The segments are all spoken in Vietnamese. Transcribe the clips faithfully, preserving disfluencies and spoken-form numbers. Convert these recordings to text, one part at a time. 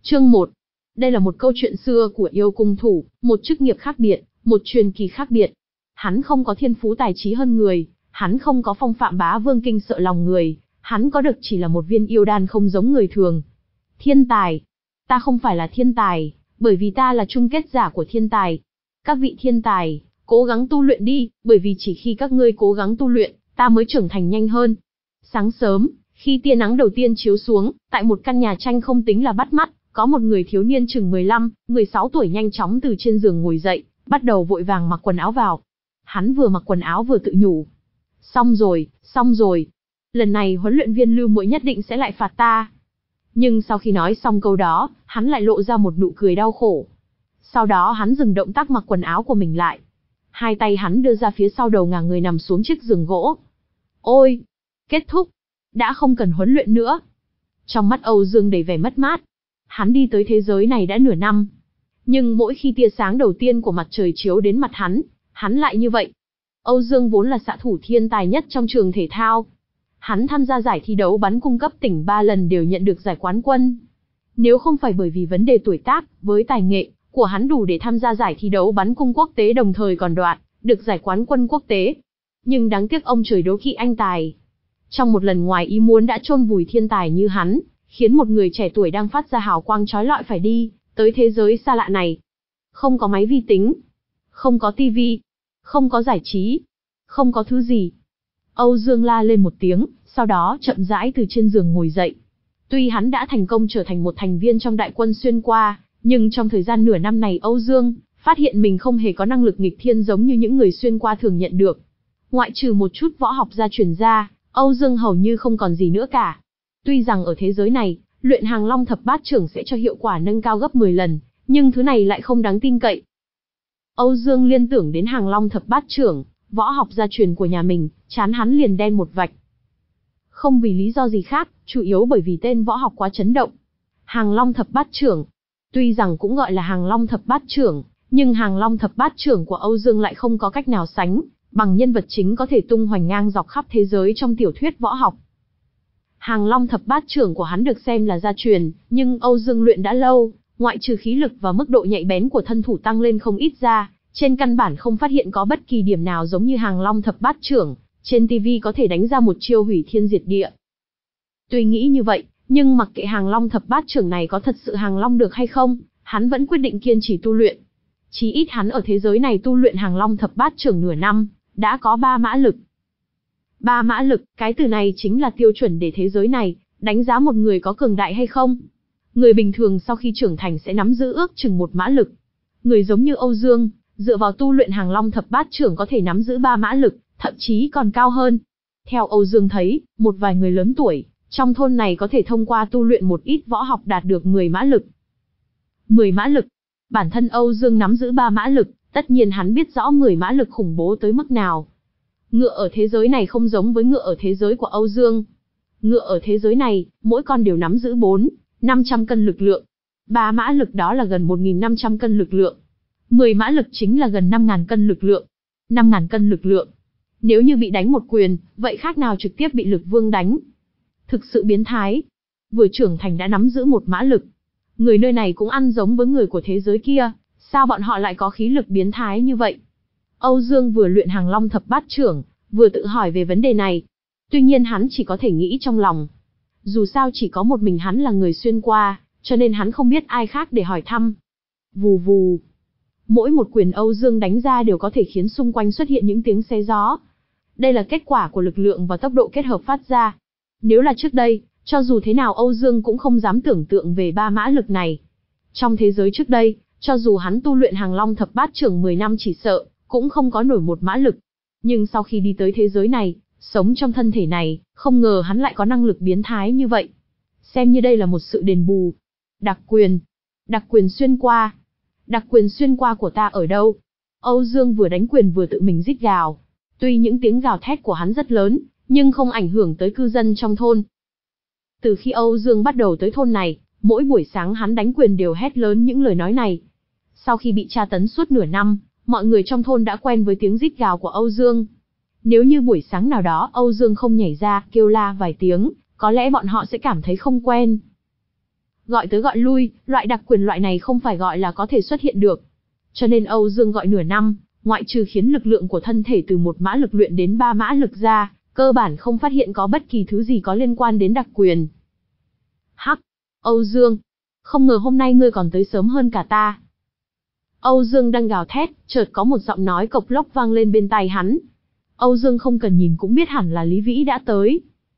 Chương một. Đây là một câu chuyện xưa của yêu cung thủ, một chức nghiệp khác biệt, một truyền kỳ khác biệt. Hắn không có thiên phú tài trí hơn người, hắn không có phong phạm bá vương kinh sợ lòng người, hắn có được chỉ là một viên yêu đan không giống người thường. Thiên tài. Ta không phải là thiên tài, bởi vì ta là chung kết giả của thiên tài. Các vị thiên tài, cố gắng tu luyện đi, bởi vì chỉ khi các ngươi cố gắng tu luyện, ta mới trưởng thành nhanh hơn. Sáng sớm, khi tia nắng đầu tiên chiếu xuống, tại một căn nhà tranh không tính là bắt mắt, có một người thiếu niên chừng mười lăm, mười sáu tuổi nhanh chóng từ trên giường ngồi dậy, bắt đầu vội vàng mặc quần áo vào. Hắn vừa mặc quần áo vừa tự nhủ. Xong rồi, xong rồi. Lần này huấn luyện viên Lưu Muội nhất định sẽ lại phạt ta. Nhưng sau khi nói xong câu đó, hắn lại lộ ra một nụ cười đau khổ. Sau đó hắn dừng động tác mặc quần áo của mình lại. Hai tay hắn đưa ra phía sau đầu ngả người nằm xuống chiếc giường gỗ. Ôi! Kết thúc! Đã không cần huấn luyện nữa. Trong mắt Âu Dương đầy vẻ mất mát. Hắn đi tới thế giới này đã nửa năm. Nhưng mỗi khi tia sáng đầu tiên của mặt trời chiếu đến mặt hắn, hắn lại như vậy. Âu Dương vốn là xạ thủ thiên tài nhất trong trường thể thao. Hắn tham gia giải thi đấu bắn cung cấp tỉnh ba lần đều nhận được giải quán quân. Nếu không phải bởi vì vấn đề tuổi tác, với tài nghệ của hắn đủ để tham gia giải thi đấu bắn cung quốc tế đồng thời còn đoạt được giải quán quân quốc tế. Nhưng đáng tiếc ông trời đố kỵ anh tài. Trong một lần ngoài ý muốn đã chôn vùi thiên tài như hắn, khiến một người trẻ tuổi đang phát ra hào quang chói lọi phải đi tới thế giới xa lạ này. Không có máy vi tính, không có tivi, không có giải trí, không có thứ gì. Âu Dương la lên một tiếng, sau đó chậm rãi từ trên giường ngồi dậy. Tuy hắn đã thành công trở thành một thành viên trong đại quân xuyên qua, nhưng trong thời gian nửa năm này Âu Dương phát hiện mình không hề có năng lực nghịch thiên giống như những người xuyên qua thường nhận được. Ngoại trừ một chút võ học gia truyền ra, Âu Dương hầu như không còn gì nữa cả. Tuy rằng ở thế giới này, luyện Hàng Long thập bát trưởng sẽ cho hiệu quả nâng cao gấp mười lần, nhưng thứ này lại không đáng tin cậy. Âu Dương liên tưởng đến Hàng Long thập bát trưởng, võ học gia truyền của nhà mình, trán hắn liền đen một vạch. Không vì lý do gì khác, chủ yếu bởi vì tên võ học quá chấn động. Hàng Long thập bát trưởng. Tuy rằng cũng gọi là Hàng Long thập bát trưởng, nhưng Hàng Long thập bát trưởng của Âu Dương lại không có cách nào sánh bằng nhân vật chính có thể tung hoành ngang dọc khắp thế giới trong tiểu thuyết võ học. Hàng Long thập bát trưởng của hắn được xem là gia truyền, nhưng Âu Dương luyện đã lâu, ngoại trừ khí lực và mức độ nhạy bén của thân thủ tăng lên không ít ra, trên căn bản không phát hiện có bất kỳ điểm nào giống như Hàng Long thập bát trưởng, trên ti vi có thể đánh ra một chiêu hủy thiên diệt địa. Tuy nghĩ như vậy, nhưng mặc kệ Hàng Long thập bát trưởng này có thật sự Hàng Long được hay không, hắn vẫn quyết định kiên trì tu luyện. Chí ít hắn ở thế giới này tu luyện Hàng Long thập bát trưởng nửa năm, đã có ba mã lực. Ba mã lực, cái từ này chính là tiêu chuẩn để thế giới này đánh giá một người có cường đại hay không. Người bình thường sau khi trưởng thành sẽ nắm giữ ước chừng một mã lực. Người giống như Âu Dương, dựa vào tu luyện Hàng Long thập bát trưởng có thể nắm giữ ba mã lực, thậm chí còn cao hơn. Theo Âu Dương thấy, một vài người lớn tuổi trong thôn này có thể thông qua tu luyện một ít võ học đạt được mười mã lực. mười mã lực. Bản thân Âu Dương nắm giữ ba mã lực, tất nhiên hắn biết rõ mười mã lực khủng bố tới mức nào. Ngựa ở thế giới này không giống với ngựa ở thế giới của Âu Dương. Ngựa ở thế giới này, mỗi con đều nắm giữ bốn, năm trăm cân lực lượng. ba mã lực đó là gần một nghìn năm trăm cân lực lượng. mười mã lực chính là gần năm nghìn cân lực lượng. năm nghìn cân lực lượng. Nếu như bị đánh một quyền, vậy khác nào trực tiếp bị lực vương đánh. Thực sự biến thái. Vừa trưởng thành đã nắm giữ một mã lực. Người nơi này cũng ăn giống với người của thế giới kia, sao bọn họ lại có khí lực biến thái như vậy? Âu Dương vừa luyện Hàng Long thập bát trưởng, vừa tự hỏi về vấn đề này. Tuy nhiên hắn chỉ có thể nghĩ trong lòng. Dù sao chỉ có một mình hắn là người xuyên qua, cho nên hắn không biết ai khác để hỏi thăm. Vù vù. Mỗi một quyền Âu Dương đánh ra đều có thể khiến xung quanh xuất hiện những tiếng xé gió. Đây là kết quả của lực lượng và tốc độ kết hợp phát ra. Nếu là trước đây, cho dù thế nào Âu Dương cũng không dám tưởng tượng về ba mã lực này. Trong thế giới trước đây, cho dù hắn tu luyện Hàng Long thập bát trưởng mười năm chỉ sợ cũng không có nổi một mã lực. Nhưng sau khi đi tới thế giới này, sống trong thân thể này, không ngờ hắn lại có năng lực biến thái như vậy. Xem như đây là một sự đền bù. Đặc quyền. Đặc quyền xuyên qua. Đặc quyền xuyên qua của ta ở đâu? Âu Dương vừa đánh quyền vừa tự mình rít gào. Tuy những tiếng gào thét của hắn rất lớn, nhưng không ảnh hưởng tới cư dân trong thôn. Từ khi Âu Dương bắt đầu tới thôn này, mỗi buổi sáng hắn đánh quyền đều hét lớn những lời nói này. Sau khi bị tra tấn suốt nửa năm, mọi người trong thôn đã quen với tiếng rít gào của Âu Dương. Nếu như buổi sáng nào đó Âu Dương không nhảy ra, kêu la vài tiếng, có lẽ bọn họ sẽ cảm thấy không quen. Gọi tới gọi lui, loại đặc quyền loại này không phải gọi là có thể xuất hiện được. Cho nên Âu Dương gọi nửa năm, ngoại trừ khiến lực lượng của thân thể từ một mã lực luyện đến ba mã lực ra, cơ bản không phát hiện có bất kỳ thứ gì có liên quan đến đặc quyền. Hắc, Âu Dương, không ngờ hôm nay ngươi còn tới sớm hơn cả ta. Âu Dương đang gào thét, chợt có một giọng nói cộc lốc vang lên bên tai hắn. Âu Dương không cần nhìn cũng biết hẳn là Lý Vĩ đã tới.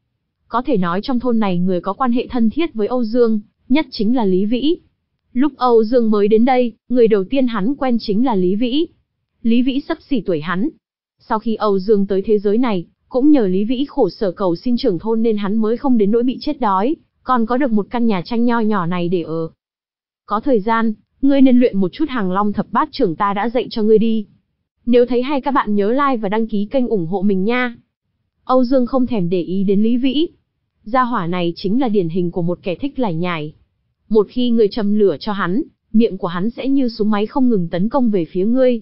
Có thể nói trong thôn này người có quan hệ thân thiết với Âu Dương, nhất chính là Lý Vĩ. Lúc Âu Dương mới đến đây, người đầu tiên hắn quen chính là Lý Vĩ. Lý Vĩ xấp xỉ tuổi hắn. Sau khi Âu Dương tới thế giới này, cũng nhờ Lý Vĩ khổ sở cầu xin trưởng thôn nên hắn mới không đến nỗi bị chết đói, còn có được một căn nhà tranh nho nhỏ này để ở. Có thời gian, ngươi nên luyện một chút Hàng Long thập bát trưởng ta đã dạy cho ngươi đi. Nếu thấy hay các bạn nhớ like và đăng ký kênh ủng hộ mình nha. Âu Dương không thèm để ý đến Lý Vĩ. Gia hỏa này chính là điển hình của một kẻ thích lải nhải. Một khi ngươi châm lửa cho hắn, miệng của hắn sẽ như súng máy không ngừng tấn công về phía ngươi.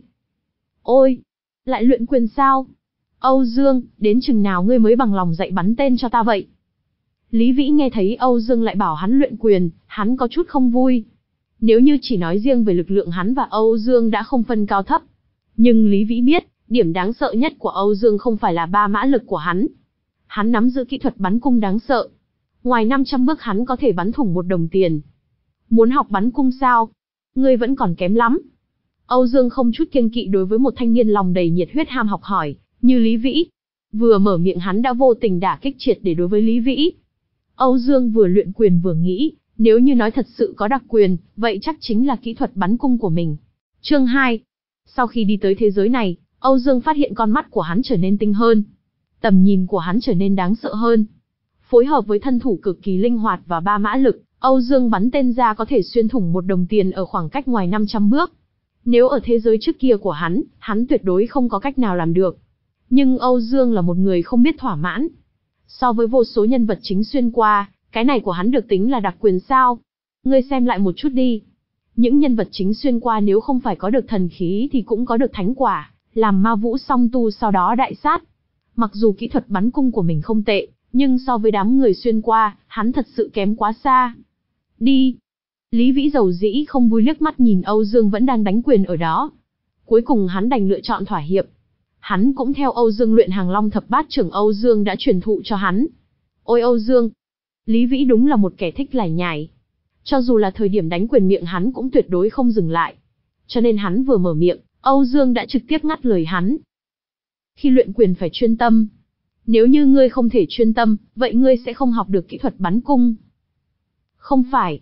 Ôi, lại luyện quyền sao? Âu Dương, đến chừng nào ngươi mới bằng lòng dạy bắn tên cho ta vậy? Lý Vĩ nghe thấy Âu Dương lại bảo hắn luyện quyền, hắn có chút không vui. Nếu như chỉ nói riêng về lực lượng hắn và Âu Dương đã không phân cao thấp. Nhưng Lý Vĩ biết, điểm đáng sợ nhất của Âu Dương không phải là ba mã lực của hắn. Hắn nắm giữ kỹ thuật bắn cung đáng sợ. Ngoài năm trăm bước hắn có thể bắn thủng một đồng tiền. Muốn học bắn cung sao? Ngươi vẫn còn kém lắm. Âu Dương không chút kiêng kỵ đối với một thanh niên lòng đầy nhiệt huyết ham học hỏi, như Lý Vĩ. Vừa mở miệng hắn đã vô tình đả kích triệt để đối với Lý Vĩ. Âu Dương vừa luyện quyền vừa nghĩ, nếu như nói thật sự có đặc quyền, vậy chắc chính là kỹ thuật bắn cung của mình. Chương hai. Sau khi đi tới thế giới này, Âu Dương phát hiện con mắt của hắn trở nên tinh hơn. Tầm nhìn của hắn trở nên đáng sợ hơn. Phối hợp với thân thủ cực kỳ linh hoạt và ba mã lực, Âu Dương bắn tên ra có thể xuyên thủng một đồng tiền ở khoảng cách ngoài năm trăm bước. Nếu ở thế giới trước kia của hắn, hắn tuyệt đối không có cách nào làm được. Nhưng Âu Dương là một người không biết thỏa mãn. So với vô số nhân vật chính xuyên qua, cái này của hắn được tính là đặc quyền sao? Ngươi xem lại một chút đi. Những nhân vật chính xuyên qua nếu không phải có được thần khí thì cũng có được thánh quả, làm ma vũ song tu sau đó đại sát. Mặc dù kỹ thuật bắn cung của mình không tệ, nhưng so với đám người xuyên qua, hắn thật sự kém quá xa. Đi. Lý Vĩ dầu dĩ không vui liếc mắt nhìn Âu Dương vẫn đang đánh quyền ở đó. Cuối cùng hắn đành lựa chọn thỏa hiệp. Hắn cũng theo Âu Dương luyện Hàng Long thập bát trưởng Âu Dương đã truyền thụ cho hắn. Ôi Âu Dương! Lý Vĩ đúng là một kẻ thích lải nhải. Cho dù là thời điểm đánh quyền miệng hắn cũng tuyệt đối không dừng lại. Cho nên hắn vừa mở miệng, Âu Dương đã trực tiếp ngắt lời hắn. Khi luyện quyền phải chuyên tâm. Nếu như ngươi không thể chuyên tâm, vậy ngươi sẽ không học được kỹ thuật bắn cung. Không phải.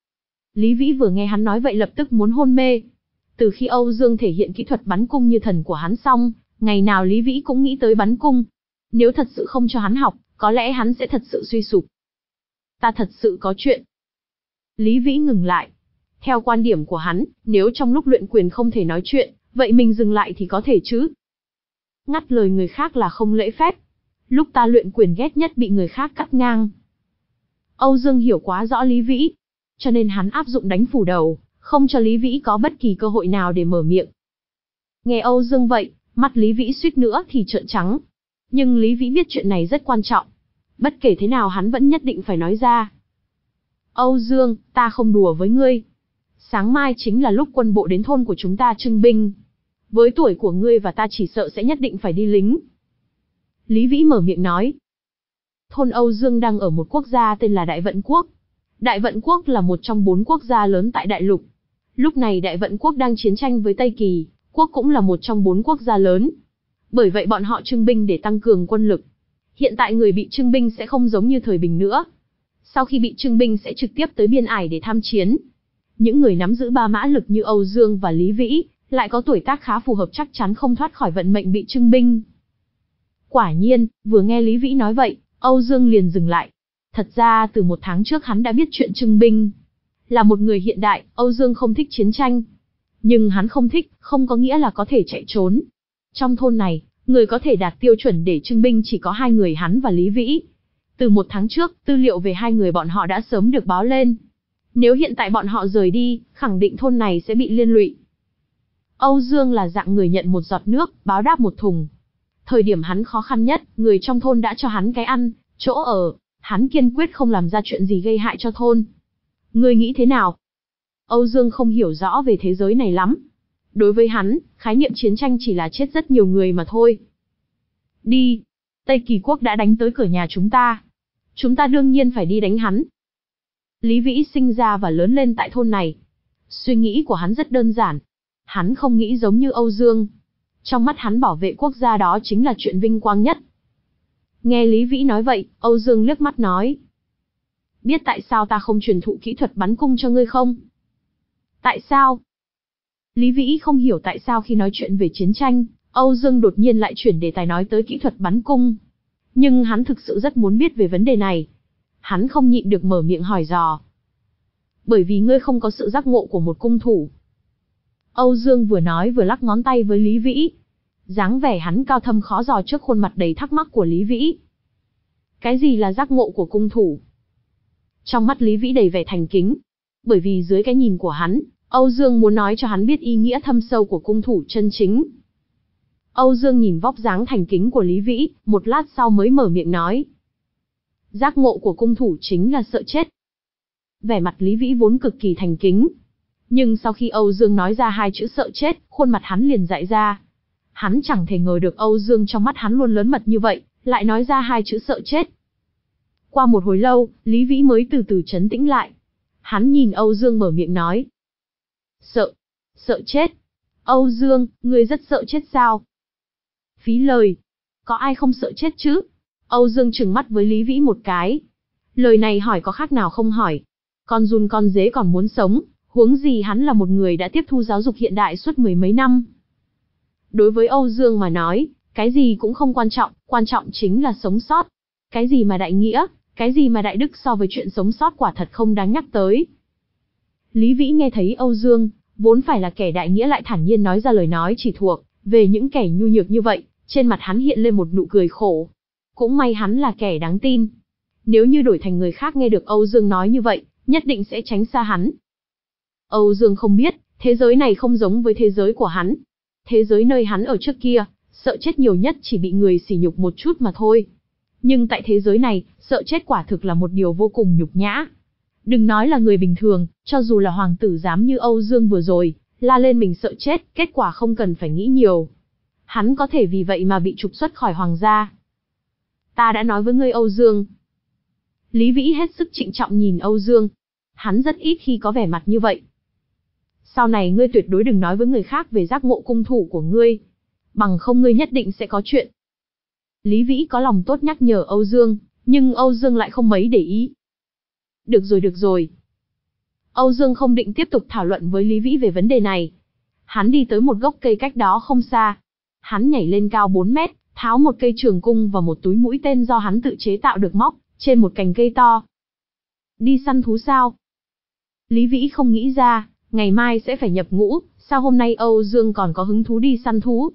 Lý Vĩ vừa nghe hắn nói vậy lập tức muốn hôn mê. Từ khi Âu Dương thể hiện kỹ thuật bắn cung như thần của hắn xong, ngày nào Lý Vĩ cũng nghĩ tới bắn cung. Nếu thật sự không cho hắn học, có lẽ hắn sẽ thật sự suy sụp. Ta thật sự có chuyện. Lý Vĩ ngừng lại. Theo quan điểm của hắn, nếu trong lúc luyện quyền không thể nói chuyện, vậy mình dừng lại thì có thể chứ. Ngắt lời người khác là không lễ phép. Lúc ta luyện quyền ghét nhất bị người khác cắt ngang. Âu Dương hiểu quá rõ Lý Vĩ. Cho nên hắn áp dụng đánh phủ đầu, không cho Lý Vĩ có bất kỳ cơ hội nào để mở miệng. Nghe Âu Dương vậy, mắt Lý Vĩ suýt nữa thì trợn trắng. Nhưng Lý Vĩ biết chuyện này rất quan trọng. Bất kể thế nào hắn vẫn nhất định phải nói ra. Âu Dương, ta không đùa với ngươi. Sáng mai chính là lúc quân bộ đến thôn của chúng ta trưng binh. Với tuổi của ngươi và ta chỉ sợ sẽ nhất định phải đi lính. Lý Vĩ mở miệng nói. Thôn Âu Dương đang ở một quốc gia tên là Đại Vận Quốc. Đại Vận Quốc là một trong bốn quốc gia lớn tại đại lục. Lúc này Đại Vận Quốc đang chiến tranh với Tây Kỳ, quốc cũng là một trong bốn quốc gia lớn. Bởi vậy bọn họ trưng binh để tăng cường quân lực. Hiện tại người bị trưng binh sẽ không giống như thời bình nữa. Sau khi bị trưng binh sẽ trực tiếp tới biên ải để tham chiến. Những người nắm giữ ba mã lực như Âu Dương và Lý Vĩ, lại có tuổi tác khá phù hợp chắc chắn không thoát khỏi vận mệnh bị trưng binh. Quả nhiên, vừa nghe Lý Vĩ nói vậy, Âu Dương liền dừng lại. Thật ra từ một tháng trước hắn đã biết chuyện trưng binh. Là một người hiện đại, Âu Dương không thích chiến tranh. Nhưng hắn không thích, không có nghĩa là có thể chạy trốn. Trong thôn này, người có thể đạt tiêu chuẩn để trưng binh chỉ có hai người hắn và Lý Vĩ. Từ một tháng trước, tư liệu về hai người bọn họ đã sớm được báo lên. Nếu hiện tại bọn họ rời đi, khẳng định thôn này sẽ bị liên lụy. Âu Dương là dạng người nhận một giọt nước, báo đáp một thùng. Thời điểm hắn khó khăn nhất, người trong thôn đã cho hắn cái ăn, chỗ ở. Hắn kiên quyết không làm ra chuyện gì gây hại cho thôn. Ngươi nghĩ thế nào? Âu Dương không hiểu rõ về thế giới này lắm. Đối với hắn, khái niệm chiến tranh chỉ là chết rất nhiều người mà thôi. Đi. Tây Kỳ quốc đã đánh tới cửa nhà chúng ta. Chúng ta đương nhiên phải đi đánh hắn. Lý Vĩ sinh ra và lớn lên tại thôn này. Suy nghĩ của hắn rất đơn giản. Hắn không nghĩ giống như Âu Dương. Trong mắt hắn bảo vệ quốc gia đó chính là chuyện vinh quang nhất. Nghe Lý Vĩ nói vậy, Âu Dương liếc mắt nói. Biết tại sao ta không truyền thụ kỹ thuật bắn cung cho ngươi không? Tại sao? Lý Vĩ không hiểu tại sao khi nói chuyện về chiến tranh, Âu Dương đột nhiên lại chuyển đề tài nói tới kỹ thuật bắn cung. Nhưng hắn thực sự rất muốn biết về vấn đề này. Hắn không nhịn được mở miệng hỏi dò. Bởi vì ngươi không có sự giác ngộ của một cung thủ. Âu Dương vừa nói vừa lắc ngón tay với Lý Vĩ. Dáng vẻ hắn cao thâm khó dò trước khuôn mặt đầy thắc mắc của Lý Vĩ. Cái gì là giác ngộ của cung thủ? Trong mắt Lý Vĩ đầy vẻ thành kính. Bởi vì dưới cái nhìn của hắn, Âu Dương muốn nói cho hắn biết ý nghĩa thâm sâu của cung thủ chân chính. Âu Dương nhìn vóc dáng thành kính của Lý Vĩ, một lát sau mới mở miệng nói. Giác ngộ của cung thủ chính là sợ chết. Vẻ mặt Lý Vĩ vốn cực kỳ thành kính. Nhưng sau khi Âu Dương nói ra hai chữ sợ chết, khuôn mặt hắn liền dại ra. Hắn chẳng thể ngờ được Âu Dương trong mắt hắn luôn lớn mật như vậy, lại nói ra hai chữ sợ chết. Qua một hồi lâu, Lý Vĩ mới từ từ trấn tĩnh lại. Hắn nhìn Âu Dương mở miệng nói. Sợ, sợ chết. Âu Dương, ngươi rất sợ chết sao? Phí lời. Có ai không sợ chết chứ? Âu Dương trừng mắt với Lý Vĩ một cái. Lời này hỏi có khác nào không hỏi. Con giun con dế còn muốn sống, huống gì hắn là một người đã tiếp thu giáo dục hiện đại suốt mười mấy năm. Đối với Âu Dương mà nói, cái gì cũng không quan trọng, quan trọng chính là sống sót. Cái gì mà đại nghĩa, cái gì mà đại đức so với chuyện sống sót quả thật không đáng nhắc tới. Lý Vĩ nghe thấy Âu Dương, vốn phải là kẻ đại nghĩa lại thản nhiên nói ra lời nói chỉ thuộc về những kẻ nhu nhược như vậy, trên mặt hắn hiện lên một nụ cười khổ. Cũng may hắn là kẻ đáng tin. Nếu như đổi thành người khác nghe được Âu Dương nói như vậy, nhất định sẽ tránh xa hắn. Âu Dương không biết, thế giới này không giống với thế giới của hắn. Thế giới nơi hắn ở trước kia, sợ chết nhiều nhất chỉ bị người sỉ nhục một chút mà thôi. Nhưng tại thế giới này, sợ chết quả thực là một điều vô cùng nhục nhã. Đừng nói là người bình thường, cho dù là hoàng tử dám như Âu Dương vừa rồi, la lên mình sợ chết, kết quả không cần phải nghĩ nhiều. Hắn có thể vì vậy mà bị trục xuất khỏi hoàng gia. Ta đã nói với ngươi Âu Dương. Lý Vĩ hết sức trịnh trọng nhìn Âu Dương. Hắn rất ít khi có vẻ mặt như vậy. Sau này ngươi tuyệt đối đừng nói với người khác về giác ngộ cung thủ của ngươi. Bằng không ngươi nhất định sẽ có chuyện. Lý Vĩ có lòng tốt nhắc nhở Âu Dương, nhưng Âu Dương lại không mấy để ý. Được rồi được rồi. Âu Dương không định tiếp tục thảo luận với Lý Vĩ về vấn đề này. Hắn đi tới một gốc cây cách đó không xa. Hắn nhảy lên cao bốn mét, tháo một cây trường cung và một túi mũi tên do hắn tự chế tạo được móc trên một cành cây to. Đi săn thú sao? Lý Vĩ không nghĩ ra, ngày mai sẽ phải nhập ngũ, sao hôm nay Âu Dương còn có hứng thú đi săn thú?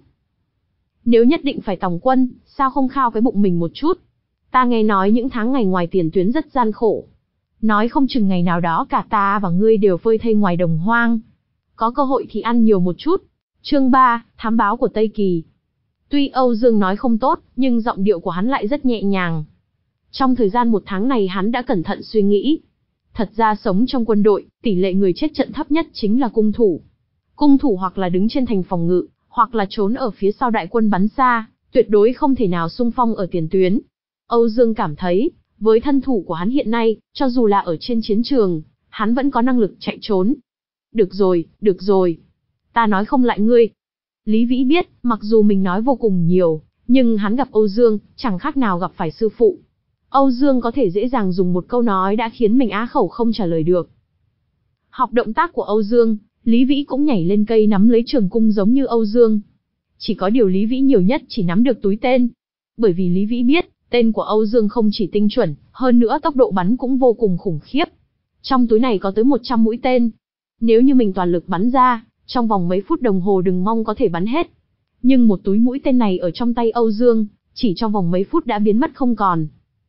Nếu nhất định phải tòng quân, sao không khao cái bụng mình một chút? Ta nghe nói những tháng ngày ngoài tiền tuyến rất gian khổ. Nói không chừng ngày nào đó cả ta và ngươi đều phơi thây ngoài đồng hoang. Có cơ hội thì ăn nhiều một chút. Chương ba, thám báo của Tây Kỳ. Tuy Âu Dương nói không tốt, nhưng giọng điệu của hắn lại rất nhẹ nhàng. Trong thời gian một tháng này hắn đã cẩn thận suy nghĩ. Thật ra sống trong quân đội, tỷ lệ người chết trận thấp nhất chính là cung thủ. Cung thủ hoặc là đứng trên thành phòng ngự, hoặc là trốn ở phía sau đại quân bắn xa, tuyệt đối không thể nào xung phong ở tiền tuyến. Âu Dương cảm thấy, với thân thủ của hắn hiện nay, cho dù là ở trên chiến trường, hắn vẫn có năng lực chạy trốn. Được rồi, được rồi. Ta nói không lại ngươi. Lý Vĩ biết, mặc dù mình nói vô cùng nhiều, nhưng hắn gặp Âu Dương, chẳng khác nào gặp phải sư phụ. Âu Dương có thể dễ dàng dùng một câu nói đã khiến mình á khẩu không trả lời được. Học động tác của Âu Dương, Lý Vĩ cũng nhảy lên cây nắm lấy trường cung giống như Âu Dương. Chỉ có điều Lý Vĩ nhiều nhất chỉ nắm được túi tên. Bởi vì Lý Vĩ biết, tên của Âu Dương không chỉ tinh chuẩn, hơn nữa tốc độ bắn cũng vô cùng khủng khiếp. Trong túi này có tới một trăm mũi tên. Nếu như mình toàn lực bắn ra, trong vòng mấy phút đồng hồ đừng mong có thể bắn hết. Nhưng một túi mũi tên này ở trong tay Âu Dương, chỉ trong vòng mấy phút đã biến mất không còn.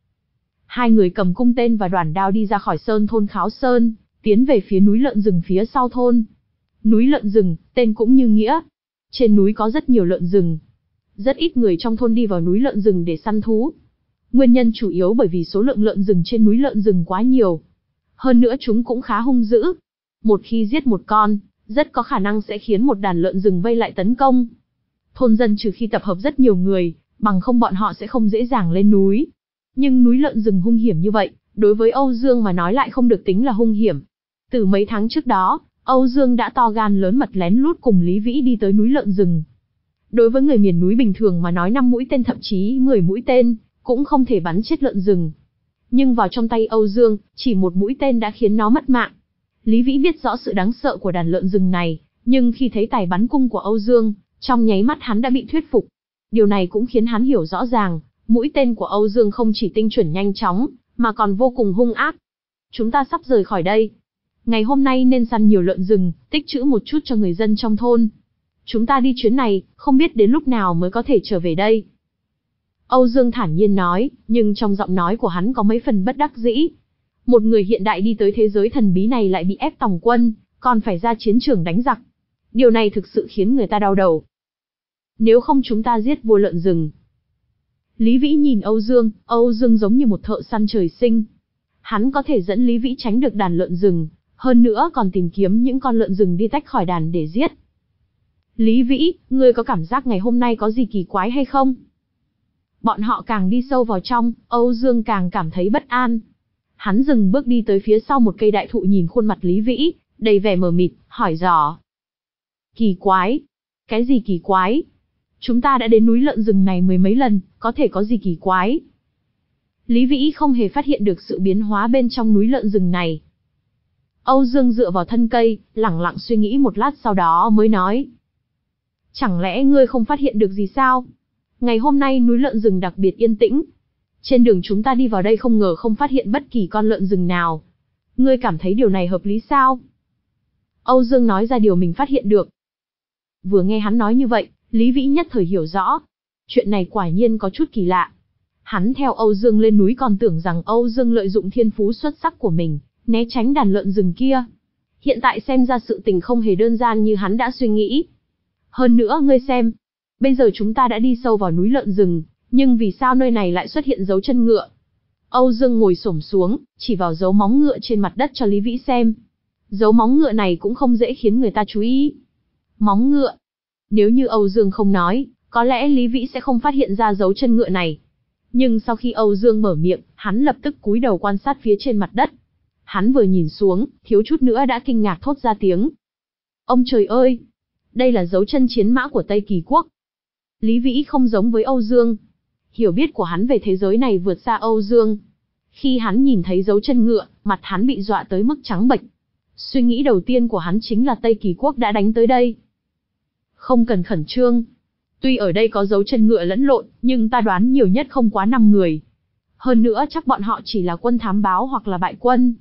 Hai người cầm cung tên và đoản đao đi ra khỏi sơn thôn Kháo Sơn, tiến về phía núi lợn rừng phía sau thôn. Núi lợn rừng, tên cũng như nghĩa. Trên núi có rất nhiều lợn rừng. Rất ít người trong thôn đi vào núi lợn rừng để săn thú. Nguyên nhân chủ yếu bởi vì số lượng lợn rừng trên núi lợn rừng quá nhiều. Hơn nữa chúng cũng khá hung dữ. Một khi giết một con, rất có khả năng sẽ khiến một đàn lợn rừng vây lại tấn công. Thôn dân trừ khi tập hợp rất nhiều người, bằng không bọn họ sẽ không dễ dàng lên núi. Nhưng núi lợn rừng hung hiểm như vậy, đối với Âu Dương mà nói lại không được tính là hung hiểm. Từ mấy tháng trước đó, Âu Dương đã to gan lớn mật lén lút cùng Lý Vĩ đi tới núi lợn rừng. Đối với người miền núi bình thường mà nói năm mũi tên thậm chí mười mũi tên, cũng không thể bắn chết lợn rừng. Nhưng vào trong tay Âu Dương, chỉ một mũi tên đã khiến nó mất mạng. Lý Vĩ biết rõ sự đáng sợ của đàn lợn rừng này, nhưng khi thấy tài bắn cung của Âu Dương, trong nháy mắt hắn đã bị thuyết phục. Điều này cũng khiến hắn hiểu rõ ràng, mũi tên của Âu Dương không chỉ tinh chuẩn nhanh chóng, mà còn vô cùng hung ác. Chúng ta sắp rời khỏi đây. Ngày hôm nay nên săn nhiều lợn rừng, tích trữ một chút cho người dân trong thôn. Chúng ta đi chuyến này, không biết đến lúc nào mới có thể trở về đây. Âu Dương thản nhiên nói, nhưng trong giọng nói của hắn có mấy phần bất đắc dĩ. Một người hiện đại đi tới thế giới thần bí này lại bị ép tòng quân, còn phải ra chiến trường đánh giặc. Điều này thực sự khiến người ta đau đầu. Nếu không chúng ta giết vua lợn rừng. Lý Vĩ nhìn Âu Dương, Âu Dương giống như một thợ săn trời sinh. Hắn có thể dẫn Lý Vĩ tránh được đàn lợn rừng, hơn nữa còn tìm kiếm những con lợn rừng đi tách khỏi đàn để giết. Lý Vĩ, ngươi có cảm giác ngày hôm nay có gì kỳ quái hay không? Bọn họ càng đi sâu vào trong, Âu Dương càng cảm thấy bất an. Hắn dừng bước đi tới phía sau một cây đại thụ nhìn khuôn mặt Lý Vĩ, đầy vẻ mờ mịt, hỏi dò. Kỳ quái? Cái gì kỳ quái? Chúng ta đã đến núi lợn rừng này mười mấy lần, có thể có gì kỳ quái? Lý Vĩ không hề phát hiện được sự biến hóa bên trong núi lợn rừng này. Âu Dương dựa vào thân cây, lẳng lặng suy nghĩ một lát sau đó mới nói. Chẳng lẽ ngươi không phát hiện được gì sao? Ngày hôm nay núi lợn rừng đặc biệt yên tĩnh. Trên đường chúng ta đi vào đây không ngờ không phát hiện bất kỳ con lợn rừng nào. Ngươi cảm thấy điều này hợp lý sao? Âu Dương nói ra điều mình phát hiện được. Vừa nghe hắn nói như vậy, Lý Vĩ nhất thời hiểu rõ. Chuyện này quả nhiên có chút kỳ lạ. Hắn theo Âu Dương lên núi còn tưởng rằng Âu Dương lợi dụng thiên phú xuất sắc của mình, né tránh đàn lợn rừng kia. Hiện tại xem ra sự tình không hề đơn giản như hắn đã suy nghĩ. Hơn nữa ngươi xem, bây giờ chúng ta đã đi sâu vào núi lợn rừng, nhưng vì sao nơi này lại xuất hiện dấu chân ngựa? Âu Dương ngồi xổm xuống, chỉ vào dấu móng ngựa trên mặt đất cho Lý Vĩ xem. Dấu móng ngựa này cũng không dễ khiến người ta chú ý. Móng ngựa. Nếu như Âu Dương không nói, có lẽ Lý Vĩ sẽ không phát hiện ra dấu chân ngựa này. Nhưng sau khi Âu Dương mở miệng, hắn lập tức cúi đầu quan sát phía trên mặt đất. Hắn vừa nhìn xuống, thiếu chút nữa đã kinh ngạc thốt ra tiếng. Ông trời ơi! Đây là dấu chân chiến mã của Tây Kỳ Quốc. Lý Vĩ không giống với Âu Dương. Hiểu biết của hắn về thế giới này vượt xa Âu Dương. Khi hắn nhìn thấy dấu chân ngựa, mặt hắn bị dọa tới mức trắng bệch. Suy nghĩ đầu tiên của hắn chính là Tây Kỳ Quốc đã đánh tới đây. Không cần khẩn trương. Tuy ở đây có dấu chân ngựa lẫn lộn, nhưng ta đoán nhiều nhất không quá năm người. Hơn nữa chắc bọn họ chỉ là quân thám báo hoặc là bại quân.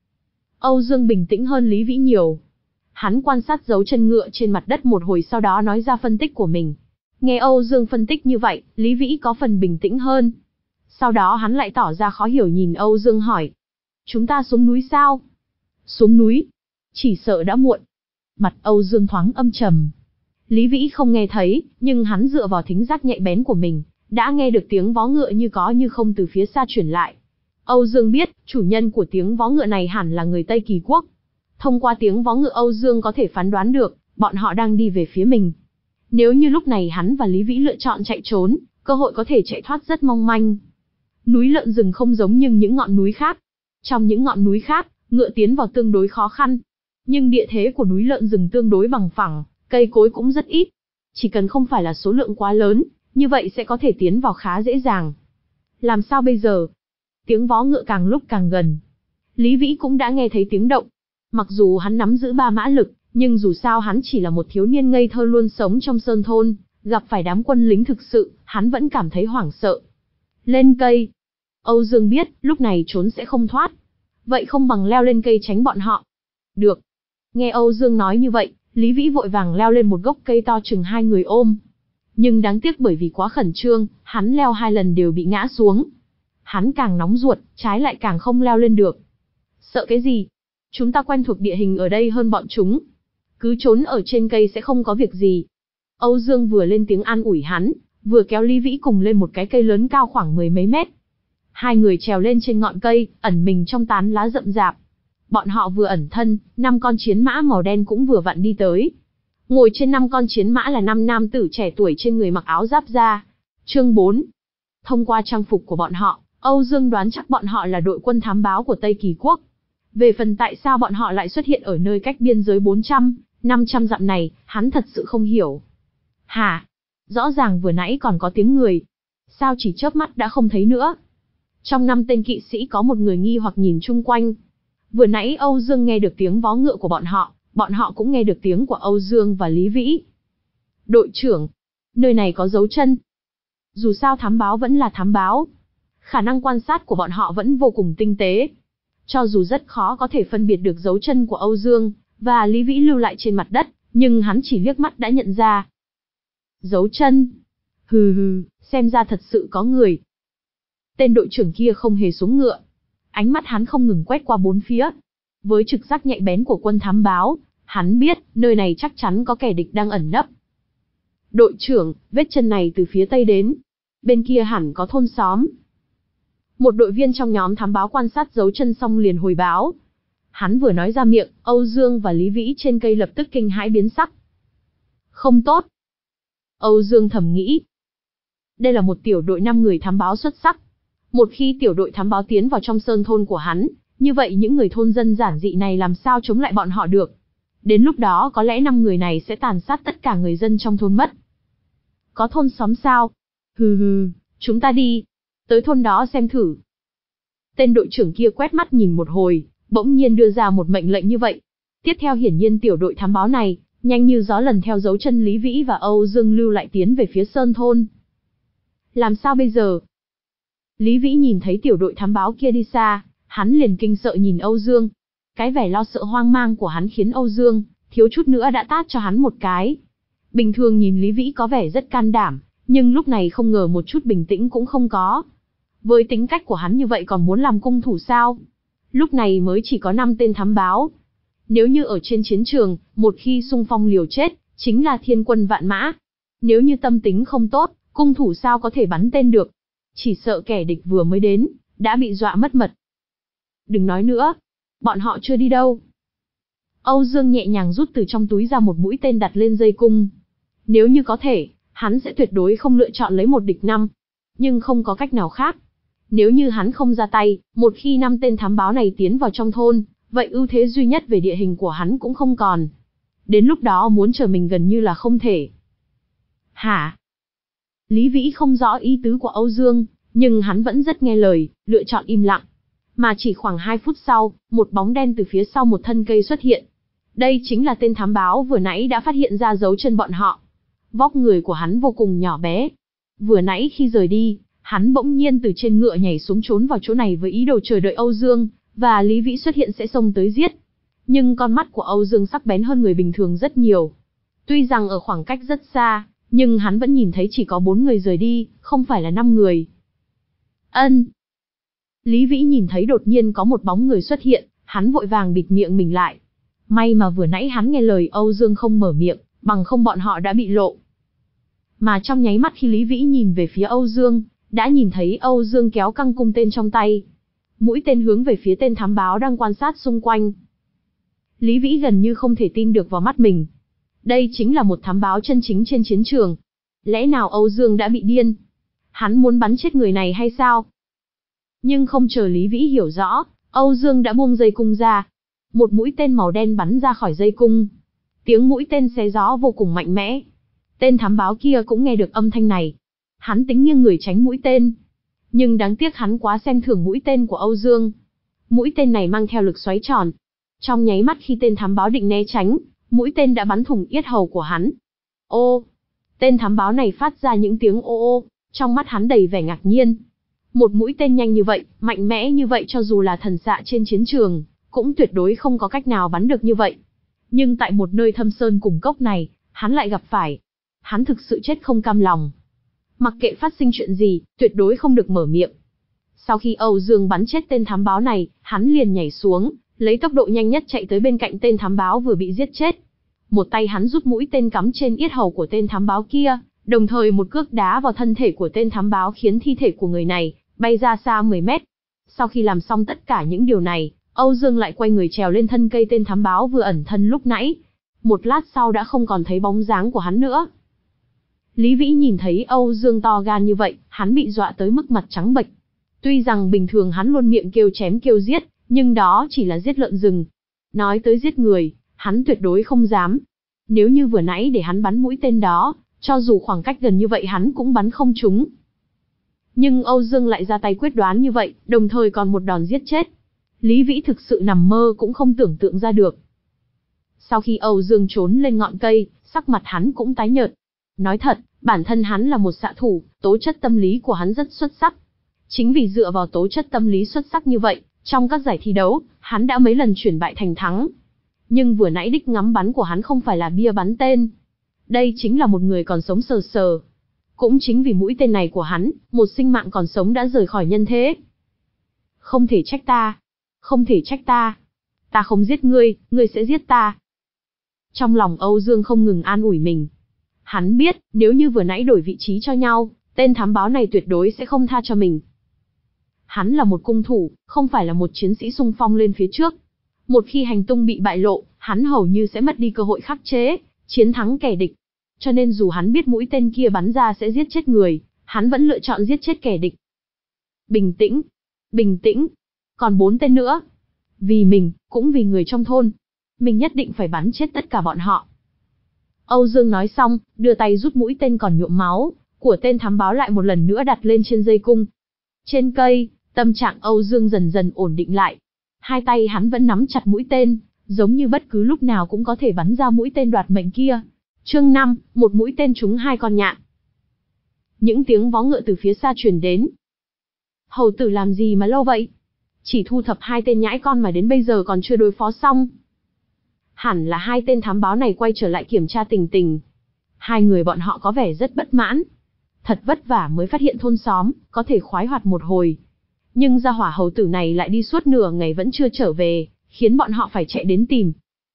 Âu Dương bình tĩnh hơn Lý Vĩ nhiều. Hắn quan sát dấu chân ngựa trên mặt đất một hồi sau đó nói ra phân tích của mình. Nghe Âu Dương phân tích như vậy, Lý Vĩ có phần bình tĩnh hơn. Sau đó hắn lại tỏ ra khó hiểu nhìn Âu Dương hỏi. Chúng ta xuống núi sao? Xuống núi? Chỉ sợ đã muộn. Mặt Âu Dương thoáng âm trầm. Lý Vĩ không nghe thấy, nhưng hắn dựa vào thính giác nhạy bén của mình, đã nghe được tiếng vó ngựa như có như không từ phía xa truyền lại. Âu Dương biết, chủ nhân của tiếng vó ngựa này hẳn là người Tây Kỳ Quốc. Thông qua tiếng vó ngựa Âu Dương có thể phán đoán được, bọn họ đang đi về phía mình. Nếu như lúc này hắn và Lý Vĩ lựa chọn chạy trốn, cơ hội có thể chạy thoát rất mong manh. Núi lợn rừng không giống như những ngọn núi khác. Trong những ngọn núi khác, ngựa tiến vào tương đối khó khăn. Nhưng địa thế của núi lợn rừng tương đối bằng phẳng, cây cối cũng rất ít. Chỉ cần không phải là số lượng quá lớn, như vậy sẽ có thể tiến vào khá dễ dàng. Làm sao bây giờ? Tiếng vó ngựa càng lúc càng gần. Lý Vĩ cũng đã nghe thấy tiếng động. Mặc dù hắn nắm giữ ba mã lực, nhưng dù sao hắn chỉ là một thiếu niên ngây thơ luôn sống trong sơn thôn, gặp phải đám quân lính thực sự, hắn vẫn cảm thấy hoảng sợ. Lên cây. Âu Dương biết, lúc này trốn sẽ không thoát. Vậy không bằng leo lên cây tránh bọn họ. Được. Nghe Âu Dương nói như vậy, Lý Vĩ vội vàng leo lên một gốc cây to chừng hai người ôm. Nhưng đáng tiếc bởi vì quá khẩn trương, hắn leo hai lần đều bị ngã xuống. Hắn càng nóng ruột, trái lại càng không leo lên được. Sợ cái gì? Chúng ta quen thuộc địa hình ở đây hơn bọn chúng. Cứ trốn ở trên cây sẽ không có việc gì. Âu Dương vừa lên tiếng an ủi hắn, vừa kéo Lý Vĩ cùng lên một cái cây lớn cao khoảng mười mấy mét. Hai người trèo lên trên ngọn cây, ẩn mình trong tán lá rậm rạp. Bọn họ vừa ẩn thân, năm con chiến mã màu đen cũng vừa vặn đi tới. Ngồi trên năm con chiến mã là năm nam tử trẻ tuổi trên người mặc áo giáp da. Chương bốn. Thông qua trang phục của bọn họ, Âu Dương đoán chắc bọn họ là đội quân thám báo của Tây Kỳ Quốc. Về phần tại sao bọn họ lại xuất hiện ở nơi cách biên giới bốn trăm, năm trăm dặm này, hắn thật sự không hiểu. Hả? Rõ ràng vừa nãy còn có tiếng người. Sao chỉ chớp mắt đã không thấy nữa? Trong năm tên kỵ sĩ có một người nghi hoặc nhìn chung quanh. Vừa nãy Âu Dương nghe được tiếng vó ngựa của bọn họ, bọn họ cũng nghe được tiếng của Âu Dương và Lý Vĩ. Đội trưởng, nơi này có dấu chân. Dù sao thám báo vẫn là thám báo. Khả năng quan sát của bọn họ vẫn vô cùng tinh tế. Cho dù rất khó có thể phân biệt được dấu chân của Âu Dương và Lý Vĩ lưu lại trên mặt đất, nhưng hắn chỉ liếc mắt đã nhận ra. Dấu chân. Hừ hừ, xem ra thật sự có người. Tên đội trưởng kia không hề xuống ngựa. Ánh mắt hắn không ngừng quét qua bốn phía. Với trực giác nhạy bén của quân thám báo, hắn biết nơi này chắc chắn có kẻ địch đang ẩn nấp. Đội trưởng, vết chân này từ phía tây đến. Bên kia hẳn có thôn xóm. Một đội viên trong nhóm thám báo quan sát dấu chân xong liền hồi báo. Hắn vừa nói ra miệng, Âu Dương và Lý Vĩ trên cây lập tức kinh hãi biến sắc. Không tốt. Âu Dương thầm nghĩ. Đây là một tiểu đội năm người thám báo xuất sắc. Một khi tiểu đội thám báo tiến vào trong sơn thôn của hắn, như vậy những người thôn dân giản dị này làm sao chống lại bọn họ được. Đến lúc đó có lẽ năm người này sẽ tàn sát tất cả người dân trong thôn mất. Có thôn xóm sao? Hừ hừ, chúng ta đi. Tới thôn đó xem thử. Tên đội trưởng kia quét mắt nhìn một hồi, bỗng nhiên đưa ra một mệnh lệnh như vậy. Tiếp theo hiển nhiên tiểu đội thám báo này, nhanh như gió lần theo dấu chân Lý Vĩ và Âu Dương lưu lại tiến về phía sơn thôn. Làm sao bây giờ? Lý Vĩ nhìn thấy tiểu đội thám báo kia đi xa, hắn liền kinh sợ nhìn Âu Dương. Cái vẻ lo sợ hoang mang của hắn khiến Âu Dương, thiếu chút nữa đã tát cho hắn một cái. Bình thường nhìn Lý Vĩ có vẻ rất can đảm, nhưng lúc này không ngờ một chút bình tĩnh cũng không có. Với tính cách của hắn như vậy còn muốn làm cung thủ sao? Lúc này mới chỉ có năm tên thám báo. Nếu như ở trên chiến trường, một khi xung phong liều chết, chính là thiên quân vạn mã. Nếu như tâm tính không tốt, cung thủ sao có thể bắn tên được? Chỉ sợ kẻ địch vừa mới đến, đã bị dọa mất mật. Đừng nói nữa, bọn họ chưa đi đâu. Âu Dương nhẹ nhàng rút từ trong túi ra một mũi tên đặt lên dây cung. Nếu như có thể, hắn sẽ tuyệt đối không lựa chọn lấy một địch năm. Nhưng không có cách nào khác. Nếu như hắn không ra tay, một khi năm tên thám báo này tiến vào trong thôn, vậy ưu thế duy nhất về địa hình của hắn cũng không còn. Đến lúc đó muốn chờ mình gần như là không thể. Hả? Lý Vĩ không rõ ý tứ của Âu Dương, nhưng hắn vẫn rất nghe lời, lựa chọn im lặng. Mà chỉ khoảng hai phút sau, một bóng đen từ phía sau một thân cây xuất hiện. Đây chính là tên thám báo vừa nãy đã phát hiện ra dấu chân bọn họ. Vóc người của hắn vô cùng nhỏ bé. Vừa nãy khi rời đi, hắn bỗng nhiên từ trên ngựa nhảy xuống trốn vào chỗ này với ý đồ chờ đợi Âu Dương và Lý Vĩ xuất hiện sẽ xông tới giết. Nhưng con mắt của Âu Dương sắc bén hơn người bình thường rất nhiều. Tuy rằng ở khoảng cách rất xa, nhưng hắn vẫn nhìn thấy chỉ có bốn người rời đi, không phải là năm người. Ân. Lý Vĩ nhìn thấy đột nhiên có một bóng người xuất hiện, hắn vội vàng bịt miệng mình lại. May mà vừa nãy hắn nghe lời Âu Dương không mở miệng, bằng không bọn họ đã bị lộ. Mà trong nháy mắt khi Lý Vĩ nhìn về phía Âu Dương, đã nhìn thấy Âu Dương kéo căng cung tên trong tay. Mũi tên hướng về phía tên thám báo đang quan sát xung quanh. Lý Vĩ gần như không thể tin được vào mắt mình. Đây chính là một thám báo chân chính trên chiến trường. Lẽ nào Âu Dương đã bị điên? Hắn muốn bắn chết người này hay sao? Nhưng không chờ Lý Vĩ hiểu rõ, Âu Dương đã buông dây cung ra. Một mũi tên màu đen bắn ra khỏi dây cung. Tiếng mũi tên xé gió vô cùng mạnh mẽ. Tên thám báo kia cũng nghe được âm thanh này. Hắn tính nghiêng người tránh mũi tên. Nhưng đáng tiếc hắn quá xem thường mũi tên của Âu Dương. Mũi tên này mang theo lực xoáy tròn. Trong nháy mắt khi tên thám báo định né tránh, mũi tên đã bắn thủng yết hầu của hắn. Ô! Tên thám báo này phát ra những tiếng ô ô, trong mắt hắn đầy vẻ ngạc nhiên. Một mũi tên nhanh như vậy, mạnh mẽ như vậy cho dù là thần xạ trên chiến trường, cũng tuyệt đối không có cách nào bắn được như vậy. Nhưng tại một nơi thâm sơn cùng cốc này, hắn lại gặp phải. Hắn thực sự chết không cam lòng. Mặc kệ phát sinh chuyện gì, tuyệt đối không được mở miệng. Sau khi Âu Dương bắn chết tên thám báo này, hắn liền nhảy xuống, lấy tốc độ nhanh nhất chạy tới bên cạnh tên thám báo vừa bị giết chết. Một tay hắn rút mũi tên cắm trên yết hầu của tên thám báo kia, đồng thời một cước đá vào thân thể của tên thám báo khiến thi thể của người này bay ra xa mười mét. Sau khi làm xong tất cả những điều này, Âu Dương lại quay người trèo lên thân cây tên thám báo vừa ẩn thân lúc nãy. Một lát sau đã không còn thấy bóng dáng của hắn nữa. Lý Vĩ nhìn thấy Âu Dương to gan như vậy, hắn bị dọa tới mức mặt trắng bệch. Tuy rằng bình thường hắn luôn miệng kêu chém kêu giết, nhưng đó chỉ là giết lợn rừng. Nói tới giết người, hắn tuyệt đối không dám. Nếu như vừa nãy để hắn bắn mũi tên đó, cho dù khoảng cách gần như vậy hắn cũng bắn không trúng. Nhưng Âu Dương lại ra tay quyết đoán như vậy, đồng thời còn một đòn giết chết. Lý Vĩ thực sự nằm mơ cũng không tưởng tượng ra được. Sau khi Âu Dương trốn lên ngọn cây, sắc mặt hắn cũng tái nhợt. Nói thật, bản thân hắn là một xạ thủ, tố chất tâm lý của hắn rất xuất sắc. Chính vì dựa vào tố chất tâm lý xuất sắc như vậy, trong các giải thi đấu, hắn đã mấy lần chuyển bại thành thắng. Nhưng vừa nãy đích ngắm bắn của hắn không phải là bia bắn tên. Đây chính là một người còn sống sờ sờ. Cũng chính vì mũi tên này của hắn, một sinh mạng còn sống đã rời khỏi nhân thế. Không thể trách ta. Không thể trách ta. Ta không giết ngươi, ngươi sẽ giết ta. Trong lòng Âu Dương không ngừng an ủi mình. Hắn biết, nếu như vừa nãy đổi vị trí cho nhau, tên thám báo này tuyệt đối sẽ không tha cho mình. Hắn là một cung thủ, không phải là một chiến sĩ xung phong lên phía trước. Một khi hành tung bị bại lộ, hắn hầu như sẽ mất đi cơ hội khắc chế, chiến thắng kẻ địch. Cho nên dù hắn biết mũi tên kia bắn ra sẽ giết chết người, hắn vẫn lựa chọn giết chết kẻ địch. Bình tĩnh, bình tĩnh, còn bốn tên nữa. Vì mình, cũng vì người trong thôn. Mình nhất định phải bắn chết tất cả bọn họ. Âu Dương nói xong, đưa tay rút mũi tên còn nhuộm máu của tên thám báo lại một lần nữa đặt lên trên dây cung. Trên cây, tâm trạng Âu Dương dần dần ổn định lại. Hai tay hắn vẫn nắm chặt mũi tên, giống như bất cứ lúc nào cũng có thể bắn ra mũi tên đoạt mệnh kia. Chương năm, một mũi tên trúng hai con nhạn. Những tiếng vó ngựa từ phía xa truyền đến. Hầu tử làm gì mà lâu vậy? Chỉ thu thập hai tên nhãi con mà đến bây giờ còn chưa đối phó xong. Hẳn là hai tên thám báo này quay trở lại kiểm tra tình tình. Hai người bọn họ có vẻ rất bất mãn. Thật vất vả mới phát hiện thôn xóm, có thể khoái hoạt một hồi. Nhưng gia hỏa hầu tử này lại đi suốt nửa ngày vẫn chưa trở về, khiến bọn họ phải chạy đến tìm.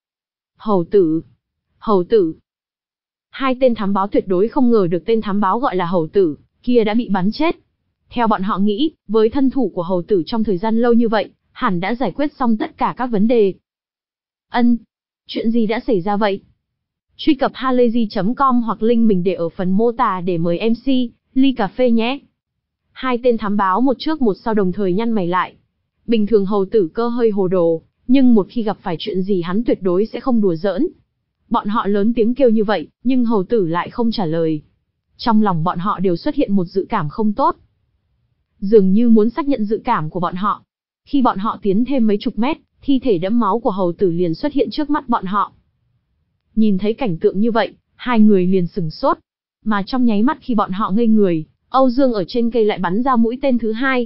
Hầu tử! Hầu tử! Hai tên thám báo tuyệt đối không ngờ được tên thám báo gọi là hầu tử, kia đã bị bắn chết. Theo bọn họ nghĩ, với thân thủ của hầu tử trong thời gian lâu như vậy, hẳn đã giải quyết xong tất cả các vấn đề. Ân! Chuyện gì đã xảy ra vậy? Truy cập halayzi chấm com hoặc link mình để ở phần mô tả để mời em xê, ly cà phê nhé. Hai tên thám báo một trước một sau đồng thời nhăn mày lại. Bình thường hầu tử cơ hơi hồ đồ, nhưng một khi gặp phải chuyện gì hắn tuyệt đối sẽ không đùa giỡn. Bọn họ lớn tiếng kêu như vậy, nhưng hầu tử lại không trả lời. Trong lòng bọn họ đều xuất hiện một dự cảm không tốt. Dường như muốn xác nhận dự cảm của bọn họ. Khi bọn họ tiến thêm mấy chục mét, thi thể đẫm máu của hầu tử liền xuất hiện trước mắt bọn họ. Nhìn thấy cảnh tượng như vậy, hai người liền sửng sốt. Mà trong nháy mắt khi bọn họ ngây người, Âu Dương ở trên cây lại bắn ra mũi tên thứ hai.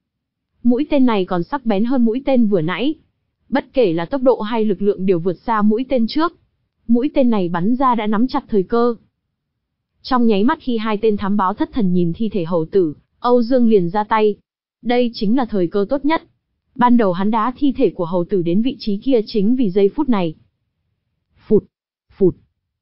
Mũi tên này còn sắc bén hơn mũi tên vừa nãy. Bất kể là tốc độ hay lực lượng đều vượt xa mũi tên trước. Mũi tên này bắn ra đã nắm chặt thời cơ. Trong nháy mắt khi hai tên thám báo thất thần nhìn thi thể hầu tử, Âu Dương liền ra tay. Đây chính là thời cơ tốt nhất. Ban đầu hắn đá thi thể của hầu tử đến vị trí kia chính vì giây phút này. Phụt, phụt.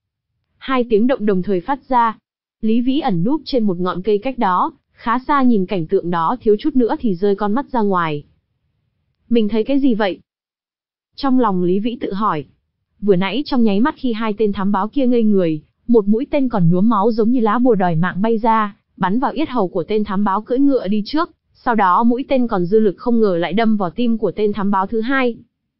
Hai tiếng động đồng thời phát ra. Lý Vĩ ẩn núp trên một ngọn cây cách đó, khá xa nhìn cảnh tượng đó thiếu chút nữa thì rơi con mắt ra ngoài. Mình thấy cái gì vậy? Trong lòng Lý Vĩ tự hỏi. Vừa nãy trong nháy mắt khi hai tên thám báo kia ngây người, một mũi tên còn nhuốm máu giống như lá bùa đòi mạng bay ra, bắn vào yết hầu của tên thám báo cưỡi ngựa đi trước. Sau đó mũi tên còn dư lực không ngờ lại đâm vào tim của tên thám báo thứ hai.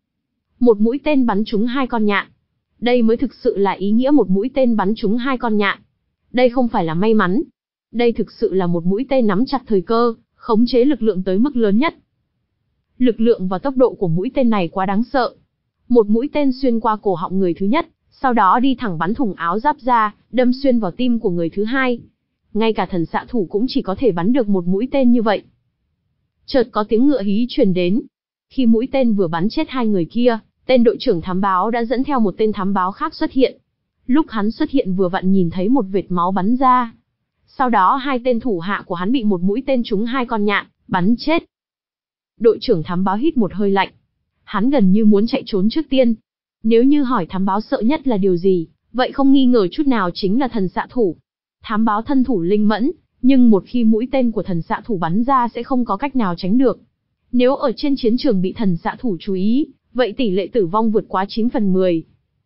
Một mũi tên bắn trúng hai con nhạn. Đây mới thực sự là ý nghĩa một mũi tên bắn trúng hai con nhạn. Đây không phải là may mắn. Đây thực sự là một mũi tên nắm chặt thời cơ, khống chế lực lượng tới mức lớn nhất. Lực lượng và tốc độ của mũi tên này quá đáng sợ. Một mũi tên xuyên qua cổ họng người thứ nhất, sau đó đi thẳng bắn thủng áo giáp ra, đâm xuyên vào tim của người thứ hai. Ngay cả thần xạ thủ cũng chỉ có thể bắn được một mũi tên như vậy. Chợt có tiếng ngựa hí truyền đến. Khi mũi tên vừa bắn chết hai người kia, tên đội trưởng thám báo đã dẫn theo một tên thám báo khác xuất hiện. Lúc hắn xuất hiện vừa vặn nhìn thấy một vệt máu bắn ra. Sau đó hai tên thủ hạ của hắn bị một mũi tên trúng hai con nhạn, bắn chết. Đội trưởng thám báo hít một hơi lạnh. Hắn gần như muốn chạy trốn trước tiên. Nếu như hỏi thám báo sợ nhất là điều gì, vậy không nghi ngờ chút nào chính là thần xạ thủ. Thám báo thân thủ linh mẫn, nhưng một khi mũi tên của thần xạ thủ bắn ra sẽ không có cách nào tránh được. Nếu ở trên chiến trường bị thần xạ thủ chú ý, vậy tỷ lệ tử vong vượt quá chín phần mười.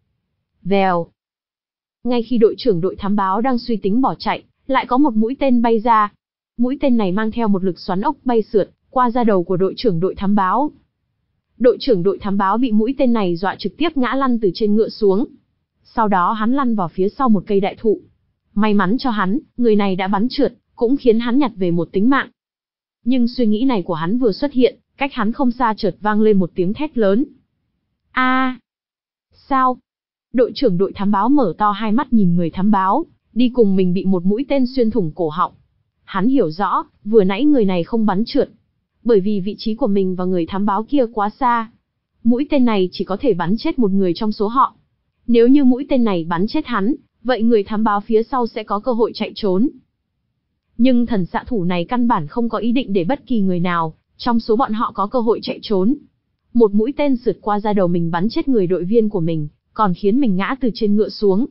Vèo. Ngay khi đội trưởng đội thám báo đang suy tính bỏ chạy, lại có một mũi tên bay ra. Mũi tên này mang theo một lực xoắn ốc bay sượt qua da đầu của đội trưởng đội thám báo. Đội trưởng đội thám báo bị mũi tên này dọa trực tiếp ngã lăn từ trên ngựa xuống. Sau đó hắn lăn vào phía sau một cây đại thụ. May mắn cho hắn, người này đã bắn trượt, cũng khiến hắn nhặt về một tính mạng. Nhưng suy nghĩ này của hắn vừa xuất hiện, cách hắn không xa chợt vang lên một tiếng thét lớn. A! À, sao? Đội trưởng đội thám báo mở to hai mắt nhìn người thám báo, đi cùng mình bị một mũi tên xuyên thủng cổ họng. Hắn hiểu rõ, vừa nãy người này không bắn trượt, bởi vì vị trí của mình và người thám báo kia quá xa. Mũi tên này chỉ có thể bắn chết một người trong số họ. Nếu như mũi tên này bắn chết hắn, vậy người thám báo phía sau sẽ có cơ hội chạy trốn. Nhưng thần xạ thủ này căn bản không có ý định để bất kỳ người nào trong số bọn họ có cơ hội chạy trốn. Một mũi tên sượt qua da đầu mình bắn chết người đội viên của mình, còn khiến mình ngã từ trên ngựa xuống.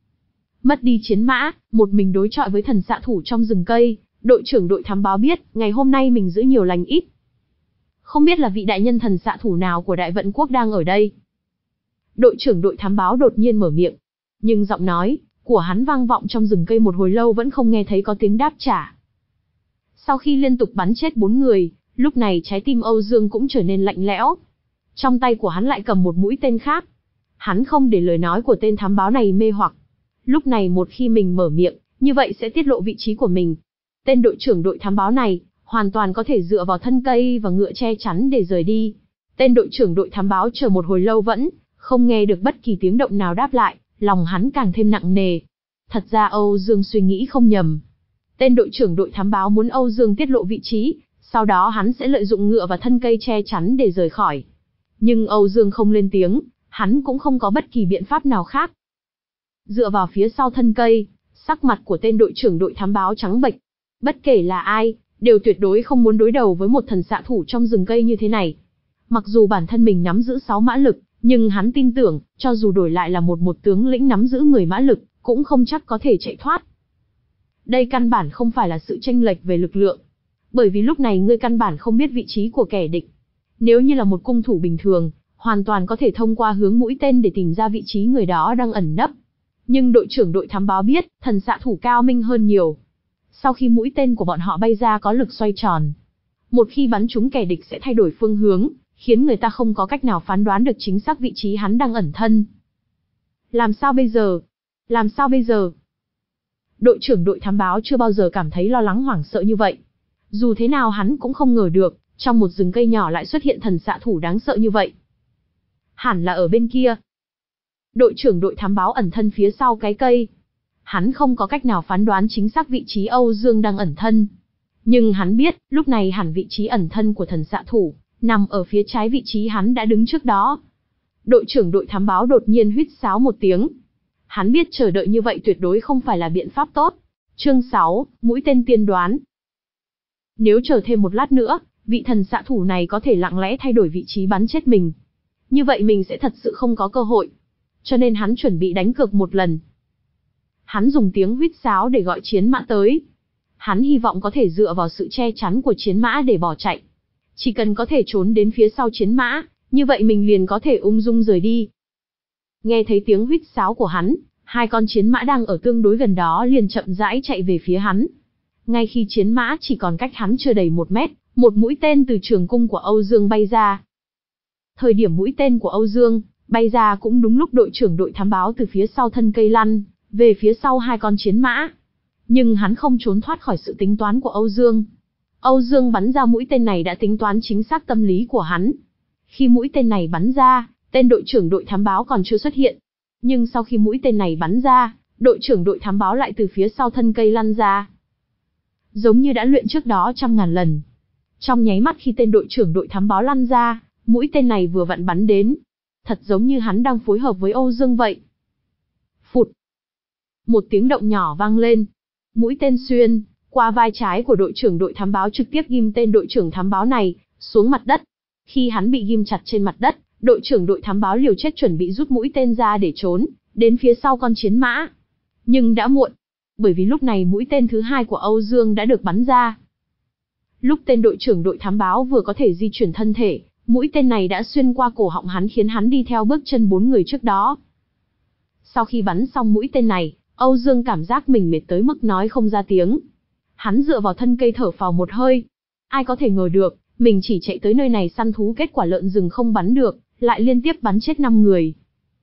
Mất đi chiến mã, một mình đối chọi với thần xạ thủ trong rừng cây, đội trưởng đội thám báo biết, ngày hôm nay mình giữ nhiều lành ít. Không biết là vị đại nhân thần xạ thủ nào của Đại Vận Quốc đang ở đây. Đội trưởng đội thám báo đột nhiên mở miệng, nhưng giọng nói của hắn vang vọng trong rừng cây một hồi lâu vẫn không nghe thấy có tiếng đáp trả. Sau khi liên tục bắn chết bốn người, lúc này trái tim Âu Dương cũng trở nên lạnh lẽo. Trong tay của hắn lại cầm một mũi tên khác. Hắn không để lời nói của tên thám báo này mê hoặc. Lúc này một khi mình mở miệng, như vậy sẽ tiết lộ vị trí của mình. Tên đội trưởng đội thám báo này, hoàn toàn có thể dựa vào thân cây và ngựa che chắn để rời đi. Tên đội trưởng đội thám báo chờ một hồi lâu vẫn không nghe được bất kỳ tiếng động nào đáp lại, lòng hắn càng thêm nặng nề. Thật ra Âu Dương suy nghĩ không nhầm. Tên đội trưởng đội thám báo muốn Âu Dương tiết lộ vị trí, sau đó hắn sẽ lợi dụng ngựa và thân cây che chắn để rời khỏi. Nhưng Âu Dương không lên tiếng, hắn cũng không có bất kỳ biện pháp nào khác. Dựa vào phía sau thân cây, sắc mặt của tên đội trưởng đội thám báo trắng bệch. Bất kể là ai, đều tuyệt đối không muốn đối đầu với một thần xạ thủ trong rừng cây như thế này. Mặc dù bản thân mình nắm giữ sáu mã lực, nhưng hắn tin tưởng, cho dù đổi lại là một một tướng lĩnh nắm giữ mười mã lực, cũng không chắc có thể chạy thoát. Đây căn bản không phải là sự chênh lệch về lực lượng. Bởi vì lúc này ngươi căn bản không biết vị trí của kẻ địch. Nếu như là một cung thủ bình thường, hoàn toàn có thể thông qua hướng mũi tên để tìm ra vị trí người đó đang ẩn nấp. Nhưng đội trưởng đội thám báo biết, thần xạ thủ cao minh hơn nhiều. Sau khi mũi tên của bọn họ bay ra có lực xoay tròn. Một khi bắn trúng kẻ địch sẽ thay đổi phương hướng, khiến người ta không có cách nào phán đoán được chính xác vị trí hắn đang ẩn thân. Làm sao bây giờ? Làm sao bây giờ? Đội trưởng đội thám báo chưa bao giờ cảm thấy lo lắng hoảng sợ như vậy. Dù thế nào hắn cũng không ngờ được, trong một rừng cây nhỏ lại xuất hiện thần xạ thủ đáng sợ như vậy. Hẳn là ở bên kia. Đội trưởng đội thám báo ẩn thân phía sau cái cây. Hắn không có cách nào phán đoán chính xác vị trí Âu Dương đang ẩn thân. Nhưng hắn biết, lúc này hẳn vị trí ẩn thân của thần xạ thủ nằm ở phía trái vị trí hắn đã đứng trước đó. Đội trưởng đội thám báo đột nhiên huýt sáo một tiếng. Hắn biết chờ đợi như vậy tuyệt đối không phải là biện pháp tốt. Chương sáu, mũi tên tiên đoán. Nếu chờ thêm một lát nữa, vị thần xạ thủ này có thể lặng lẽ thay đổi vị trí bắn chết mình. Như vậy mình sẽ thật sự không có cơ hội. Cho nên hắn chuẩn bị đánh cược một lần. Hắn dùng tiếng huýt sáo để gọi chiến mã tới. Hắn hy vọng có thể dựa vào sự che chắn của chiến mã để bỏ chạy. Chỉ cần có thể trốn đến phía sau chiến mã, như vậy mình liền có thể ung dung rời đi. Nghe thấy tiếng huýt sáo của hắn, hai con chiến mã đang ở tương đối gần đó liền chậm rãi chạy về phía hắn. Ngay khi chiến mã chỉ còn cách hắn chưa đầy một mét, một mũi tên từ trường cung của Âu Dương bay ra. Thời điểm mũi tên của Âu Dương bay ra cũng đúng lúc đội trưởng đội thám báo từ phía sau thân cây lăn về phía sau hai con chiến mã. Nhưng hắn không trốn thoát khỏi sự tính toán của Âu Dương. Âu Dương bắn ra mũi tên này đã tính toán chính xác tâm lý của hắn. Khi mũi tên này bắn ra, tên đội trưởng đội thám báo còn chưa xuất hiện. Nhưng sau khi mũi tên này bắn ra, đội trưởng đội thám báo lại từ phía sau thân cây lăn ra. Giống như đã luyện trước đó trăm ngàn lần. Trong nháy mắt khi tên đội trưởng đội thám báo lăn ra, mũi tên này vừa vặn bắn đến. Thật giống như hắn đang phối hợp với Âu Dương vậy. Phụt. Một tiếng động nhỏ vang lên. Mũi tên xuyên qua vai trái của đội trưởng đội thám báo trực tiếp ghim tên đội trưởng thám báo này xuống mặt đất. Khi hắn bị ghim chặt trên mặt đất, đội trưởng đội thám báo liều chết chuẩn bị rút mũi tên ra để trốn đến phía sau con chiến mã. Nhưng đã muộn, bởi vì lúc này mũi tên thứ hai của Âu Dương đã được bắn ra. Lúc tên đội trưởng đội thám báo vừa có thể di chuyển thân thể, mũi tên này đã xuyên qua cổ họng hắn khiến hắn đi theo bước chân bốn người trước đó. Sau khi bắn xong mũi tên này, Âu Dương cảm giác mình mệt tới mức nói không ra tiếng. Hắn dựa vào thân cây thở phào một hơi. Ai có thể ngờ được, mình chỉ chạy tới nơi này săn thú kết quả lợn rừng không bắn được, lại liên tiếp bắn chết năm người.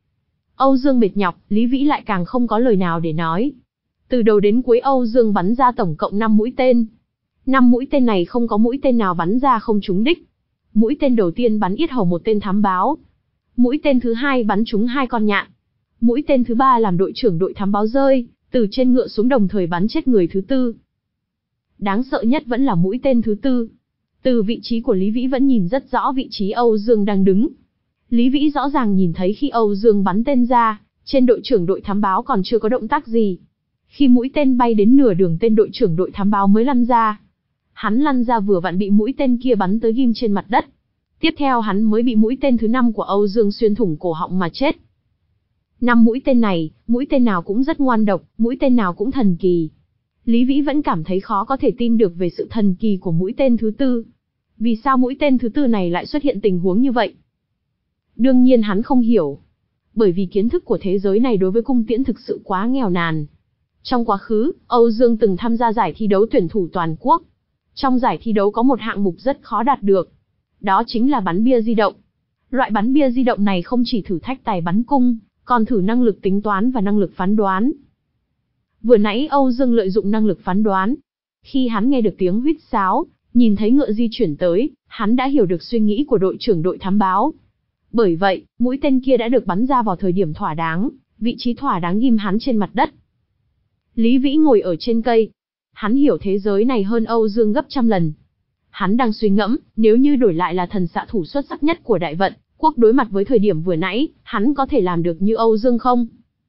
Âu Dương mệt nhọc, Lý Vĩ lại càng không có lời nào để nói. Từ đầu đến cuối Âu Dương bắn ra tổng cộng năm mũi tên. năm mũi tên này không có mũi tên nào bắn ra không trúng đích. Mũi tên đầu tiên bắn yết hầu một tên thám báo. Mũi tên thứ hai bắn trúng hai con nhạn. Mũi tên thứ ba làm đội trưởng đội thám báo rơi, từ trên ngựa xuống đồng thời bắn chết người thứ tư. Đáng sợ nhất vẫn là mũi tên thứ tư. Từ vị trí của Lý Vĩ vẫn nhìn rất rõ vị trí Âu Dương đang đứng. Lý Vĩ rõ ràng nhìn thấy khi Âu Dương bắn tên ra, trên đội trưởng đội thám báo còn chưa có động tác gì. Khi mũi tên bay đến nửa đường tên đội trưởng đội thám báo mới lăn ra. Hắn lăn ra vừa vặn bị mũi tên kia bắn tới ghim trên mặt đất. Tiếp theo hắn mới bị mũi tên thứ năm của Âu Dương xuyên thủng cổ họng mà chết. Năm mũi tên này, mũi tên nào cũng rất ngoan độc, mũi tên nào cũng thần kỳ. Lý Vĩ vẫn cảm thấy khó có thể tin được về sự thần kỳ của mũi tên thứ tư. Vì sao mũi tên thứ tư này lại xuất hiện tình huống như vậy? Đương nhiên hắn không hiểu. Bởi vì kiến thức của thế giới này đối với cung tiễn thực sự quá nghèo nàn. Trong quá khứ, Âu Dương từng tham gia giải thi đấu tuyển thủ toàn quốc. Trong giải thi đấu có một hạng mục rất khó đạt được. Đó chính là bắn bia di động. Loại bắn bia di động này không chỉ thử thách tài bắn cung, còn thử năng lực tính toán và năng lực phán đoán. Vừa nãy Âu Dương lợi dụng năng lực phán đoán. Khi hắn nghe được tiếng huýt sáo, nhìn thấy ngựa di chuyển tới, hắn đã hiểu được suy nghĩ của đội trưởng đội thám báo. Bởi vậy, mũi tên kia đã được bắn ra vào thời điểm thỏa đáng, vị trí thỏa đáng ghim hắn trên mặt đất. Lý Vĩ ngồi ở trên cây. Hắn hiểu thế giới này hơn Âu Dương gấp trăm lần. Hắn đang suy ngẫm, nếu như đổi lại là thần xạ thủ xuất sắc nhất của đại vận quốc đối mặt với thời điểm vừa nãy, hắn có thể làm được như Âu Dương không?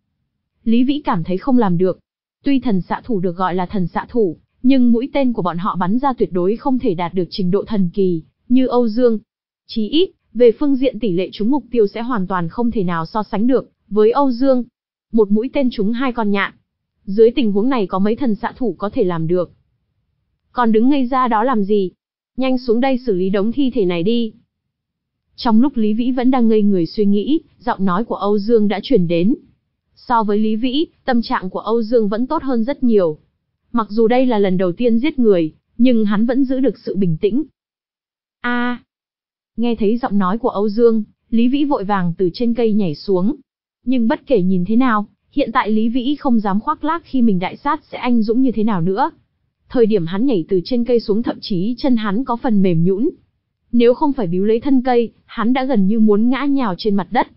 Lý Vĩ cảm thấy không làm được. Tuy thần xạ thủ được gọi là thần xạ thủ, nhưng mũi tên của bọn họ bắn ra tuyệt đối không thể đạt được trình độ thần kỳ như Âu Dương. Chí ít, về phương diện tỷ lệ trúng mục tiêu sẽ hoàn toàn không thể nào so sánh được với Âu Dương. Một mũi tên trúng hai con nhạn. Dưới tình huống này có mấy thần xạ thủ có thể làm được. Còn đứng ngây ra đó làm gì? Nhanh xuống đây xử lý đống thi thể này đi. Trong lúc Lý Vĩ vẫn đang ngây người suy nghĩ, giọng nói của Âu Dương đã truyền đến. So với Lý Vĩ, tâm trạng của Âu Dương vẫn tốt hơn rất nhiều. Mặc dù đây là lần đầu tiên giết người, nhưng hắn vẫn giữ được sự bình tĩnh. A, à, nghe thấy giọng nói của Âu Dương, Lý Vĩ vội vàng từ trên cây nhảy xuống. Nhưng bất kể nhìn thế nào, hiện tại Lý Vĩ không dám khoác lác khi mình đại sát sẽ anh dũng như thế nào nữa. Thời điểm hắn nhảy từ trên cây xuống thậm chí chân hắn có phần mềm nhũn. Nếu không phải bíu lấy thân cây, hắn đã gần như muốn ngã nhào trên mặt đất.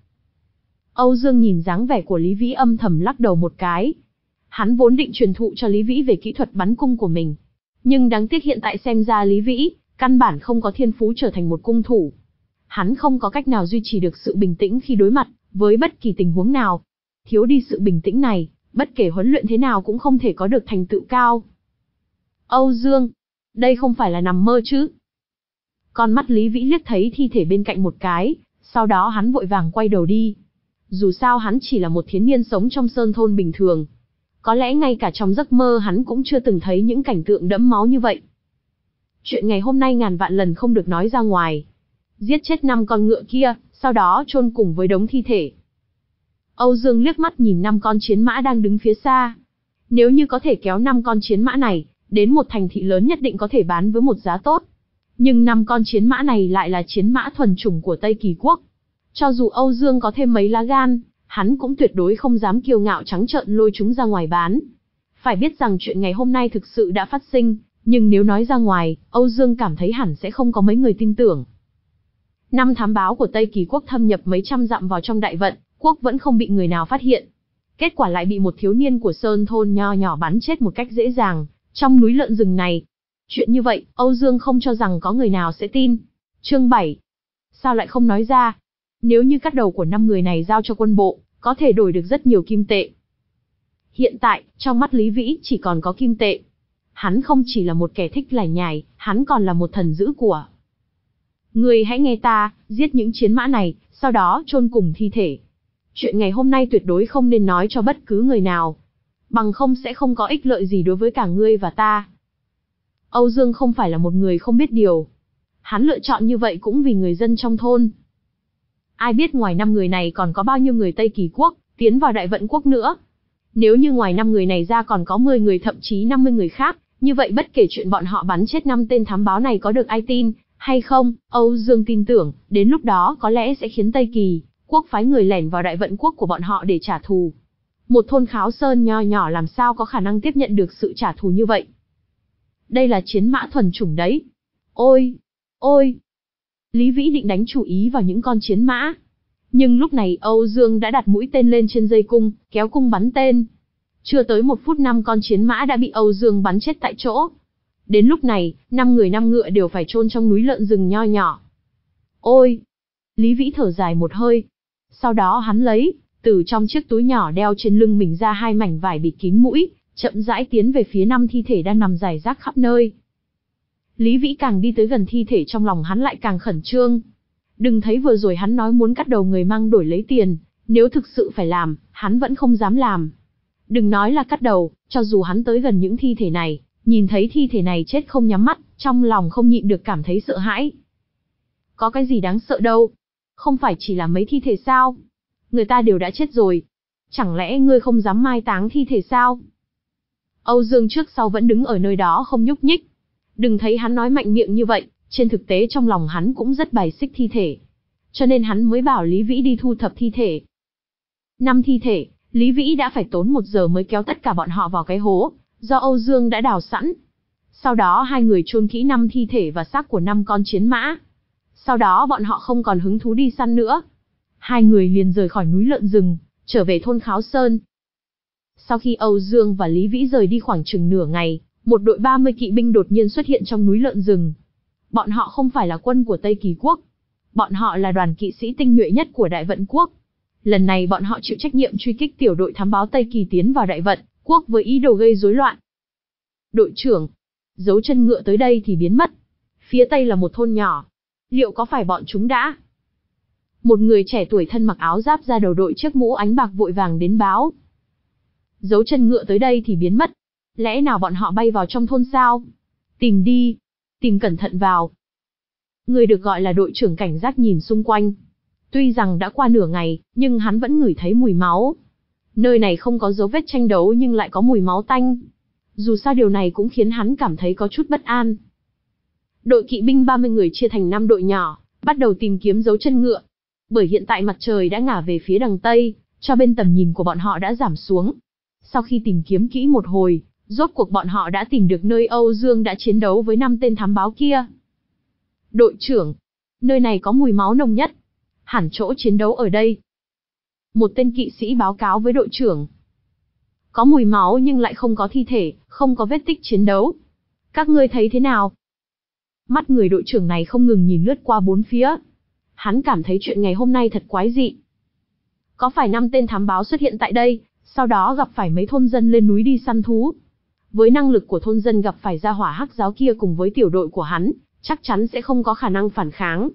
Âu Dương nhìn dáng vẻ của Lý Vĩ âm thầm lắc đầu một cái. Hắn vốn định truyền thụ cho Lý Vĩ về kỹ thuật bắn cung của mình. Nhưng đáng tiếc hiện tại xem ra Lý Vĩ, căn bản không có thiên phú trở thành một cung thủ. Hắn không có cách nào duy trì được sự bình tĩnh khi đối mặt với bất kỳ tình huống nào. Thiếu đi sự bình tĩnh này, bất kể huấn luyện thế nào cũng không thể có được thành tựu cao. Âu Dương, đây không phải là nằm mơ chứ? Con mắt Lý Vĩ liếc thấy thi thể bên cạnh một cái, sau đó hắn vội vàng quay đầu đi. Dù sao hắn chỉ là một thiếu niên sống trong sơn thôn bình thường. Có lẽ ngay cả trong giấc mơ hắn cũng chưa từng thấy những cảnh tượng đẫm máu như vậy. Chuyện ngày hôm nay ngàn vạn lần không được nói ra ngoài. Giết chết năm con ngựa kia, sau đó chôn cùng với đống thi thể. Âu Dương liếc mắt nhìn năm con chiến mã đang đứng phía xa. Nếu như có thể kéo năm con chiến mã này đến một thành thị lớn nhất định có thể bán với một giá tốt. Nhưng năm con chiến mã này lại là chiến mã thuần chủng của Tây Kỳ Quốc. Cho dù Âu Dương có thêm mấy lá gan, hắn cũng tuyệt đối không dám kiêu ngạo trắng trợn lôi chúng ra ngoài bán. Phải biết rằng chuyện ngày hôm nay thực sự đã phát sinh, nhưng nếu nói ra ngoài, Âu Dương cảm thấy hẳn sẽ không có mấy người tin tưởng. Năm thám báo của Tây Kỳ Quốc thâm nhập mấy trăm dặm vào trong đại vận quốc vẫn không bị người nào phát hiện. Kết quả lại bị một thiếu niên của sơn thôn nho nhỏ bắn chết một cách dễ dàng, trong núi lợn rừng này. Chuyện như vậy, Âu Dương không cho rằng có người nào sẽ tin. Chương bảy. Sao lại không nói ra? Nếu như cắt đầu của năm người này giao cho quân bộ, có thể đổi được rất nhiều kim tệ. Hiện tại, trong mắt Lý Vĩ chỉ còn có kim tệ. Hắn không chỉ là một kẻ thích lải nhải, hắn còn là một thần giữ của. Ngươi hãy nghe ta, giết những chiến mã này, sau đó chôn cùng thi thể. Chuyện ngày hôm nay tuyệt đối không nên nói cho bất cứ người nào. Bằng không sẽ không có ích lợi gì đối với cả ngươi và ta. Âu Dương không phải là một người không biết điều. Hắn lựa chọn như vậy cũng vì người dân trong thôn. Ai biết ngoài năm người này còn có bao nhiêu người Tây Kỳ quốc, tiến vào Đại Vận quốc nữa. Nếu như ngoài năm người này ra còn có mười người thậm chí năm mươi người khác, như vậy bất kể chuyện bọn họ bắn chết năm tên thám báo này có được ai tin, hay không, Âu Dương tin tưởng, đến lúc đó có lẽ sẽ khiến Tây Kỳ quốc phái người lẻn vào Đại Vận quốc của bọn họ để trả thù. Một thôn Kháo Sơn nho nhỏ làm sao có khả năng tiếp nhận được sự trả thù như vậy. Đây là chiến mã thuần chủng đấy. Ôi, ôi. Lý Vĩ định đánh chủ ý vào những con chiến mã. Nhưng lúc này Âu Dương đã đặt mũi tên lên trên dây cung, kéo cung bắn tên. Chưa tới một phút năm con chiến mã đã bị Âu Dương bắn chết tại chỗ. Đến lúc này, năm người năm ngựa đều phải chôn trong núi lợn rừng nho nhỏ. Ôi! Lý Vĩ thở dài một hơi. Sau đó hắn lấy, từ trong chiếc túi nhỏ đeo trên lưng mình ra hai mảnh vải bịt kín mũi, chậm rãi tiến về phía năm thi thể đang nằm rải rác khắp nơi. Lý Vĩ càng đi tới gần thi thể trong lòng hắn lại càng khẩn trương. Đừng thấy vừa rồi hắn nói muốn cắt đầu người mang đổi lấy tiền, nếu thực sự phải làm, hắn vẫn không dám làm. Đừng nói là cắt đầu, cho dù hắn tới gần những thi thể này, nhìn thấy thi thể này chết không nhắm mắt, trong lòng không nhịn được cảm thấy sợ hãi. Có cái gì đáng sợ đâu? Không phải chỉ là mấy thi thể sao? Người ta đều đã chết rồi. Chẳng lẽ ngươi không dám mai táng thi thể sao? Âu Dương trước sau vẫn đứng ở nơi đó không nhúc nhích. Đừng thấy hắn nói mạnh miệng như vậy, trên thực tế trong lòng hắn cũng rất bài xích thi thể. Cho nên hắn mới bảo Lý Vĩ đi thu thập thi thể. Năm thi thể, Lý Vĩ đã phải tốn một giờ mới kéo tất cả bọn họ vào cái hố, do Âu Dương đã đào sẵn. Sau đó hai người chôn kỹ năm thi thể và xác của năm con chiến mã. Sau đó bọn họ không còn hứng thú đi săn nữa. Hai người liền rời khỏi núi lợn rừng, trở về thôn Kháo Sơn. Sau khi Âu Dương và Lý Vĩ rời đi khoảng chừng nửa ngày, một đội ba mươi kỵ binh đột nhiên xuất hiện trong núi lợn rừng. Bọn họ không phải là quân của Tây Kỳ quốc. Bọn họ là đoàn kỵ sĩ tinh nhuệ nhất của Đại Vận quốc. Lần này bọn họ chịu trách nhiệm truy kích tiểu đội thám báo Tây Kỳ tiến vào Đại Vận quốc với ý đồ gây rối loạn. Đội trưởng, dấu chân ngựa tới đây thì biến mất. Phía tây là một thôn nhỏ. Liệu có phải bọn chúng đã? Một người trẻ tuổi thân mặc áo giáp da đầu đội chiếc mũ ánh bạc vội vàng đến báo. Dấu chân ngựa tới đây thì biến mất. Lẽ nào bọn họ bay vào trong thôn sao? Tìm đi. Tìm cẩn thận vào. Người được gọi là đội trưởng cảnh giác nhìn xung quanh. Tuy rằng đã qua nửa ngày, nhưng hắn vẫn ngửi thấy mùi máu. Nơi này không có dấu vết tranh đấu nhưng lại có mùi máu tanh. Dù sao điều này cũng khiến hắn cảm thấy có chút bất an. Đội kỵ binh ba mươi người chia thành năm đội nhỏ, bắt đầu tìm kiếm dấu chân ngựa. Bởi hiện tại mặt trời đã ngả về phía đằng Tây, cho bên tầm nhìn của bọn họ đã giảm xuống. Sau khi tìm kiếm kỹ một hồi, rốt cuộc bọn họ đã tìm được nơi Âu Dương đã chiến đấu với năm tên thám báo kia. Đội trưởng, nơi này có mùi máu nồng nhất. Hẳn chỗ chiến đấu ở đây. Một tên kỵ sĩ báo cáo với đội trưởng. Có mùi máu nhưng lại không có thi thể, không có vết tích chiến đấu. Các ngươi thấy thế nào? Mắt người đội trưởng này không ngừng nhìn lướt qua bốn phía. Hắn cảm thấy chuyện ngày hôm nay thật quái dị. Có phải năm tên thám báo xuất hiện tại đây, sau đó gặp phải mấy thôn dân lên núi đi săn thú. Với năng lực của thôn dân gặp phải gia hỏa hắc giáo kia cùng với tiểu đội của hắn, chắc chắn sẽ không có khả năng phản kháng.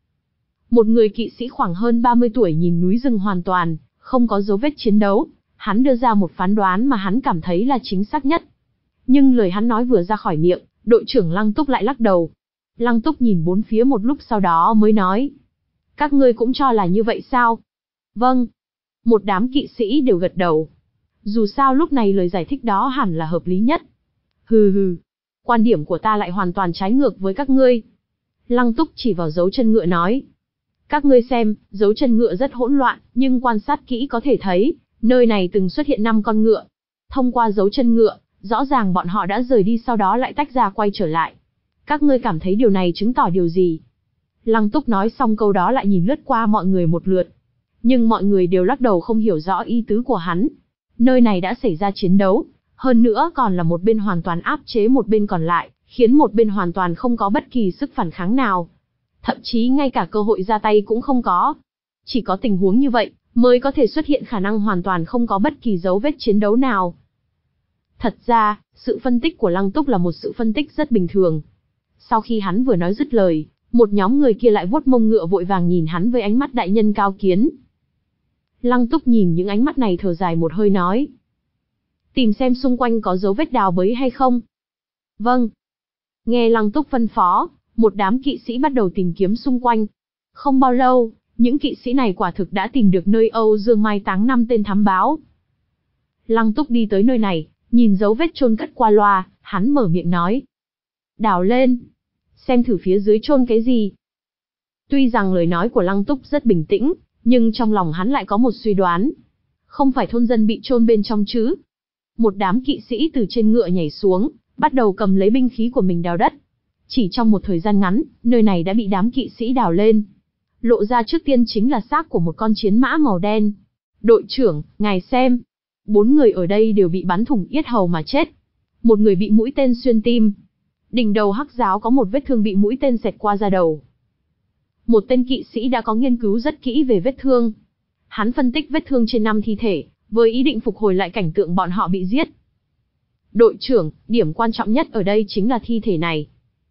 Một người kỵ sĩ khoảng hơn ba mươi tuổi nhìn núi rừng hoàn toàn, không có dấu vết chiến đấu. Hắn đưa ra một phán đoán mà hắn cảm thấy là chính xác nhất. Nhưng lời hắn nói vừa ra khỏi miệng, đội trưởng Lăng Túc lại lắc đầu. Lăng Túc nhìn bốn phía một lúc sau đó mới nói. Các ngươi cũng cho là như vậy sao? Vâng. Một đám kỵ sĩ đều gật đầu. Dù sao lúc này lời giải thích đó hẳn là hợp lý nhất. Hừ hừ. Quan điểm của ta lại hoàn toàn trái ngược với các ngươi. Lăng Túc chỉ vào dấu chân ngựa nói. Các ngươi xem, dấu chân ngựa rất hỗn loạn, nhưng quan sát kỹ có thể thấy, nơi này từng xuất hiện năm con ngựa. Thông qua dấu chân ngựa, rõ ràng bọn họ đã rời đi sau đó lại tách ra quay trở lại. Các ngươi cảm thấy điều này chứng tỏ điều gì? Lăng Túc nói xong câu đó lại nhìn lướt qua mọi người một lượt. Nhưng mọi người đều lắc đầu không hiểu rõ ý tứ của hắn. Nơi này đã xảy ra chiến đấu, hơn nữa còn là một bên hoàn toàn áp chế một bên còn lại, khiến một bên hoàn toàn không có bất kỳ sức phản kháng nào. Thậm chí ngay cả cơ hội ra tay cũng không có. Chỉ có tình huống như vậy, mới có thể xuất hiện khả năng hoàn toàn không có bất kỳ dấu vết chiến đấu nào. Thật ra, sự phân tích của Lăng Túc là một sự phân tích rất bình thường. Sau khi hắn vừa nói dứt lời, một nhóm người kia lại vuốt mông ngựa vội vàng nhìn hắn với ánh mắt đại nhân cao kiến. Lăng Túc nhìn những ánh mắt này thở dài một hơi nói. Tìm xem xung quanh có dấu vết đào bới hay không? Vâng. Nghe Lăng Túc phân phó, một đám kỵ sĩ bắt đầu tìm kiếm xung quanh. Không bao lâu, những kỵ sĩ này quả thực đã tìm được nơi Âu Dương mai táng năm tên thám báo. Lăng Túc đi tới nơi này, nhìn dấu vết chôn cất qua loa, hắn mở miệng nói. Đào lên, xem thử phía dưới chôn cái gì. Tuy rằng lời nói của Lăng Túc rất bình tĩnh, nhưng trong lòng hắn lại có một suy đoán. Không phải thôn dân bị chôn bên trong chứ? Một đám kỵ sĩ từ trên ngựa nhảy xuống, bắt đầu cầm lấy binh khí của mình đào đất. Chỉ trong một thời gian ngắn, nơi này đã bị đám kỵ sĩ đào lên. Lộ ra trước tiên chính là xác của một con chiến mã màu đen. Đội trưởng, ngài xem. Bốn người ở đây đều bị bắn thủng yết hầu mà chết. Một người bị mũi tên xuyên tim. Đỉnh đầu Hắc Giáo có một vết thương bị mũi tên xẹt qua da đầu. Một tên kỵ sĩ đã có nghiên cứu rất kỹ về vết thương. Hắn phân tích vết thương trên năm thi thể, với ý định phục hồi lại cảnh tượng bọn họ bị giết. Đội trưởng, điểm quan trọng nhất ở đây chính là thi thể này.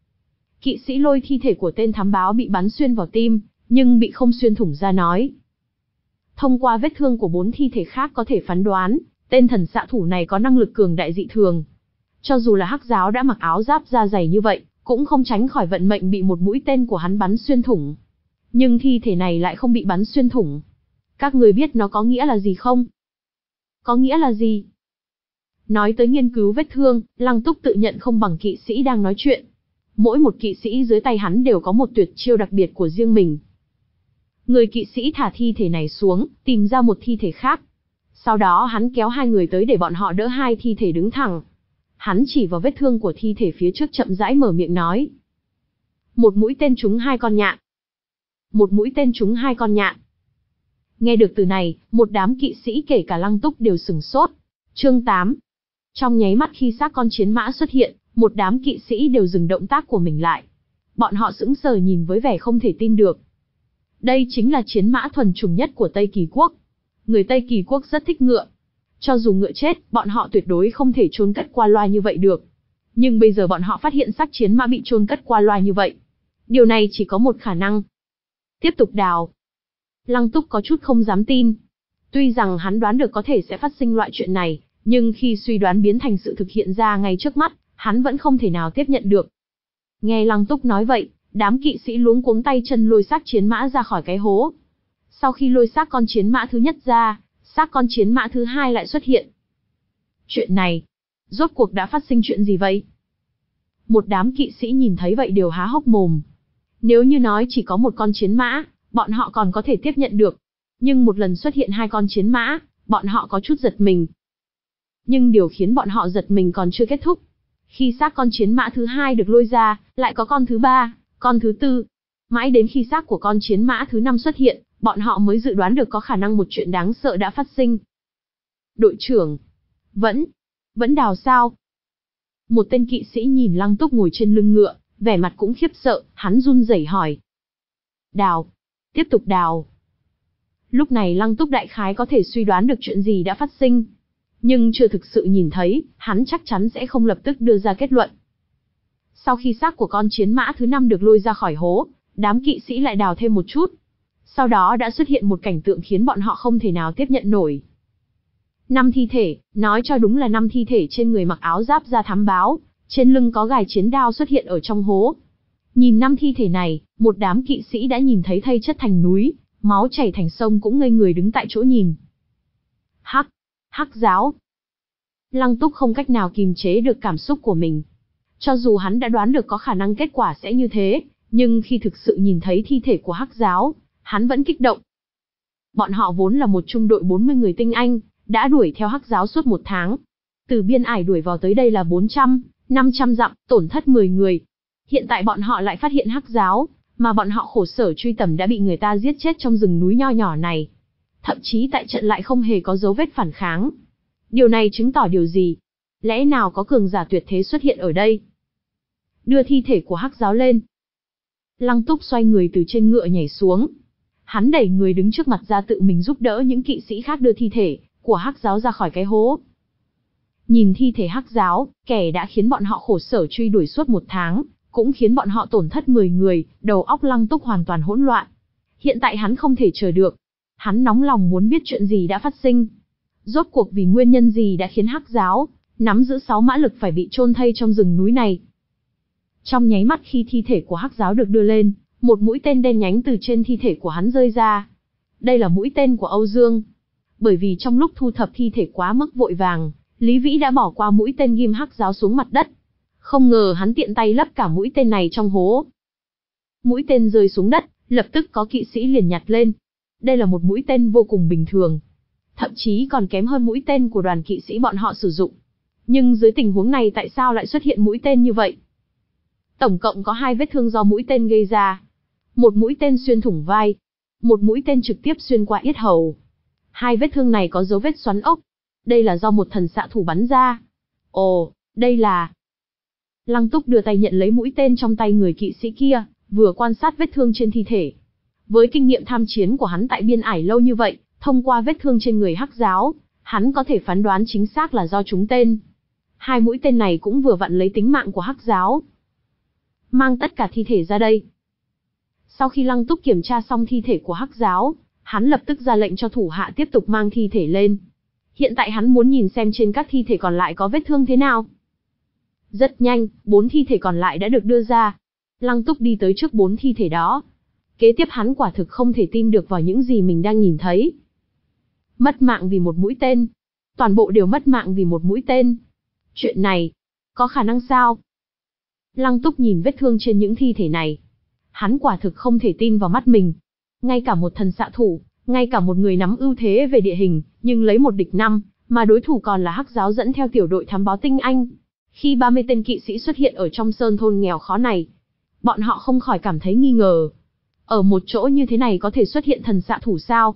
Kỵ sĩ lôi thi thể của tên thám báo bị bắn xuyên vào tim, nhưng bị không xuyên thủng ra nói. Thông qua vết thương của bốn thi thể khác có thể phán đoán, tên thần xạ thủ này có năng lực cường đại dị thường. Cho dù là Hắc Giáo đã mặc áo giáp da dày như vậy, cũng không tránh khỏi vận mệnh bị một mũi tên của hắn bắn xuyên thủng. Nhưng thi thể này lại không bị bắn xuyên thủng. Các người biết nó có nghĩa là gì không? Có nghĩa là gì? Nói tới nghiên cứu vết thương, Lăng Túc tự nhận không bằng kỵ sĩ đang nói chuyện. Mỗi một kỵ sĩ dưới tay hắn đều có một tuyệt chiêu đặc biệt của riêng mình. Người kỵ sĩ thả thi thể này xuống, tìm ra một thi thể khác. Sau đó hắn kéo hai người tới để bọn họ đỡ hai thi thể đứng thẳng. Hắn chỉ vào vết thương của thi thể phía trước chậm rãi mở miệng nói. Một mũi tên trúng hai con nhạn. Một mũi tên trúng hai con nhạn. Nghe được từ này, một đám kỵ sĩ kể cả Lăng Túc đều sửng sốt. Chương tám. Trong nháy mắt khi xác con chiến mã xuất hiện, một đám kỵ sĩ đều dừng động tác của mình lại. Bọn họ sững sờ nhìn với vẻ không thể tin được. Đây chính là chiến mã thuần chủng nhất của Tây Kỳ Quốc. Người Tây Kỳ Quốc rất thích ngựa. Cho dù ngựa chết, bọn họ tuyệt đối không thể chôn cất qua loa như vậy được. Nhưng bây giờ bọn họ phát hiện xác chiến mã bị chôn cất qua loa như vậy. Điều này chỉ có một khả năng. Tiếp tục đào. Lăng Túc có chút không dám tin. Tuy rằng hắn đoán được có thể sẽ phát sinh loại chuyện này, nhưng khi suy đoán biến thành sự thực hiện ra ngay trước mắt, hắn vẫn không thể nào tiếp nhận được. Nghe Lăng Túc nói vậy, đám kỵ sĩ luống cuống tay chân lôi xác chiến mã ra khỏi cái hố. Sau khi lôi xác con chiến mã thứ nhất ra, xác con chiến mã thứ hai lại xuất hiện. Chuyện này, rốt cuộc đã phát sinh chuyện gì vậy? Một đám kỵ sĩ nhìn thấy vậy đều há hốc mồm. Nếu như nói chỉ có một con chiến mã, bọn họ còn có thể tiếp nhận được. Nhưng một lần xuất hiện hai con chiến mã, bọn họ có chút giật mình. Nhưng điều khiến bọn họ giật mình còn chưa kết thúc. Khi xác con chiến mã thứ hai được lôi ra, lại có con thứ ba, con thứ tư. Mãi đến khi xác của con chiến mã thứ năm xuất hiện, bọn họ mới dự đoán được có khả năng một chuyện đáng sợ đã phát sinh. Đội trưởng, vẫn, vẫn đào sao? Một tên kỵ sĩ nhìn Lăng Túc ngồi trên lưng ngựa, vẻ mặt cũng khiếp sợ, hắn run rẩy hỏi. Đào, tiếp tục đào. Lúc này Lăng Túc đại khái có thể suy đoán được chuyện gì đã phát sinh. Nhưng chưa thực sự nhìn thấy, hắn chắc chắn sẽ không lập tức đưa ra kết luận. Sau khi xác của con chiến mã thứ năm được lôi ra khỏi hố, đám kỵ sĩ lại đào thêm một chút. Sau đó đã xuất hiện một cảnh tượng khiến bọn họ không thể nào tiếp nhận nổi. Năm thi thể, nói cho đúng là năm thi thể trên người mặc áo giáp da thám báo, trên lưng có gài chiến đao xuất hiện ở trong hố. Nhìn năm thi thể này, một đám kỵ sĩ đã nhìn thấy thây chất thành núi, máu chảy thành sông cũng ngây người đứng tại chỗ nhìn. Hắc, Hắc Giáo. Lăng Túc không cách nào kìm chế được cảm xúc của mình. Cho dù hắn đã đoán được có khả năng kết quả sẽ như thế, nhưng khi thực sự nhìn thấy thi thể của Hắc Giáo, hắn vẫn kích động. Bọn họ vốn là một trung đội bốn mươi người tinh anh, đã đuổi theo Hắc Giáo suốt một tháng. Từ Biên Ải đuổi vào tới đây là bốn trăm, năm trăm dặm, tổn thất mười người. Hiện tại bọn họ lại phát hiện Hắc Giáo, mà bọn họ khổ sở truy tầm đã bị người ta giết chết trong rừng núi nho nhỏ này. Thậm chí tại trận lại không hề có dấu vết phản kháng. Điều này chứng tỏ điều gì? Lẽ nào có cường giả tuyệt thế xuất hiện ở đây? Đưa thi thể của Hắc Giáo lên. Lăng Túc xoay người từ trên ngựa nhảy xuống. Hắn đẩy người đứng trước mặt ra tự mình giúp đỡ những kỵ sĩ khác đưa thi thể của Hắc Giáo ra khỏi cái hố. Nhìn thi thể Hắc Giáo, kẻ đã khiến bọn họ khổ sở truy đuổi suốt một tháng, cũng khiến bọn họ tổn thất mười người, đầu óc Lăng Túc hoàn toàn hỗn loạn. Hiện tại hắn không thể chờ được. Hắn nóng lòng muốn biết chuyện gì đã phát sinh. Rốt cuộc vì nguyên nhân gì đã khiến Hắc Giáo nắm giữ sáu mã lực phải bị chôn thây trong rừng núi này. Trong nháy mắt khi thi thể của Hắc Giáo được đưa lên, một mũi tên đen nhánh từ trên thi thể của hắn rơi ra. Đây là mũi tên của Âu Dương. Bởi vì trong lúc thu thập thi thể quá mức vội vàng, Lý Vĩ đã bỏ qua mũi tên ghim Hắc Giáo xuống mặt đất. Không ngờ hắn tiện tay lấp cả mũi tên này trong hố. Mũi tên rơi xuống đất, lập tức có kỵ sĩ liền nhặt lên. Đây là một mũi tên vô cùng bình thường. Thậm chí còn kém hơn mũi tên của đoàn kỵ sĩ bọn họ sử dụng. Nhưng dưới tình huống này tại sao lại xuất hiện mũi tên như vậy? Tổng cộng có hai vết thương do mũi tên gây ra. Một mũi tên xuyên thủng vai. Một mũi tên trực tiếp xuyên qua yết hầu. Hai vết thương này có dấu vết xoắn ốc. Đây là do một thần xạ thủ bắn ra. Ồ, đây là... Lăng Túc đưa tay nhận lấy mũi tên trong tay người kỵ sĩ kia, vừa quan sát vết thương trên thi thể. Với kinh nghiệm tham chiến của hắn tại biên ải lâu như vậy, thông qua vết thương trên người Hắc Giáo, hắn có thể phán đoán chính xác là do trúng tên. Hai mũi tên này cũng vừa vặn lấy tính mạng của Hắc Giáo. Mang tất cả thi thể ra đây. Sau khi Lăng Túc kiểm tra xong thi thể của Hắc Giáo, hắn lập tức ra lệnh cho thủ hạ tiếp tục mang thi thể lên. Hiện tại hắn muốn nhìn xem trên các thi thể còn lại có vết thương thế nào. Rất nhanh, bốn thi thể còn lại đã được đưa ra. Lăng Túc đi tới trước bốn thi thể đó. Kế tiếp hắn quả thực không thể tin được vào những gì mình đang nhìn thấy. Mất mạng vì một mũi tên. Toàn bộ đều mất mạng vì một mũi tên. Chuyện này, có khả năng sao? Lăng Túc nhìn vết thương trên những thi thể này. Hắn quả thực không thể tin vào mắt mình. Ngay cả một thần xạ thủ, ngay cả một người nắm ưu thế về địa hình, nhưng lấy một địch năm, mà đối thủ còn là Hắc Giáo dẫn theo tiểu đội thám báo tinh anh. Khi ba mươi tên kỵ sĩ xuất hiện ở trong sơn thôn nghèo khó này, bọn họ không khỏi cảm thấy nghi ngờ. Ở một chỗ như thế này có thể xuất hiện thần xạ thủ sao?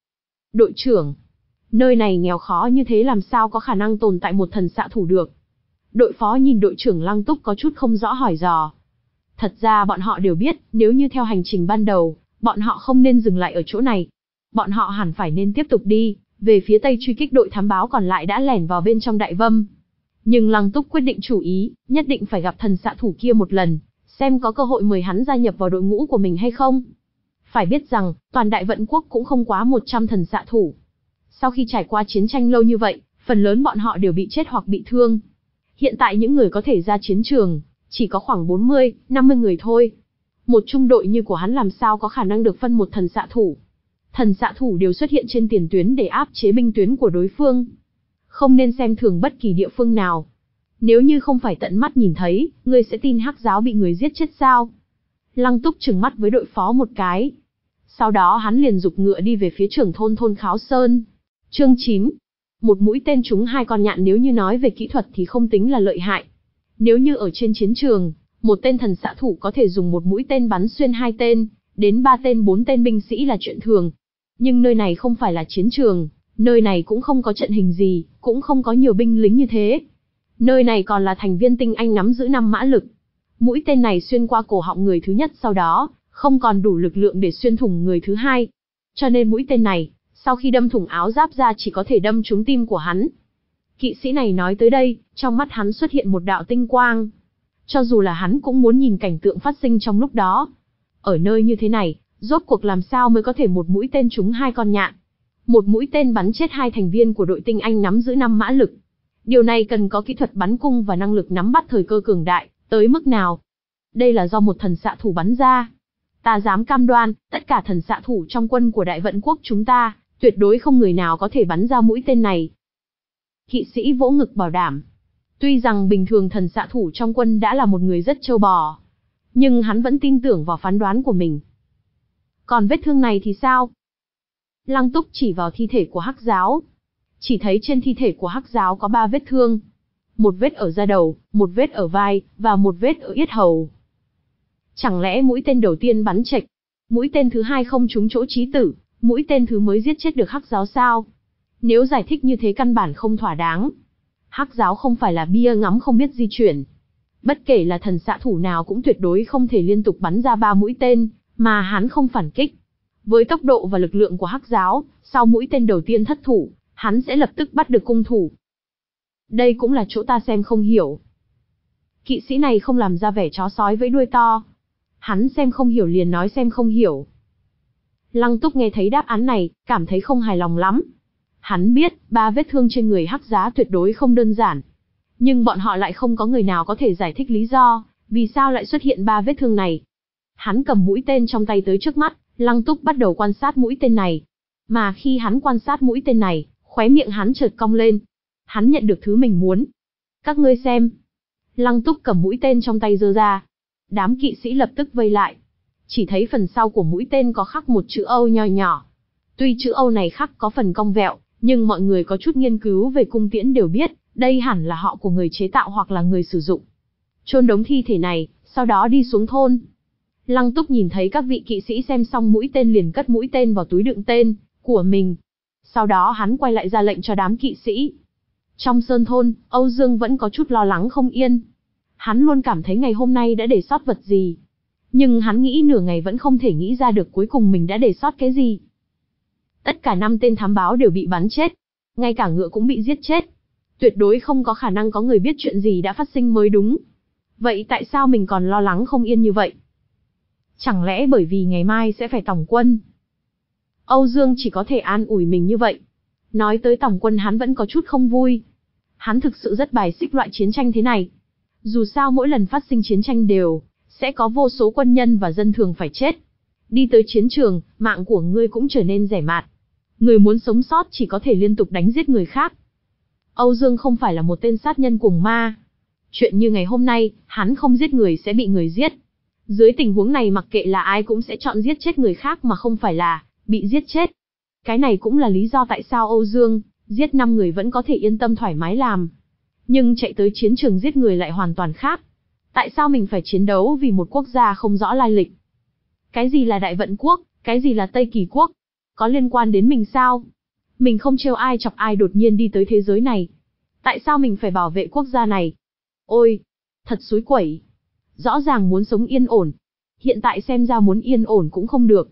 Đội trưởng, nơi này nghèo khó như thế làm sao có khả năng tồn tại một thần xạ thủ được? Đội phó nhìn đội trưởng Lăng Túc có chút không rõ hỏi dò. Thật ra bọn họ đều biết, nếu như theo hành trình ban đầu, bọn họ không nên dừng lại ở chỗ này. Bọn họ hẳn phải nên tiếp tục đi, về phía tây truy kích đội thám báo còn lại đã lẻn vào bên trong Đại Vâm. Nhưng Lăng Túc quyết định chủ ý, nhất định phải gặp thần xạ thủ kia một lần, xem có cơ hội mời hắn gia nhập vào đội ngũ của mình hay không. Phải biết rằng, toàn Đại Vận Quốc cũng không quá một trăm thần xạ thủ. Sau khi trải qua chiến tranh lâu như vậy, phần lớn bọn họ đều bị chết hoặc bị thương. Hiện tại những người có thể ra chiến trường, chỉ có khoảng bốn mươi, năm mươi người thôi. Một trung đội như của hắn làm sao có khả năng được phân một thần xạ thủ. Thần xạ thủ đều xuất hiện trên tiền tuyến để áp chế binh tuyến của đối phương. Không nên xem thường bất kỳ địa phương nào. Nếu như không phải tận mắt nhìn thấy, ngươi sẽ tin Hắc Giáo bị người giết chết sao? Lăng Túc trừng mắt với đội phó một cái. Sau đó hắn liền giục ngựa đi về phía trưởng thôn thôn Kháo Sơn. Chương chín. Một mũi tên trúng hai con nhạn, nếu như nói về kỹ thuật thì không tính là lợi hại. Nếu như ở trên chiến trường, một tên thần xạ thủ có thể dùng một mũi tên bắn xuyên hai tên, đến ba tên bốn tên binh sĩ là chuyện thường. Nhưng nơi này không phải là chiến trường, nơi này cũng không có trận hình gì, cũng không có nhiều binh lính như thế. Nơi này còn là thành viên tinh anh nắm giữ năm mã lực. Mũi tên này xuyên qua cổ họng người thứ nhất, sau đó, không còn đủ lực lượng để xuyên thủng người thứ hai. Cho nên mũi tên này, sau khi đâm thủng áo giáp ra chỉ có thể đâm trúng tim của hắn. Kỵ sĩ này nói tới đây, trong mắt hắn xuất hiện một đạo tinh quang. Cho dù là hắn cũng muốn nhìn cảnh tượng phát sinh trong lúc đó. Ở nơi như thế này, rốt cuộc làm sao mới có thể một mũi tên trúng hai con nhạn. Một mũi tên bắn chết hai thành viên của đội tinh anh nắm giữ năm mã lực. Điều này cần có kỹ thuật bắn cung và năng lực nắm bắt thời cơ cường đại, tới mức nào. Đây là do một thần xạ thủ bắn ra. Ta dám cam đoan, tất cả thần xạ thủ trong quân của Đại Vận Quốc chúng ta, tuyệt đối không người nào có thể bắn ra mũi tên này. Kỵ sĩ vỗ ngực bảo đảm. Tuy rằng bình thường thần xạ thủ trong quân đã là một người rất trâu bò, nhưng hắn vẫn tin tưởng vào phán đoán của mình. Còn vết thương này thì sao? Lăng Túc chỉ vào thi thể của Hắc Giáo. Chỉ thấy trên thi thể của Hắc Giáo có ba vết thương. Một vết ở da đầu, một vết ở vai, và một vết ở yết hầu. Chẳng lẽ mũi tên đầu tiên bắn chệch, mũi tên thứ hai không trúng chỗ chí tử, mũi tên thứ mới giết chết được Hắc Giáo sao? Nếu giải thích như thế căn bản không thỏa đáng. Hắc Giáo không phải là bia ngắm không biết di chuyển. Bất kể là thần xạ thủ nào cũng tuyệt đối không thể liên tục bắn ra ba mũi tên, mà hắn không phản kích. Với tốc độ và lực lượng của Hắc Giáo, sau mũi tên đầu tiên thất thủ, hắn sẽ lập tức bắt được cung thủ. Đây cũng là chỗ ta xem không hiểu. Kỵ sĩ này không làm ra vẻ chó sói với đuôi to. Hắn xem không hiểu liền nói xem không hiểu. Lăng Túc nghe thấy đáp án này, cảm thấy không hài lòng lắm. Hắn biết, ba vết thương trên người Hắc Giá tuyệt đối không đơn giản. Nhưng bọn họ lại không có người nào có thể giải thích lý do, Vì sao lại xuất hiện ba vết thương này? Hắn cầm mũi tên trong tay tới trước mắt, Lăng Túc bắt đầu quan sát mũi tên này. Mà khi hắn quan sát mũi tên này, khóe miệng hắn chợt cong lên. Hắn nhận được thứ mình muốn. Các ngươi xem. Lăng Túc cầm mũi tên trong tay giơ ra. Đám kỵ sĩ lập tức vây lại. Chỉ thấy phần sau của mũi tên có khắc một chữ Âu nho nhỏ. Tuy chữ Âu này khắc có phần cong vẹo, nhưng mọi người có chút nghiên cứu về cung tiễn đều biết, đây hẳn là họ của người chế tạo hoặc là người sử dụng. Chôn đống thi thể này, sau đó đi xuống thôn. Lăng Túc nhìn thấy các vị kỵ sĩ xem xong mũi tên liền cất mũi tên vào túi đựng tên của mình. Sau đó hắn quay lại ra lệnh cho đám kỵ sĩ. Trong sơn thôn, Âu Dương vẫn có chút lo lắng không yên. Hắn luôn cảm thấy ngày hôm nay đã để sót vật gì. Nhưng hắn nghĩ nửa ngày vẫn không thể nghĩ ra được cuối cùng mình đã để sót cái gì. Tất cả năm tên thám báo đều bị bắn chết. Ngay cả ngựa cũng bị giết chết. Tuyệt đối không có khả năng có người biết chuyện gì đã phát sinh mới đúng. Vậy tại sao mình còn lo lắng không yên như vậy? Chẳng lẽ bởi vì ngày mai sẽ phải tổng quân? Âu Dương chỉ có thể an ủi mình như vậy. Nói tới tổng quân hắn vẫn có chút không vui. Hắn thực sự rất bài xích loại chiến tranh thế này. Dù sao mỗi lần phát sinh chiến tranh đều sẽ có vô số quân nhân và dân thường phải chết. Đi tới chiến trường, mạng của ngươi cũng trở nên rẻ mạt. Người muốn sống sót chỉ có thể liên tục đánh giết người khác. Âu Dương không phải là một tên sát nhân cuồng ma. Chuyện như ngày hôm nay, hắn không giết người sẽ bị người giết. Dưới tình huống này mặc kệ là ai cũng sẽ chọn giết chết người khác mà không phải là bị giết chết. Cái này cũng là lý do tại sao Âu Dương giết năm người vẫn có thể yên tâm thoải mái làm. Nhưng chạy tới chiến trường giết người lại hoàn toàn khác. Tại sao mình phải chiến đấu vì một quốc gia không rõ lai lịch? Cái gì là Đại Vận Quốc, cái gì là Tây Kỳ Quốc? Có liên quan đến mình sao? Mình không trêu ai chọc ai đột nhiên đi tới thế giới này. Tại sao mình phải bảo vệ quốc gia này? Ôi, thật xúi quẩy. Rõ ràng muốn sống yên ổn. Hiện tại xem ra muốn yên ổn cũng không được.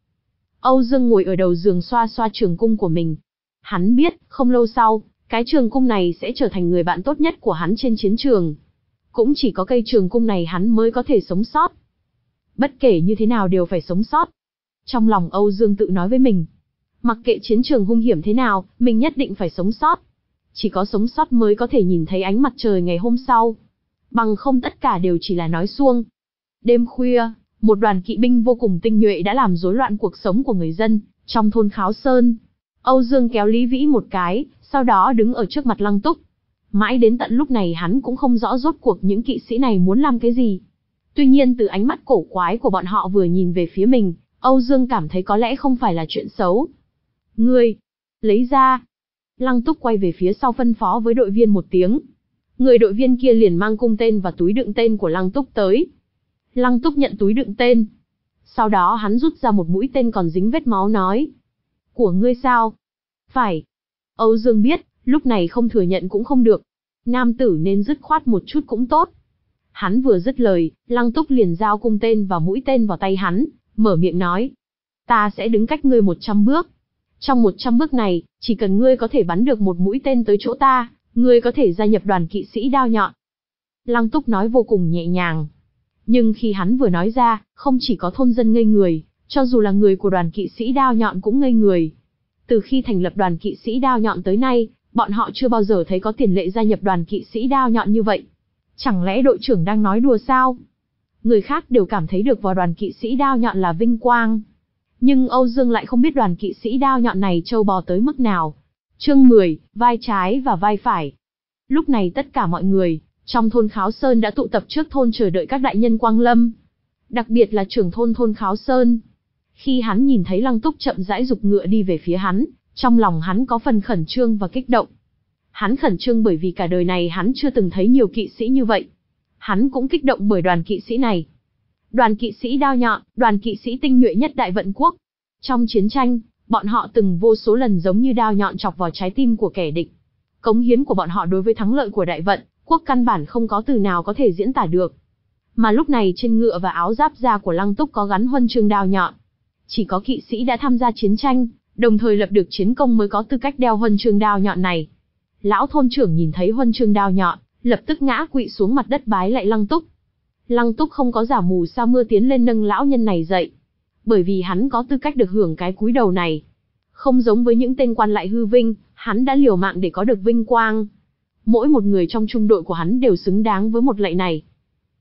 Âu Dương ngồi ở đầu giường xoa xoa trường cung của mình. Hắn biết, không lâu sau, cái trường cung này sẽ trở thành người bạn tốt nhất của hắn trên chiến trường. Cũng chỉ có cây trường cung này hắn mới có thể sống sót. Bất kể như thế nào đều phải sống sót. Trong lòng Âu Dương tự nói với mình. Mặc kệ chiến trường hung hiểm thế nào, mình nhất định phải sống sót. Chỉ có sống sót mới có thể nhìn thấy ánh mặt trời ngày hôm sau. Bằng không tất cả đều chỉ là nói suông. Đêm khuya, một đoàn kỵ binh vô cùng tinh nhuệ đã làm rối loạn cuộc sống của người dân trong thôn Kháo Sơn. Âu Dương kéo Lý Vĩ một cái, sau đó đứng ở trước mặt Lăng Túc. Mãi đến tận lúc này hắn cũng không rõ rốt cuộc những kỵ sĩ này muốn làm cái gì. Tuy nhiên từ ánh mắt cổ quái của bọn họ vừa nhìn về phía mình, Âu Dương cảm thấy có lẽ không phải là chuyện xấu. Ngươi, lấy ra. Lăng Túc quay về phía sau phân phó với đội viên một tiếng. Người đội viên kia liền mang cung tên và túi đựng tên của Lăng Túc tới. Lăng Túc nhận túi đựng tên. Sau đó hắn rút ra một mũi tên còn dính vết máu nói. Của ngươi sao? Phải. Âu Dương biết, lúc này không thừa nhận cũng không được. Nam tử nên dứt khoát một chút cũng tốt. Hắn vừa dứt lời, Lăng Túc liền giao cung tên và mũi tên vào tay hắn, mở miệng nói. Ta sẽ đứng cách ngươi một trăm bước. Trong một trăm bước này, chỉ cần ngươi có thể bắn được một mũi tên tới chỗ ta, ngươi có thể gia nhập đoàn kỵ sĩ đao nhọn. Lăng Túc nói vô cùng nhẹ nhàng. Nhưng khi hắn vừa nói ra, không chỉ có thôn dân ngây người, cho dù là người của đoàn kỵ sĩ đao nhọn cũng ngây người. Từ khi thành lập đoàn kỵ sĩ đao nhọn tới nay, bọn họ chưa bao giờ thấy có tiền lệ gia nhập đoàn kỵ sĩ đao nhọn như vậy. Chẳng lẽ đội trưởng đang nói đùa sao? Người khác đều cảm thấy được vào đoàn kỵ sĩ đao nhọn là vinh quang. Nhưng Âu Dương lại không biết đoàn kỵ sĩ đao nhọn này trâu bò tới mức nào. Chương mười, vai trái và vai phải. Lúc này tất cả mọi người trong thôn Kháo Sơn đã tụ tập trước thôn chờ đợi các đại nhân quang lâm. Đặc biệt là trưởng thôn thôn Kháo Sơn. Khi hắn nhìn thấy Lăng Túc chậm rãi giục ngựa đi về phía hắn, trong lòng hắn có phần khẩn trương và kích động. Hắn khẩn trương bởi vì cả đời này hắn chưa từng thấy nhiều kỵ sĩ như vậy. Hắn cũng kích động bởi đoàn kỵ sĩ này. Đoàn kỵ sĩ đao nhọn, đoàn kỵ sĩ tinh nhuệ nhất Đại Vận Quốc. Trong chiến tranh, bọn họ từng vô số lần giống như đao nhọn chọc vào trái tim của kẻ địch. Cống hiến của bọn họ đối với thắng lợi của Đại Vận Quốc căn bản không có từ nào có thể diễn tả được. Mà lúc này trên ngựa và áo giáp da của Lăng Túc có gắn huân chương đao nhọn. Chỉ có kỵ sĩ đã tham gia chiến tranh, đồng thời lập được chiến công mới có tư cách đeo huân chương đao nhọn này. Lão thôn trưởng nhìn thấy huân chương đao nhọn, lập tức ngã quỵ xuống mặt đất bái lại Lăng Túc. Lăng Túc không có giả mù sa mưa tiến lên nâng lão nhân này dậy, bởi vì hắn có tư cách được hưởng cái cúi đầu này. Không giống với những tên quan lại hư vinh, hắn đã liều mạng để có được vinh quang. Mỗi một người trong trung đội của hắn đều xứng đáng với một lạy này.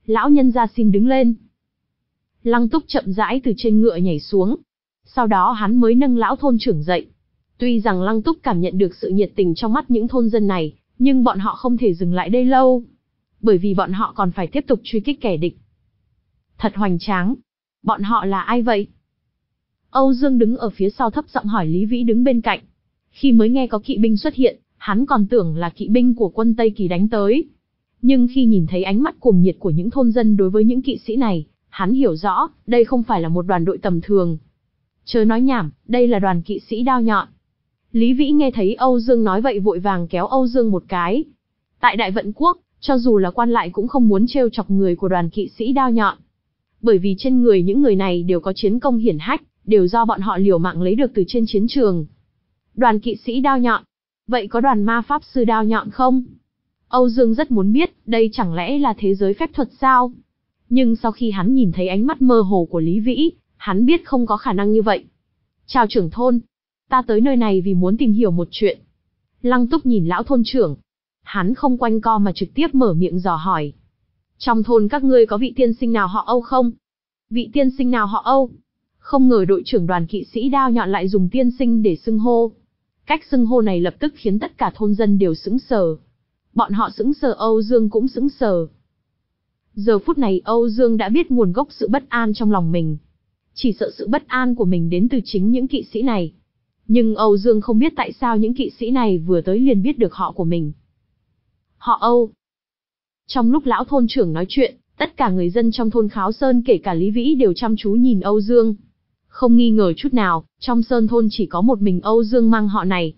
Lão nhân gia xin đứng lên. Lăng Túc chậm rãi từ trên ngựa nhảy xuống. Sau đó hắn mới nâng lão thôn trưởng dậy. Tuy rằng Lăng Túc cảm nhận được sự nhiệt tình trong mắt những thôn dân này, nhưng bọn họ không thể dừng lại đây lâu. Bởi vì bọn họ còn phải tiếp tục truy kích kẻ địch. Thật hoành tráng. Bọn họ là ai vậy? Âu Dương đứng ở phía sau thấp giọng hỏi Lý Vĩ đứng bên cạnh. Khi mới nghe có kỵ binh xuất hiện, hắn còn tưởng là kỵ binh của quân Tây Kỳ đánh tới. Nhưng khi nhìn thấy ánh mắt cuồng nhiệt của những thôn dân đối với những kỵ sĩ này, hắn hiểu rõ, đây không phải là một đoàn đội tầm thường. Chớ nói nhảm, đây là đoàn kỵ sĩ đao nhọn. Lý Vĩ nghe thấy Âu Dương nói vậy vội vàng kéo Âu Dương một cái. Tại Đại Vận Quốc, cho dù là quan lại cũng không muốn trêu chọc người của đoàn kỵ sĩ đao nhọn. Bởi vì trên người những người này đều có chiến công hiển hách, đều do bọn họ liều mạng lấy được từ trên chiến trường. Đoàn kỵ sĩ đao nhọn. Vậy có đoàn ma pháp sư đao nhọn không? Âu Dương rất muốn biết, đây chẳng lẽ là thế giới phép thuật sao? Nhưng sau khi hắn nhìn thấy ánh mắt mơ hồ của Lý Vĩ, hắn biết không có khả năng như vậy. Chào trưởng thôn. Ta tới nơi này vì muốn tìm hiểu một chuyện. Lăng Túc nhìn lão thôn trưởng. Hắn không quanh co mà trực tiếp mở miệng dò hỏi. Trong thôn các ngươi có vị tiên sinh nào họ Âu không? Vị tiên sinh nào họ Âu? Không ngờ đội trưởng đoàn kỵ sĩ đao nhọn lại dùng tiên sinh để xưng hô. Cách xưng hô này lập tức khiến tất cả thôn dân đều sững sờ. Bọn họ sững sờ, Âu Dương cũng sững sờ. Giờ phút này Âu Dương đã biết nguồn gốc sự bất an trong lòng mình. Chỉ sợ sự bất an của mình đến từ chính những kỵ sĩ này. Nhưng Âu Dương không biết tại sao những kỵ sĩ này vừa tới liền biết được họ của mình. Họ Âu. Trong lúc lão thôn trưởng nói chuyện, tất cả người dân trong thôn Kháo Sơn kể cả Lý Vĩ đều chăm chú nhìn Âu Dương. Không nghi ngờ chút nào, trong sơn thôn chỉ có một mình Âu Dương mang họ này.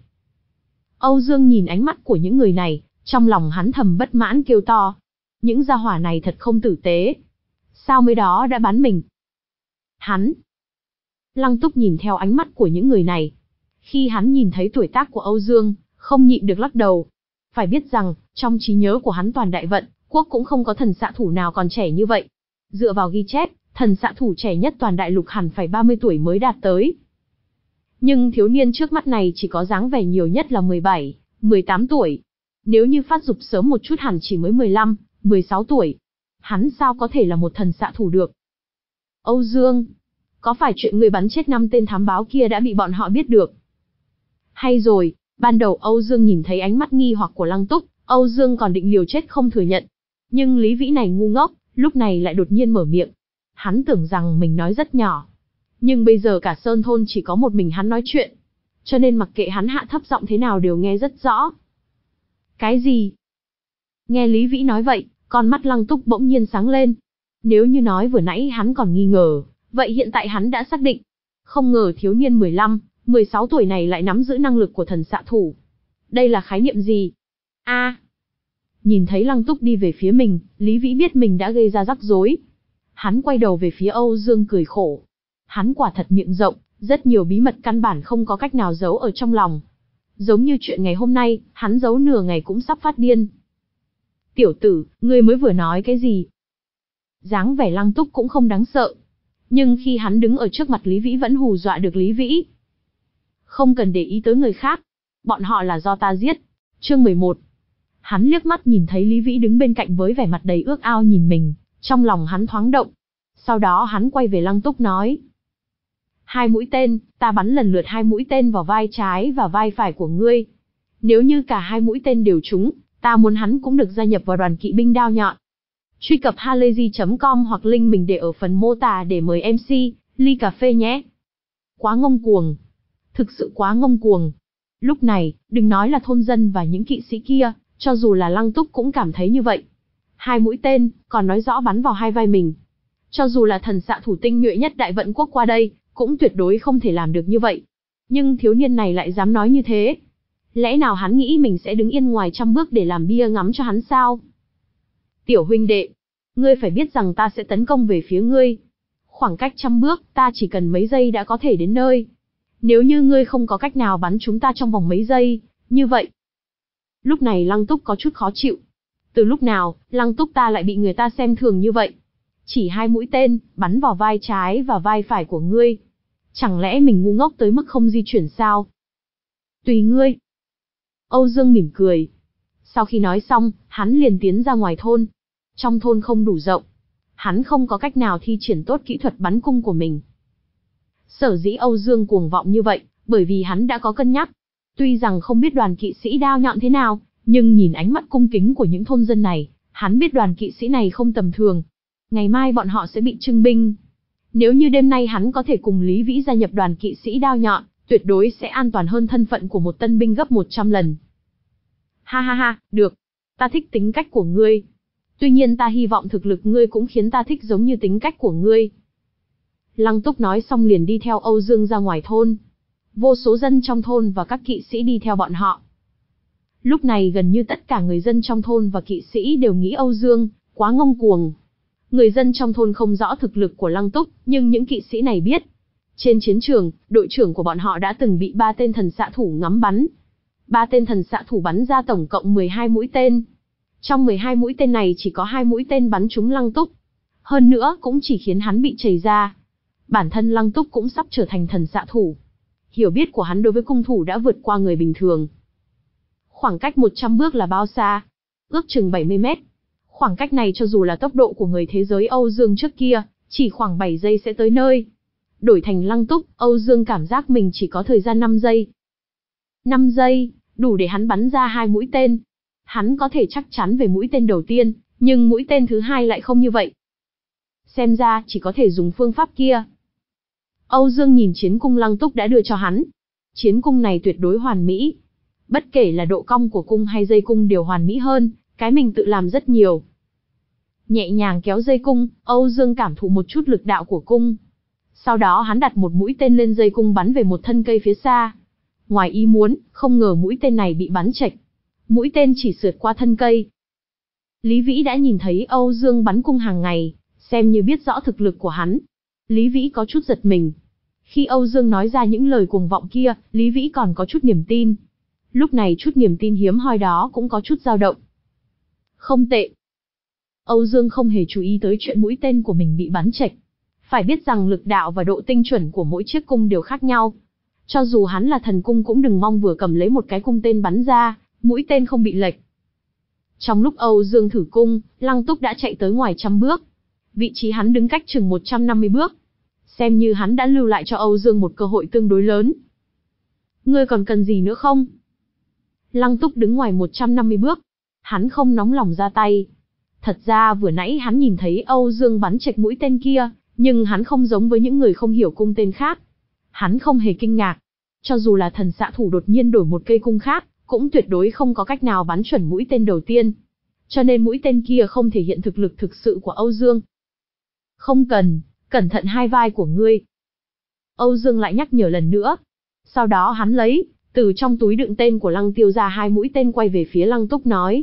Âu Dương nhìn ánh mắt của những người này, trong lòng hắn thầm bất mãn kêu to. Những gia hỏa này thật không tử tế. Sao mới đó đã bắn mình? Hắn. Lăng Túc nhìn theo ánh mắt của những người này. Khi hắn nhìn thấy tuổi tác của Âu Dương, không nhịn được lắc đầu. Phải biết rằng, trong trí nhớ của hắn toàn Đại Vận Quốc cũng không có thần xạ thủ nào còn trẻ như vậy. Dựa vào ghi chép, thần xạ thủ trẻ nhất toàn đại lục hẳn phải ba mươi tuổi mới đạt tới. Nhưng thiếu niên trước mắt này chỉ có dáng vẻ nhiều nhất là mười bảy, mười tám tuổi. Nếu như phát dục sớm một chút hẳn chỉ mới mười lăm, mười sáu tuổi. Hắn sao có thể là một thần xạ thủ được? Âu Dương, có phải chuyện người bắn chết năm tên thám báo kia đã bị bọn họ biết được? Hay rồi, ban đầu Âu Dương nhìn thấy ánh mắt nghi hoặc của Lăng Túc, Âu Dương còn định liều chết không thừa nhận. Nhưng Lý Vĩ này ngu ngốc, lúc này lại đột nhiên mở miệng. Hắn tưởng rằng mình nói rất nhỏ. Nhưng bây giờ cả sơn thôn chỉ có một mình hắn nói chuyện. Cho nên mặc kệ hắn hạ thấp giọng thế nào đều nghe rất rõ. Cái gì? Nghe Lý Vĩ nói vậy, con mắt Lăng Túc bỗng nhiên sáng lên. Nếu như nói vừa nãy hắn còn nghi ngờ, vậy hiện tại hắn đã xác định. Không ngờ thiếu niên mười lăm, mười sáu tuổi này lại nắm giữ năng lực của thần xạ thủ. Đây là khái niệm gì? A. À, nhìn thấy Lăng Túc đi về phía mình, Lý Vĩ biết mình đã gây ra rắc rối. Hắn quay đầu về phía Âu Dương cười khổ. Hắn quả thật miệng rộng, rất nhiều bí mật căn bản không có cách nào giấu ở trong lòng. Giống như chuyện ngày hôm nay, hắn giấu nửa ngày cũng sắp phát điên. Tiểu tử, ngươi mới vừa nói cái gì? Dáng vẻ Lăng Túc cũng không đáng sợ. Nhưng khi hắn đứng ở trước mặt Lý Vĩ vẫn hù dọa được Lý Vĩ. Không cần để ý tới người khác. Bọn họ là do ta giết. Chương mười một. Hắn liếc mắt nhìn thấy Lý Vĩ đứng bên cạnh với vẻ mặt đầy ước ao nhìn mình. Trong lòng hắn thoáng động. Sau đó hắn quay về Lăng Túc nói. Hai mũi tên, ta bắn lần lượt hai mũi tên vào vai trái và vai phải của ngươi. Nếu như cả hai mũi tên đều trúng, ta muốn hắn cũng được gia nhập vào đoàn kỵ binh đao nhọn. Truy cập halayzi chấm com hoặc link mình để ở phần mô tả để mời em xê, ly cà phê nhé. Quá ngông cuồng. Thực sự quá ngông cuồng. Lúc này, đừng nói là thôn dân và những kỵ sĩ kia, cho dù là Lăng Túc cũng cảm thấy như vậy. Hai mũi tên, còn nói rõ bắn vào hai vai mình. Cho dù là thần xạ thủ tinh nhuệ nhất Đại Vận Quốc qua đây, cũng tuyệt đối không thể làm được như vậy. Nhưng thiếu niên này lại dám nói như thế. Lẽ nào hắn nghĩ mình sẽ đứng yên ngoài trăm bước để làm bia ngắm cho hắn sao? Tiểu huynh đệ, ngươi phải biết rằng ta sẽ tấn công về phía ngươi. Khoảng cách trăm bước, ta chỉ cần mấy giây đã có thể đến nơi. Nếu như ngươi không có cách nào bắn chúng ta trong vòng mấy giây, như vậy. Lúc này Lăng Túc có chút khó chịu. Từ lúc nào, Lăng Túc ta lại bị người ta xem thường như vậy? Chỉ hai mũi tên, bắn vào vai trái và vai phải của ngươi. Chẳng lẽ mình ngu ngốc tới mức không di chuyển sao? Tùy ngươi. Âu Dương mỉm cười. Sau khi nói xong, hắn liền tiến ra ngoài thôn. Trong thôn không đủ rộng, Hắn không có cách nào thi triển tốt kỹ thuật bắn cung của mình. Sở dĩ Âu Dương cuồng vọng như vậy, bởi vì hắn đã có cân nhắc. Tuy rằng không biết đoàn kỵ sĩ đao nhọn thế nào, nhưng nhìn ánh mắt cung kính của những thôn dân này, hắn biết đoàn kỵ sĩ này không tầm thường. Ngày mai bọn họ sẽ bị trưng binh. Nếu như đêm nay hắn có thể cùng Lý Vĩ gia nhập đoàn kỵ sĩ đao nhọn, tuyệt đối sẽ an toàn hơn thân phận của một tân binh gấp một trăm lần. Ha ha ha, được. Ta thích tính cách của ngươi. Tuy nhiên ta hy vọng thực lực ngươi cũng khiến ta thích giống như tính cách của ngươi. Lăng Túc nói xong liền đi theo Âu Dương ra ngoài thôn. Vô số dân trong thôn và các kỵ sĩ đi theo bọn họ. Lúc này gần như tất cả người dân trong thôn và kỵ sĩ đều nghĩ Âu Dương quá ngông cuồng. Người dân trong thôn không rõ thực lực của Lăng Túc, nhưng những kỵ sĩ này biết. Trên chiến trường, đội trưởng của bọn họ đã từng bị ba tên thần xạ thủ ngắm bắn. Ba tên thần xạ thủ bắn ra tổng cộng mười hai mũi tên. Trong mười hai mũi tên này chỉ có hai mũi tên bắn trúng Lăng Túc. Hơn nữa cũng chỉ khiến hắn bị chảy ra. Bản thân Lăng Túc cũng sắp trở thành thần xạ thủ. Hiểu biết của hắn đối với cung thủ đã vượt qua người bình thường. Khoảng cách một trăm bước là bao xa? Ước chừng bảy mươi mét. Khoảng cách này cho dù là tốc độ của người thế giới Âu Dương trước kia, chỉ khoảng bảy giây sẽ tới nơi. Đổi thành Lăng Túc, Âu Dương cảm giác mình chỉ có thời gian năm giây. năm giây, đủ để hắn bắn ra hai mũi tên. Hắn có thể chắc chắn về mũi tên đầu tiên, nhưng mũi tên thứ hai lại không như vậy. Xem ra chỉ có thể dùng phương pháp kia. Âu Dương nhìn chiến cung Lăng Túc đã đưa cho hắn. Chiến cung này tuyệt đối hoàn mỹ. Bất kể là độ cong của cung hay dây cung đều hoàn mỹ hơn, cái mình tự làm rất nhiều. Nhẹ nhàng kéo dây cung, Âu Dương cảm thụ một chút lực đạo của cung. Sau đó hắn đặt một mũi tên lên dây cung bắn về một thân cây phía xa. Ngoài ý muốn, không ngờ mũi tên này bị bắn chệch. Mũi tên chỉ sượt qua thân cây. Lý Vĩ đã nhìn thấy Âu Dương bắn cung hàng ngày, xem như biết rõ thực lực của hắn. Lý Vĩ có chút giật mình. Khi Âu Dương nói ra những lời cuồng vọng kia, Lý Vĩ còn có chút niềm tin. Lúc này chút niềm tin hiếm hoi đó cũng có chút dao động. Không tệ. Âu Dương không hề chú ý tới chuyện mũi tên của mình bị bắn chệch. Phải biết rằng lực đạo và độ tinh chuẩn của mỗi chiếc cung đều khác nhau. Cho dù hắn là thần cung cũng đừng mong vừa cầm lấy một cái cung tên bắn ra, mũi tên không bị lệch. Trong lúc Âu Dương thử cung, Lăng Túc đã chạy tới ngoài trăm bước. Vị trí hắn đứng cách chừng một trăm năm mươi bước. Xem như hắn đã lưu lại cho Âu Dương một cơ hội tương đối lớn. Ngươi còn cần gì nữa không? Lăng Túc đứng ngoài một trăm năm mươi bước. Hắn không nóng lòng ra tay. Thật ra vừa nãy hắn nhìn thấy Âu Dương bắn chệch mũi tên kia, nhưng hắn không giống với những người không hiểu cung tên khác. Hắn không hề kinh ngạc. Cho dù là thần xạ thủ đột nhiên đổi một cây cung khác, cũng tuyệt đối không có cách nào bắn chuẩn mũi tên đầu tiên. Cho nên mũi tên kia không thể hiện thực lực thực sự của Âu Dương. Không cần, cẩn thận hai vai của ngươi. Âu Dương lại nhắc nhở lần nữa. Sau đó hắn lấy, từ trong túi đựng tên của Lăng Tiêu ra hai mũi tên quay về phía Lăng Túc nói.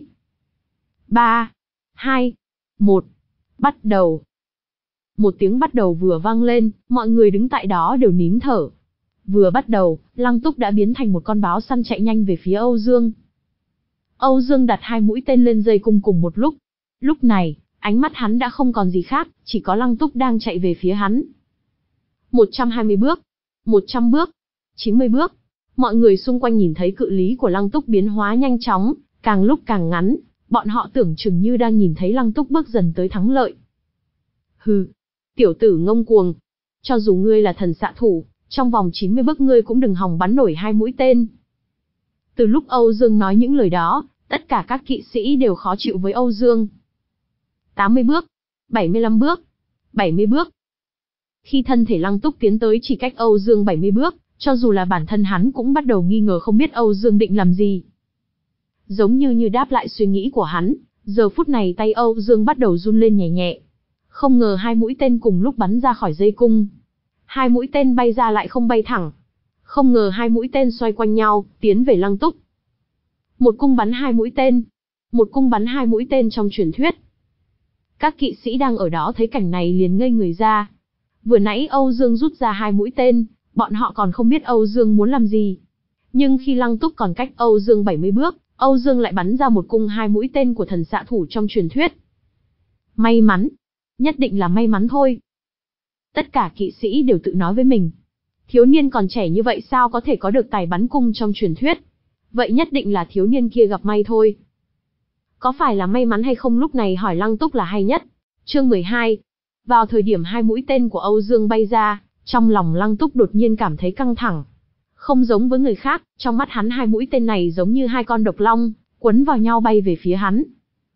ba, hai, một, bắt đầu. Một tiếng bắt đầu vừa vang lên, mọi người đứng tại đó đều nín thở. Vừa bắt đầu, Lăng Túc đã biến thành một con báo săn chạy nhanh về phía Âu Dương. Âu Dương đặt hai mũi tên lên dây cung cùng một lúc. Lúc này, ánh mắt hắn đã không còn gì khác, chỉ có Lăng Túc đang chạy về phía hắn. một trăm hai mươi bước, một trăm bước, chín mươi bước. Mọi người xung quanh nhìn thấy cự ly của Lăng Túc biến hóa nhanh chóng, càng lúc càng ngắn, bọn họ tưởng chừng như đang nhìn thấy Lăng Túc bước dần tới thắng lợi. Hừ, tiểu tử ngông cuồng, cho dù ngươi là thần xạ thủ, trong vòng chín mươi bước ngươi cũng đừng hòng bắn nổi hai mũi tên. Từ lúc Âu Dương nói những lời đó, tất cả các kỵ sĩ đều khó chịu với Âu Dương. tám mươi bước, bảy mươi lăm bước, bảy mươi bước. Khi thân thể Lăng Túc tiến tới chỉ cách Âu Dương bảy mươi bước, cho dù là bản thân hắn cũng bắt đầu nghi ngờ không biết Âu Dương định làm gì. Giống như như đáp lại suy nghĩ của hắn, giờ phút này tay Âu Dương bắt đầu run lên nhẹ nhẹ. Không ngờ hai mũi tên cùng lúc bắn ra khỏi dây cung. Hai mũi tên bay ra lại không bay thẳng. Không ngờ hai mũi tên xoay quanh nhau, tiến về Lăng Túc. Một cung bắn hai mũi tên. Một cung bắn hai mũi tên trong truyền thuyết. Các kỵ sĩ đang ở đó thấy cảnh này liền ngây người ra. Vừa nãy Âu Dương rút ra hai mũi tên, bọn họ còn không biết Âu Dương muốn làm gì. Nhưng khi Lăng Túc còn cách Âu Dương bảy mươi bước, Âu Dương lại bắn ra một cung hai mũi tên của thần xạ thủ trong truyền thuyết. May mắn. Nhất định là may mắn thôi. Tất cả kỵ sĩ đều tự nói với mình. Thiếu niên còn trẻ như vậy sao có thể có được tài bắn cung trong truyền thuyết. Vậy nhất định là thiếu niên kia gặp may thôi. Có phải là may mắn hay không lúc này hỏi Lăng Túc là hay nhất. Chương mười hai. Vào thời điểm hai mũi tên của Âu Dương bay ra, trong lòng Lăng Túc đột nhiên cảm thấy căng thẳng. Không giống với người khác, trong mắt hắn hai mũi tên này giống như hai con độc long, quấn vào nhau bay về phía hắn.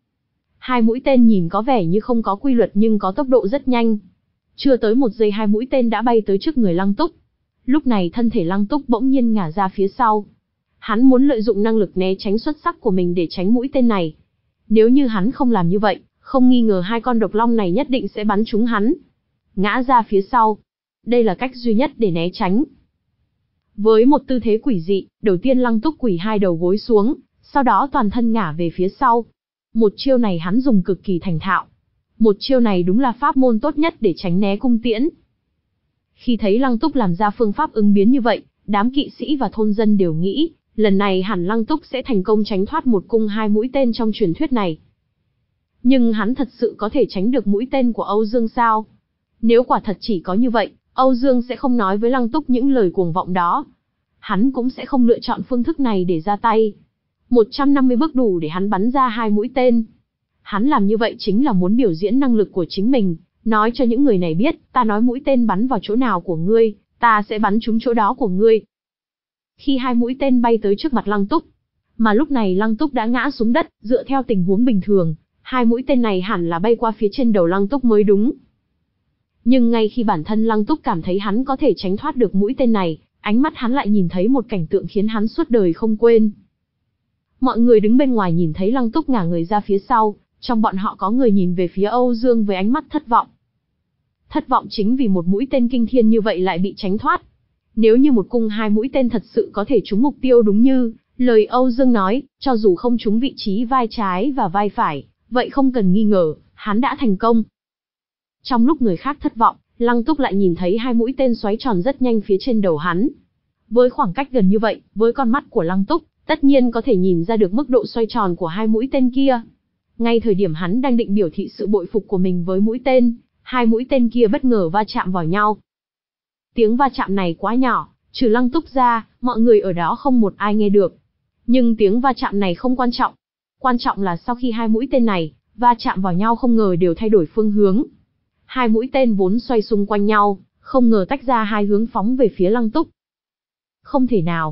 Hai mũi tên nhìn có vẻ như không có quy luật nhưng có tốc độ rất nhanh. Chưa tới một giây hai mũi tên đã bay tới trước người Lăng Túc. Lúc này thân thể Lăng Túc bỗng nhiên ngả ra phía sau. Hắn muốn lợi dụng năng lực né tránh xuất sắc của mình để tránh mũi tên này. Nếu như hắn không làm như vậy, không nghi ngờ hai con độc long này nhất định sẽ bắn trúng hắn. Ngã ra phía sau. Đây là cách duy nhất để né tránh. Với một tư thế quỷ dị, đầu tiên Lăng Túc quỳ hai đầu gối xuống, sau đó toàn thân ngả về phía sau. Một chiêu này hắn dùng cực kỳ thành thạo. Một chiêu này đúng là pháp môn tốt nhất để tránh né cung tiễn. Khi thấy Lăng Túc làm ra phương pháp ứng biến như vậy, đám kỵ sĩ và thôn dân đều nghĩ, lần này hẳn Lăng Túc sẽ thành công tránh thoát một cung hai mũi tên trong truyền thuyết này. Nhưng hắn thật sự có thể tránh được mũi tên của Âu Dương sao? Nếu quả thật chỉ có như vậy, Âu Dương sẽ không nói với Lăng Túc những lời cuồng vọng đó. Hắn cũng sẽ không lựa chọn phương thức này để ra tay. một trăm năm mươi bước đủ để hắn bắn ra hai mũi tên. Hắn làm như vậy chính là muốn biểu diễn năng lực của chính mình, nói cho những người này biết, ta nói mũi tên bắn vào chỗ nào của ngươi, ta sẽ bắn trúng chỗ đó của ngươi. Khi hai mũi tên bay tới trước mặt Lăng Túc, mà lúc này Lăng Túc đã ngã xuống đất, dựa theo tình huống bình thường, hai mũi tên này hẳn là bay qua phía trên đầu Lăng Túc mới đúng. Nhưng ngay khi bản thân Lăng Túc cảm thấy hắn có thể tránh thoát được mũi tên này, ánh mắt hắn lại nhìn thấy một cảnh tượng khiến hắn suốt đời không quên. Mọi người đứng bên ngoài nhìn thấy Lăng Túc ngả người ra phía sau, trong bọn họ có người nhìn về phía Âu Dương với ánh mắt thất vọng. Thất vọng chính vì một mũi tên kinh thiên như vậy lại bị tránh thoát. Nếu như một cung hai mũi tên thật sự có thể trúng mục tiêu đúng như lời Âu Dương nói, cho dù không trúng vị trí vai trái và vai phải, vậy không cần nghi ngờ, hắn đã thành công. Trong lúc người khác thất vọng, Lăng Túc lại nhìn thấy hai mũi tên xoáy tròn rất nhanh phía trên đầu hắn. Với khoảng cách gần như vậy, với con mắt của Lăng Túc, tất nhiên có thể nhìn ra được mức độ xoay tròn của hai mũi tên kia. Ngay thời điểm hắn đang định biểu thị sự bội phục của mình với mũi tên, hai mũi tên kia bất ngờ va chạm vào nhau. Tiếng va chạm này quá nhỏ, trừ Lăng Túc ra, mọi người ở đó không một ai nghe được. Nhưng tiếng va chạm này không quan trọng. Quan trọng là sau khi hai mũi tên này va chạm vào nhau không ngờ đều thay đổi phương hướng. Hai mũi tên vốn xoay xung quanh nhau, không ngờ tách ra hai hướng phóng về phía Lăng Túc. Không thể nào.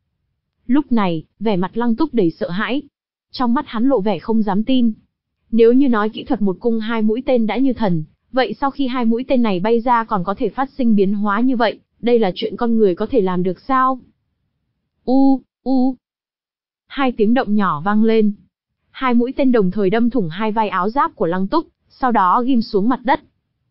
Lúc này, vẻ mặt Lăng Túc đầy sợ hãi. Trong mắt hắn lộ vẻ không dám tin. Nếu như nói kỹ thuật một cung hai mũi tên đã như thần, vậy sau khi hai mũi tên này bay ra còn có thể phát sinh biến hóa như vậy, đây là chuyện con người có thể làm được sao? U, u. Hai tiếng động nhỏ vang lên. Hai mũi tên đồng thời đâm thủng hai vai áo giáp của Lăng Túc, sau đó ghim xuống mặt đất.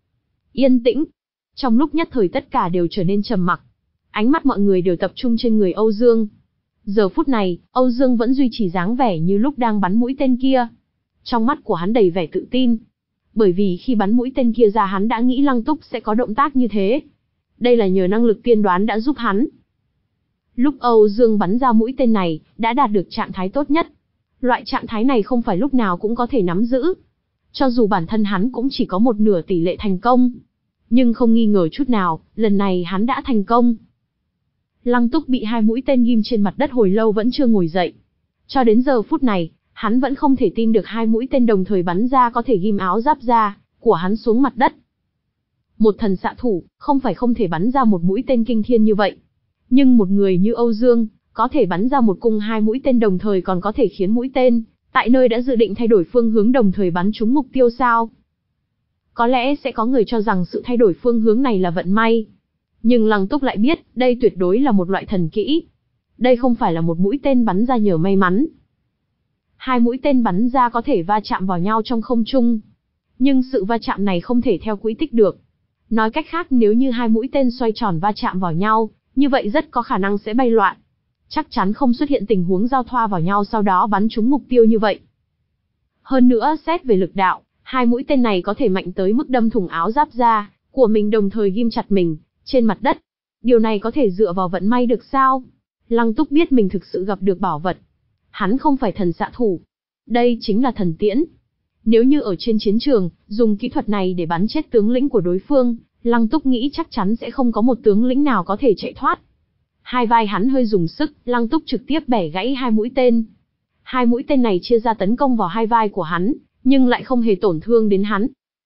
Yên tĩnh. Trong lúc nhất thời tất cả đều trở nên trầm mặc. Ánh mắt mọi người đều tập trung trên người Âu Dương. Giờ phút này, Âu Dương vẫn duy trì dáng vẻ như lúc đang bắn mũi tên kia. Trong mắt của hắn đầy vẻ tự tin. Bởi vì khi bắn mũi tên kia ra hắn đã nghĩ Lăng Túc sẽ có động tác như thế. Đây là nhờ năng lực tiên đoán đã giúp hắn. Lúc Âu Dương bắn ra mũi tên này, đã đạt được trạng thái tốt nhất. Loại trạng thái này không phải lúc nào cũng có thể nắm giữ. Cho dù bản thân hắn cũng chỉ có một nửa tỷ lệ thành công. Nhưng không nghi ngờ chút nào, lần này hắn đã thành công. Lăng Túc bị hai mũi tên ghim trên mặt đất hồi lâu vẫn chưa ngồi dậy. Cho đến giờ phút này, hắn vẫn không thể tin được hai mũi tên đồng thời bắn ra có thể ghim áo giáp da của hắn xuống mặt đất. Một thần xạ thủ, không phải không thể bắn ra một mũi tên kinh thiên như vậy. Nhưng một người như Âu Dương, có thể bắn ra một cung hai mũi tên đồng thời còn có thể khiến mũi tên, tại nơi đã dự định thay đổi phương hướng đồng thời bắn trúng mục tiêu sao? Có lẽ sẽ có người cho rằng sự thay đổi phương hướng này là vận may. Nhưng Lăng Túc lại biết, đây tuyệt đối là một loại thần kỹ. Đây không phải là một mũi tên bắn ra nhờ may mắn. Hai mũi tên bắn ra có thể va chạm vào nhau trong không trung. Nhưng sự va chạm này không thể theo quỹ tích được. Nói cách khác nếu như hai mũi tên xoay tròn va chạm vào nhau, như vậy rất có khả năng sẽ bay loạn. Chắc chắn không xuất hiện tình huống giao thoa vào nhau sau đó bắn trúng mục tiêu như vậy. Hơn nữa xét về lực đạo, hai mũi tên này có thể mạnh tới mức đâm thủng áo giáp da của mình đồng thời ghim chặt mình trên mặt đất. Điều này có thể dựa vào vận may được sao? Lăng Túc biết mình thực sự gặp được bảo vật. Hắn không phải thần xạ thủ. Đây chính là thần tiễn. Nếu như ở trên chiến trường, dùng kỹ thuật này để bắn chết tướng lĩnh của đối phương, Lăng Túc nghĩ chắc chắn sẽ không có một tướng lĩnh nào có thể chạy thoát. Hai vai hắn hơi dùng sức, Lăng Túc trực tiếp bẻ gãy hai mũi tên. Hai mũi tên này chia ra tấn công vào hai vai của hắn, nhưng lại không hề tổn thương đến hắn.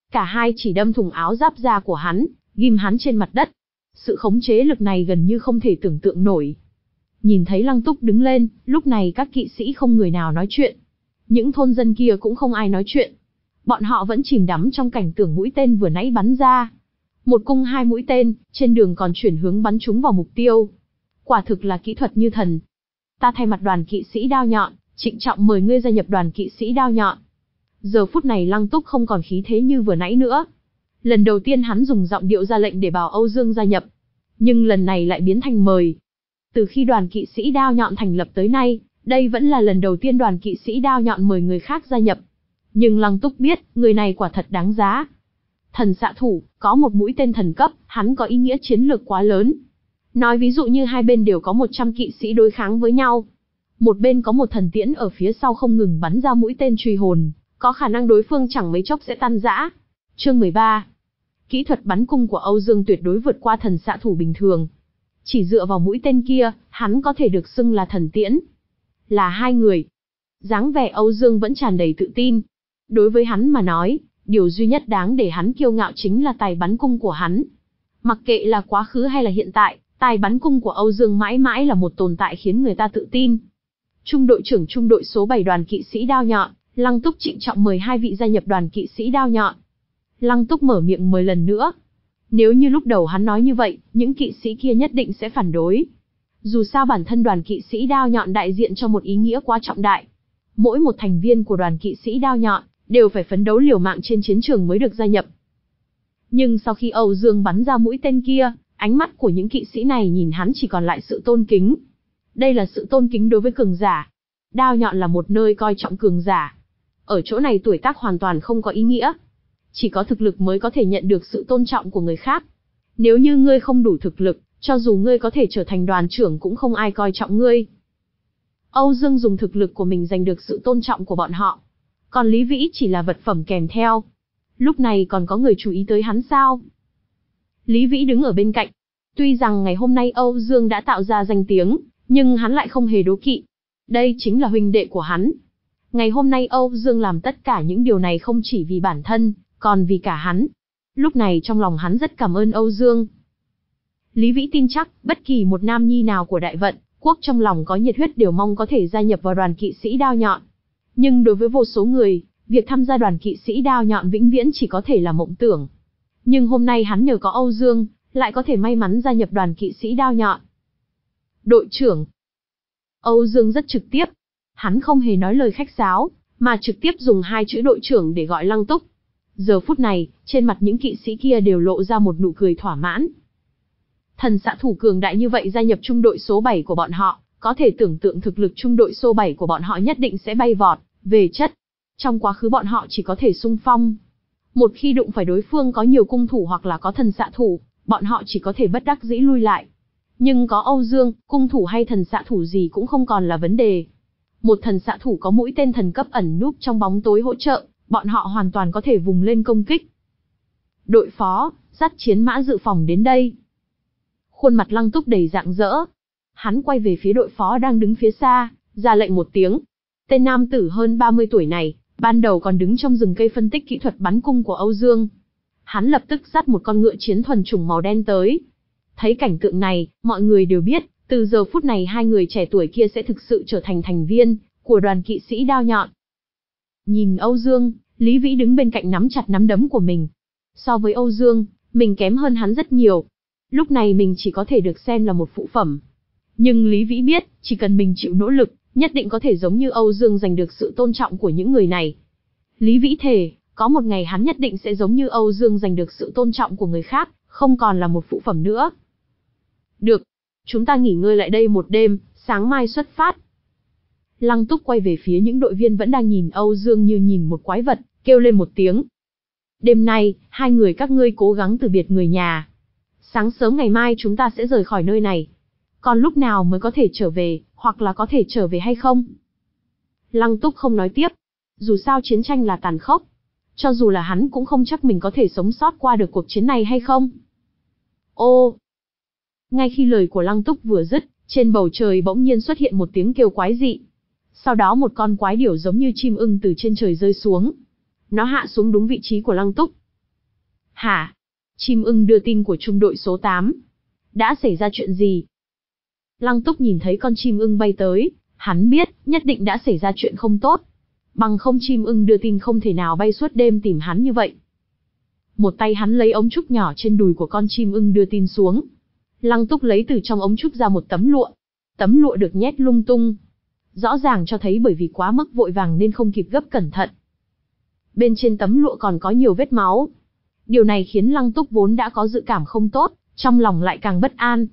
Cả hai chỉ đâm thủng áo giáp da của hắn, ghim hắn trên mặt đất. Sự khống chế lực này gần như không thể tưởng tượng nổi. Nhìn thấy Lăng Túc đứng lên, lúc này các kỵ sĩ không người nào nói chuyện. Những thôn dân kia cũng không ai nói chuyện. Bọn họ vẫn chìm đắm trong cảnh tưởng mũi tên vừa nãy bắn ra. Một cung hai mũi tên, trên đường còn chuyển hướng bắn chúng vào mục tiêu. Quả thực là kỹ thuật như thần. Ta thay mặt đoàn kỵ sĩ đao nhọn, trịnh trọng mời ngươi gia nhập đoàn kỵ sĩ đao nhọn. Giờ phút này Lăng Túc không còn khí thế như vừa nãy nữa. Lần đầu tiên hắn dùng giọng điệu ra lệnh để bảo Âu Dương gia nhập. Nhưng lần này lại biến thành mời. Từ khi đoàn kỵ sĩ đao nhọn thành lập tới nay, đây vẫn là lần đầu tiên đoàn kỵ sĩ đao nhọn mời người khác gia nhập. Nhưng Lăng Túc biết, người này quả thật đáng giá. Thần xạ thủ, có một mũi tên thần cấp, hắn có ý nghĩa chiến lược quá lớn. Nói ví dụ như hai bên đều có một trăm kỵ sĩ đối kháng với nhau. Một bên có một thần tiễn ở phía sau không ngừng bắn ra mũi tên truy hồn, có khả năng đối phương chẳng mấy chốc sẽ tan rã. Chương mười ba. Kỹ thuật bắn cung của Âu Dương tuyệt đối vượt qua thần xạ thủ bình thường. Chỉ dựa vào mũi tên kia, hắn có thể được xưng là thần tiễn. Là hai người. Dáng vẻ Âu Dương vẫn tràn đầy tự tin. Đối với hắn mà nói, điều duy nhất đáng để hắn kiêu ngạo chính là tài bắn cung của hắn. Mặc kệ là quá khứ hay là hiện tại, tài bắn cung của Âu Dương mãi mãi là một tồn tại khiến người ta tự tin. Trung đội trưởng trung đội số bảy đoàn kỵ sĩ đao nhọn, Lăng Túc trịnh trọng mời hai vị gia nhập đoàn kỵ sĩ đao nhọn. Lăng Túc mở miệng mời lần nữa. Nếu như lúc đầu hắn nói như vậy, những kỵ sĩ kia nhất định sẽ phản đối. Dù sao bản thân đoàn kỵ sĩ đao nhọn đại diện cho một ý nghĩa quá trọng đại. Mỗi một thành viên của đoàn kỵ sĩ đao nhọn đều phải phấn đấu liều mạng trên chiến trường mới được gia nhập. Nhưng sau khi Âu Dương bắn ra mũi tên kia, ánh mắt của những kỵ sĩ này nhìn hắn chỉ còn lại sự tôn kính. Đây là sự tôn kính đối với cường giả. Đao nhọn là một nơi coi trọng cường giả. Ở chỗ này tuổi tác hoàn toàn không có ý nghĩa. Chỉ có thực lực mới có thể nhận được sự tôn trọng của người khác. Nếu như ngươi không đủ thực lực, cho dù ngươi có thể trở thành đoàn trưởng cũng không ai coi trọng ngươi. Âu Dương dùng thực lực của mình giành được sự tôn trọng của bọn họ. Còn Lý Vĩ chỉ là vật phẩm kèm theo. Lúc này còn có người chú ý tới hắn sao? Lý Vĩ đứng ở bên cạnh. Tuy rằng ngày hôm nay Âu Dương đã tạo ra danh tiếng, nhưng hắn lại không hề đố kỵ. Đây chính là huynh đệ của hắn. Ngày hôm nay Âu Dương làm tất cả những điều này không chỉ vì bản thân, còn vì cả hắn. Lúc này trong lòng hắn rất cảm ơn Âu Dương. Lý Vĩ tin chắc, bất kỳ một nam nhi nào của Đại Vận Quốc trong lòng có nhiệt huyết đều mong có thể gia nhập vào đoàn kỵ sĩ đao nhọn. Nhưng đối với vô số người, việc tham gia đoàn kỵ sĩ đao nhọn vĩnh viễn chỉ có thể là mộng tưởng. Nhưng hôm nay hắn nhờ có Âu Dương, lại có thể may mắn gia nhập đoàn kỵ sĩ đao nhọn. Đội trưởng. Âu Dương rất trực tiếp. Hắn không hề nói lời khách sáo, mà trực tiếp dùng hai chữ đội trưởng để gọi Lăng Túc. Giờ phút này, trên mặt những kỵ sĩ kia đều lộ ra một nụ cười thỏa mãn. Thần xạ thủ cường đại như vậy gia nhập trung đội số bảy của bọn họ, có thể tưởng tượng thực lực trung đội số bảy của bọn họ nhất định sẽ bay vọt. Về chất, trong quá khứ bọn họ chỉ có thể xung phong. Một khi đụng phải đối phương có nhiều cung thủ hoặc là có thần xạ thủ, bọn họ chỉ có thể bất đắc dĩ lui lại. Nhưng có Âu Dương, cung thủ hay thần xạ thủ gì cũng không còn là vấn đề. Một thần xạ thủ có mũi tên thần cấp ẩn núp trong bóng tối hỗ trợ, bọn họ hoàn toàn có thể vùng lên công kích. Đội phó, dắt chiến mã dự phòng đến đây. Khuôn mặt Lăng Túc đầy rạng rỡ. Hắn quay về phía đội phó đang đứng phía xa, ra lệnh một tiếng. Tên nam tử hơn ba mươi tuổi này, ban đầu còn đứng trong rừng cây phân tích kỹ thuật bắn cung của Âu Dương. Hắn lập tức dắt một con ngựa chiến thuần chủng màu đen tới. Thấy cảnh tượng này, mọi người đều biết, từ giờ phút này hai người trẻ tuổi kia sẽ thực sự trở thành thành viên của đoàn kỵ sĩ đao nhọn. Nhìn Âu Dương, Lý Vĩ đứng bên cạnh nắm chặt nắm đấm của mình. So với Âu Dương, mình kém hơn hắn rất nhiều. Lúc này mình chỉ có thể được xem là một phụ phẩm. Nhưng Lý Vĩ biết, chỉ cần mình chịu nỗ lực, nhất định có thể giống như Âu Dương giành được sự tôn trọng của những người này. Lý Vĩ thề, có một ngày hắn nhất định sẽ giống như Âu Dương giành được sự tôn trọng của người khác, không còn là một phụ phẩm nữa. Được, chúng ta nghỉ ngơi lại đây một đêm, sáng mai xuất phát. Lăng Túc quay về phía những đội viên vẫn đang nhìn Âu Dương như nhìn một quái vật, kêu lên một tiếng. Đêm nay, hai người các ngươi cố gắng từ biệt người nhà. Sáng sớm ngày mai chúng ta sẽ rời khỏi nơi này. Còn lúc nào mới có thể trở về, hoặc là có thể trở về hay không? Lăng Túc không nói tiếp. Dù sao chiến tranh là tàn khốc. Cho dù là hắn cũng không chắc mình có thể sống sót qua được cuộc chiến này hay không. Ô! Ngay khi lời của Lăng Túc vừa dứt, trên bầu trời bỗng nhiên xuất hiện một tiếng kêu quái dị. Sau đó một con quái điểu giống như chim ưng từ trên trời rơi xuống. Nó hạ xuống đúng vị trí của Lăng Túc. Hả? Chim ưng đưa tin của trung đội số tám. Đã xảy ra chuyện gì? Lăng Túc nhìn thấy con chim ưng bay tới, hắn biết, nhất định đã xảy ra chuyện không tốt. Bằng không chim ưng đưa tin không thể nào bay suốt đêm tìm hắn như vậy. Một tay hắn lấy ống trúc nhỏ trên đùi của con chim ưng đưa tin xuống. Lăng Túc lấy từ trong ống trúc ra một tấm lụa. Tấm lụa được nhét lung tung. Rõ ràng cho thấy bởi vì quá mức vội vàng nên không kịp gấp cẩn thận. Bên trên tấm lụa còn có nhiều vết máu. Điều này khiến Lăng Túc vốn đã có dự cảm không tốt, trong lòng lại càng bất an.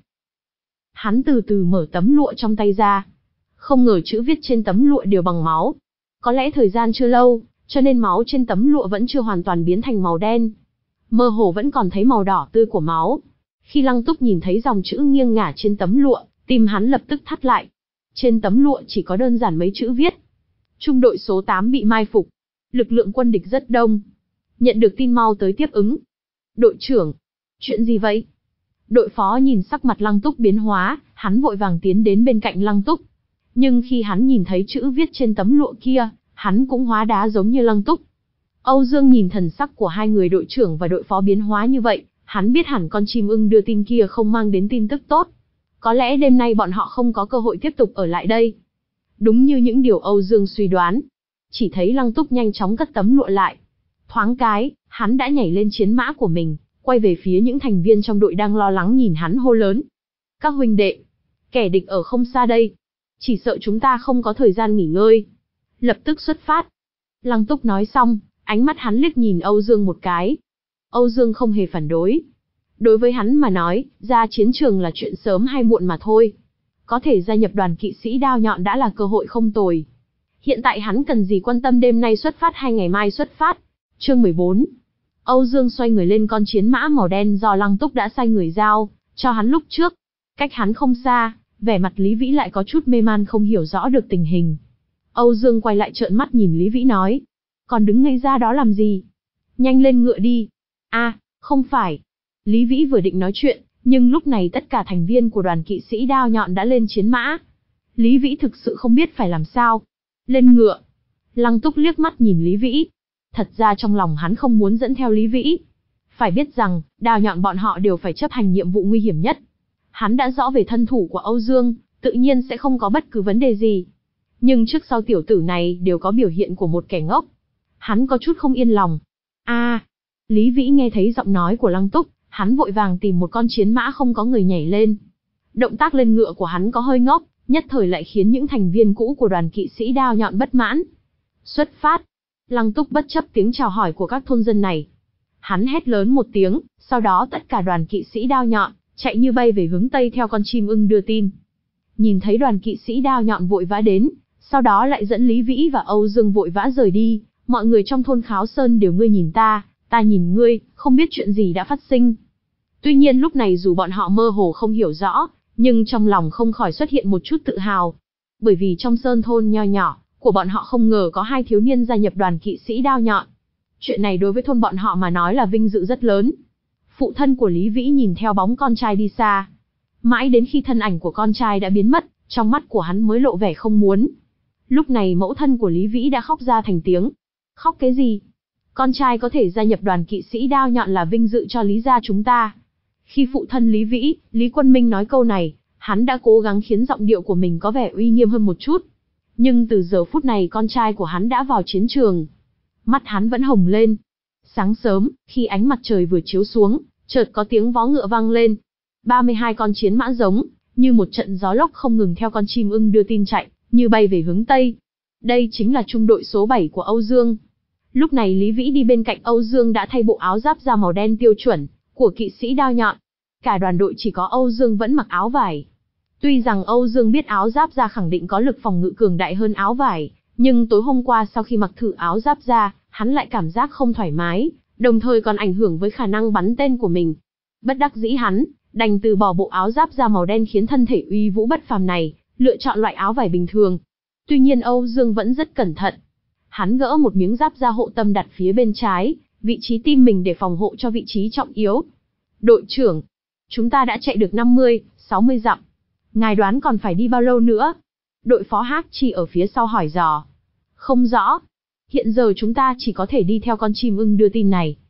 Hắn từ từ mở tấm lụa trong tay ra. Không ngờ chữ viết trên tấm lụa đều bằng máu. Có lẽ thời gian chưa lâu, cho nên máu trên tấm lụa vẫn chưa hoàn toàn biến thành màu đen. Mơ hồ vẫn còn thấy màu đỏ tươi của máu. Khi Lăng Túc nhìn thấy dòng chữ nghiêng ngả trên tấm lụa, tim hắn lập tức thắt lại. Trên tấm lụa chỉ có đơn giản mấy chữ viết. Trung đội số tám bị mai phục. Lực lượng quân địch rất đông. Nhận được tin mau tới tiếp ứng. Đội trưởng. Chuyện gì vậy? Đội phó nhìn sắc mặt Lăng Túc biến hóa, hắn vội vàng tiến đến bên cạnh Lăng Túc. Nhưng khi hắn nhìn thấy chữ viết trên tấm lụa kia, hắn cũng hóa đá giống như Lăng Túc. Âu Dương nhìn thần sắc của hai người đội trưởng và đội phó biến hóa như vậy, hắn biết hẳn con chim ưng đưa tin kia không mang đến tin tức tốt. Có lẽ đêm nay bọn họ không có cơ hội tiếp tục ở lại đây. Đúng như những điều Âu Dương suy đoán. Chỉ thấy Lăng Túc nhanh chóng cất tấm lụa lại. Thoáng cái, hắn đã nhảy lên chiến mã của mình, quay về phía những thành viên trong đội đang lo lắng nhìn hắn hô lớn. Các huynh đệ, kẻ địch ở không xa đây. Chỉ sợ chúng ta không có thời gian nghỉ ngơi. Lập tức xuất phát. Lăng Túc nói xong, ánh mắt hắn liếc nhìn Âu Dương một cái. Âu Dương không hề phản đối. Đối với hắn mà nói, ra chiến trường là chuyện sớm hay muộn mà thôi. Có thể gia nhập đoàn kỵ sĩ đao nhọn đã là cơ hội không tồi. Hiện tại hắn cần gì quan tâm đêm nay xuất phát hay ngày mai xuất phát. Chương mười bốn. Âu Dương xoay người lên con chiến mã màu đen do Lăng Túc đã sai người giao cho hắn lúc trước. Cách hắn không xa, vẻ mặt Lý Vĩ lại có chút mê man không hiểu rõ được tình hình. Âu Dương quay lại trợn mắt nhìn Lý Vĩ nói. Còn đứng ngây ra đó làm gì? Nhanh lên ngựa đi. A, không phải. Lý Vĩ vừa định nói chuyện, nhưng lúc này tất cả thành viên của đoàn kỵ sĩ đao nhọn đã lên chiến mã. Lý Vĩ thực sự không biết phải làm sao. Lên ngựa. Lăng Túc liếc mắt nhìn Lý Vĩ. Thật ra trong lòng hắn không muốn dẫn theo Lý Vĩ. Phải biết rằng, đao nhọn bọn họ đều phải chấp hành nhiệm vụ nguy hiểm nhất. Hắn đã rõ về thân thủ của Âu Dương, tự nhiên sẽ không có bất cứ vấn đề gì. Nhưng trước sau tiểu tử này đều có biểu hiện của một kẻ ngốc. Hắn có chút không yên lòng. A, Lý Vĩ nghe thấy giọng nói của Lăng Túc, hắn vội vàng tìm một con chiến mã không có người nhảy lên. Động tác lên ngựa của hắn có hơi ngốc, nhất thời lại khiến những thành viên cũ của đoàn kỵ sĩ đao nhọn bất mãn. Xuất phát. Lăng Túc bất chấp tiếng chào hỏi của các thôn dân này. Hắn hét lớn một tiếng, sau đó tất cả đoàn kỵ sĩ đao nhọn chạy như bay về hướng tây theo con chim ưng đưa tin. Nhìn thấy đoàn kỵ sĩ đao nhọn vội vã đến, sau đó lại dẫn Lý Vĩ và Âu Dương vội vã rời đi, mọi người trong thôn Kháo Sơn đều ngươi nhìn ta, ta nhìn ngươi, không biết chuyện gì đã phát sinh. Tuy nhiên lúc này dù bọn họ mơ hồ không hiểu rõ, nhưng trong lòng không khỏi xuất hiện một chút tự hào. Bởi vì trong sơn thôn nho nhỏ của bọn họ không ngờ có hai thiếu niên gia nhập đoàn kỵ sĩ đao nhọn. Chuyện này đối với thôn bọn họ mà nói là vinh dự rất lớn. Phụ thân của Lý Vĩ nhìn theo bóng con trai đi xa. Mãi đến khi thân ảnh của con trai đã biến mất, trong mắt của hắn mới lộ vẻ không muốn. Lúc này mẫu thân của Lý Vĩ đã khóc ra thành tiếng. Khóc cái gì? Con trai có thể gia nhập đoàn kỵ sĩ đao nhọn là vinh dự cho Lý gia chúng ta. Khi phụ thân Lý Vĩ, Lý Quân Minh nói câu này, hắn đã cố gắng khiến giọng điệu của mình có vẻ uy nghiêm hơn một chút. Nhưng từ giờ phút này con trai của hắn đã vào chiến trường. Mắt hắn vẫn hồng lên. Sáng sớm, khi ánh mặt trời vừa chiếu xuống, chợt có tiếng vó ngựa vang lên. ba mươi hai con chiến mã giống, như một trận gió lốc không ngừng theo con chim ưng đưa tin chạy, như bay về hướng Tây. Đây chính là trung đội số bảy của Âu Dương. Lúc này Lý Vĩ đi bên cạnh Âu Dương đã thay bộ áo giáp da màu đen tiêu chuẩn của kỵ sĩ đao nhọn. Cả đoàn đội chỉ có Âu Dương vẫn mặc áo vải. Tuy rằng Âu Dương biết áo giáp da khẳng định có lực phòng ngự cường đại hơn áo vải, nhưng tối hôm qua sau khi mặc thử áo giáp da, hắn lại cảm giác không thoải mái, đồng thời còn ảnh hưởng với khả năng bắn tên của mình. Bất đắc dĩ hắn đành từ bỏ bộ áo giáp da màu đen khiến thân thể uy vũ bất phàm này, lựa chọn loại áo vải bình thường. Tuy nhiên Âu Dương vẫn rất cẩn thận. Hắn gỡ một miếng giáp da hộ tâm đặt phía bên trái, vị trí tim mình để phòng hộ cho vị trí trọng yếu. Đội trưởng, chúng ta đã chạy được năm mươi, sáu mươi dặm. Ngài đoán còn phải đi bao lâu nữa? Đội phó Hắc Chi ở phía sau hỏi dò. Không rõ. Hiện giờ chúng ta chỉ có thể đi theo con chim ưng đưa tin này.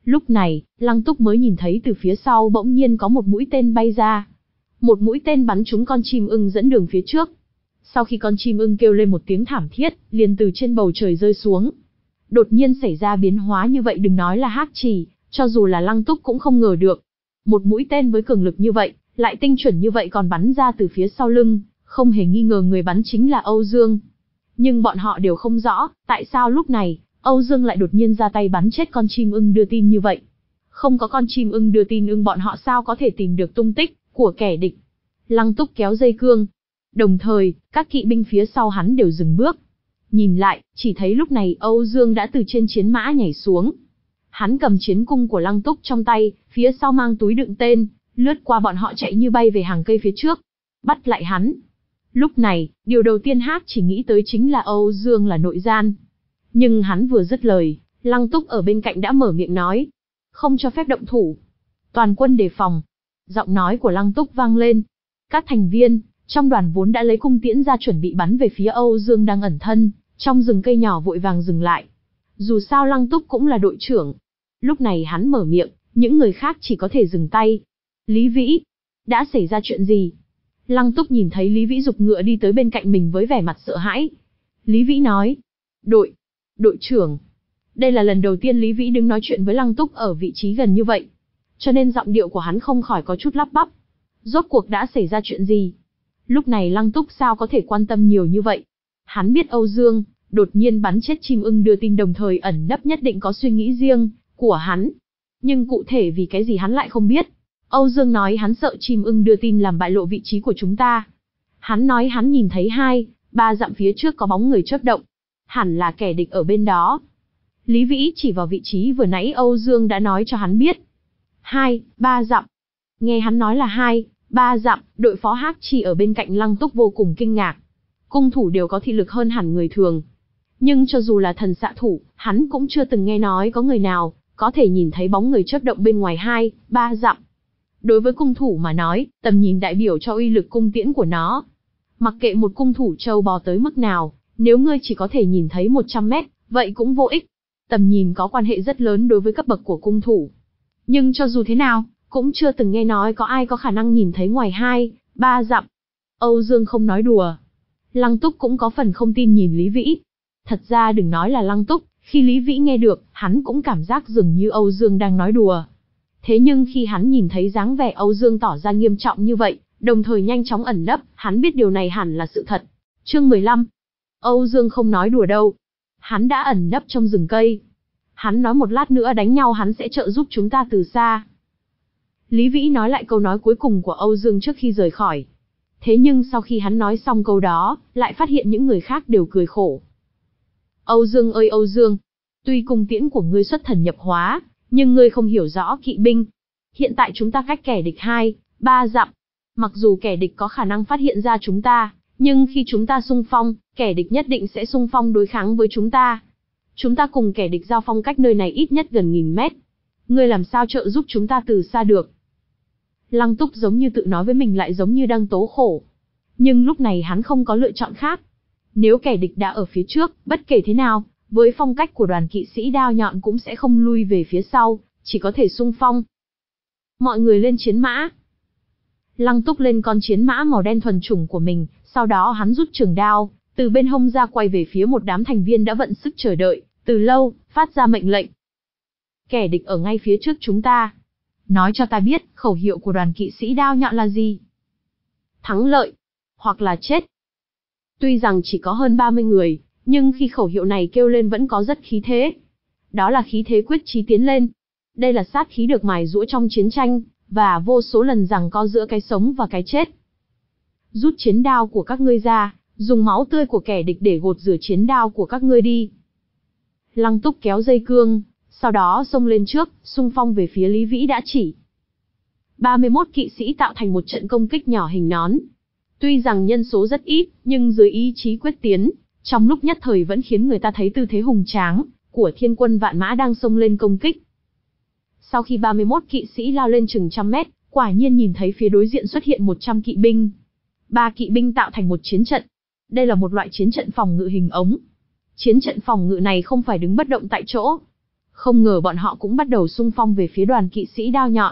Lúc này, Lăng Túc mới nhìn thấy từ phía sau bỗng nhiên có một mũi tên bay ra. Một mũi tên bắn trúng con chim ưng dẫn đường phía trước. Sau khi con chim ưng kêu lên một tiếng thảm thiết, liền từ trên bầu trời rơi xuống. Đột nhiên xảy ra biến hóa như vậy đừng nói là Hắc Trì, cho dù là Lăng Túc cũng không ngờ được. Một mũi tên với cường lực như vậy, lại tinh chuẩn như vậy còn bắn ra từ phía sau lưng, không hề nghi ngờ người bắn chính là Âu Dương. Nhưng bọn họ đều không rõ, tại sao lúc này, Âu Dương lại đột nhiên ra tay bắn chết con chim ưng đưa tin như vậy. Không có con chim ưng đưa tin ưng bọn họ sao có thể tìm được tung tích của kẻ địch. Lăng Túc kéo dây cương. Đồng thời, các kỵ binh phía sau hắn đều dừng bước. Nhìn lại, chỉ thấy lúc này Âu Dương đã từ trên chiến mã nhảy xuống. Hắn cầm chiến cung của Lăng Túc trong tay, phía sau mang túi đựng tên, lướt qua bọn họ chạy như bay về hàng cây phía trước. Bắt lại hắn. Lúc này, điều đầu tiên Hắc chỉ nghĩ tới chính là Âu Dương là nội gian. Nhưng hắn vừa dứt lời, Lăng Túc ở bên cạnh đã mở miệng nói. Không cho phép động thủ. Toàn quân đề phòng. Giọng nói của Lăng Túc vang lên. Các thành viên trong đoàn vốn đã lấy cung tiễn ra chuẩn bị bắn về phía Âu Dương đang ẩn thân trong rừng cây nhỏ vội vàng dừng lại. Dù sao Lăng Túc cũng là đội trưởng. Lúc này hắn mở miệng, những người khác chỉ có thể dừng tay. Lý Vĩ, đã xảy ra chuyện gì? Lăng Túc nhìn thấy Lý Vĩ giục ngựa đi tới bên cạnh mình với vẻ mặt sợ hãi. Lý Vĩ nói, đội, đội trưởng. Đây là lần đầu tiên Lý Vĩ đứng nói chuyện với Lăng Túc ở vị trí gần như vậy. Cho nên giọng điệu của hắn không khỏi có chút lắp bắp. Rốt cuộc đã xảy ra chuyện gì? Lúc này Lăng Túc sao có thể quan tâm nhiều như vậy? Hắn biết Âu Dương đột nhiên bắn chết chim ưng đưa tin đồng thời ẩn nấp nhất định có suy nghĩ riêng của hắn. Nhưng cụ thể vì cái gì hắn lại không biết. Âu Dương nói hắn sợ chim ưng đưa tin làm bại lộ vị trí của chúng ta. Hắn nói hắn nhìn thấy hai, ba dặm phía trước có bóng người chớp động. Hẳn là kẻ địch ở bên đó. Lý Vĩ chỉ vào vị trí vừa nãy Âu Dương đã nói cho hắn biết. Hai, ba dặm. Nghe hắn nói là hai, ba dặm, đội phó Hắc Chỉ ở bên cạnh Lăng Túc vô cùng kinh ngạc. Cung thủ đều có thị lực hơn hẳn người thường. Nhưng cho dù là thần xạ thủ, hắn cũng chưa từng nghe nói có người nào có thể nhìn thấy bóng người chớp động bên ngoài hai, ba dặm. Đối với cung thủ mà nói, tầm nhìn đại biểu cho uy lực cung tiễn của nó. Mặc kệ một cung thủ trâu bò tới mức nào, nếu ngươi chỉ có thể nhìn thấy một trăm mét, vậy cũng vô ích. Tầm nhìn có quan hệ rất lớn đối với cấp bậc của cung thủ. Nhưng cho dù thế nào, cũng chưa từng nghe nói có ai có khả năng nhìn thấy ngoài hai, ba dặm. Âu Dương không nói đùa. Lăng Túc cũng có phần không tin nhìn Lý Vĩ. Thật ra đừng nói là Lăng Túc, khi Lý Vĩ nghe được, hắn cũng cảm giác dường như Âu Dương đang nói đùa. Thế nhưng khi hắn nhìn thấy dáng vẻ Âu Dương tỏ ra nghiêm trọng như vậy, đồng thời nhanh chóng ẩn nấp, hắn biết điều này hẳn là sự thật. Chương mười lăm. Âu Dương không nói đùa đâu. Hắn đã ẩn nấp trong rừng cây. Hắn nói một lát nữa đánh nhau hắn sẽ trợ giúp chúng ta từ xa. Lý Vĩ nói lại câu nói cuối cùng của Âu Dương trước khi rời khỏi. Thế nhưng sau khi hắn nói xong câu đó, lại phát hiện những người khác đều cười khổ. Âu Dương ơi Âu Dương, tuy cung tiễn của ngươi xuất thần nhập hóa, nhưng ngươi không hiểu rõ kỵ binh. Hiện tại chúng ta cách kẻ địch hai, ba dặm. Mặc dù kẻ địch có khả năng phát hiện ra chúng ta, nhưng khi chúng ta xung phong, kẻ địch nhất định sẽ xung phong đối kháng với chúng ta. Chúng ta cùng kẻ địch giao phong cách nơi này ít nhất gần nghìn mét. Ngươi làm sao trợ giúp chúng ta từ xa được? Lăng Túc giống như tự nói với mình lại giống như đang tố khổ. Nhưng lúc này hắn không có lựa chọn khác. Nếu kẻ địch đã ở phía trước, bất kể thế nào, với phong cách của đoàn kỵ sĩ đao nhọn cũng sẽ không lui về phía sau, chỉ có thể xung phong. Mọi người lên chiến mã. Lăng Túc lên con chiến mã màu đen thuần chủng của mình, sau đó hắn rút trường đao, từ bên hông ra quay về phía một đám thành viên đã vận sức chờ đợi, từ lâu, phát ra mệnh lệnh. Kẻ địch ở ngay phía trước chúng ta. Nói cho ta biết, khẩu hiệu của đoàn kỵ sĩ đao nhọn là gì? Thắng lợi, hoặc là chết. Tuy rằng chỉ có hơn ba mươi người, nhưng khi khẩu hiệu này kêu lên vẫn có rất khí thế. Đó là khí thế quyết chí tiến lên. Đây là sát khí được mài giũa trong chiến tranh, và vô số lần giằng co giữa cái sống và cái chết. Rút chiến đao của các ngươi ra, dùng máu tươi của kẻ địch để gột rửa chiến đao của các ngươi đi. Lăng Túc kéo dây cương, sau đó xông lên trước, xung phong về phía Lý Vĩ đã chỉ. ba mươi mốt kỵ sĩ tạo thành một trận công kích nhỏ hình nón. Tuy rằng nhân số rất ít, nhưng dưới ý chí quyết tiến, trong lúc nhất thời vẫn khiến người ta thấy tư thế hùng tráng của thiên quân vạn mã đang xông lên công kích. Sau khi ba mươi mốt kỵ sĩ lao lên chừng trăm mét, quả nhiên nhìn thấy phía đối diện xuất hiện một trăm kỵ binh. Ba kỵ binh tạo thành một chiến trận. Đây là một loại chiến trận phòng ngự hình ống. Chiến trận phòng ngự này không phải đứng bất động tại chỗ. Không ngờ bọn họ cũng bắt đầu xung phong về phía đoàn kỵ sĩ đao nhọn.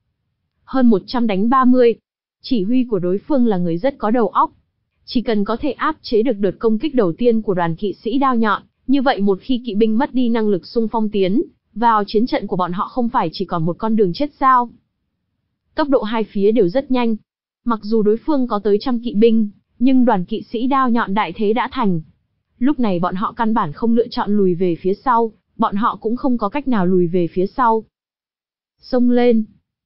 Hơn một trăm đánh ba mươi. Chỉ huy của đối phương là người rất có đầu óc. Chỉ cần có thể áp chế được đợt công kích đầu tiên của đoàn kỵ sĩ đao nhọn, như vậy một khi kỵ binh mất đi năng lực xung phong tiến vào chiến trận của bọn họ không phải chỉ còn một con đường chết sao? Tốc độ hai phía đều rất nhanh. Mặc dù đối phương có tới trăm kỵ binh, nhưng đoàn kỵ sĩ đao nhọn đại thế đã thành. Lúc này bọn họ căn bản không lựa chọn lùi về phía sau, bọn họ cũng không có cách nào lùi về phía sau. Xông lên!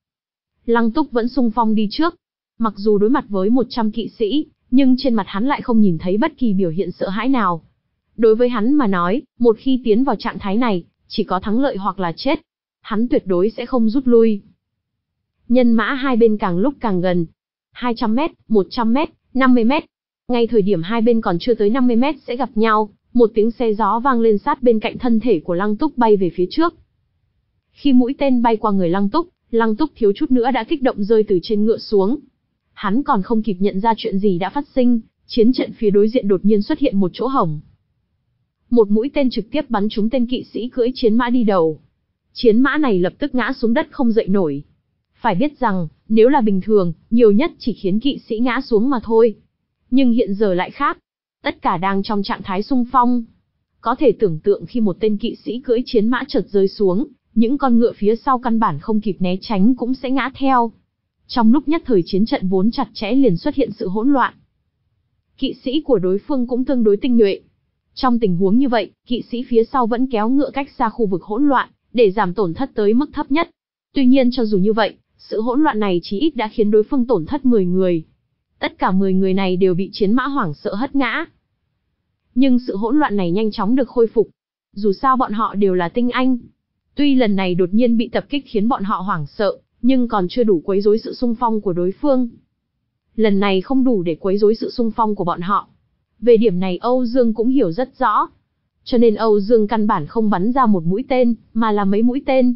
Lăng Túc vẫn xung phong đi trước. Mặc dù đối mặt với một trăm kỵ sĩ, nhưng trên mặt hắn lại không nhìn thấy bất kỳ biểu hiện sợ hãi nào. Đối với hắn mà nói, một khi tiến vào trạng thái này, chỉ có thắng lợi hoặc là chết. Hắn tuyệt đối sẽ không rút lui. Nhân mã hai bên càng lúc càng gần. hai trăm mét, một trăm mét, năm mươi mét. Ngay thời điểm hai bên còn chưa tới năm mươi mét sẽ gặp nhau, một tiếng xe gió vang lên sát bên cạnh thân thể của Lăng Túc bay về phía trước. Khi mũi tên bay qua người Lăng Túc, Lăng Túc thiếu chút nữa đã kích động rơi từ trên ngựa xuống. Hắn còn không kịp nhận ra chuyện gì đã phát sinh, chiến trận phía đối diện đột nhiên xuất hiện một chỗ hổng. Một mũi tên trực tiếp bắn trúng tên kỵ sĩ cưỡi chiến mã đi đầu. Chiến mã này lập tức ngã xuống đất không dậy nổi. Phải biết rằng, nếu là bình thường, nhiều nhất chỉ khiến kỵ sĩ ngã xuống mà thôi. Nhưng hiện giờ lại khác. Tất cả đang trong trạng thái xung phong. Có thể tưởng tượng khi một tên kỵ sĩ cưỡi chiến mã chợt rơi xuống, những con ngựa phía sau căn bản không kịp né tránh cũng sẽ ngã theo. Trong lúc nhất thời chiến trận vốn chặt chẽ liền xuất hiện sự hỗn loạn. Kỵ sĩ của đối phương cũng tương đối tinh nhuệ. Trong tình huống như vậy, kỵ sĩ phía sau vẫn kéo ngựa cách xa khu vực hỗn loạn, để giảm tổn thất tới mức thấp nhất. Tuy nhiên cho dù như vậy, sự hỗn loạn này chí ít đã khiến đối phương tổn thất mười người. Tất cả mười người này đều bị chiến mã hoảng sợ hất ngã. Nhưng sự hỗn loạn này nhanh chóng được khôi phục. Dù sao bọn họ đều là tinh anh. Tuy lần này đột nhiên bị tập kích khiến bọn họ hoảng sợ, nhưng còn chưa đủ quấy rối sự xung phong của đối phương. Lần này không đủ để quấy rối sự xung phong của bọn họ. Về điểm này Âu Dương cũng hiểu rất rõ. Cho nên Âu Dương căn bản không bắn ra một mũi tên, mà là mấy mũi tên.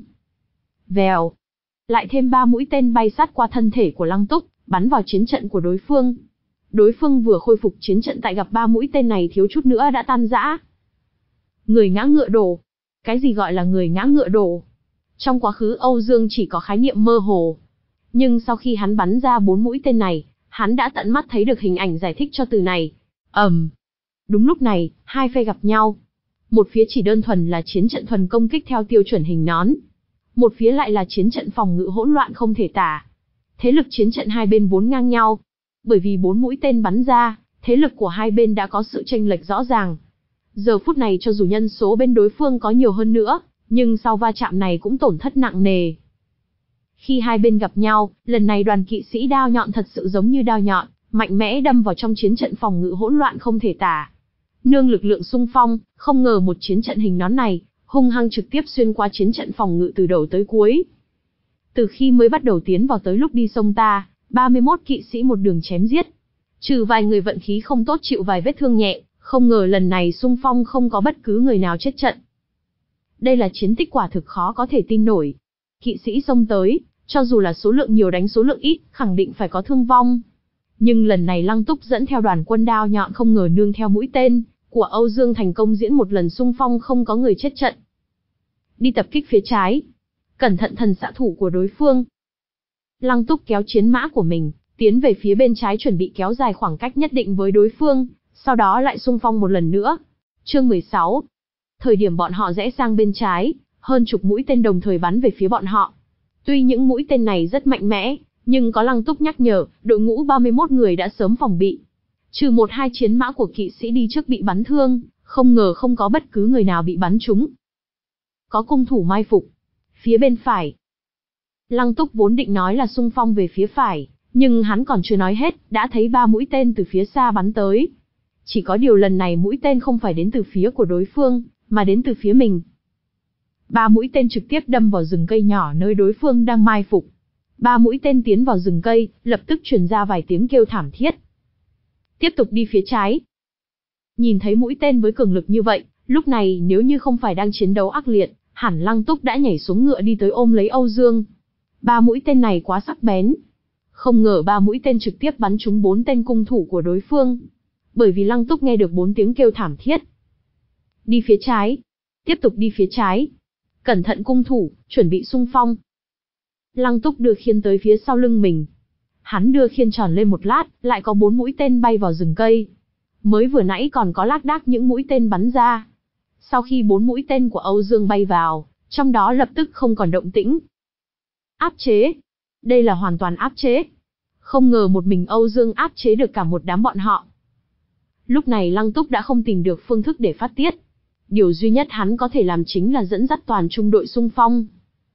Vèo. Lại thêm ba mũi tên bay sát qua thân thể của Lăng Túc, bắn vào chiến trận của đối phương. Đối phương vừa khôi phục chiến trận tại gặp ba mũi tên này thiếu chút nữa đã tan rã. Người ngã ngựa đổ. Cái gì gọi là người ngã ngựa đổ? Trong quá khứ Âu Dương chỉ có khái niệm mơ hồ. Nhưng sau khi hắn bắn ra bốn mũi tên này, hắn đã tận mắt thấy được hình ảnh giải thích cho từ này. ầm. Um. Đúng lúc này, hai phe gặp nhau. Một phía chỉ đơn thuần là chiến trận thuần công kích theo tiêu chuẩn hình nón. Một phía lại là chiến trận phòng ngự hỗn loạn không thể tả. Thế lực chiến trận hai bên vốn ngang nhau. Bởi vì bốn mũi tên bắn ra, thế lực của hai bên đã có sự chênh lệch rõ ràng. Giờ phút này cho dù nhân số bên đối phương có nhiều hơn nữa, nhưng sau va chạm này cũng tổn thất nặng nề. Khi hai bên gặp nhau, lần này đoàn kỵ sĩ đao nhọn thật sự giống như đao nhọn, mạnh mẽ đâm vào trong chiến trận phòng ngự hỗn loạn không thể tả. Nương lực lượng xung phong, không ngờ một chiến trận hình nón này, hung hăng trực tiếp xuyên qua chiến trận phòng ngự từ đầu tới cuối. Từ khi mới bắt đầu tiến vào tới lúc đi sông ta, ba mươi mốt kỵ sĩ một đường chém giết. Trừ vài người vận khí không tốt chịu vài vết thương nhẹ, không ngờ lần này xung phong không có bất cứ người nào chết trận. Đây là chiến tích quả thực khó có thể tin nổi. Kỵ sĩ xông tới, cho dù là số lượng nhiều đánh số lượng ít, khẳng định phải có thương vong. Nhưng lần này Lăng Túc dẫn theo đoàn quân đao nhọn không ngờ nương theo mũi tên của Âu Dương thành công diễn một lần xung phong không có người chết trận. Đi tập kích phía trái. Cẩn thận thần xạ thủ của đối phương. Lăng Túc kéo chiến mã của mình, tiến về phía bên trái chuẩn bị kéo dài khoảng cách nhất định với đối phương, sau đó lại xung phong một lần nữa. Chương mười sáu. Thời điểm bọn họ rẽ sang bên trái, hơn chục mũi tên đồng thời bắn về phía bọn họ. Tuy những mũi tên này rất mạnh mẽ, nhưng có Lăng Túc nhắc nhở, đội ngũ ba mươi mốt người đã sớm phòng bị. Trừ một hai chiến mã của kỵ sĩ đi trước bị bắn thương, không ngờ không có bất cứ người nào bị bắn trúng. Có cung thủ mai phục. Phía bên phải. Lăng Túc vốn định nói là xung phong về phía phải, nhưng hắn còn chưa nói hết, đã thấy ba mũi tên từ phía xa bắn tới. Chỉ có điều lần này mũi tên không phải đến từ phía của đối phương, mà đến từ phía mình. Ba mũi tên trực tiếp đâm vào rừng cây nhỏ nơi đối phương đang mai phục. Ba mũi tên tiến vào rừng cây, lập tức truyền ra vài tiếng kêu thảm thiết. Tiếp tục đi phía trái. Nhìn thấy mũi tên với cường lực như vậy, lúc này nếu như không phải đang chiến đấu ác liệt, hẳn Lăng Túc đã nhảy xuống ngựa đi tới ôm lấy Âu Dương. Ba mũi tên này quá sắc bén. Không ngờ ba mũi tên trực tiếp bắn trúng bốn tên cung thủ của đối phương. Bởi vì Lăng Túc nghe được bốn tiếng kêu thảm thiết. Đi phía trái. Tiếp tục đi phía trái. Cẩn thận cung thủ, chuẩn bị xung phong. Lăng Túc đưa khiên tới phía sau lưng mình. Hắn đưa khiên tròn lên một lát, lại có bốn mũi tên bay vào rừng cây. Mới vừa nãy còn có lác đác những mũi tên bắn ra. Sau khi bốn mũi tên của Âu Dương bay vào, trong đó lập tức không còn động tĩnh. Áp chế. Đây là hoàn toàn áp chế. Không ngờ một mình Âu Dương áp chế được cả một đám bọn họ. Lúc này Lăng Túc đã không tìm được phương thức để phát tiết. Điều duy nhất hắn có thể làm chính là dẫn dắt toàn trung đội xung phong.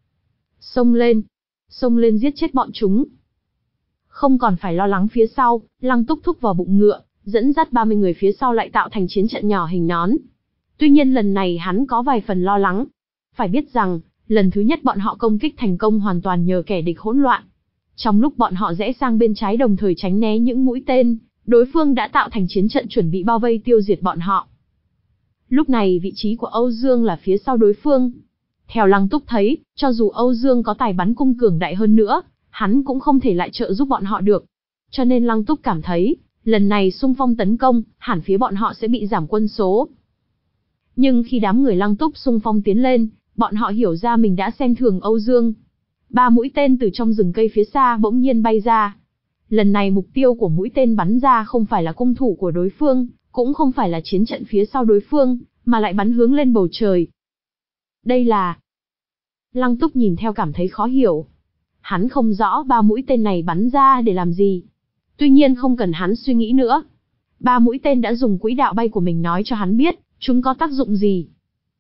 Xông lên. Xông lên giết chết bọn chúng. Không còn phải lo lắng phía sau, Lăng Túc thúc vào bụng ngựa, dẫn dắt ba mươi người phía sau lại tạo thành chiến trận nhỏ hình nón. Tuy nhiên lần này hắn có vài phần lo lắng. Phải biết rằng, lần thứ nhất bọn họ công kích thành công hoàn toàn nhờ kẻ địch hỗn loạn. Trong lúc bọn họ rẽ sang bên trái đồng thời tránh né những mũi tên, đối phương đã tạo thành chiến trận chuẩn bị bao vây tiêu diệt bọn họ. Lúc này vị trí của Âu Dương là phía sau đối phương. Theo Lăng Túc thấy, cho dù Âu Dương có tài bắn cung cường đại hơn nữa, hắn cũng không thể lại trợ giúp bọn họ được. Cho nên Lăng Túc cảm thấy, lần này xung phong tấn công, hẳn phía bọn họ sẽ bị giảm quân số. Nhưng khi đám người Lăng Túc xung phong tiến lên, bọn họ hiểu ra mình đã xem thường Âu Dương. Ba mũi tên từ trong rừng cây phía xa bỗng nhiên bay ra. Lần này mục tiêu của mũi tên bắn ra không phải là cung thủ của đối phương, cũng không phải là chiến trận phía sau đối phương, mà lại bắn hướng lên bầu trời. Đây là... Lăng Túc nhìn theo cảm thấy khó hiểu. Hắn không rõ ba mũi tên này bắn ra để làm gì. Tuy nhiên không cần hắn suy nghĩ nữa. Ba mũi tên đã dùng quỹ đạo bay của mình nói cho hắn biết, chúng có tác dụng gì.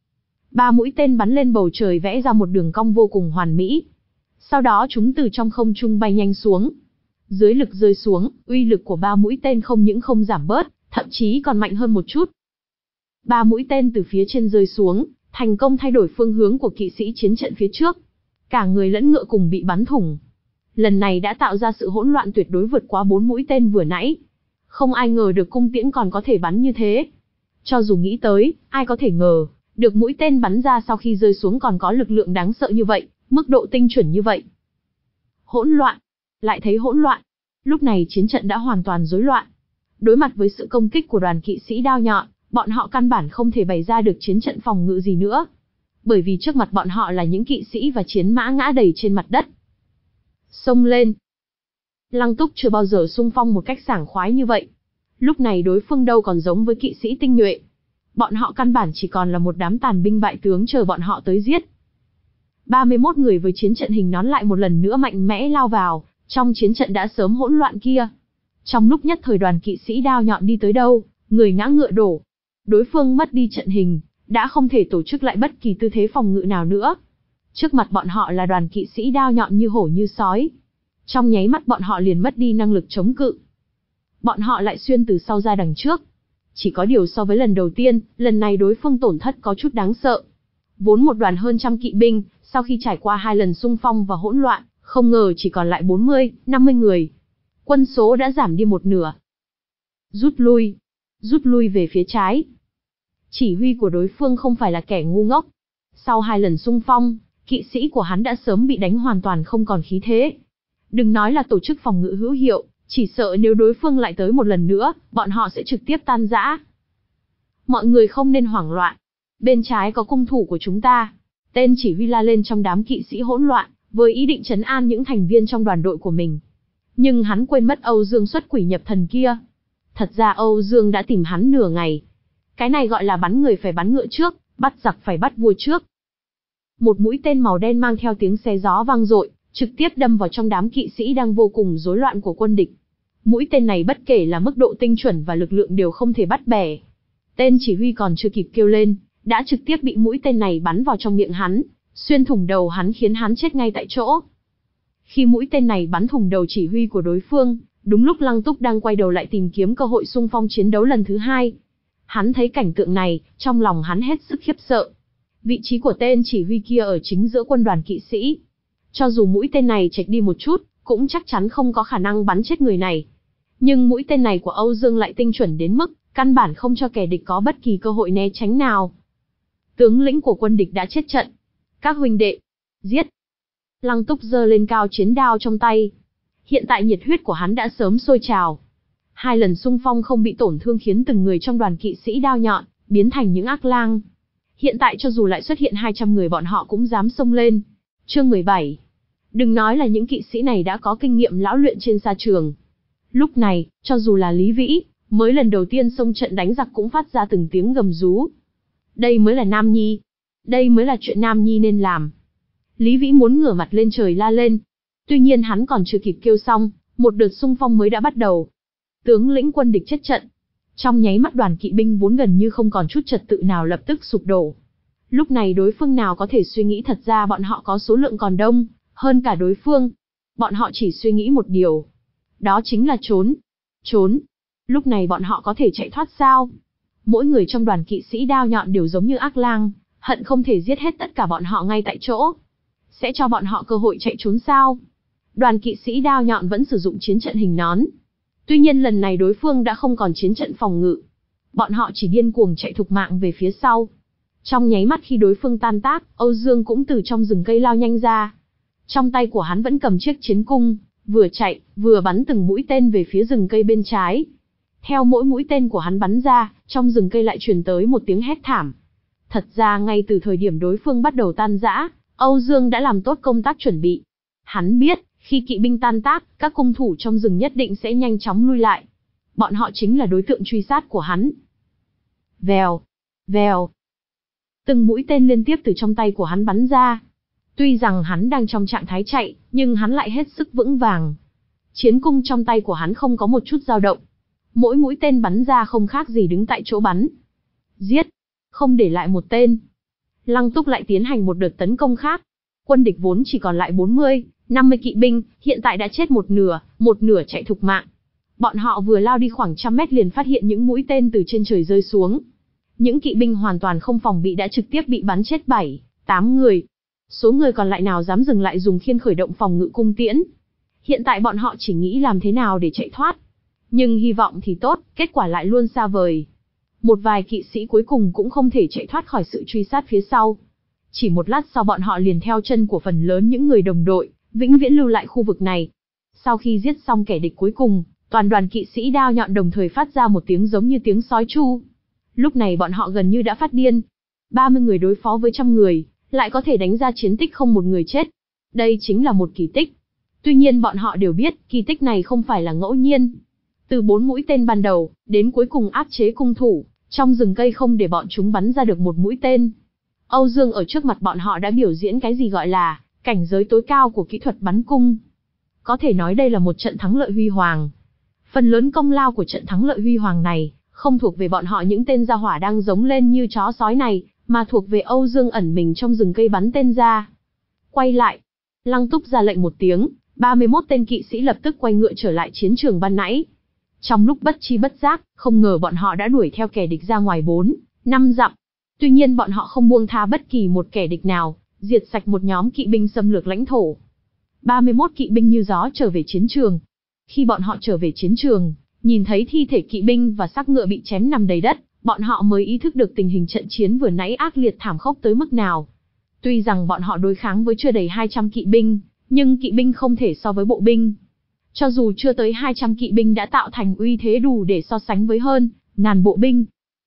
Ba mũi tên bắn lên bầu trời vẽ ra một đường cong vô cùng hoàn mỹ. Sau đó chúng từ trong không trung bay nhanh xuống. Dưới lực rơi xuống, uy lực của ba mũi tên không những không giảm bớt, thậm chí còn mạnh hơn một chút. Ba mũi tên từ phía trên rơi xuống, thành công thay đổi phương hướng của kỵ sĩ chiến trận phía trước. Cả người lẫn ngựa cùng bị bắn thủng. Lần này đã tạo ra sự hỗn loạn tuyệt đối vượt quá bốn mũi tên vừa nãy. Không ai ngờ được cung tiễn còn có thể bắn như thế. Cho dù nghĩ tới, ai có thể ngờ, được mũi tên bắn ra sau khi rơi xuống còn có lực lượng đáng sợ như vậy, mức độ tinh chuẩn như vậy. Hỗn loạn. Lại thấy hỗn loạn. Lúc này chiến trận đã hoàn toàn rối loạn. Đối mặt với sự công kích của đoàn kỵ sĩ đao nhọn, bọn họ căn bản không thể bày ra được chiến trận phòng ngự gì nữa. Bởi vì trước mặt bọn họ là những kỵ sĩ và chiến mã ngã đầy trên mặt đất. Xông lên. Lăng Túc chưa bao giờ xung phong một cách sảng khoái như vậy. Lúc này đối phương đâu còn giống với kỵ sĩ tinh nhuệ. Bọn họ căn bản chỉ còn là một đám tàn binh bại tướng chờ bọn họ tới giết. ba mươi mốt người với chiến trận hình nón lại một lần nữa mạnh mẽ lao vào, trong chiến trận đã sớm hỗn loạn kia. Trong lúc nhất thời đoàn kỵ sĩ đao nhọn đi tới đâu, người ngã ngựa đổ. Đối phương mất đi trận hình, đã không thể tổ chức lại bất kỳ tư thế phòng ngự nào nữa. Trước mặt bọn họ là đoàn kỵ sĩ đao nhọn như hổ như sói. Trong nháy mắt bọn họ liền mất đi năng lực chống cự. Bọn họ lại xuyên từ sau ra đằng trước. Chỉ có điều so với lần đầu tiên, lần này đối phương tổn thất có chút đáng sợ. Vốn một đoàn hơn trăm kỵ binh, sau khi trải qua hai lần xung phong và hỗn loạn, không ngờ chỉ còn lại bốn mươi, năm mươi người. Quân số đã giảm đi một nửa. Rút lui. Rút lui về phía trái. Chỉ huy của đối phương không phải là kẻ ngu ngốc. Sau hai lần xung phong, kỵ sĩ của hắn đã sớm bị đánh hoàn toàn không còn khí thế. Đừng nói là tổ chức phòng ngự hữu hiệu, chỉ sợ nếu đối phương lại tới một lần nữa, bọn họ sẽ trực tiếp tan rã. Mọi người không nên hoảng loạn. Bên trái có cung thủ của chúng ta. Tên chỉ huy la lên trong đám kỵ sĩ hỗn loạn, với ý định trấn an những thành viên trong đoàn đội của mình. Nhưng hắn quên mất Âu Dương xuất quỷ nhập thần kia. Thật ra Âu Dương đã tìm hắn nửa ngày. Cái này gọi là bắn người phải bắn ngựa trước, bắt giặc phải bắt vua trước. Một mũi tên màu đen mang theo tiếng xé gió vang dội, trực tiếp đâm vào trong đám kỵ sĩ đang vô cùng rối loạn của quân địch. Mũi tên này bất kể là mức độ tinh chuẩn và lực lượng đều không thể bắt bẻ. Tên chỉ huy còn chưa kịp kêu lên, đã trực tiếp bị mũi tên này bắn vào trong miệng hắn, xuyên thủng đầu hắn khiến hắn chết ngay tại chỗ. Khi mũi tên này bắn thủng đầu chỉ huy của đối phương, đúng lúc Lăng Túc đang quay đầu lại tìm kiếm cơ hội xung phong chiến đấu lần thứ hai. Hắn thấy cảnh tượng này, trong lòng hắn hết sức khiếp sợ. Vị trí của tên chỉ huy kia ở chính giữa quân đoàn kỵ sĩ. Cho dù mũi tên này chệch đi một chút, cũng chắc chắn không có khả năng bắn chết người này. Nhưng mũi tên này của Âu Dương lại tinh chuẩn đến mức, căn bản không cho kẻ địch có bất kỳ cơ hội né tránh nào. Tướng lĩnh của quân địch đã chết trận. Các huynh đệ, giết! Lăng Túc giơ lên cao chiến đao trong tay. Hiện tại nhiệt huyết của hắn đã sớm sôi trào. Hai lần xung phong không bị tổn thương khiến từng người trong đoàn kỵ sĩ đao nhọn, biến thành những ác lang. Hiện tại cho dù lại xuất hiện hai trăm người bọn họ cũng dám xông lên. Chương mười bảy. Đừng nói là những kỵ sĩ này đã có kinh nghiệm lão luyện trên sa trường. Lúc này, cho dù là Lý Vĩ, mới lần đầu tiên xông trận đánh giặc cũng phát ra từng tiếng gầm rú. Đây mới là Nam Nhi. Đây mới là chuyện Nam Nhi nên làm. Lý Vĩ muốn ngửa mặt lên trời la lên. Tuy nhiên hắn còn chưa kịp kêu xong, một đợt xung phong mới đã bắt đầu. Tướng lĩnh quân địch chết trận. Trong nháy mắt đoàn kỵ binh vốn gần như không còn chút trật tự nào lập tức sụp đổ. Lúc này đối phương nào có thể suy nghĩ thật ra bọn họ có số lượng còn đông, hơn cả đối phương. Bọn họ chỉ suy nghĩ một điều. Đó chính là trốn. Trốn. Lúc này bọn họ có thể chạy thoát sao? Mỗi người trong đoàn kỵ sĩ đao nhọn đều giống như ác lang, hận không thể giết hết tất cả bọn họ ngay tại chỗ. Sẽ cho bọn họ cơ hội chạy trốn sao? Đoàn kỵ sĩ đao nhọn vẫn sử dụng chiến trận hình nón. Tuy nhiên lần này đối phương đã không còn chiến trận phòng ngự. Bọn họ chỉ điên cuồng chạy thục mạng về phía sau. Trong nháy mắt khi đối phương tan tác, Âu Dương cũng từ trong rừng cây lao nhanh ra. Trong tay của hắn vẫn cầm chiếc chiến cung, vừa chạy, vừa bắn từng mũi tên về phía rừng cây bên trái. Theo mỗi mũi tên của hắn bắn ra, trong rừng cây lại truyền tới một tiếng hét thảm. Thật ra ngay từ thời điểm đối phương bắt đầu tan rã, Âu Dương đã làm tốt công tác chuẩn bị. Hắn biết, khi kỵ binh tan tác, các cung thủ trong rừng nhất định sẽ nhanh chóng lui lại. Bọn họ chính là đối tượng truy sát của hắn. Vèo, vèo. Từng mũi tên liên tiếp từ trong tay của hắn bắn ra. Tuy rằng hắn đang trong trạng thái chạy, nhưng hắn lại hết sức vững vàng. Chiến cung trong tay của hắn không có một chút dao động. Mỗi mũi tên bắn ra không khác gì đứng tại chỗ bắn. Giết, không để lại một tên. Lăng Túc lại tiến hành một đợt tấn công khác. Quân địch vốn chỉ còn lại bốn mươi, năm mươi kỵ binh, hiện tại đã chết một nửa, một nửa chạy thục mạng. Bọn họ vừa lao đi khoảng trăm mét liền phát hiện những mũi tên từ trên trời rơi xuống. Những kỵ binh hoàn toàn không phòng bị đã trực tiếp bị bắn chết bảy, tám người. Số người còn lại nào dám dừng lại dùng khiên khởi động phòng ngự cung tiễn. Hiện tại bọn họ chỉ nghĩ làm thế nào để chạy thoát. Nhưng hy vọng thì tốt, kết quả lại luôn xa vời. Một vài kỵ sĩ cuối cùng cũng không thể chạy thoát khỏi sự truy sát phía sau. Chỉ một lát sau bọn họ liền theo chân của phần lớn những người đồng đội, vĩnh viễn lưu lại khu vực này. Sau khi giết xong kẻ địch cuối cùng, toàn đoàn kỵ sĩ đao nhọn đồng thời phát ra một tiếng giống như tiếng sói tru. Lúc này bọn họ gần như đã phát điên. ba mươi người đối phó với trăm người, lại có thể đánh ra chiến tích không một người chết. Đây chính là một kỳ tích. Tuy nhiên bọn họ đều biết, kỳ tích này không phải là ngẫu nhiên. Từ bốn mũi tên ban đầu, đến cuối cùng áp chế cung thủ, trong rừng cây không để bọn chúng bắn ra được một mũi tên. Âu Dương ở trước mặt bọn họ đã biểu diễn cái gì gọi là cảnh giới tối cao của kỹ thuật bắn cung. Có thể nói đây là một trận thắng lợi huy hoàng. Phần lớn công lao của trận thắng lợi huy hoàng này, không thuộc về bọn họ những tên gia hỏa đang giống lên như chó sói này, mà thuộc về Âu Dương ẩn mình trong rừng cây bắn tên ra. Quay lại. Lăng Túc ra lệnh một tiếng, ba mươi mốt tên kỵ sĩ lập tức quay ngựa trở lại chiến trường ban nãy. Trong lúc bất chi bất giác, không ngờ bọn họ đã đuổi theo kẻ địch ra ngoài bốn, năm dặm. Tuy nhiên bọn họ không buông tha bất kỳ một kẻ địch nào, diệt sạch một nhóm kỵ binh xâm lược lãnh thổ. ba mươi mốt kỵ binh như gió trở về chiến trường. Khi bọn họ trở về chiến trường, nhìn thấy thi thể kỵ binh và xác ngựa bị chém nằm đầy đất, bọn họ mới ý thức được tình hình trận chiến vừa nãy ác liệt thảm khốc tới mức nào. Tuy rằng bọn họ đối kháng với chưa đầy hai trăm kỵ binh, nhưng kỵ binh không thể so với bộ binh. Cho dù chưa tới hai trăm kỵ binh đã tạo thành uy thế đủ để so sánh với hơn ngàn bộ binh.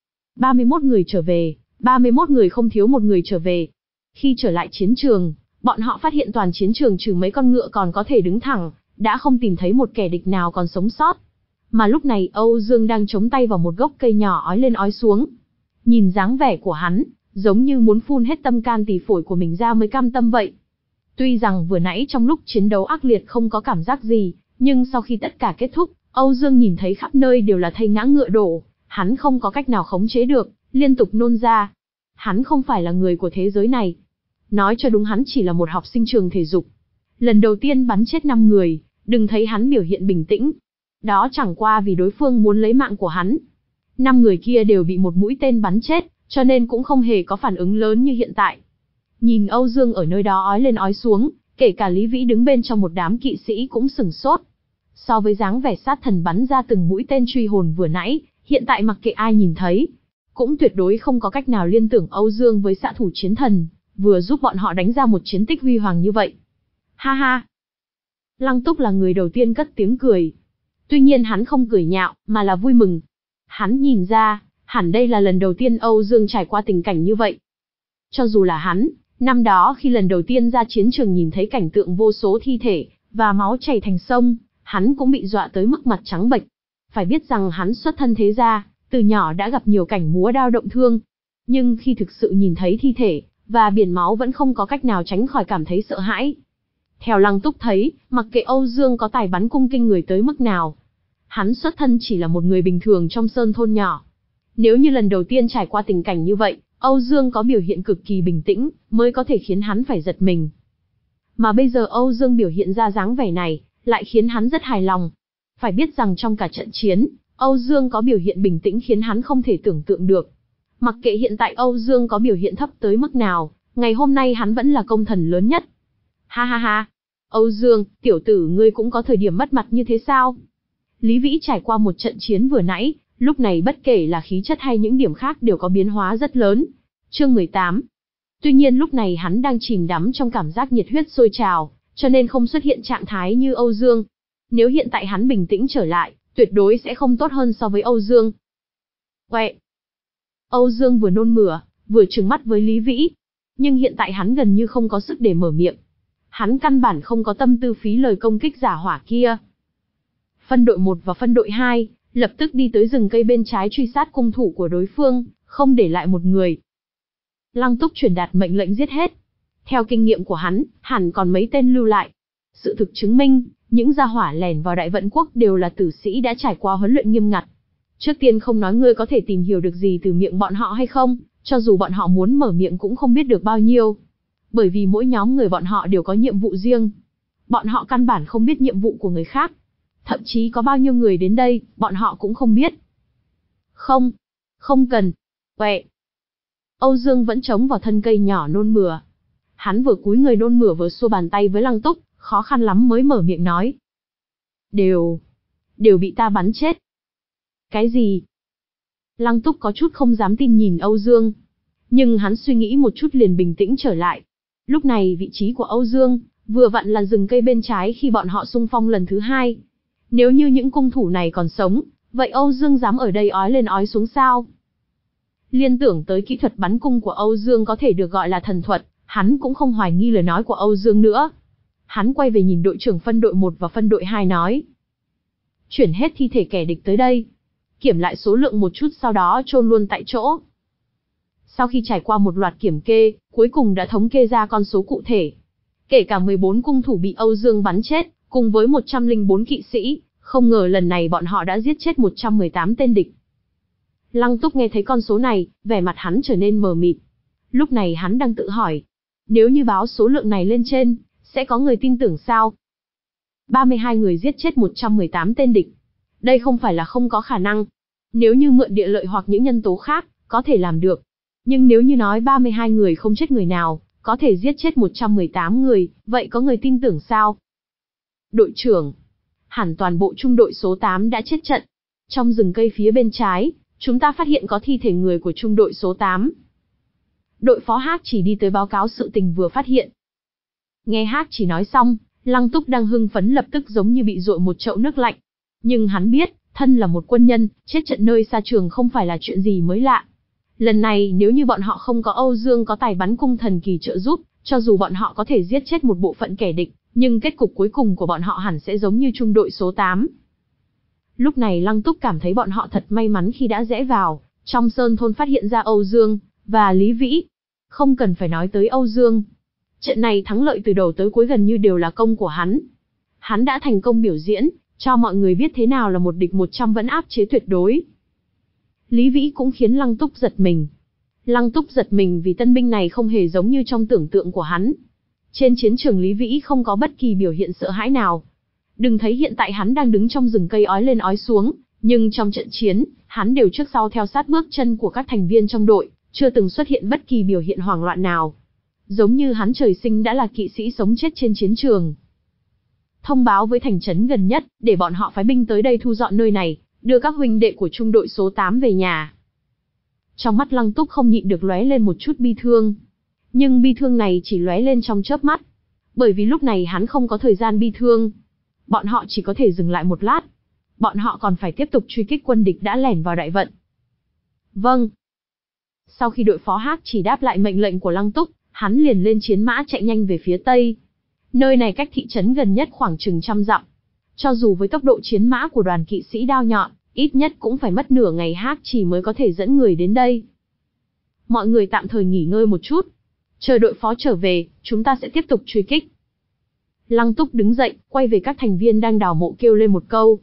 ba mươi mốt người trở về, ba mươi mốt người không thiếu một người trở về. Khi trở lại chiến trường, bọn họ phát hiện toàn chiến trường trừ mấy con ngựa còn có thể đứng thẳng, đã không tìm thấy một kẻ địch nào còn sống sót. Mà lúc này Âu Dương đang chống tay vào một gốc cây nhỏ ói lên ói xuống. Nhìn dáng vẻ của hắn, giống như muốn phun hết tâm can tỳ phổi của mình ra mới cam tâm vậy. Tuy rằng vừa nãy trong lúc chiến đấu ác liệt không có cảm giác gì, nhưng sau khi tất cả kết thúc, Âu Dương nhìn thấy khắp nơi đều là thây ngã ngựa đổ, hắn không có cách nào khống chế được, liên tục nôn ra. Hắn không phải là người của thế giới này. Nói cho đúng hắn chỉ là một học sinh trường thể dục. Lần đầu tiên bắn chết năm người, đừng thấy hắn biểu hiện bình tĩnh. Đó chẳng qua vì đối phương muốn lấy mạng của hắn. Năm người kia đều bị một mũi tên bắn chết, cho nên cũng không hề có phản ứng lớn như hiện tại. Nhìn Âu Dương ở nơi đó ói lên ói xuống, kể cả Lý Vĩ đứng bên trong một đám kỵ sĩ cũng sửng sốt. So với dáng vẻ sát thần bắn ra từng mũi tên truy hồn vừa nãy, hiện tại mặc kệ ai nhìn thấy, cũng tuyệt đối không có cách nào liên tưởng Âu Dương với xạ thủ chiến thần, vừa giúp bọn họ đánh ra một chiến tích huy hoàng như vậy. Ha ha! Lăng Túc là người đầu tiên cất tiếng cười. Tuy nhiên hắn không cười nhạo, mà là vui mừng. Hắn nhìn ra, hẳn đây là lần đầu tiên Âu Dương trải qua tình cảnh như vậy. Cho dù là hắn, năm đó khi lần đầu tiên ra chiến trường nhìn thấy cảnh tượng vô số thi thể, và máu chảy thành sông, hắn cũng bị dọa tới mức mặt trắng bệch. Phải biết rằng hắn xuất thân thế gia, từ nhỏ đã gặp nhiều cảnh múa đao động thương. Nhưng khi thực sự nhìn thấy thi thể, và biển máu vẫn không có cách nào tránh khỏi cảm thấy sợ hãi. Theo Lăng Túc thấy, mặc kệ Âu Dương có tài bắn cung kinh người tới mức nào, hắn xuất thân chỉ là một người bình thường trong sơn thôn nhỏ. Nếu như lần đầu tiên trải qua tình cảnh như vậy, Âu Dương có biểu hiện cực kỳ bình tĩnh, mới có thể khiến hắn phải giật mình. Mà bây giờ Âu Dương biểu hiện ra dáng vẻ này, lại khiến hắn rất hài lòng. Phải biết rằng trong cả trận chiến, Âu Dương có biểu hiện bình tĩnh khiến hắn không thể tưởng tượng được. Mặc kệ hiện tại Âu Dương có biểu hiện thấp tới mức nào, ngày hôm nay hắn vẫn là công thần lớn nhất. Ha ha ha! Âu Dương, tiểu tử ngươi cũng có thời điểm mất mặt như thế sao? Lý Vĩ trải qua một trận chiến vừa nãy, lúc này bất kể là khí chất hay những điểm khác đều có biến hóa rất lớn. Chương mười tám. Tuy nhiên lúc này hắn đang chìm đắm trong cảm giác nhiệt huyết sôi trào, cho nên không xuất hiện trạng thái như Âu Dương. Nếu hiện tại hắn bình tĩnh trở lại, tuyệt đối sẽ không tốt hơn so với Âu Dương. Quẹ! Âu Dương vừa nôn mửa, vừa trừng mắt với Lý Vĩ. Nhưng hiện tại hắn gần như không có sức để mở miệng. Hắn căn bản không có tâm tư phí lời công kích giả hỏa kia. Phân đội một và phân đội hai, lập tức đi tới rừng cây bên trái truy sát cung thủ của đối phương, không để lại một người. Lăng Túc truyền đạt mệnh lệnh giết hết. Theo kinh nghiệm của hắn, hẳn còn mấy tên lưu lại. Sự thực chứng minh, những gia hỏa lẻn vào Đại Vận Quốc đều là tử sĩ đã trải qua huấn luyện nghiêm ngặt. Trước tiên không nói ngươi có thể tìm hiểu được gì từ miệng bọn họ hay không, cho dù bọn họ muốn mở miệng cũng không biết được bao nhiêu. Bởi vì mỗi nhóm người bọn họ đều có nhiệm vụ riêng. Bọn họ căn bản không biết nhiệm vụ của người khác. Thậm chí có bao nhiêu người đến đây, bọn họ cũng không biết. Không, không cần. Quẹ. Âu Dương vẫn chống vào thân cây nhỏ nôn mửa. Hắn vừa cúi người nôn mửa vừa xua bàn tay với Lăng Túc, khó khăn lắm mới mở miệng nói. Đều, đều bị ta bắn chết. Cái gì? Lăng Túc có chút không dám tin nhìn Âu Dương. Nhưng hắn suy nghĩ một chút liền bình tĩnh trở lại. Lúc này vị trí của Âu Dương, vừa vặn là rừng cây bên trái khi bọn họ xung phong lần thứ hai. Nếu như những cung thủ này còn sống, vậy Âu Dương dám ở đây ói lên ói xuống sao? Liên tưởng tới kỹ thuật bắn cung của Âu Dương có thể được gọi là thần thuật, hắn cũng không hoài nghi lời nói của Âu Dương nữa. Hắn quay về nhìn đội trưởng phân đội một và phân đội hai nói. Chuyển hết thi thể kẻ địch tới đây. Kiểm lại số lượng một chút sau đó chôn luôn tại chỗ. Sau khi trải qua một loạt kiểm kê, cuối cùng đã thống kê ra con số cụ thể. Kể cả mười bốn cung thủ bị Âu Dương bắn chết, cùng với một trăm lẻ bốn kỵ sĩ, không ngờ lần này bọn họ đã giết chết một trăm mười tám tên địch. Lăng Túc nghe thấy con số này, vẻ mặt hắn trở nên mờ mịt. Lúc này hắn đang tự hỏi, nếu như báo số lượng này lên trên, sẽ có người tin tưởng sao? ba mươi hai người giết chết một trăm mười tám tên địch. Đây không phải là không có khả năng. Nếu như mượn địa lợi hoặc những nhân tố khác, có thể làm được. Nhưng nếu như nói ba mươi hai người không chết người nào, có thể giết chết một trăm mười tám người, vậy có người tin tưởng sao? Đội trưởng, hẳn toàn bộ trung đội số tám đã chết trận. Trong rừng cây phía bên trái, chúng ta phát hiện có thi thể người của trung đội số tám. Đội phó Hắc chỉ đi tới báo cáo sự tình vừa phát hiện. Nghe Hắc chỉ nói xong, Lăng Túc đang hưng phấn lập tức giống như bị dội một chậu nước lạnh. Nhưng hắn biết, thân là một quân nhân, chết trận nơi xa trường không phải là chuyện gì mới lạ. Lần này nếu như bọn họ không có Âu Dương có tài bắn cung thần kỳ trợ giúp, cho dù bọn họ có thể giết chết một bộ phận kẻ địch, nhưng kết cục cuối cùng của bọn họ hẳn sẽ giống như trung đội số tám. Lúc này Lăng Túc cảm thấy bọn họ thật may mắn khi đã rẽ vào, trong sơn thôn phát hiện ra Âu Dương, và Lý Vĩ. Không cần phải nói tới Âu Dương. Trận này thắng lợi từ đầu tới cuối gần như đều là công của hắn. Hắn đã thành công biểu diễn, cho mọi người biết thế nào là một địch một trăm vẫn áp chế tuyệt đối. Lý Vĩ cũng khiến Lăng Túc giật mình. Lăng Túc giật mình vì tân binh này không hề giống như trong tưởng tượng của hắn. Trên chiến trường Lý Vĩ không có bất kỳ biểu hiện sợ hãi nào. Đừng thấy hiện tại hắn đang đứng trong rừng cây ói lên ói xuống, nhưng trong trận chiến, hắn đều trước sau theo sát bước chân của các thành viên trong đội, chưa từng xuất hiện bất kỳ biểu hiện hoảng loạn nào. Giống như hắn trời sinh đã là kỵ sĩ sống chết trên chiến trường. Thông báo với thành trấn gần nhất, để bọn họ phái binh tới đây thu dọn nơi này, đưa các huynh đệ của trung đội số tám về nhà. Trong mắt Lăng Túc không nhịn được lóe lên một chút bi thương. Nhưng bi thương này chỉ lóe lên trong chớp mắt. Bởi vì lúc này hắn không có thời gian bi thương. Bọn họ chỉ có thể dừng lại một lát. Bọn họ còn phải tiếp tục truy kích quân địch đã lẻn vào Đại Vận. Vâng. Sau khi đội phó Hắc chỉ đáp lại mệnh lệnh của Lăng Túc, hắn liền lên chiến mã chạy nhanh về phía tây. Nơi này cách thị trấn gần nhất khoảng chừng trăm dặm. Cho dù với tốc độ chiến mã của đoàn kỵ sĩ đao nhọn, ít nhất cũng phải mất nửa ngày Hắc chỉ mới có thể dẫn người đến đây. Mọi người tạm thời nghỉ ngơi một chút. Chờ đội phó trở về, chúng ta sẽ tiếp tục truy kích. Lăng Túc đứng dậy, quay về các thành viên đang đào mộ kêu lên một câu.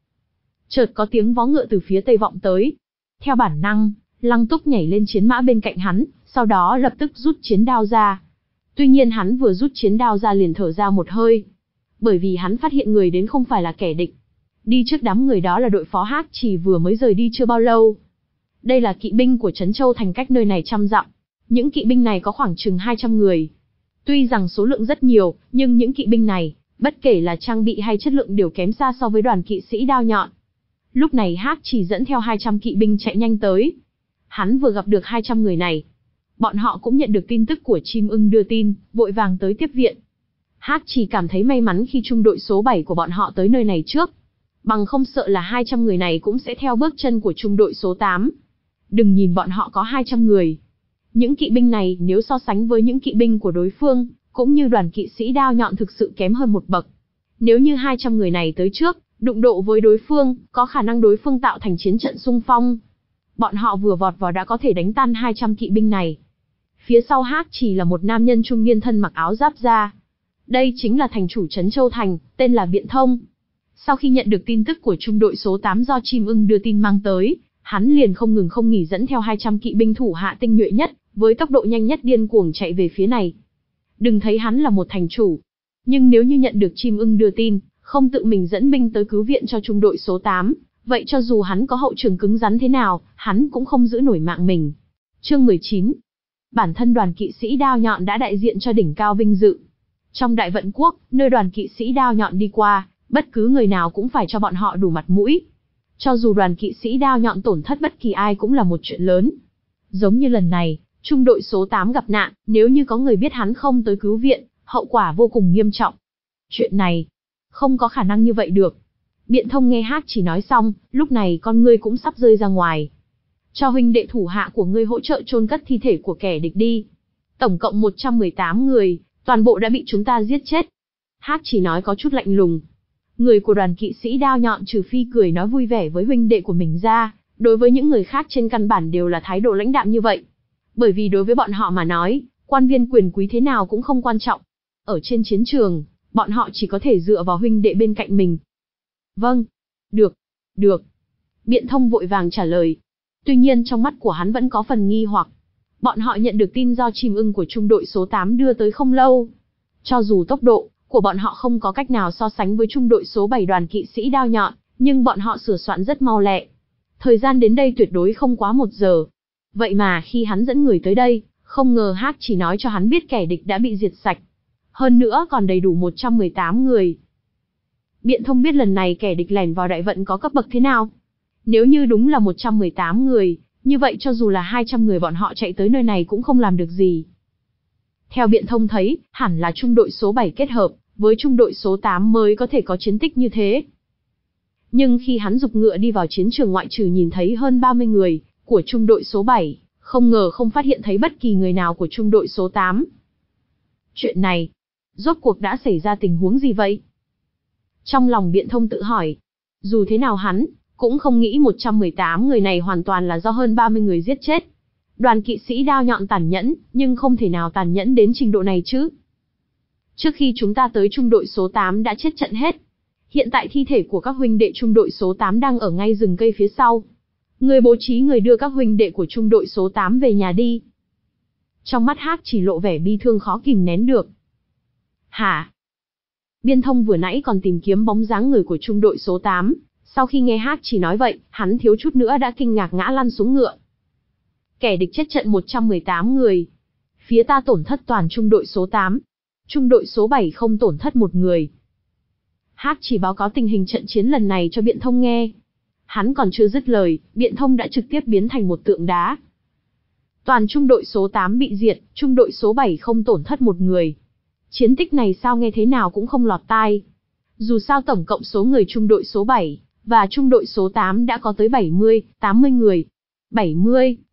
Chợt có tiếng vó ngựa từ phía tây vọng tới. Theo bản năng, Lăng Túc nhảy lên chiến mã bên cạnh hắn, sau đó lập tức rút chiến đao ra. Tuy nhiên hắn vừa rút chiến đao ra liền thở ra một hơi. Bởi vì hắn phát hiện người đến không phải là kẻ địch. Đi trước đám người đó là đội phó Hắc chỉ vừa mới rời đi chưa bao lâu. Đây là kỵ binh của Trấn Châu Thành cách nơi này trăm dặm. Những kỵ binh này có khoảng chừng hai trăm người. Tuy rằng số lượng rất nhiều, nhưng những kỵ binh này, bất kể là trang bị hay chất lượng đều kém xa so với đoàn kỵ sĩ đao nhọn. Lúc này Hắc chỉ dẫn theo hai trăm kỵ binh chạy nhanh tới. Hắn vừa gặp được hai trăm người này. Bọn họ cũng nhận được tin tức của chim ưng đưa tin, vội vàng tới tiếp viện. Hắc chỉ cảm thấy may mắn khi trung đội số bảy của bọn họ tới nơi này trước. Bằng không sợ là hai trăm người này cũng sẽ theo bước chân của trung đội số tám. Đừng nhìn bọn họ có hai trăm người. Những kỵ binh này nếu so sánh với những kỵ binh của đối phương, cũng như đoàn kỵ sĩ đao nhọn thực sự kém hơn một bậc. Nếu như hai trăm người này tới trước, đụng độ với đối phương, có khả năng đối phương tạo thành chiến trận xung phong. Bọn họ vừa vọt vào đã có thể đánh tan hai trăm kỵ binh này. Phía sau Hắc chỉ là một nam nhân trung niên thân mặc áo giáp da. Đây chính là thành chủ Trấn Châu Thành, tên là Biện Thông. Sau khi nhận được tin tức của trung đội số tám do chim ưng đưa tin mang tới, hắn liền không ngừng không nghỉ dẫn theo hai trăm kỵ binh thủ hạ tinh nhuệ nhất, với tốc độ nhanh nhất điên cuồng chạy về phía này. Đừng thấy hắn là một thành chủ, nhưng nếu như nhận được chim ưng đưa tin, không tự mình dẫn binh tới cứu viện cho trung đội số tám, vậy cho dù hắn có hậu trường cứng rắn thế nào, hắn cũng không giữ nổi mạng mình. Chương mười chín. Bản thân đoàn kỵ sĩ đao nhọn đã đại diện cho đỉnh cao vinh dự. Trong Đại Vận Quốc, nơi đoàn kỵ sĩ đao nhọn đi qua, bất cứ người nào cũng phải cho bọn họ đủ mặt mũi. Cho dù đoàn kỵ sĩ đao nhọn tổn thất bất kỳ ai cũng là một chuyện lớn. Giống như lần này, trung đội số tám gặp nạn, nếu như có người biết hắn không tới cứu viện, hậu quả vô cùng nghiêm trọng. Chuyện này, không có khả năng như vậy được. Biện Thông nghe Hắc chỉ nói xong, lúc này con ngươi cũng sắp rơi ra ngoài. Cho huynh đệ thủ hạ của ngươi hỗ trợ chôn cất thi thể của kẻ địch đi. Tổng cộng một trăm mười tám người, toàn bộ đã bị chúng ta giết chết. Hắc chỉ nói có chút lạnh lùng. Người của đoàn kỵ sĩ đao nhọn trừ phi cười nói vui vẻ với huynh đệ của mình ra, đối với những người khác trên căn bản đều là thái độ lãnh đạm như vậy. Bởi vì đối với bọn họ mà nói, quan viên quyền quý thế nào cũng không quan trọng. Ở trên chiến trường, bọn họ chỉ có thể dựa vào huynh đệ bên cạnh mình. Vâng. Được. Được. Biện Thông vội vàng trả lời. Tuy nhiên trong mắt của hắn vẫn có phần nghi hoặc. Bọn họ nhận được tin do chim ưng của trung đội số tám đưa tới không lâu. Cho dù tốc độ của bọn họ không có cách nào so sánh với trung đội số bảy đoàn kỵ sĩ đao nhọn, nhưng bọn họ sửa soạn rất mau lẹ. Thời gian đến đây tuyệt đối không quá một giờ. Vậy mà khi hắn dẫn người tới đây, không ngờ Hắc chỉ nói cho hắn biết kẻ địch đã bị diệt sạch. Hơn nữa còn đầy đủ một trăm mười tám người. Biện Thông biết lần này kẻ địch lẻn vào Đại Vận có cấp bậc thế nào. Nếu như đúng là một trăm mười tám người, như vậy cho dù là hai trăm người bọn họ chạy tới nơi này cũng không làm được gì. Theo Biện Thông thấy, hẳn là trung đội số bảy kết hợp với trung đội số tám mới có thể có chiến tích như thế. Nhưng khi hắn giục ngựa đi vào chiến trường ngoại trừ nhìn thấy hơn ba mươi người của trung đội số bảy, không ngờ không phát hiện thấy bất kỳ người nào của trung đội số tám. Chuyện này, rốt cuộc đã xảy ra tình huống gì vậy? Trong lòng Biện Thông tự hỏi, dù thế nào hắn cũng không nghĩ một trăm mười tám người này hoàn toàn là do hơn ba mươi người giết chết. Đoàn kỵ sĩ đao nhọn tàn nhẫn, nhưng không thể nào tàn nhẫn đến trình độ này chứ. Trước khi chúng ta tới trung đội số tám đã chết trận hết. Hiện tại thi thể của các huynh đệ trung đội số tám đang ở ngay rừng cây phía sau. Người bố trí người đưa các huynh đệ của trung đội số tám về nhà đi. Trong mắt Hắc chỉ lộ vẻ bi thương khó kìm nén được. Hả? Biên Thông vừa nãy còn tìm kiếm bóng dáng người của trung đội số tám. Sau khi nghe Hắc chỉ nói vậy, hắn thiếu chút nữa đã kinh ngạc ngã lăn xuống ngựa. Kẻ địch chết trận một trăm mười tám người. Phía ta tổn thất toàn trung đội số tám. Trung đội số bảy không tổn thất một người. Hắc chỉ báo cáo tình hình trận chiến lần này cho Biện Thông nghe. Hắn còn chưa dứt lời, Biện Thông đã trực tiếp biến thành một tượng đá. Toàn trung đội số tám bị diệt, trung đội số bảy không tổn thất một người. Chiến tích này sao nghe thế nào cũng không lọt tai. Dù sao tổng cộng số người trung đội số bảy và trung đội số tám đã có tới bảy mươi, tám mươi người. bảy mươi,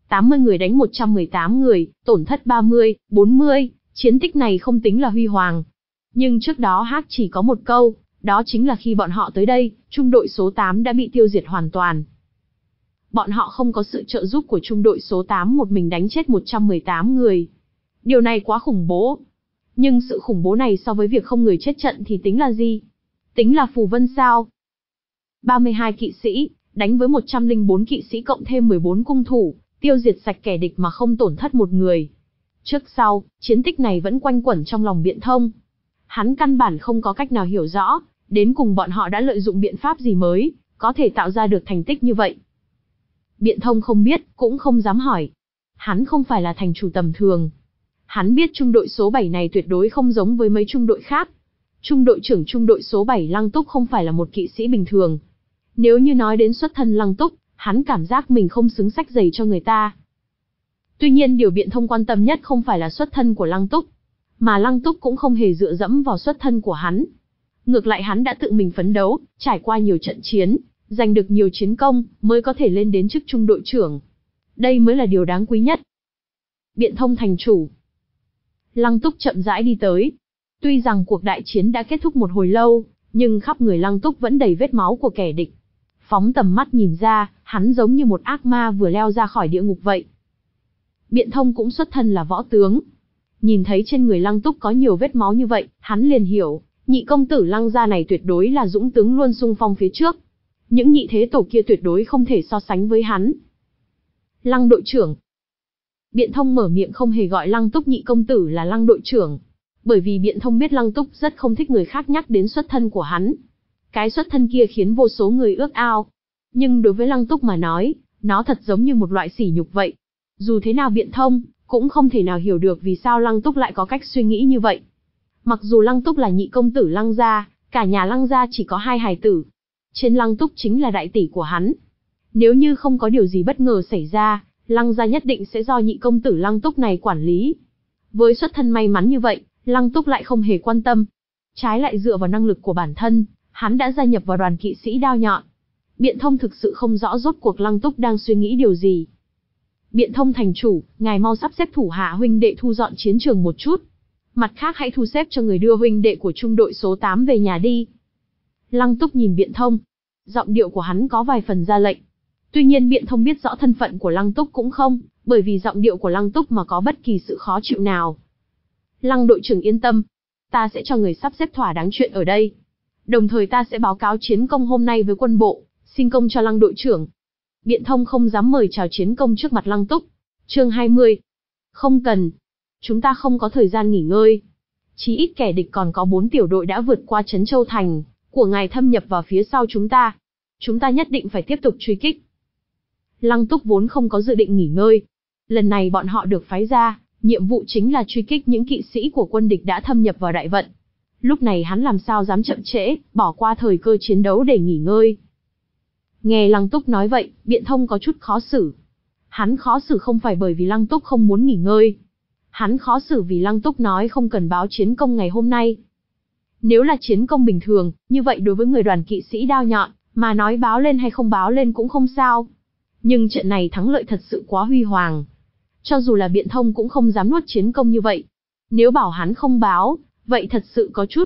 tám mươi người đánh một trăm mười tám người, tổn thất ba mươi, bốn mươi, chiến tích này không tính là huy hoàng. Nhưng trước đó hát chỉ có một câu, đó chính là khi bọn họ tới đây, trung đội số tám đã bị tiêu diệt hoàn toàn. Bọn họ không có sự trợ giúp của trung đội số tám một mình đánh chết một trăm mười tám người. Điều này quá khủng bố. Nhưng sự khủng bố này so với việc không người chết trận thì tính là gì? Tính là phù vân sao? ba mươi hai kỵ sĩ, đánh với một trăm lẻ bốn kỵ sĩ cộng thêm mười bốn cung thủ, tiêu diệt sạch kẻ địch mà không tổn thất một người. Trước sau, chiến tích này vẫn quanh quẩn trong lòng Biện Thông. Hắn căn bản không có cách nào hiểu rõ, đến cùng bọn họ đã lợi dụng biện pháp gì mới, có thể tạo ra được thành tích như vậy. Biện Thông không biết, cũng không dám hỏi. Hắn không phải là thành chủ tầm thường. Hắn biết trung đội số bảy này tuyệt đối không giống với mấy trung đội khác. Trung đội trưởng trung đội số bảy Lăng Túc không phải là một kỵ sĩ bình thường. Nếu như nói đến xuất thân Lăng Túc, hắn cảm giác mình không xứng xách giày cho người ta. Tuy nhiên điều Biện Thông quan tâm nhất không phải là xuất thân của Lăng Túc, mà Lăng Túc cũng không hề dựa dẫm vào xuất thân của hắn. Ngược lại hắn đã tự mình phấn đấu, trải qua nhiều trận chiến, giành được nhiều chiến công, mới có thể lên đến chức trung đội trưởng. Đây mới là điều đáng quý nhất. Biện Thông thành chủ. Lăng Túc chậm rãi đi tới. Tuy rằng cuộc đại chiến đã kết thúc một hồi lâu, nhưng khắp người Lăng Túc vẫn đầy vết máu của kẻ địch. Phóng tầm mắt nhìn ra, hắn giống như một ác ma vừa leo ra khỏi địa ngục vậy. Biện Thông cũng xuất thân là võ tướng. Nhìn thấy trên người Lăng Túc có nhiều vết máu như vậy, hắn liền hiểu, nhị công tử Lăng gia này tuyệt đối là dũng tướng luôn xung phong phía trước. Những nhị thế tổ kia tuyệt đối không thể so sánh với hắn. Lăng đội trưởng. Biện Thông mở miệng không hề gọi Lăng Túc nhị công tử là Lăng đội trưởng. Bởi vì Biện Thông biết Lăng Túc rất không thích người khác nhắc đến xuất thân của hắn. Cái xuất thân kia khiến vô số người ước ao. Nhưng đối với Lăng Túc mà nói, nó thật giống như một loại sỉ nhục vậy. Dù thế nào Biện Thông cũng không thể nào hiểu được vì sao Lăng Túc lại có cách suy nghĩ như vậy. Mặc dù Lăng Túc là nhị công tử Lăng gia, cả nhà Lăng gia chỉ có hai hài tử. Trên Lăng Túc chính là đại tỷ của hắn. Nếu như không có điều gì bất ngờ xảy ra, Lăng gia nhất định sẽ do nhị công tử Lăng Túc này quản lý. Với xuất thân may mắn như vậy, Lăng Túc lại không hề quan tâm. Trái lại dựa vào năng lực của bản thân, hắn đã gia nhập vào đoàn kỵ sĩ đao nhọn. Biện Thông thực sự không rõ rốt cuộc Lăng Túc đang suy nghĩ điều gì. Biện Thông thành chủ, ngài mau sắp xếp thủ hạ huynh đệ thu dọn chiến trường một chút. Mặt khác hãy thu xếp cho người đưa huynh đệ của trung đội số tám về nhà đi. Lăng Túc nhìn Biện Thông. Giọng điệu của hắn có vài phần ra lệnh. Tuy nhiên Biện Thông biết rõ thân phận của Lăng Túc cũng không, bởi vì giọng điệu của Lăng Túc mà có bất kỳ sự khó chịu nào. Lăng đội trưởng yên tâm. Ta sẽ cho người sắp xếp thỏa đáng chuyện ở đây. Đồng thời ta sẽ báo cáo chiến công hôm nay với quân bộ, xin công cho Lăng đội trưởng. Biện Thông không dám mời chào chiến công trước mặt Lăng Túc. Chương hai mươi. Không cần. Chúng ta không có thời gian nghỉ ngơi. Chí ít kẻ địch còn có bốn tiểu đội đã vượt qua Trấn Châu Thành, của ngài thâm nhập vào phía sau chúng ta. Chúng ta nhất định phải tiếp tục truy kích. Lăng Túc vốn không có dự định nghỉ ngơi. Lần này bọn họ được phái ra, nhiệm vụ chính là truy kích những kỵ sĩ của quân địch đã thâm nhập vào đại vận. Lúc này hắn làm sao dám chậm trễ, bỏ qua thời cơ chiến đấu để nghỉ ngơi. Nghe Lăng Túc nói vậy, Biện Thông có chút khó xử. Hắn khó xử không phải bởi vì Lăng Túc không muốn nghỉ ngơi. Hắn khó xử vì Lăng Túc nói không cần báo chiến công ngày hôm nay. Nếu là chiến công bình thường, như vậy đối với người đoàn kỵ sĩ đao nhọn, mà nói báo lên hay không báo lên cũng không sao. Nhưng trận này thắng lợi thật sự quá huy hoàng. Cho dù là Biện Thông cũng không dám nuốt chiến công như vậy. Nếu bảo hắn không báo, vậy thật sự có chút.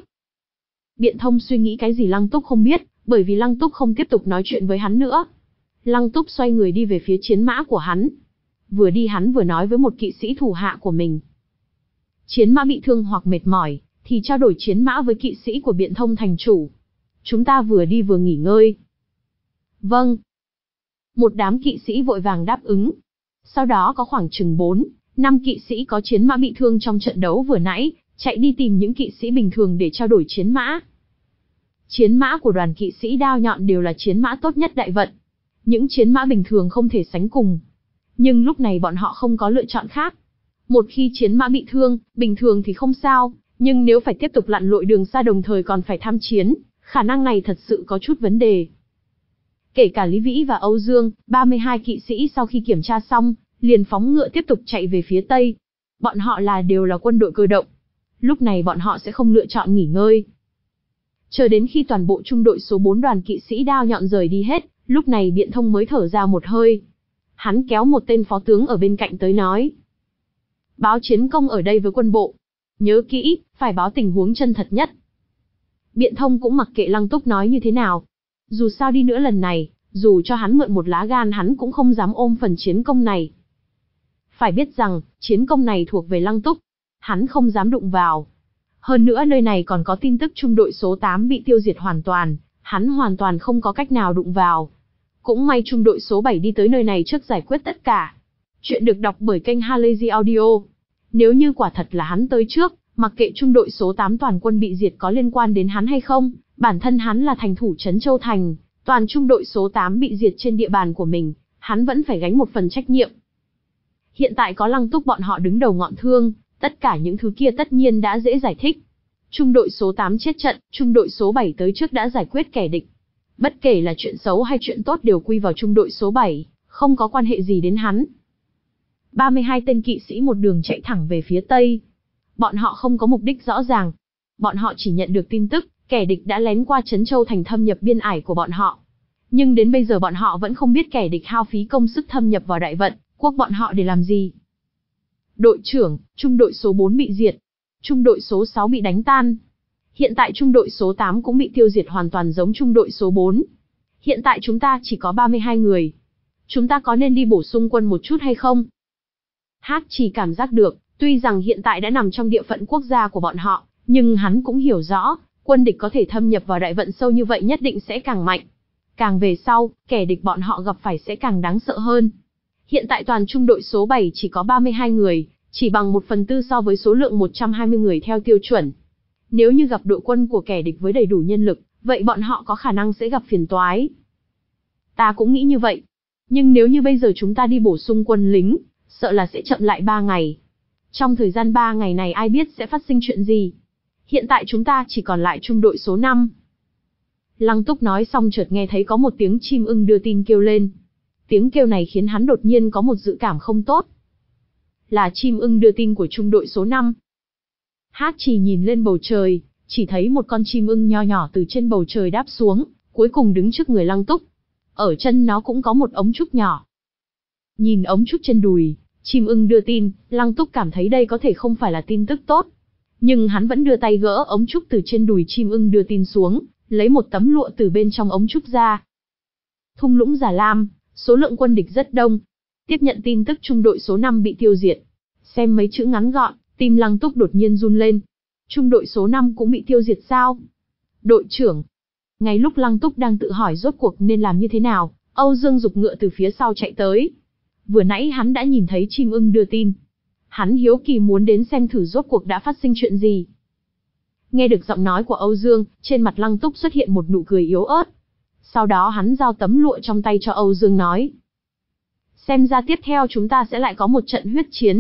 Biện Thông suy nghĩ cái gì Lăng Túc không biết, bởi vì Lăng Túc không tiếp tục nói chuyện với hắn nữa. Lăng Túc xoay người đi về phía chiến mã của hắn. Vừa đi hắn vừa nói với một kỵ sĩ thủ hạ của mình. Chiến mã bị thương hoặc mệt mỏi, thì trao đổi chiến mã với kỵ sĩ của Biện Thông thành chủ. Chúng ta vừa đi vừa nghỉ ngơi. Vâng. Một đám kỵ sĩ vội vàng đáp ứng. Sau đó có khoảng chừng bốn, năm kỵ sĩ có chiến mã bị thương trong trận đấu vừa nãy, chạy đi tìm những kỵ sĩ bình thường để trao đổi chiến mã. Chiến mã của đoàn kỵ sĩ đao nhọn đều là chiến mã tốt nhất đại vận. Những chiến mã bình thường không thể sánh cùng. Nhưng lúc này bọn họ không có lựa chọn khác. Một khi chiến mã bị thương, bình thường thì không sao, nhưng nếu phải tiếp tục lặn lội đường xa đồng thời còn phải tham chiến, khả năng này thật sự có chút vấn đề. Kể cả Lý Vĩ và Âu Dương, ba mươi hai kỵ sĩ sau khi kiểm tra xong, liền phóng ngựa tiếp tục chạy về phía Tây. Bọn họ là đều là quân đội cơ động. Lúc này bọn họ sẽ không lựa chọn nghỉ ngơi. Chờ đến khi toàn bộ trung đội số bốn đoàn kỵ sĩ đao nhọn rời đi hết, lúc này Biện Thông mới thở ra một hơi. Hắn kéo một tên phó tướng ở bên cạnh tới nói. Báo chiến công ở đây với quân bộ. Nhớ kỹ, phải báo tình huống chân thật nhất. Biện Thông cũng mặc kệ Lăng Túc nói như thế nào. Dù sao đi nữa lần này, dù cho hắn mượn một lá gan hắn cũng không dám ôm phần chiến công này. Phải biết rằng, chiến công này thuộc về Lăng Túc. Hắn không dám đụng vào. Hơn nữa nơi này còn có tin tức trung đội số tám bị tiêu diệt hoàn toàn, hắn hoàn toàn không có cách nào đụng vào. Cũng may trung đội số bảy đi tới nơi này trước giải quyết tất cả. Chuyện được đọc bởi kênh Halazy Audio. Nếu như quả thật là hắn tới trước, mặc kệ trung đội số tám toàn quân bị diệt có liên quan đến hắn hay không, bản thân hắn là thành thủ trấn Châu Thành, toàn trung đội số tám bị diệt trên địa bàn của mình, hắn vẫn phải gánh một phần trách nhiệm. Hiện tại có Lăng Túc bọn họ đứng đầu ngọn thương, tất cả những thứ kia tất nhiên đã dễ giải thích. Trung đội số tám chết trận, trung đội số bảy tới trước đã giải quyết kẻ địch. Bất kể là chuyện xấu hay chuyện tốt đều quy vào trung đội số bảy, không có quan hệ gì đến hắn. ba mươi hai tên kỵ sĩ một đường chạy thẳng về phía tây. Bọn họ không có mục đích rõ ràng. Bọn họ chỉ nhận được tin tức, kẻ địch đã lén qua Trấn Châu Thành thâm nhập biên ải của bọn họ. Nhưng đến bây giờ bọn họ vẫn không biết kẻ địch hao phí công sức thâm nhập vào Đại Vận quốc bọn họ để làm gì. Đội trưởng, trung đội số bốn bị diệt. Trung đội số sáu bị đánh tan. Hiện tại trung đội số tám cũng bị tiêu diệt hoàn toàn giống trung đội số bốn. Hiện tại chúng ta chỉ có ba mươi hai người. Chúng ta có nên đi bổ sung quân một chút hay không? Hát chỉ cảm giác được, tuy rằng hiện tại đã nằm trong địa phận quốc gia của bọn họ, nhưng hắn cũng hiểu rõ, quân địch có thể thâm nhập vào Đại Vận sâu như vậy nhất định sẽ càng mạnh. Càng về sau, kẻ địch bọn họ gặp phải sẽ càng đáng sợ hơn. Hiện tại toàn trung đội số bảy chỉ có ba mươi hai người, chỉ bằng một phần tư so với số lượng một trăm hai mươi người theo tiêu chuẩn. Nếu như gặp đội quân của kẻ địch với đầy đủ nhân lực, vậy bọn họ có khả năng sẽ gặp phiền toái. Ta cũng nghĩ như vậy. Nhưng nếu như bây giờ chúng ta đi bổ sung quân lính, sợ là sẽ chậm lại ba ngày. Trong thời gian ba ngày này ai biết sẽ phát sinh chuyện gì. Hiện tại chúng ta chỉ còn lại trung đội số năm. Lăng Túc nói xong chợt nghe thấy có một tiếng chim ưng đưa tin kêu lên. Tiếng kêu này khiến hắn đột nhiên có một dự cảm không tốt. Là chim ưng đưa tin của trung đội số năm. Hát chỉ nhìn lên bầu trời, chỉ thấy một con chim ưng nho nhỏ từ trên bầu trời đáp xuống, cuối cùng đứng trước người Lăng Túc. Ở chân nó cũng có một ống trúc nhỏ. Nhìn ống trúc trên đùi, chim ưng đưa tin, Lăng Túc cảm thấy đây có thể không phải là tin tức tốt. Nhưng hắn vẫn đưa tay gỡ ống trúc từ trên đùi chim ưng đưa tin xuống, lấy một tấm lụa từ bên trong ống trúc ra. Thung lũng Già Lam, số lượng quân địch rất đông. Tiếp nhận tin tức trung đội số năm bị tiêu diệt. Xem mấy chữ ngắn gọn, tim Lăng Túc đột nhiên run lên. Trung đội số năm cũng bị tiêu diệt sao? Đội trưởng. Ngay lúc Lăng Túc đang tự hỏi rốt cuộc nên làm như thế nào, Âu Dương giục ngựa từ phía sau chạy tới. Vừa nãy hắn đã nhìn thấy chim ưng đưa tin. Hắn hiếu kỳ muốn đến xem thử rốt cuộc đã phát sinh chuyện gì. Nghe được giọng nói của Âu Dương, trên mặt Lăng Túc xuất hiện một nụ cười yếu ớt. Sau đó hắn giao tấm lụa trong tay cho Âu Dương nói. Xem ra tiếp theo chúng ta sẽ lại có một trận huyết chiến.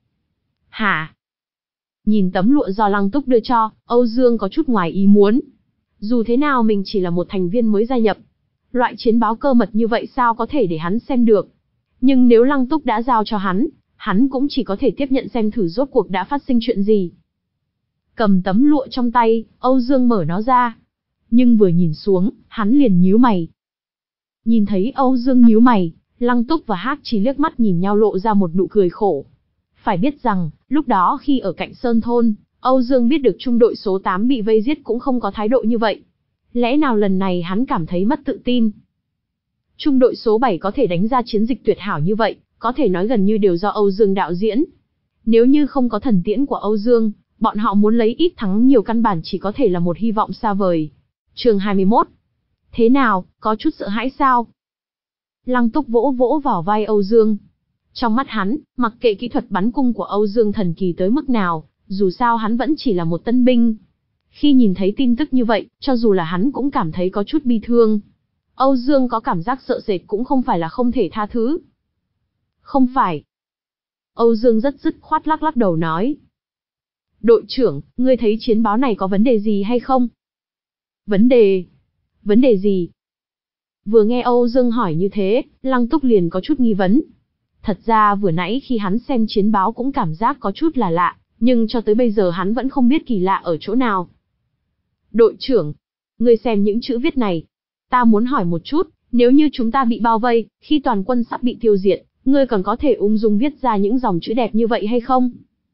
Hả? Nhìn tấm lụa do Lăng Túc đưa cho, Âu Dương có chút ngoài ý muốn. Dù thế nào mình chỉ là một thành viên mới gia nhập. Loại chiến báo cơ mật như vậy sao có thể để hắn xem được. Nhưng nếu Lăng Túc đã giao cho hắn, hắn cũng chỉ có thể tiếp nhận xem thử rốt cuộc đã phát sinh chuyện gì. Cầm tấm lụa trong tay, Âu Dương mở nó ra. Nhưng vừa nhìn xuống, hắn liền nhíu mày. Nhìn thấy Âu Dương nhíu mày, Lăng Túc và Hắc Chỉ liếc mắt nhìn nhau lộ ra một nụ cười khổ. Phải biết rằng, lúc đó khi ở cạnh Sơn Thôn, Âu Dương biết được trung đội số tám bị vây giết cũng không có thái độ như vậy. Lẽ nào lần này hắn cảm thấy mất tự tin? Trung đội số bảy có thể đánh ra chiến dịch tuyệt hảo như vậy, có thể nói gần như đều do Âu Dương đạo diễn. Nếu như không có thần tiễn của Âu Dương, bọn họ muốn lấy ít thắng nhiều căn bản chỉ có thể là một hy vọng xa vời. Chương hai mươi mốt. Thế nào, có chút sợ hãi sao? Lăng Túc vỗ vỗ vào vai Âu Dương. Trong mắt hắn, mặc kệ kỹ thuật bắn cung của Âu Dương thần kỳ tới mức nào, dù sao hắn vẫn chỉ là một tân binh. Khi nhìn thấy tin tức như vậy, cho dù là hắn cũng cảm thấy có chút bi thương. Âu Dương có cảm giác sợ sệt cũng không phải là không thể tha thứ. Không phải. Âu Dương rất dứt khoát lắc lắc đầu nói. Đội trưởng, ngươi thấy chiến báo này có vấn đề gì hay không? Vấn đề? Vấn đề gì? Vừa nghe Âu Dương hỏi như thế, Lăng Túc liền có chút nghi vấn. Thật ra vừa nãy khi hắn xem chiến báo cũng cảm giác có chút là lạ, nhưng cho tới bây giờ hắn vẫn không biết kỳ lạ ở chỗ nào. Đội trưởng, ngươi xem những chữ viết này. Ta muốn hỏi một chút, Nếu như chúng ta bị bao vây, khi toàn quân sắp bị tiêu diệt, ngươi còn có thể ung dung viết ra những dòng chữ đẹp như vậy hay không?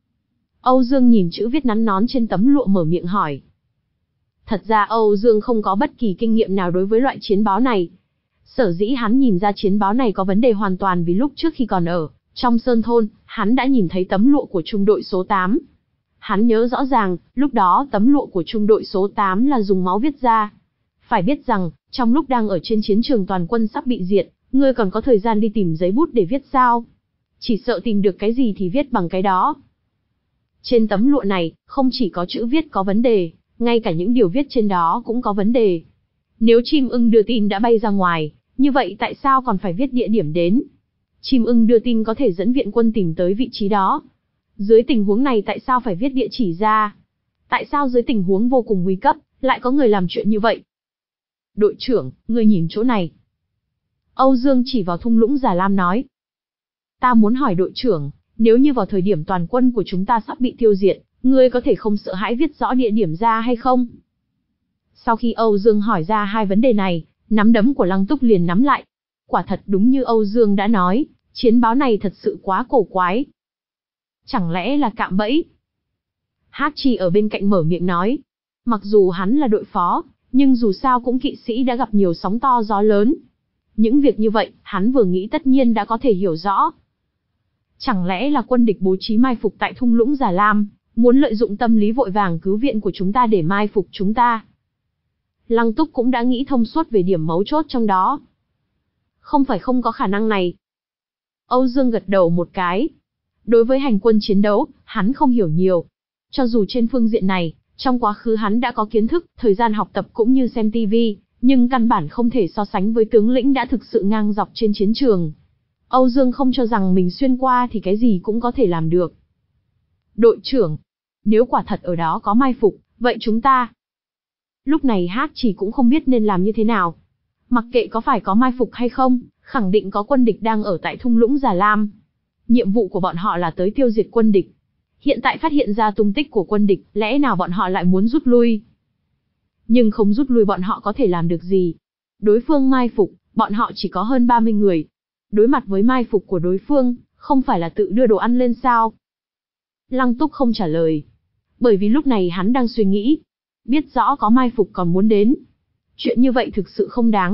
Âu Dương nhìn chữ viết nắn nón trên tấm lụa mở miệng hỏi. Thật ra Âu Dương không có bất kỳ kinh nghiệm nào đối với loại chiến báo này. Sở dĩ hắn nhìn ra chiến báo này có vấn đề hoàn toàn vì lúc trước khi còn ở trong Sơn Thôn, hắn đã nhìn thấy tấm lụa của trung đội số tám. Hắn nhớ rõ ràng, lúc đó tấm lụa của trung đội số tám là dùng máu viết ra. Phải biết rằng, trong lúc đang ở trên chiến trường toàn quân sắp bị diệt, ngươi còn có thời gian đi tìm giấy bút để viết sao? Chỉ sợ tìm được cái gì thì viết bằng cái đó. Trên tấm lụa này, không chỉ có chữ viết có vấn đề, ngay cả những điều viết trên đó cũng có vấn đề. Nếu chim ưng đưa tin đã bay ra ngoài, như vậy tại sao còn phải viết địa điểm đến? Chim ưng đưa tin có thể dẫn viện quân tìm tới vị trí đó. Dưới tình huống này tại sao phải viết địa chỉ ra? Tại sao dưới tình huống vô cùng nguy cấp, lại có người làm chuyện như vậy? Đội trưởng, ngươi nhìn chỗ này. Âu Dương chỉ vào thung lũng Già Lam nói. Ta muốn hỏi đội trưởng, nếu như vào thời điểm toàn quân của chúng ta sắp bị tiêu diệt, ngươi có thể không sợ hãi viết rõ địa điểm ra hay không? Sau khi Âu Dương hỏi ra hai vấn đề này, nắm đấm của Lăng Túc liền nắm lại. Quả thật đúng như Âu Dương đã nói, chiến báo này thật sự quá cổ quái. Chẳng lẽ là cạm bẫy? Hắc Trì ở bên cạnh mở miệng nói. Mặc dù hắn là đội phó, nhưng dù sao cũng kỵ sĩ đã gặp nhiều sóng to gió lớn. Những việc như vậy, hắn vừa nghĩ tất nhiên đã có thể hiểu rõ. Chẳng lẽ là quân địch bố trí mai phục tại thung lũng Già Lam, muốn lợi dụng tâm lý vội vàng cứu viện của chúng ta để mai phục chúng ta? Lăng Túc cũng đã nghĩ thông suốt về điểm mấu chốt trong đó. Không phải không có khả năng này. Âu Dương gật đầu một cái. Đối với hành quân chiến đấu, hắn không hiểu nhiều. Cho dù trên phương diện này, trong quá khứ hắn đã có kiến thức, thời gian học tập cũng như xem tivi, nhưng căn bản không thể so sánh với tướng lĩnh đã thực sự ngang dọc trên chiến trường. Âu Dương không cho rằng mình xuyên qua thì cái gì cũng có thể làm được. Đội trưởng, nếu quả thật ở đó có mai phục, vậy chúng ta... Lúc này Hắc Trì cũng không biết nên làm như thế nào. Mặc kệ có phải có mai phục hay không, khẳng định có quân địch đang ở tại thung lũng Già Lam. Nhiệm vụ của bọn họ là tới tiêu diệt quân địch. Hiện tại phát hiện ra tung tích của quân địch, lẽ nào bọn họ lại muốn rút lui? Nhưng không rút lui bọn họ có thể làm được gì? Đối phương mai phục, bọn họ chỉ có hơn ba mươi người. Đối mặt với mai phục của đối phương, không phải là tự đưa đồ ăn lên sao? Lăng Túc không trả lời. Bởi vì lúc này hắn đang suy nghĩ. Biết rõ có mai phục còn muốn đến. Chuyện như vậy thực sự không đáng.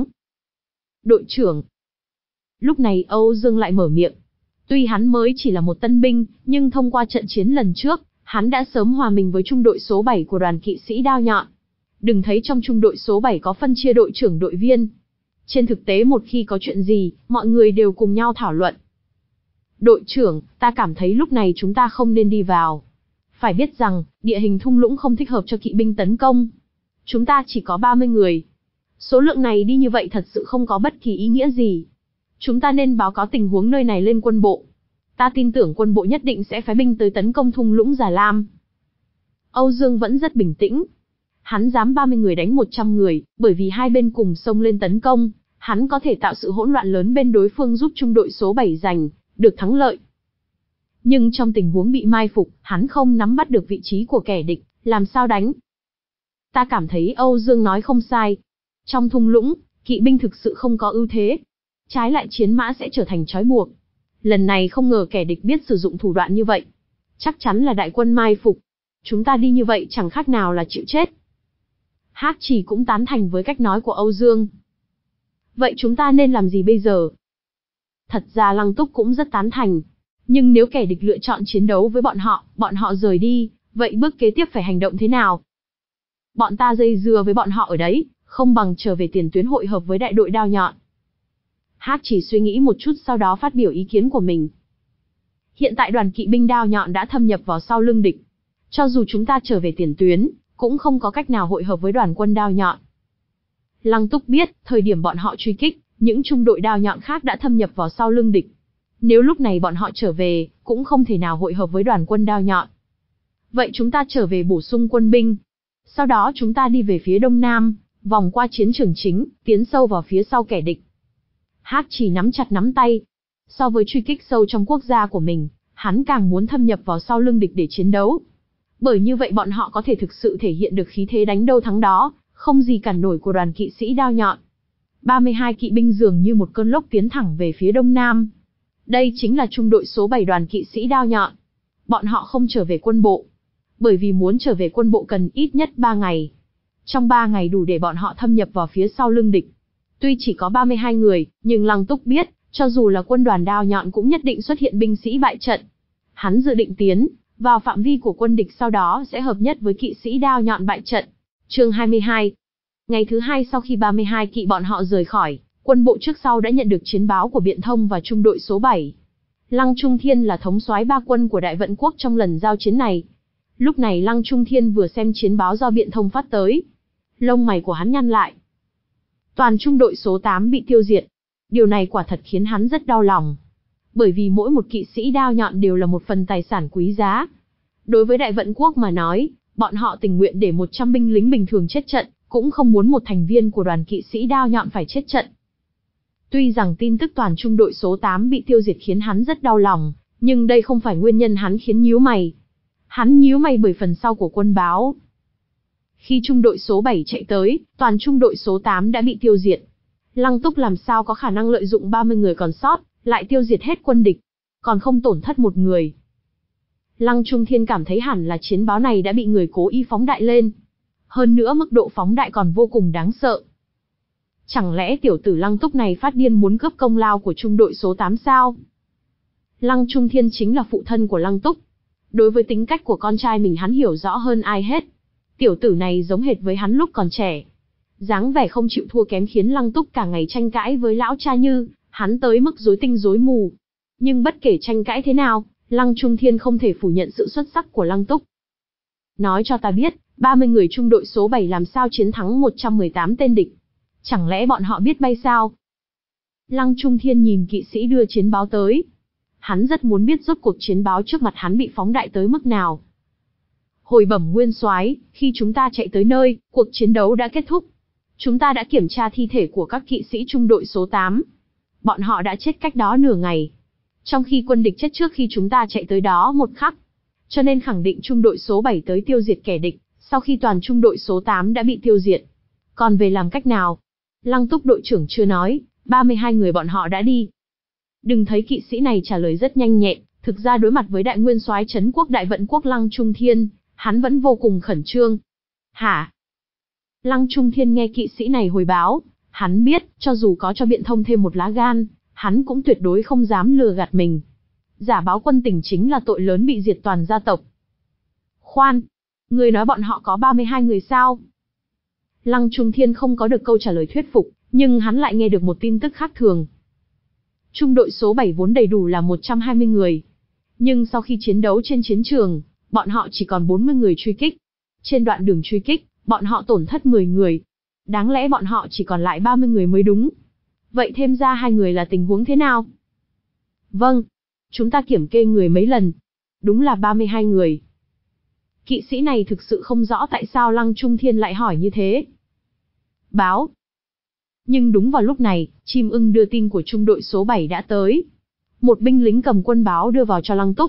Đội trưởng. Lúc này Âu Dương lại mở miệng. Tuy hắn mới chỉ là một tân binh, nhưng thông qua trận chiến lần trước, hắn đã sớm hòa mình với trung đội số bảy của đoàn kỵ sĩ đao nhọn. Đừng thấy trong trung đội số bảy có phân chia đội trưởng đội viên. Trên thực tế một khi có chuyện gì, mọi người đều cùng nhau thảo luận. Đội trưởng, ta cảm thấy lúc này chúng ta không nên đi vào. Phải biết rằng, địa hình thung lũng không thích hợp cho kỵ binh tấn công. Chúng ta chỉ có ba mươi người. Số lượng này đi như vậy thật sự không có bất kỳ ý nghĩa gì. Chúng ta nên báo cáo tình huống nơi này lên quân bộ. Ta tin tưởng quân bộ nhất định sẽ phái binh tới tấn công thung lũng Già Lam. Âu Dương vẫn rất bình tĩnh. Hắn dám ba mươi người đánh một trăm người, bởi vì hai bên cùng xông lên tấn công, hắn có thể tạo sự hỗn loạn lớn bên đối phương giúp trung đội số bảy giành được thắng lợi. Nhưng trong tình huống bị mai phục, hắn không nắm bắt được vị trí của kẻ địch, làm sao đánh? Ta cảm thấy Âu Dương nói không sai. Trong thung lũng, kỵ binh thực sự không có ưu thế. Trái lại chiến mã sẽ trở thành trói buộc. Lần này không ngờ kẻ địch biết sử dụng thủ đoạn như vậy. Chắc chắn là đại quân mai phục. Chúng ta đi như vậy chẳng khác nào là chịu chết. Hắc Trì cũng tán thành với cách nói của Âu Dương. Vậy chúng ta nên làm gì bây giờ? Thật ra Lăng Túc cũng rất tán thành. Nhưng nếu kẻ địch lựa chọn chiến đấu với bọn họ, bọn họ rời đi, vậy bước kế tiếp phải hành động thế nào? Bọn ta dây dưa với bọn họ ở đấy, không bằng trở về tiền tuyến hội hợp với đại đội đao nhọn. Hắc Trì suy nghĩ một chút sau đó phát biểu ý kiến của mình. Hiện tại đoàn kỵ binh đao nhọn đã thâm nhập vào sau lưng địch. Cho dù chúng ta trở về tiền tuyến, cũng không có cách nào hội hợp với đoàn quân đao nhọn. Lăng Túc biết, thời điểm bọn họ truy kích, những trung đội đao nhọn khác đã thâm nhập vào sau lưng địch. Nếu lúc này bọn họ trở về, cũng không thể nào hội hợp với đoàn quân đao nhọn. Vậy chúng ta trở về bổ sung quân binh. Sau đó chúng ta đi về phía đông nam, vòng qua chiến trường chính, tiến sâu vào phía sau kẻ địch. Hắc Trì nắm chặt nắm tay. So với truy kích sâu trong quốc gia của mình, hắn càng muốn thâm nhập vào sau lưng địch để chiến đấu. Bởi như vậy bọn họ có thể thực sự thể hiện được khí thế đánh đâu thắng đó, không gì cản nổi của đoàn kỵ sĩ đao nhọn. ba mươi hai kỵ binh dường như một cơn lốc tiến thẳng về phía đông nam. Đây chính là trung đội số bảy đoàn kỵ sĩ đao nhọn. Bọn họ không trở về quân bộ. Bởi vì muốn trở về quân bộ cần ít nhất ba ngày. Trong ba ngày đủ để bọn họ thâm nhập vào phía sau lưng địch. Tuy chỉ có ba mươi hai người, nhưng Lăng Túc biết, cho dù là quân đoàn đao nhọn cũng nhất định xuất hiện binh sĩ bại trận. Hắn dự định tiến vào phạm vi của quân địch, sau đó sẽ hợp nhất với kỵ sĩ đao nhọn bại trận. Chương hai mươi hai. Ngày thứ hai sau khi ba mươi hai kỵ bọn họ rời khỏi, quân bộ trước sau đã nhận được chiến báo của Biện Thông và trung đội số bảy. Lăng Trung Thiên là thống soái ba quân của Đại Vận Quốc trong lần giao chiến này. Lúc này Lăng Trung Thiên vừa xem chiến báo do Biện Thông phát tới. Lông mày của hắn nhăn lại. Toàn trung đội số tám bị tiêu diệt. Điều này quả thật khiến hắn rất đau lòng. Bởi vì mỗi một kỵ sĩ đao nhọn đều là một phần tài sản quý giá. Đối với Đại Vận Quốc mà nói, bọn họ tình nguyện để một trăm binh lính bình thường chết trận, cũng không muốn một thành viên của đoàn kỵ sĩ đao nhọn phải chết trận. Tuy rằng tin tức toàn trung đội số tám bị tiêu diệt khiến hắn rất đau lòng, nhưng đây không phải nguyên nhân hắn khiến nhíu mày. Hắn nhíu mày bởi phần sau của quân báo. Khi trung đội số bảy chạy tới, toàn trung đội số tám đã bị tiêu diệt. Lăng Túc làm sao có khả năng lợi dụng ba mươi người còn sót, lại tiêu diệt hết quân địch, còn không tổn thất một người. Lăng Trung Thiên cảm thấy hẳn là chiến báo này đã bị người cố ý phóng đại lên. Hơn nữa mức độ phóng đại còn vô cùng đáng sợ. Chẳng lẽ tiểu tử Lăng Túc này phát điên muốn cướp công lao của trung đội số tám sao? Lăng Trung Thiên chính là phụ thân của Lăng Túc. Đối với tính cách của con trai mình hắn hiểu rõ hơn ai hết. Tiểu tử này giống hệt với hắn lúc còn trẻ. Dáng vẻ không chịu thua kém khiến Lăng Túc cả ngày tranh cãi với lão cha Như, hắn tới mức rối tinh rối mù. Nhưng bất kể tranh cãi thế nào, Lăng Trung Thiên không thể phủ nhận sự xuất sắc của Lăng Túc. Nói cho ta biết, ba mươi người trung đội số bảy làm sao chiến thắng một trăm mười tám tên địch? Chẳng lẽ bọn họ biết bay sao? Lăng Trung Thiên nhìn kỵ sĩ đưa chiến báo tới. Hắn rất muốn biết rốt cuộc chiến báo trước mặt hắn bị phóng đại tới mức nào. Hồi bẩm nguyên soái, khi chúng ta chạy tới nơi, cuộc chiến đấu đã kết thúc. Chúng ta đã kiểm tra thi thể của các kỵ sĩ trung đội số tám. Bọn họ đã chết cách đó nửa ngày. Trong khi quân địch chết trước khi chúng ta chạy tới đó một khắc. Cho nên khẳng định trung đội số bảy tới tiêu diệt kẻ địch, sau khi toàn trung đội số tám đã bị tiêu diệt. Còn về làm cách nào? Lăng Túc đội trưởng chưa nói, ba mươi hai người bọn họ đã đi. Đừng thấy kỵ sĩ này trả lời rất nhanh nhẹn, thực ra đối mặt với đại nguyên soái trấn quốc Đại Vận Quốc Lăng Trung Thiên, hắn vẫn vô cùng khẩn trương. Hả? Lăng Trung Thiên nghe kỵ sĩ này hồi báo, hắn biết, cho dù có cho Biện Thông thêm một lá gan, hắn cũng tuyệt đối không dám lừa gạt mình. Giả báo quân tình chính là tội lớn bị diệt toàn gia tộc. Khoan, người nói bọn họ có ba mươi hai người sao? Lăng Trung Thiên không có được câu trả lời thuyết phục, nhưng hắn lại nghe được một tin tức khác thường. Trung đội số bảy vốn đầy đủ là một trăm hai mươi người. Nhưng sau khi chiến đấu trên chiến trường, bọn họ chỉ còn bốn mươi người truy kích. Trên đoạn đường truy kích, bọn họ tổn thất mười người. Đáng lẽ bọn họ chỉ còn lại ba mươi người mới đúng. Vậy thêm ra hai người là tình huống thế nào? Vâng, chúng ta kiểm kê người mấy lần. Đúng là ba mươi hai người. Kỵ sĩ này thực sự không rõ tại sao Lăng Trung Thiên lại hỏi như thế. Báo. Nhưng đúng vào lúc này, chim ưng đưa tin của trung đội số bảy đã tới. Một binh lính cầm quân báo đưa vào cho Lăng Túc.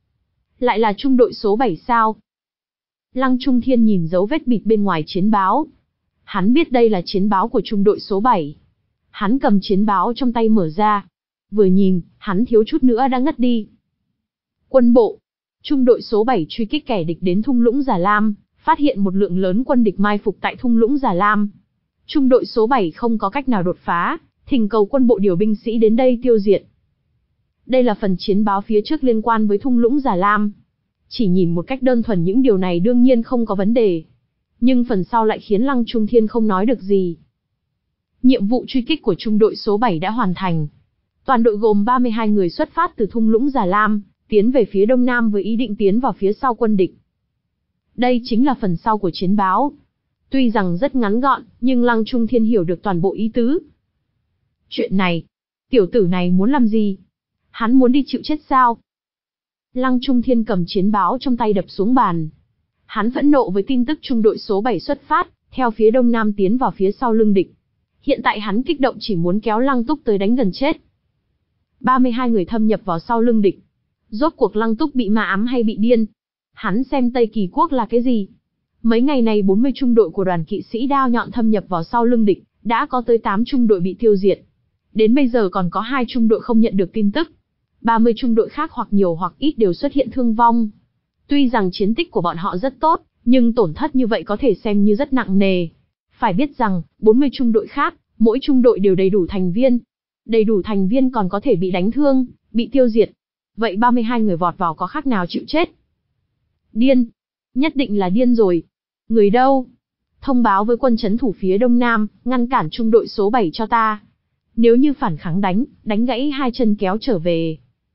Lại là trung đội số bảy sao? Lăng Trung Thiên nhìn dấu vết bịt bên ngoài chiến báo. Hắn biết đây là chiến báo của trung đội số bảy. Hắn cầm chiến báo trong tay mở ra. Vừa nhìn, hắn thiếu chút nữa đã ngất đi. Quân bộ. Trung đội số bảy truy kích kẻ địch đến thung lũng Già Lam, phát hiện một lượng lớn quân địch mai phục tại thung lũng Già Lam. Trung đội số bảy không có cách nào đột phá, thỉnh cầu quân bộ điều binh sĩ đến đây tiêu diệt. Đây là phần chiến báo phía trước liên quan với thung lũng Già Lam. Chỉ nhìn một cách đơn thuần những điều này đương nhiên không có vấn đề. Nhưng phần sau lại khiến Lăng Trung Thiên không nói được gì. Nhiệm vụ truy kích của trung đội số bảy đã hoàn thành. Toàn đội gồm ba mươi hai người xuất phát từ thung lũng Già Lam, tiến về phía đông nam với ý định tiến vào phía sau quân địch. Đây chính là phần sau của chiến báo. Tuy rằng rất ngắn gọn, nhưng Lăng Trung Thiên hiểu được toàn bộ ý tứ. Chuyện này, tiểu tử này muốn làm gì? Hắn muốn đi chịu chết sao? Lăng Trung Thiên cầm chiến báo trong tay đập xuống bàn. Hắn phẫn nộ với tin tức trung đội số bảy xuất phát, theo phía đông nam tiến vào phía sau lưng địch. Hiện tại hắn kích động chỉ muốn kéo Lăng Túc tới đánh gần chết. ba mươi hai người thâm nhập vào sau lưng địch. Rốt cuộc Lăng Túc bị ma ám hay bị điên? Hắn xem Tây Kỳ Quốc là cái gì? Mấy ngày này bốn mươi trung đội của đoàn kỵ sĩ đao nhọn thâm nhập vào sau lưng địch, đã có tới tám trung đội bị tiêu diệt. Đến bây giờ còn có hai trung đội không nhận được tin tức. ba mươi trung đội khác hoặc nhiều hoặc ít đều xuất hiện thương vong. Tuy rằng chiến tích của bọn họ rất tốt, nhưng tổn thất như vậy có thể xem như rất nặng nề. Phải biết rằng, bốn mươi trung đội khác, mỗi trung đội đều đầy đủ thành viên. Đầy đủ thành viên còn có thể bị đánh thương, bị tiêu diệt. Vậy ba mươi hai người vọt vào có khác nào chịu chết? Điên. Nhất định là điên rồi. Người đâu? Thông báo với quân trấn thủ phía đông nam, ngăn cản trung đội số bảy cho ta. Nếu như phản kháng đánh, đánh gãy hai chân kéo trở về.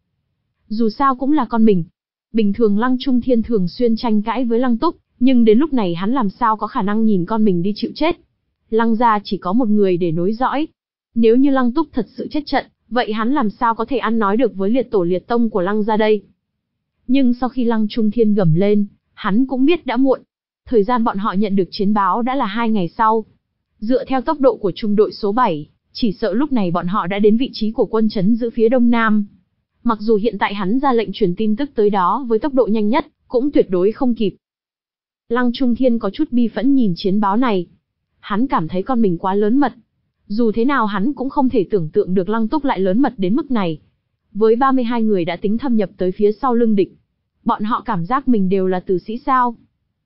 Dù sao cũng là con mình. Bình thường Lăng Trung Thiên thường xuyên tranh cãi với Lăng Túc, nhưng đến lúc này hắn làm sao có khả năng nhìn con mình đi chịu chết. Lăng gia chỉ có một người để nối dõi. Nếu như Lăng Túc thật sự chết trận, vậy hắn làm sao có thể ăn nói được với liệt tổ liệt tông của Lăng gia đây? Nhưng sau khi Lăng Trung Thiên gầm lên, hắn cũng biết đã muộn. Thời gian bọn họ nhận được chiến báo đã là hai ngày sau. Dựa theo tốc độ của trung đội số bảy, chỉ sợ lúc này bọn họ đã đến vị trí của quân trấn giữ phía đông nam. Mặc dù hiện tại hắn ra lệnh truyền tin tức tới đó với tốc độ nhanh nhất, cũng tuyệt đối không kịp. Lăng Trung Thiên có chút bi phẫn nhìn chiến báo này. Hắn cảm thấy con mình quá lớn mật. Dù thế nào hắn cũng không thể tưởng tượng được Lăng Túc lại lớn mật đến mức này. Với ba mươi hai người đã tính thâm nhập tới phía sau lưng địch. Bọn họ cảm giác mình đều là tử sĩ sao.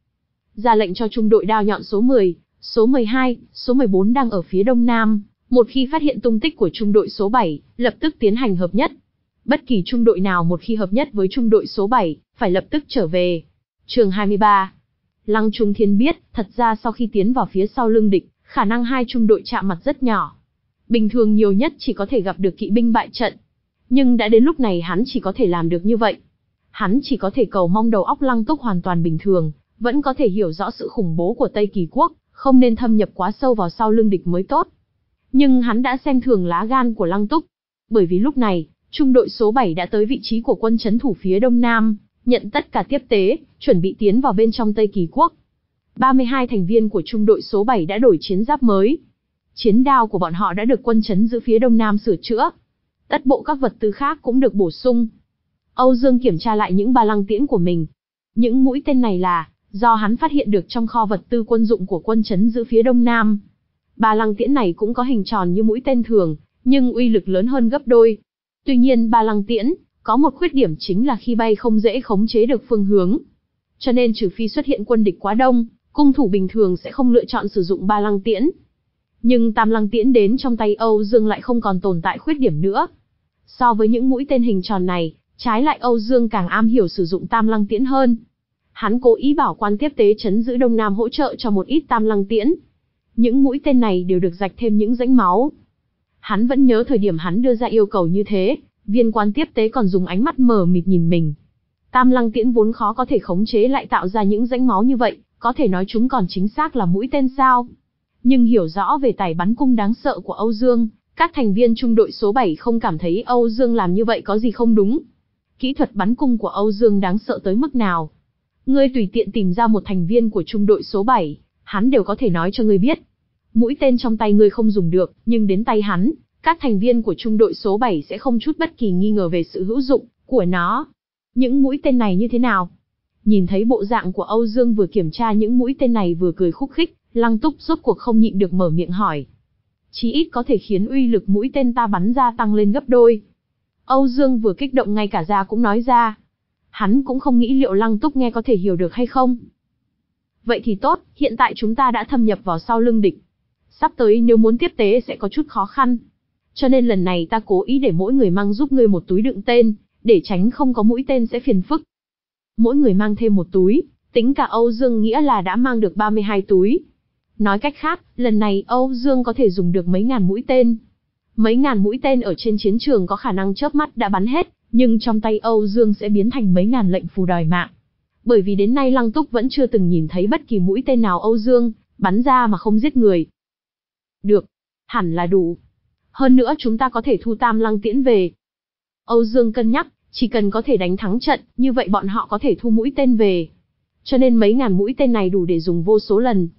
Ra lệnh cho trung đội đao nhọn số mười, số mười hai, số mười bốn đang ở phía đông nam. Một khi phát hiện tung tích của trung đội số bảy, lập tức tiến hành hợp nhất. Bất kỳ trung đội nào một khi hợp nhất với trung đội số bảy, phải lập tức trở về. Chương hai mươi ba. Lăng Trung Thiên biết, thật ra sau khi tiến vào phía sau lưng địch, khả năng hai trung đội chạm mặt rất nhỏ. Bình thường nhiều nhất chỉ có thể gặp được kỵ binh bại trận. Nhưng đã đến lúc này hắn chỉ có thể làm được như vậy. Hắn chỉ có thể cầu mong đầu óc Lăng Túc hoàn toàn bình thường, vẫn có thể hiểu rõ sự khủng bố của Tây Kỳ Quốc, không nên thâm nhập quá sâu vào sau lưng địch mới tốt. Nhưng hắn đã xem thường lá gan của Lăng Túc. Bởi vì lúc này, trung đội số bảy đã tới vị trí của quân trấn thủ phía đông nam, nhận tất cả tiếp tế, chuẩn bị tiến vào bên trong Tây Kỳ Quốc. ba mươi hai thành viên của trung đội số bảy đã đổi chiến giáp mới. Chiến đao của bọn họ đã được quân trấn giữ phía đông nam sửa chữa. Tất bộ các vật tư khác cũng được bổ sung. Âu Dương kiểm tra lại những ba lăng tiễn của mình. Những mũi tên này là do hắn phát hiện được trong kho vật tư quân dụng của quân trấn giữ phía đông nam. Ba lăng tiễn này cũng có hình tròn như mũi tên thường, nhưng uy lực lớn hơn gấp đôi. Tuy nhiên ba lăng tiễn có một khuyết điểm chính là khi bay không dễ khống chế được phương hướng. Cho nên trừ phi xuất hiện quân địch quá đông, cung thủ bình thường sẽ không lựa chọn sử dụng ba lăng tiễn. Nhưng tam lăng tiễn đến trong tay Âu Dương lại không còn tồn tại khuyết điểm nữa. So với những mũi tên hình tròn này, trái lại Âu Dương càng am hiểu sử dụng tam lăng tiễn hơn. Hắn cố ý bảo quan tiếp tế trấn giữ Đông Nam hỗ trợ cho một ít tam lăng tiễn. Những mũi tên này đều được rạch thêm những rãnh máu. Hắn vẫn nhớ thời điểm hắn đưa ra yêu cầu như thế, viên quan tiếp tế còn dùng ánh mắt mờ mịt nhìn mình. Tam lăng tiễn vốn khó có thể khống chế lại tạo ra những rãnh máu như vậy, có thể nói chúng còn chính xác là mũi tên sao. Nhưng hiểu rõ về tài bắn cung đáng sợ của Âu Dương, các thành viên trung đội số bảy không cảm thấy Âu Dương làm như vậy có gì không đúng. Kỹ thuật bắn cung của Âu Dương đáng sợ tới mức nào? Ngươi tùy tiện tìm ra một thành viên của trung đội số bảy, hắn đều có thể nói cho ngươi biết. Mũi tên trong tay ngươi không dùng được, nhưng đến tay hắn, các thành viên của trung đội số bảy sẽ không chút bất kỳ nghi ngờ về sự hữu dụng của nó. Những mũi tên này như thế nào? Nhìn thấy bộ dạng của Âu Dương vừa kiểm tra những mũi tên này vừa cười khúc khích, Lăng Túc rốt cuộc không nhịn được mở miệng hỏi. Chí ít có thể khiến uy lực mũi tên ta bắn ra tăng lên gấp đôi. Âu Dương vừa kích động ngay cả da cũng nói ra. Hắn cũng không nghĩ liệu Lăng Túc nghe có thể hiểu được hay không. Vậy thì tốt, hiện tại chúng ta đã thâm nhập vào sau lưng địch. Sắp tới nếu muốn tiếp tế sẽ có chút khó khăn. Cho nên lần này ta cố ý để mỗi người mang giúp ngươi một túi đựng tên, để tránh không có mũi tên sẽ phiền phức. Mỗi người mang thêm một túi, tính cả Âu Dương nghĩa là đã mang được ba mươi hai túi. Nói cách khác, lần này Âu Dương có thể dùng được mấy ngàn mũi tên. Mấy ngàn mũi tên ở trên chiến trường có khả năng chớp mắt đã bắn hết, nhưng trong tay Âu Dương sẽ biến thành mấy ngàn lệnh phù đòi mạng. Bởi vì đến nay Lăng Túc vẫn chưa từng nhìn thấy bất kỳ mũi tên nào Âu Dương bắn ra mà không giết người. Được, hẳn là đủ. Hơn nữa chúng ta có thể thu tam lăng tiễn về. Âu Dương cân nhắc, chỉ cần có thể đánh thắng trận, như vậy bọn họ có thể thu mũi tên về. Cho nên mấy ngàn mũi tên này đủ để dùng vô số lần.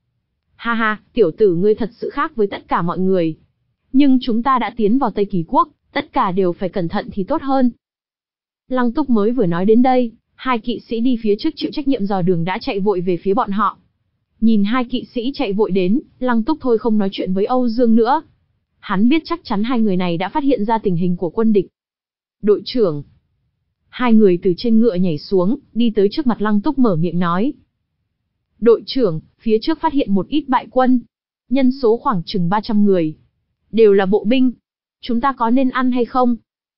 Ha ha, tiểu tử ngươi thật sự khác với tất cả mọi người. Nhưng chúng ta đã tiến vào Tây Kỳ Quốc, tất cả đều phải cẩn thận thì tốt hơn. Lăng Túc mới vừa nói đến đây, hai kỵ sĩ đi phía trước chịu trách nhiệm dò đường đã chạy vội về phía bọn họ. Nhìn hai kỵ sĩ chạy vội đến, Lăng Túc thôi không nói chuyện với Âu Dương nữa. Hắn biết chắc chắn hai người này đã phát hiện ra tình hình của quân địch. Đội trưởng. Hai người từ trên ngựa nhảy xuống, đi tới trước mặt Lăng Túc mở miệng nói. Đội trưởng, phía trước phát hiện một ít bại quân. Nhân số khoảng chừng ba trăm người. Đều là bộ binh. Chúng ta có nên ăn hay không?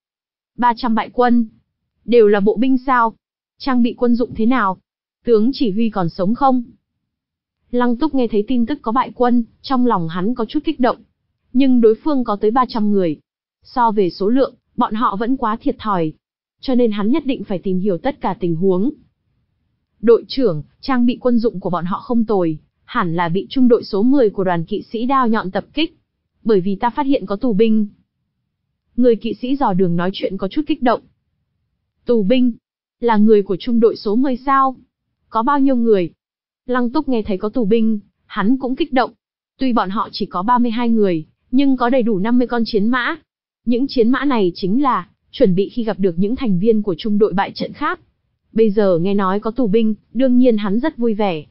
ba trăm bại quân. Đều là bộ binh sao? Trang bị quân dụng thế nào? Tướng chỉ huy còn sống không? Lăng Túc nghe thấy tin tức có bại quân, trong lòng hắn có chút kích động. Nhưng đối phương có tới ba trăm người. So về số lượng, bọn họ vẫn quá thiệt thòi. Cho nên hắn nhất định phải tìm hiểu tất cả tình huống. Đội trưởng, trang bị quân dụng của bọn họ không tồi, hẳn là bị trung đội số mười của đoàn kỵ sĩ đao nhọn tập kích. Bởi vì ta phát hiện có tù binh. Người kỵ sĩ dò đường nói chuyện có chút kích động. Tù binh? Là người của trung đội số mười sao? Có bao nhiêu người? Lăng Túc nghe thấy có tù binh, hắn cũng kích động. Tuy bọn họ chỉ có ba mươi hai người, nhưng có đầy đủ năm mươi con chiến mã. Những chiến mã này chính là chuẩn bị khi gặp được những thành viên của trung đội bại trận khác. Bây giờ nghe nói có tù binh, đương nhiên hắn rất vui vẻ.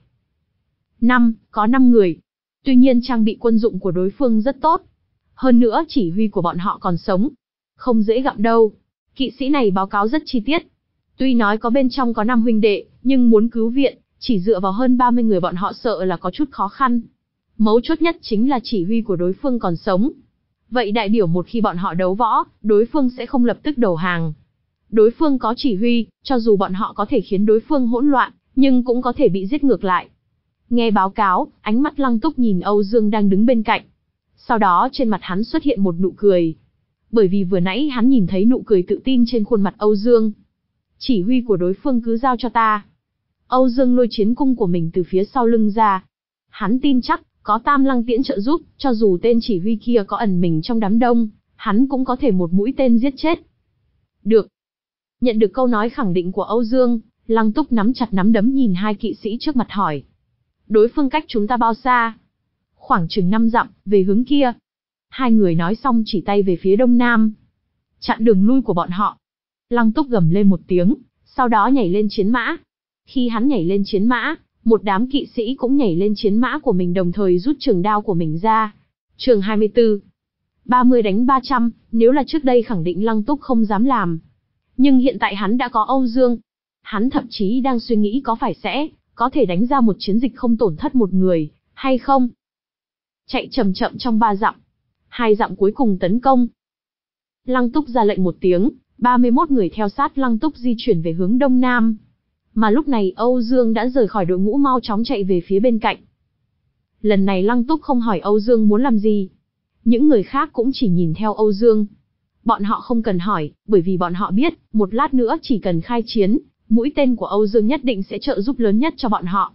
Năm, có năm người. Tuy nhiên trang bị quân dụng của đối phương rất tốt. Hơn nữa chỉ huy của bọn họ còn sống. Không dễ gặm đâu. Kỵ sĩ này báo cáo rất chi tiết. Tuy nói có bên trong có năm huynh đệ, nhưng muốn cứu viện, chỉ dựa vào hơn ba mươi người bọn họ sợ là có chút khó khăn. Mấu chốt nhất chính là chỉ huy của đối phương còn sống. Vậy đại biểu một khi bọn họ đấu võ, đối phương sẽ không lập tức đầu hàng. Đối phương có chỉ huy, cho dù bọn họ có thể khiến đối phương hỗn loạn, nhưng cũng có thể bị giết ngược lại. Nghe báo cáo, ánh mắt Lăng Túc nhìn Âu Dương đang đứng bên cạnh. Sau đó trên mặt hắn xuất hiện một nụ cười. Bởi vì vừa nãy hắn nhìn thấy nụ cười tự tin trên khuôn mặt Âu Dương. Chỉ huy của đối phương cứ giao cho ta. Âu Dương lôi chiến cung của mình từ phía sau lưng ra. Hắn tin chắc, có Tam Lăng Tiễn trợ giúp, cho dù tên chỉ huy kia có ẩn mình trong đám đông, hắn cũng có thể một mũi tên giết chết. Được. Nhận được câu nói khẳng định của Âu Dương, Lăng Túc nắm chặt nắm đấm nhìn hai kỵ sĩ trước mặt hỏi. Đối phương cách chúng ta bao xa? Khoảng chừng năm dặm, về hướng kia. Hai người nói xong chỉ tay về phía đông nam. Chặn đường lui của bọn họ. Lăng Túc gầm lên một tiếng, sau đó nhảy lên chiến mã. Khi hắn nhảy lên chiến mã, một đám kỵ sĩ cũng nhảy lên chiến mã của mình đồng thời rút trường đao của mình ra. Chương hai mươi tư. ba mươi đánh ba trăm, nếu là trước đây khẳng định Lăng Túc không dám làm. Nhưng hiện tại hắn đã có Âu Dương. Hắn thậm chí đang suy nghĩ có phải sẽ có thể đánh ra một chiến dịch không tổn thất một người, hay không? Chạy chậm chậm trong ba dặm. Hai dặm cuối cùng tấn công. Lăng Túc ra lệnh một tiếng, ba mươi mốt người theo sát Lăng Túc di chuyển về hướng đông nam. Mà lúc này Âu Dương đã rời khỏi đội ngũ mau chóng chạy về phía bên cạnh. Lần này Lăng Túc không hỏi Âu Dương muốn làm gì. Những người khác cũng chỉ nhìn theo Âu Dương. Bọn họ không cần hỏi, bởi vì bọn họ biết, một lát nữa chỉ cần khai chiến, mũi tên của Âu Dương nhất định sẽ trợ giúp lớn nhất cho bọn họ.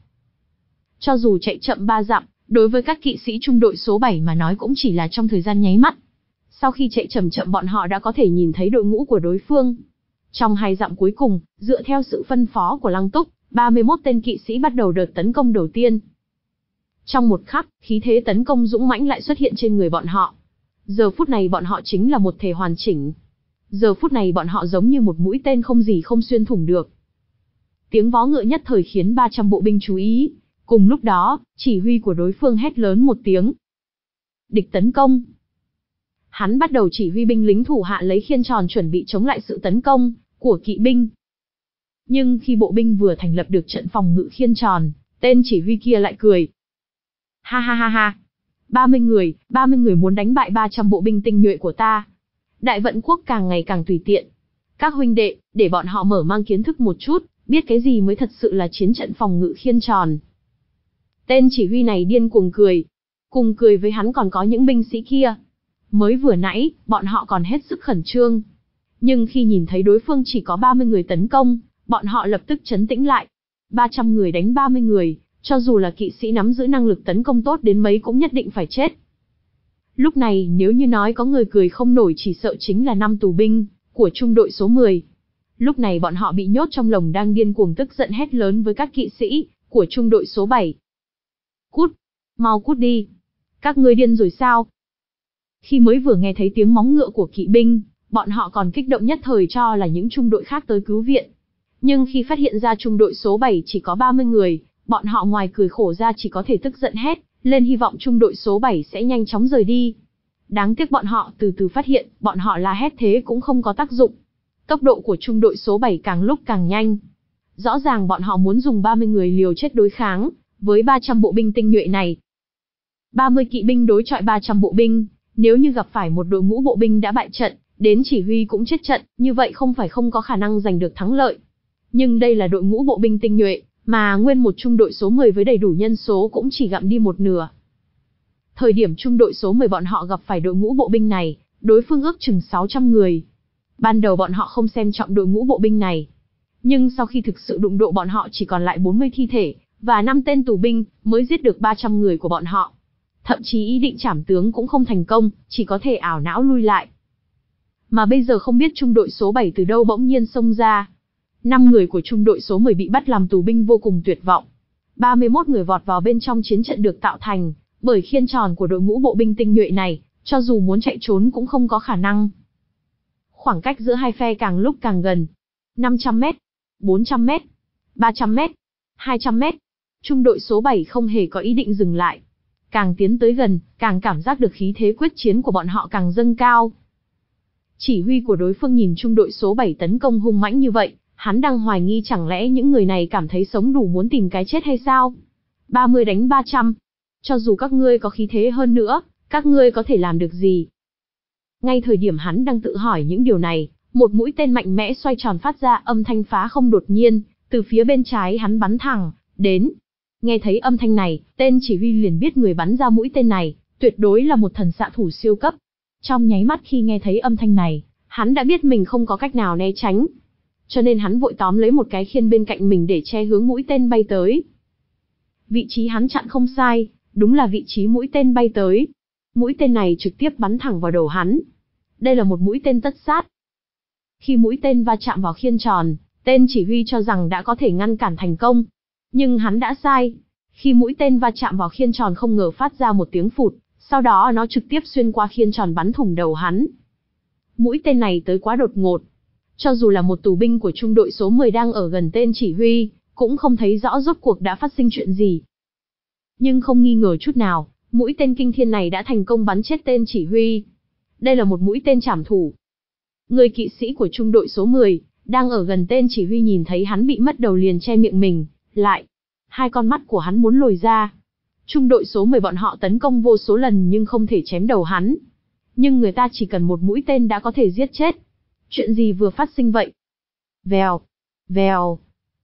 Cho dù chạy chậm ba dặm, đối với các kỵ sĩ trung đội số bảy mà nói cũng chỉ là trong thời gian nháy mắt. Sau khi chạy chậm chậm bọn họ đã có thể nhìn thấy đội ngũ của đối phương. Trong hai dặm cuối cùng, dựa theo sự phân phó của Lăng Túc, ba mươi mốt tên kỵ sĩ bắt đầu đợt tấn công đầu tiên. Trong một khắc, khí thế tấn công dũng mãnh lại xuất hiện trên người bọn họ. Giờ phút này bọn họ chính là một thể hoàn chỉnh. Giờ phút này bọn họ giống như một mũi tên không gì không xuyên thủng được. Tiếng vó ngựa nhất thời khiến ba trăm bộ binh chú ý. Cùng lúc đó, chỉ huy của đối phương hét lớn một tiếng. Địch tấn công. Hắn bắt đầu chỉ huy binh lính thủ hạ lấy khiên tròn chuẩn bị chống lại sự tấn công của kỵ binh. Nhưng khi bộ binh vừa thành lập được trận phòng ngự khiên tròn, tên chỉ huy kia lại cười. Ha ha ha ha. ba mươi người, ba mươi người muốn đánh bại ba trăm bộ binh tinh nhuệ của ta. Đại Vận quốc càng ngày càng tùy tiện. Các huynh đệ, để bọn họ mở mang kiến thức một chút, biết cái gì mới thật sự là chiến trận phòng ngự khiên tròn. Tên chỉ huy này điên cuồng cười. Cùng cười với hắn còn có những binh sĩ kia. Mới vừa nãy, bọn họ còn hết sức khẩn trương. Nhưng khi nhìn thấy đối phương chỉ có ba mươi người tấn công, bọn họ lập tức trấn tĩnh lại. ba trăm người đánh ba mươi người, cho dù là kỵ sĩ nắm giữ năng lực tấn công tốt đến mấy cũng nhất định phải chết. Lúc này nếu như nói có người cười không nổi chỉ sợ chính là năm tù binh của trung đội số mười. Lúc này bọn họ bị nhốt trong lồng đang điên cuồng tức giận hét lớn với các kỵ sĩ của trung đội số bảy. Cút! Mau cút đi! Các ngươi điên rồi sao? Khi mới vừa nghe thấy tiếng móng ngựa của kỵ binh, bọn họ còn kích động nhất thời cho là những trung đội khác tới cứu viện. Nhưng khi phát hiện ra trung đội số bảy chỉ có ba mươi người, Bọn họ ngoài cười khổ ra chỉ có thể tức giận hét lên, hy vọng trung đội số bảy sẽ nhanh chóng rời đi. Đáng tiếc bọn họ từ từ phát hiện, bọn họ la hét thế cũng không có tác dụng. Tốc độ của trung đội số bảy càng lúc càng nhanh. Rõ ràng bọn họ muốn dùng ba mươi người liều chết đối kháng với ba trăm bộ binh tinh nhuệ này. ba mươi kỵ binh đối chọi ba trăm bộ binh, nếu như gặp phải một đội ngũ bộ binh đã bại trận, đến chỉ huy cũng chết trận, như vậy không phải không có khả năng giành được thắng lợi. Nhưng đây là đội ngũ bộ binh tinh nhuệ, mà nguyên một trung đội số mười với đầy đủ nhân số cũng chỉ gặm đi một nửa. Thời điểm trung đội số mười bọn họ gặp phải đội ngũ bộ binh này, đối phương ước chừng sáu trăm người. Ban đầu bọn họ không xem trọng đội ngũ bộ binh này. Nhưng sau khi thực sự đụng độ bọn họ chỉ còn lại bốn mươi thi thể, và năm tên tù binh, mới giết được ba trăm người của bọn họ. Thậm chí ý định trảm tướng cũng không thành công, chỉ có thể ảo não lui lại. Mà bây giờ không biết trung đội số bảy từ đâu bỗng nhiên xông ra. năm người của trung đội số mười bị bắt làm tù binh vô cùng tuyệt vọng. ba mươi mốt người vọt vào bên trong chiến trận được tạo thành bởi khiên tròn của đội ngũ bộ binh tinh nhuệ này, cho dù muốn chạy trốn cũng không có khả năng. Khoảng cách giữa hai phe càng lúc càng gần. năm trăm mét, bốn trăm mét, ba trăm mét, hai trăm mét. Trung đội số bảy không hề có ý định dừng lại. Càng tiến tới gần, càng cảm giác được khí thế quyết chiến của bọn họ càng dâng cao. Chỉ huy của đối phương nhìn trung đội số bảy tấn công hung mãnh như vậy, hắn đang hoài nghi chẳng lẽ những người này cảm thấy sống đủ muốn tìm cái chết hay sao? ba mươi đánh ba trăm. Cho dù các ngươi có khí thế hơn nữa, các ngươi có thể làm được gì? Ngay thời điểm hắn đang tự hỏi những điều này, một mũi tên mạnh mẽ xoay tròn phát ra âm thanh phá không đột nhiên, từ phía bên trái hắn bắn thẳng đến. Nghe thấy âm thanh này, tên chỉ huy liền biết người bắn ra mũi tên này, tuyệt đối là một thần xạ thủ siêu cấp. Trong nháy mắt khi nghe thấy âm thanh này, hắn đã biết mình không có cách nào né tránh. Cho nên hắn vội tóm lấy một cái khiên bên cạnh mình để che hướng mũi tên bay tới. Vị trí hắn chặn không sai, đúng là vị trí mũi tên bay tới. Mũi tên này trực tiếp bắn thẳng vào đầu hắn. Đây là một mũi tên tất sát. Khi mũi tên va chạm vào khiên tròn, tên chỉ huy cho rằng đã có thể ngăn cản thành công. Nhưng hắn đã sai. Khi mũi tên va chạm vào khiên tròn không ngờ phát ra một tiếng phụt, sau đó nó trực tiếp xuyên qua khiên tròn bắn thủng đầu hắn. Mũi tên này tới quá đột ngột. Cho dù là một tù binh của trung đội số mười đang ở gần tên chỉ huy, cũng không thấy rõ rốt cuộc đã phát sinh chuyện gì. Nhưng không nghi ngờ chút nào, mũi tên kinh thiên này đã thành công bắn chết tên chỉ huy. Đây là một mũi tên trảm thủ. Người kỵ sĩ của trung đội số mười, đang ở gần tên chỉ huy nhìn thấy hắn bị mất đầu liền che miệng mình lại. Hai con mắt của hắn muốn lồi ra. Trung đội số mười bọn họ tấn công vô số lần nhưng không thể chém đầu hắn. Nhưng người ta chỉ cần một mũi tên đã có thể giết chết. Chuyện gì vừa phát sinh vậy? Vèo, vèo.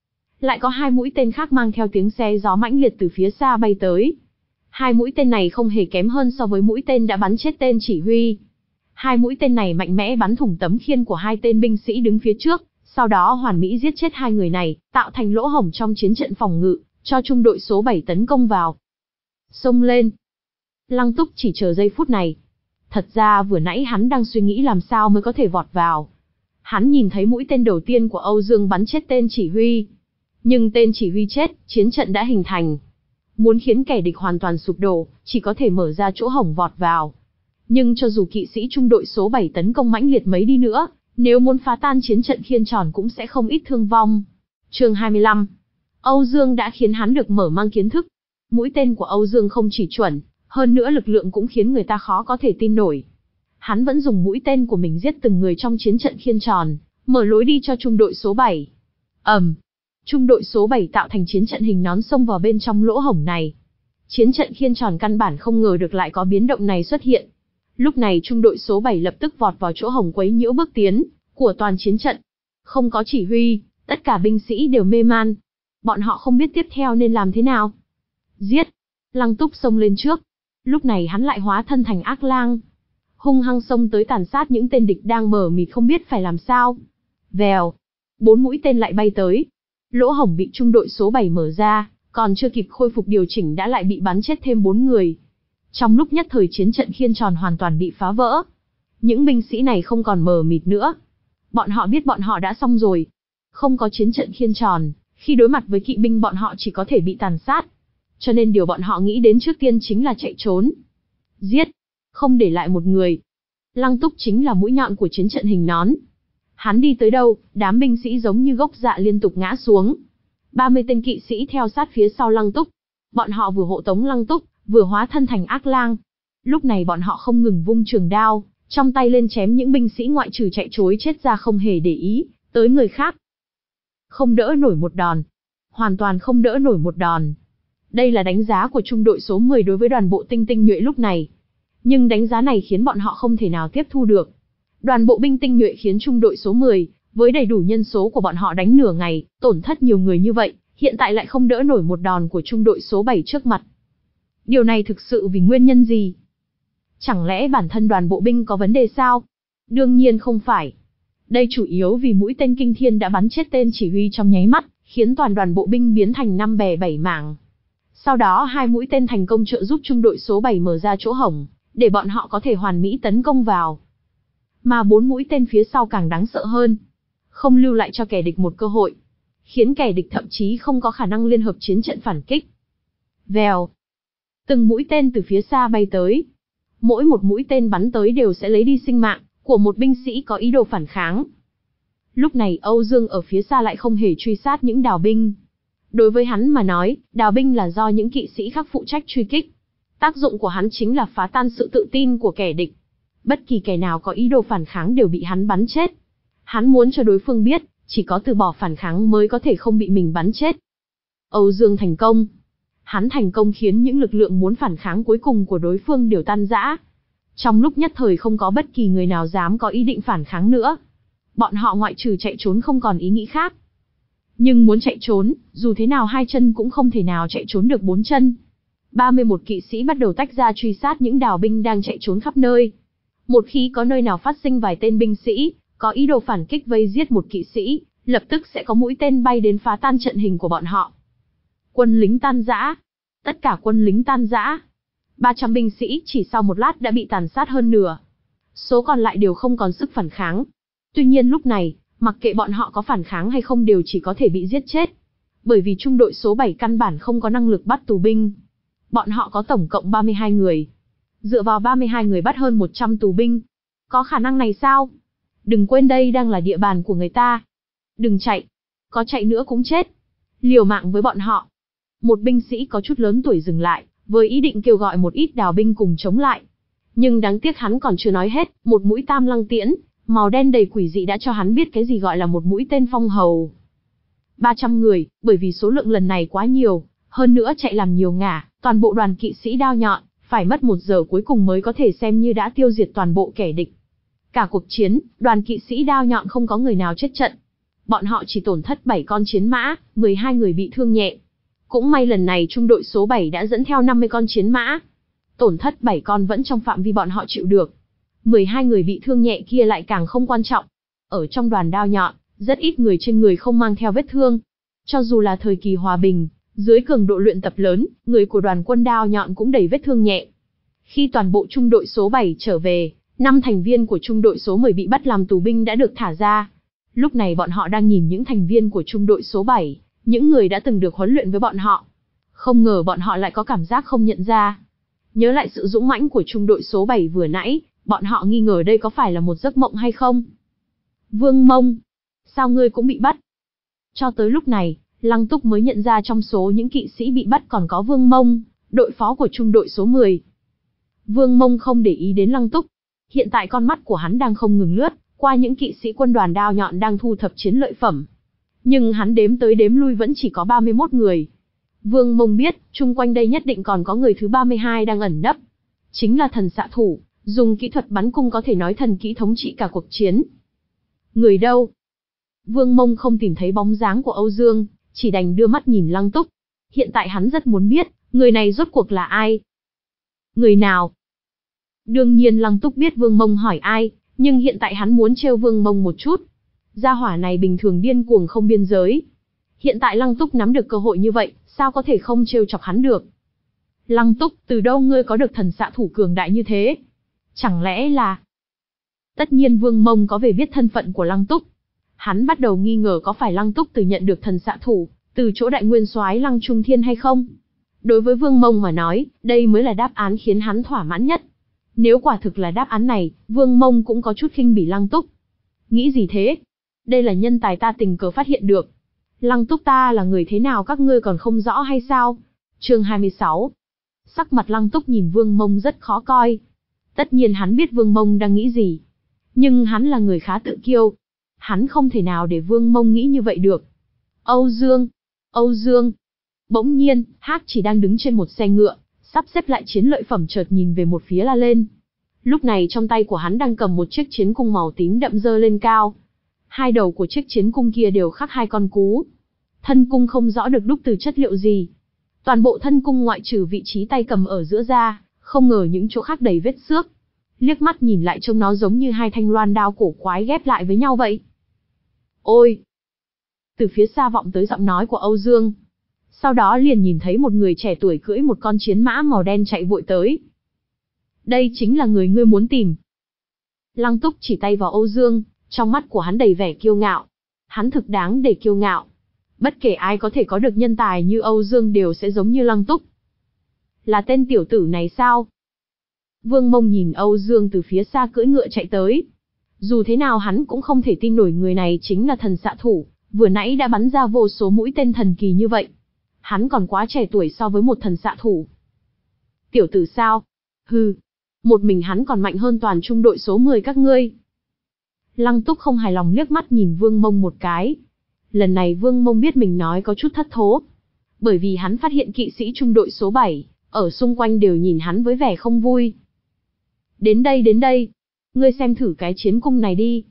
Lại có hai mũi tên khác mang theo tiếng xé gió mãnh liệt từ phía xa bay tới. Hai mũi tên này không hề kém hơn so với mũi tên đã bắn chết tên chỉ huy. Hai mũi tên này mạnh mẽ bắn thủng tấm khiên của hai tên binh sĩ đứng phía trước, sau đó hoàn mỹ giết chết hai người này, tạo thành lỗ hổng trong chiến trận phòng ngự, cho trung đội số bảy tấn công vào. Xông lên. Lăng Túc chỉ chờ giây phút này. Thật ra vừa nãy hắn đang suy nghĩ làm sao mới có thể vọt vào. Hắn nhìn thấy mũi tên đầu tiên của Âu Dương bắn chết tên chỉ huy. Nhưng tên chỉ huy chết, chiến trận đã hình thành. Muốn khiến kẻ địch hoàn toàn sụp đổ, chỉ có thể mở ra chỗ hổng vọt vào. Nhưng cho dù kỵ sĩ trung đội số bảy tấn công mãnh liệt mấy đi nữa, nếu muốn phá tan chiến trận khiên tròn cũng sẽ không ít thương vong. Chương hai mươi lăm. Âu Dương đã khiến hắn được mở mang kiến thức. Mũi tên của Âu Dương không chỉ chuẩn, hơn nữa lực lượng cũng khiến người ta khó có thể tin nổi. Hắn vẫn dùng mũi tên của mình giết từng người trong chiến trận khiên tròn, mở lối đi cho trung đội số bảy. Ầm. Um, trung đội số bảy tạo thành chiến trận hình nón xông vào bên trong lỗ hổng này. Chiến trận khiên tròn căn bản không ngờ được lại có biến động này xuất hiện. Lúc này trung đội số bảy lập tức vọt vào chỗ hổng quấy nhiễu bước tiến của toàn chiến trận. Không có chỉ huy, tất cả binh sĩ đều mê man. Bọn họ không biết tiếp theo nên làm thế nào. Giết! Lăng Túc xông lên trước. Lúc này hắn lại hóa thân thành ác lang. Hung hăng xông tới tàn sát những tên địch đang mờ mịt không biết phải làm sao. Vèo! Bốn mũi tên lại bay tới. Lỗ hổng bị trung đội số bảy mở ra, còn chưa kịp khôi phục điều chỉnh đã lại bị bắn chết thêm bốn người. Trong lúc nhất thời chiến trận khiên tròn hoàn toàn bị phá vỡ. Những binh sĩ này không còn mờ mịt nữa. Bọn họ biết bọn họ đã xong rồi. Không có chiến trận khiên tròn, khi đối mặt với kỵ binh bọn họ chỉ có thể bị tàn sát. Cho nên điều bọn họ nghĩ đến trước tiên chính là chạy trốn. Giết! Không để lại một người. Lăng Túc chính là mũi nhọn của chiến trận hình nón. Hắn đi tới đâu, đám binh sĩ giống như gốc dạ liên tục ngã xuống. ba mươi tên kỵ sĩ theo sát phía sau Lăng Túc. Bọn họ vừa hộ tống Lăng Túc, vừa hóa thân thành ác lang. Lúc này bọn họ không ngừng vung trường đao, trong tay lên chém những binh sĩ ngoại trừ chạy trối chết ra không hề để ý tới người khác. Không đỡ nổi một đòn. Hoàn toàn không đỡ nổi một đòn. Đây là đánh giá của trung đội số mười đối với đoàn bộ tinh tinh nhuệ lúc này. Nhưng đánh giá này khiến bọn họ không thể nào tiếp thu được. Đoàn bộ binh tinh nhuệ khiến trung đội số mười, với đầy đủ nhân số của bọn họ đánh nửa ngày, tổn thất nhiều người như vậy, hiện tại lại không đỡ nổi một đòn của trung đội số bảy trước mặt. Điều này thực sự vì nguyên nhân gì? Chẳng lẽ bản thân đoàn bộ binh có vấn đề sao? Đương nhiên không phải. Đây chủ yếu vì mũi tên kinh thiên đã bắn chết tên chỉ huy trong nháy mắt, khiến toàn đoàn bộ binh biến thành năm bè bảy mảng. Sau đó hai mũi tên thành công trợ giúp trung đội số bảy mở ra chỗ hổng, để bọn họ có thể hoàn mỹ tấn công vào. Mà bốn mũi tên phía sau càng đáng sợ hơn. Không lưu lại cho kẻ địch một cơ hội, khiến kẻ địch thậm chí không có khả năng liên hợp chiến trận phản kích. Vèo. Từng mũi tên từ phía xa bay tới. Mỗi một mũi tên bắn tới đều sẽ lấy đi sinh mạng của một binh sĩ có ý đồ phản kháng. Lúc này Âu Dương ở phía xa lại không hề truy sát những đào binh. Đối với hắn mà nói, đào binh là do những kỵ sĩ khác phụ trách truy kích. Tác dụng của hắn chính là phá tan sự tự tin của kẻ địch. Bất kỳ kẻ nào có ý đồ phản kháng đều bị hắn bắn chết. Hắn muốn cho đối phương biết, chỉ có từ bỏ phản kháng mới có thể không bị mình bắn chết. Âu Dương thành công. Hắn thành công khiến những lực lượng muốn phản kháng cuối cùng của đối phương đều tan rã. Trong lúc nhất thời không có bất kỳ người nào dám có ý định phản kháng nữa. Bọn họ ngoại trừ chạy trốn không còn ý nghĩ khác. Nhưng muốn chạy trốn, dù thế nào hai chân cũng không thể nào chạy trốn được bốn chân. ba mươi mốt kỵ sĩ bắt đầu tách ra truy sát những đào binh đang chạy trốn khắp nơi. Một khi có nơi nào phát sinh vài tên binh sĩ có ý đồ phản kích vây giết một kỵ sĩ, lập tức sẽ có mũi tên bay đến phá tan trận hình của bọn họ. Quân lính tan rã. Tất cả quân lính tan rã. ba trăm binh sĩ chỉ sau một lát đã bị tàn sát hơn nửa. Số còn lại đều không còn sức phản kháng. Tuy nhiên lúc này, mặc kệ bọn họ có phản kháng hay không đều chỉ có thể bị giết chết. Bởi vì trung đội số bảy căn bản không có năng lực bắt tù binh. Bọn họ có tổng cộng ba mươi hai người. Dựa vào ba mươi hai người bắt hơn một trăm tù binh. Có khả năng này sao? Đừng quên đây đang là địa bàn của người ta. Đừng chạy. Có chạy nữa cũng chết. Liều mạng với bọn họ. Một binh sĩ có chút lớn tuổi dừng lại, với ý định kêu gọi một ít đào binh cùng chống lại. Nhưng đáng tiếc hắn còn chưa nói hết, một mũi tam lăng tiễn, màu đen đầy quỷ dị đã cho hắn biết cái gì gọi là một mũi tên phong hầu. ba trăm người, bởi vì số lượng lần này quá nhiều, hơn nữa chạy làm nhiều ngả, toàn bộ đoàn kỵ sĩ đao nhọn, phải mất một giờ cuối cùng mới có thể xem như đã tiêu diệt toàn bộ kẻ địch. Cả cuộc chiến, đoàn kỵ sĩ đao nhọn không có người nào chết trận. Bọn họ chỉ tổn thất bảy con chiến mã, mười hai người bị thương nhẹ. Cũng may lần này trung đội số bảy đã dẫn theo năm mươi con chiến mã. Tổn thất bảy con vẫn trong phạm vi bọn họ chịu được. mười hai người bị thương nhẹ kia lại càng không quan trọng. Ở trong đoàn đao nhọn, rất ít người trên người không mang theo vết thương. Cho dù là thời kỳ hòa bình, dưới cường độ luyện tập lớn, người của đoàn quân đao nhọn cũng đầy vết thương nhẹ. Khi toàn bộ trung đội số bảy trở về, năm thành viên của trung đội số mười bị bắt làm tù binh đã được thả ra. Lúc này bọn họ đang nhìn những thành viên của trung đội số bảy, những người đã từng được huấn luyện với bọn họ. Không ngờ bọn họ lại có cảm giác không nhận ra. Nhớ lại sự dũng mãnh của trung đội số bảy vừa nãy, bọn họ nghi ngờ đây có phải là một giấc mộng hay không. Vương Mông, sao ngươi cũng bị bắt? Cho tới lúc này, Lăng Túc mới nhận ra trong số những kỵ sĩ bị bắt còn có Vương Mông, đội phó của trung đội số mười. Vương Mông không để ý đến Lăng Túc. Hiện tại con mắt của hắn đang không ngừng lướt qua những kỵ sĩ quân đoàn đao nhọn đang thu thập chiến lợi phẩm. Nhưng hắn đếm tới đếm lui vẫn chỉ có ba mươi mốt người. Vương Mông biết, chung quanh đây nhất định còn có người thứ ba mươi hai đang ẩn nấp. Chính là thần xạ thủ, dùng kỹ thuật bắn cung có thể nói thần kỹ thống trị cả cuộc chiến. Người đâu? Vương Mông không tìm thấy bóng dáng của Âu Dương, chỉ đành đưa mắt nhìn Lăng Túc. Hiện tại hắn rất muốn biết, người này rốt cuộc là ai? Người nào? Đương nhiên Lăng Túc biết Vương Mông hỏi ai, nhưng hiện tại hắn muốn trêu Vương Mông một chút. Gia hỏa này bình thường điên cuồng không biên giới. Hiện tại Lăng Túc nắm được cơ hội như vậy, sao có thể không trêu chọc hắn được? Lăng Túc, từ đâu ngươi có được thần xạ thủ cường đại như thế? Chẳng lẽ là... Tất nhiên Vương Mông có về biết thân phận của Lăng Túc. Hắn bắt đầu nghi ngờ có phải Lăng Túc từ nhận được thần xạ thủ, từ chỗ đại nguyên soái Lăng Trung Thiên hay không? Đối với Vương Mông mà nói, đây mới là đáp án khiến hắn thỏa mãn nhất. Nếu quả thực là đáp án này, Vương Mông cũng có chút khinh bỉ Lăng Túc. Nghĩ gì thế? Đây là nhân tài ta tình cờ phát hiện được. Lăng Túc ta là người thế nào các ngươi còn không rõ hay sao? Chương hai mươi sáu. Sắc mặt Lăng Túc nhìn Vương Mông rất khó coi. Tất nhiên hắn biết Vương Mông đang nghĩ gì. Nhưng hắn là người khá tự kiêu. Hắn không thể nào để Vương Mông nghĩ như vậy được. Âu Dương! Âu Dương! Bỗng nhiên, Hắc Chỉ đang đứng trên một xe ngựa, sắp xếp lại chiến lợi phẩm chợt nhìn về một phía la lên. Lúc này trong tay của hắn đang cầm một chiếc chiến cung màu tím đậm dơ lên cao. Hai đầu của chiếc chiến cung kia đều khắc hai con cú. Thân cung không rõ được đúc từ chất liệu gì. Toàn bộ thân cung ngoại trừ vị trí tay cầm ở giữa ra, không ngờ những chỗ khác đầy vết xước. Liếc mắt nhìn lại trông nó giống như hai thanh loan đao cổ quái ghép lại với nhau vậy. Ôi! Từ phía xa vọng tới giọng nói của Âu Dương. Sau đó liền nhìn thấy một người trẻ tuổi cưỡi một con chiến mã màu đen chạy vội tới. Đây chính là người ngươi muốn tìm. Lăng Túc chỉ tay vào Âu Dương, trong mắt của hắn đầy vẻ kiêu ngạo. Hắn thực đáng để kiêu ngạo. Bất kể ai có thể có được nhân tài như Âu Dương đều sẽ giống như Lăng Túc. Là tên tiểu tử này sao? Vương Mông nhìn Âu Dương từ phía xa cưỡi ngựa chạy tới. Dù thế nào hắn cũng không thể tin nổi người này chính là thần xạ thủ, vừa nãy đã bắn ra vô số mũi tên thần kỳ như vậy. Hắn còn quá trẻ tuổi so với một thần xạ thủ. Tiểu tử sao? Hừ, một mình hắn còn mạnh hơn toàn trung đội số mười các ngươi. Lăng Túc không hài lòng liếc mắt nhìn Vương Mông một cái. Lần này Vương Mông biết mình nói có chút thất thố. Bởi vì hắn phát hiện kỵ sĩ trung đội số bảy, ở xung quanh đều nhìn hắn với vẻ không vui. Đến đây đến đây, ngươi xem thử cái chiến cung này đi.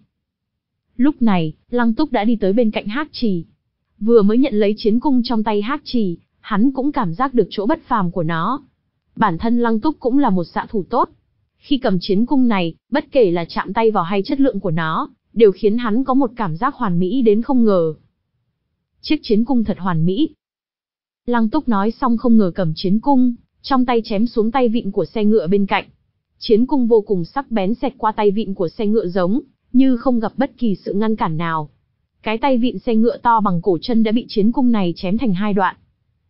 Lúc này, Lăng Túc đã đi tới bên cạnh Hắc Chỉ. Vừa mới nhận lấy chiến cung trong tay Hắc Chỉ, hắn cũng cảm giác được chỗ bất phàm của nó. Bản thân Lăng Túc cũng là một xạ thủ tốt. Khi cầm chiến cung này, bất kể là chạm tay vào hay chất lượng của nó, đều khiến hắn có một cảm giác hoàn mỹ đến không ngờ. Chiếc chiến cung thật hoàn mỹ. Lăng Túc nói xong không ngờ cầm chiến cung, trong tay chém xuống tay vịn của xe ngựa bên cạnh. Chiến cung vô cùng sắc bén xẹt qua tay vịn của xe ngựa giống như không gặp bất kỳ sự ngăn cản nào. Cái tay vịn xe ngựa to bằng cổ chân đã bị chiến cung này chém thành hai đoạn.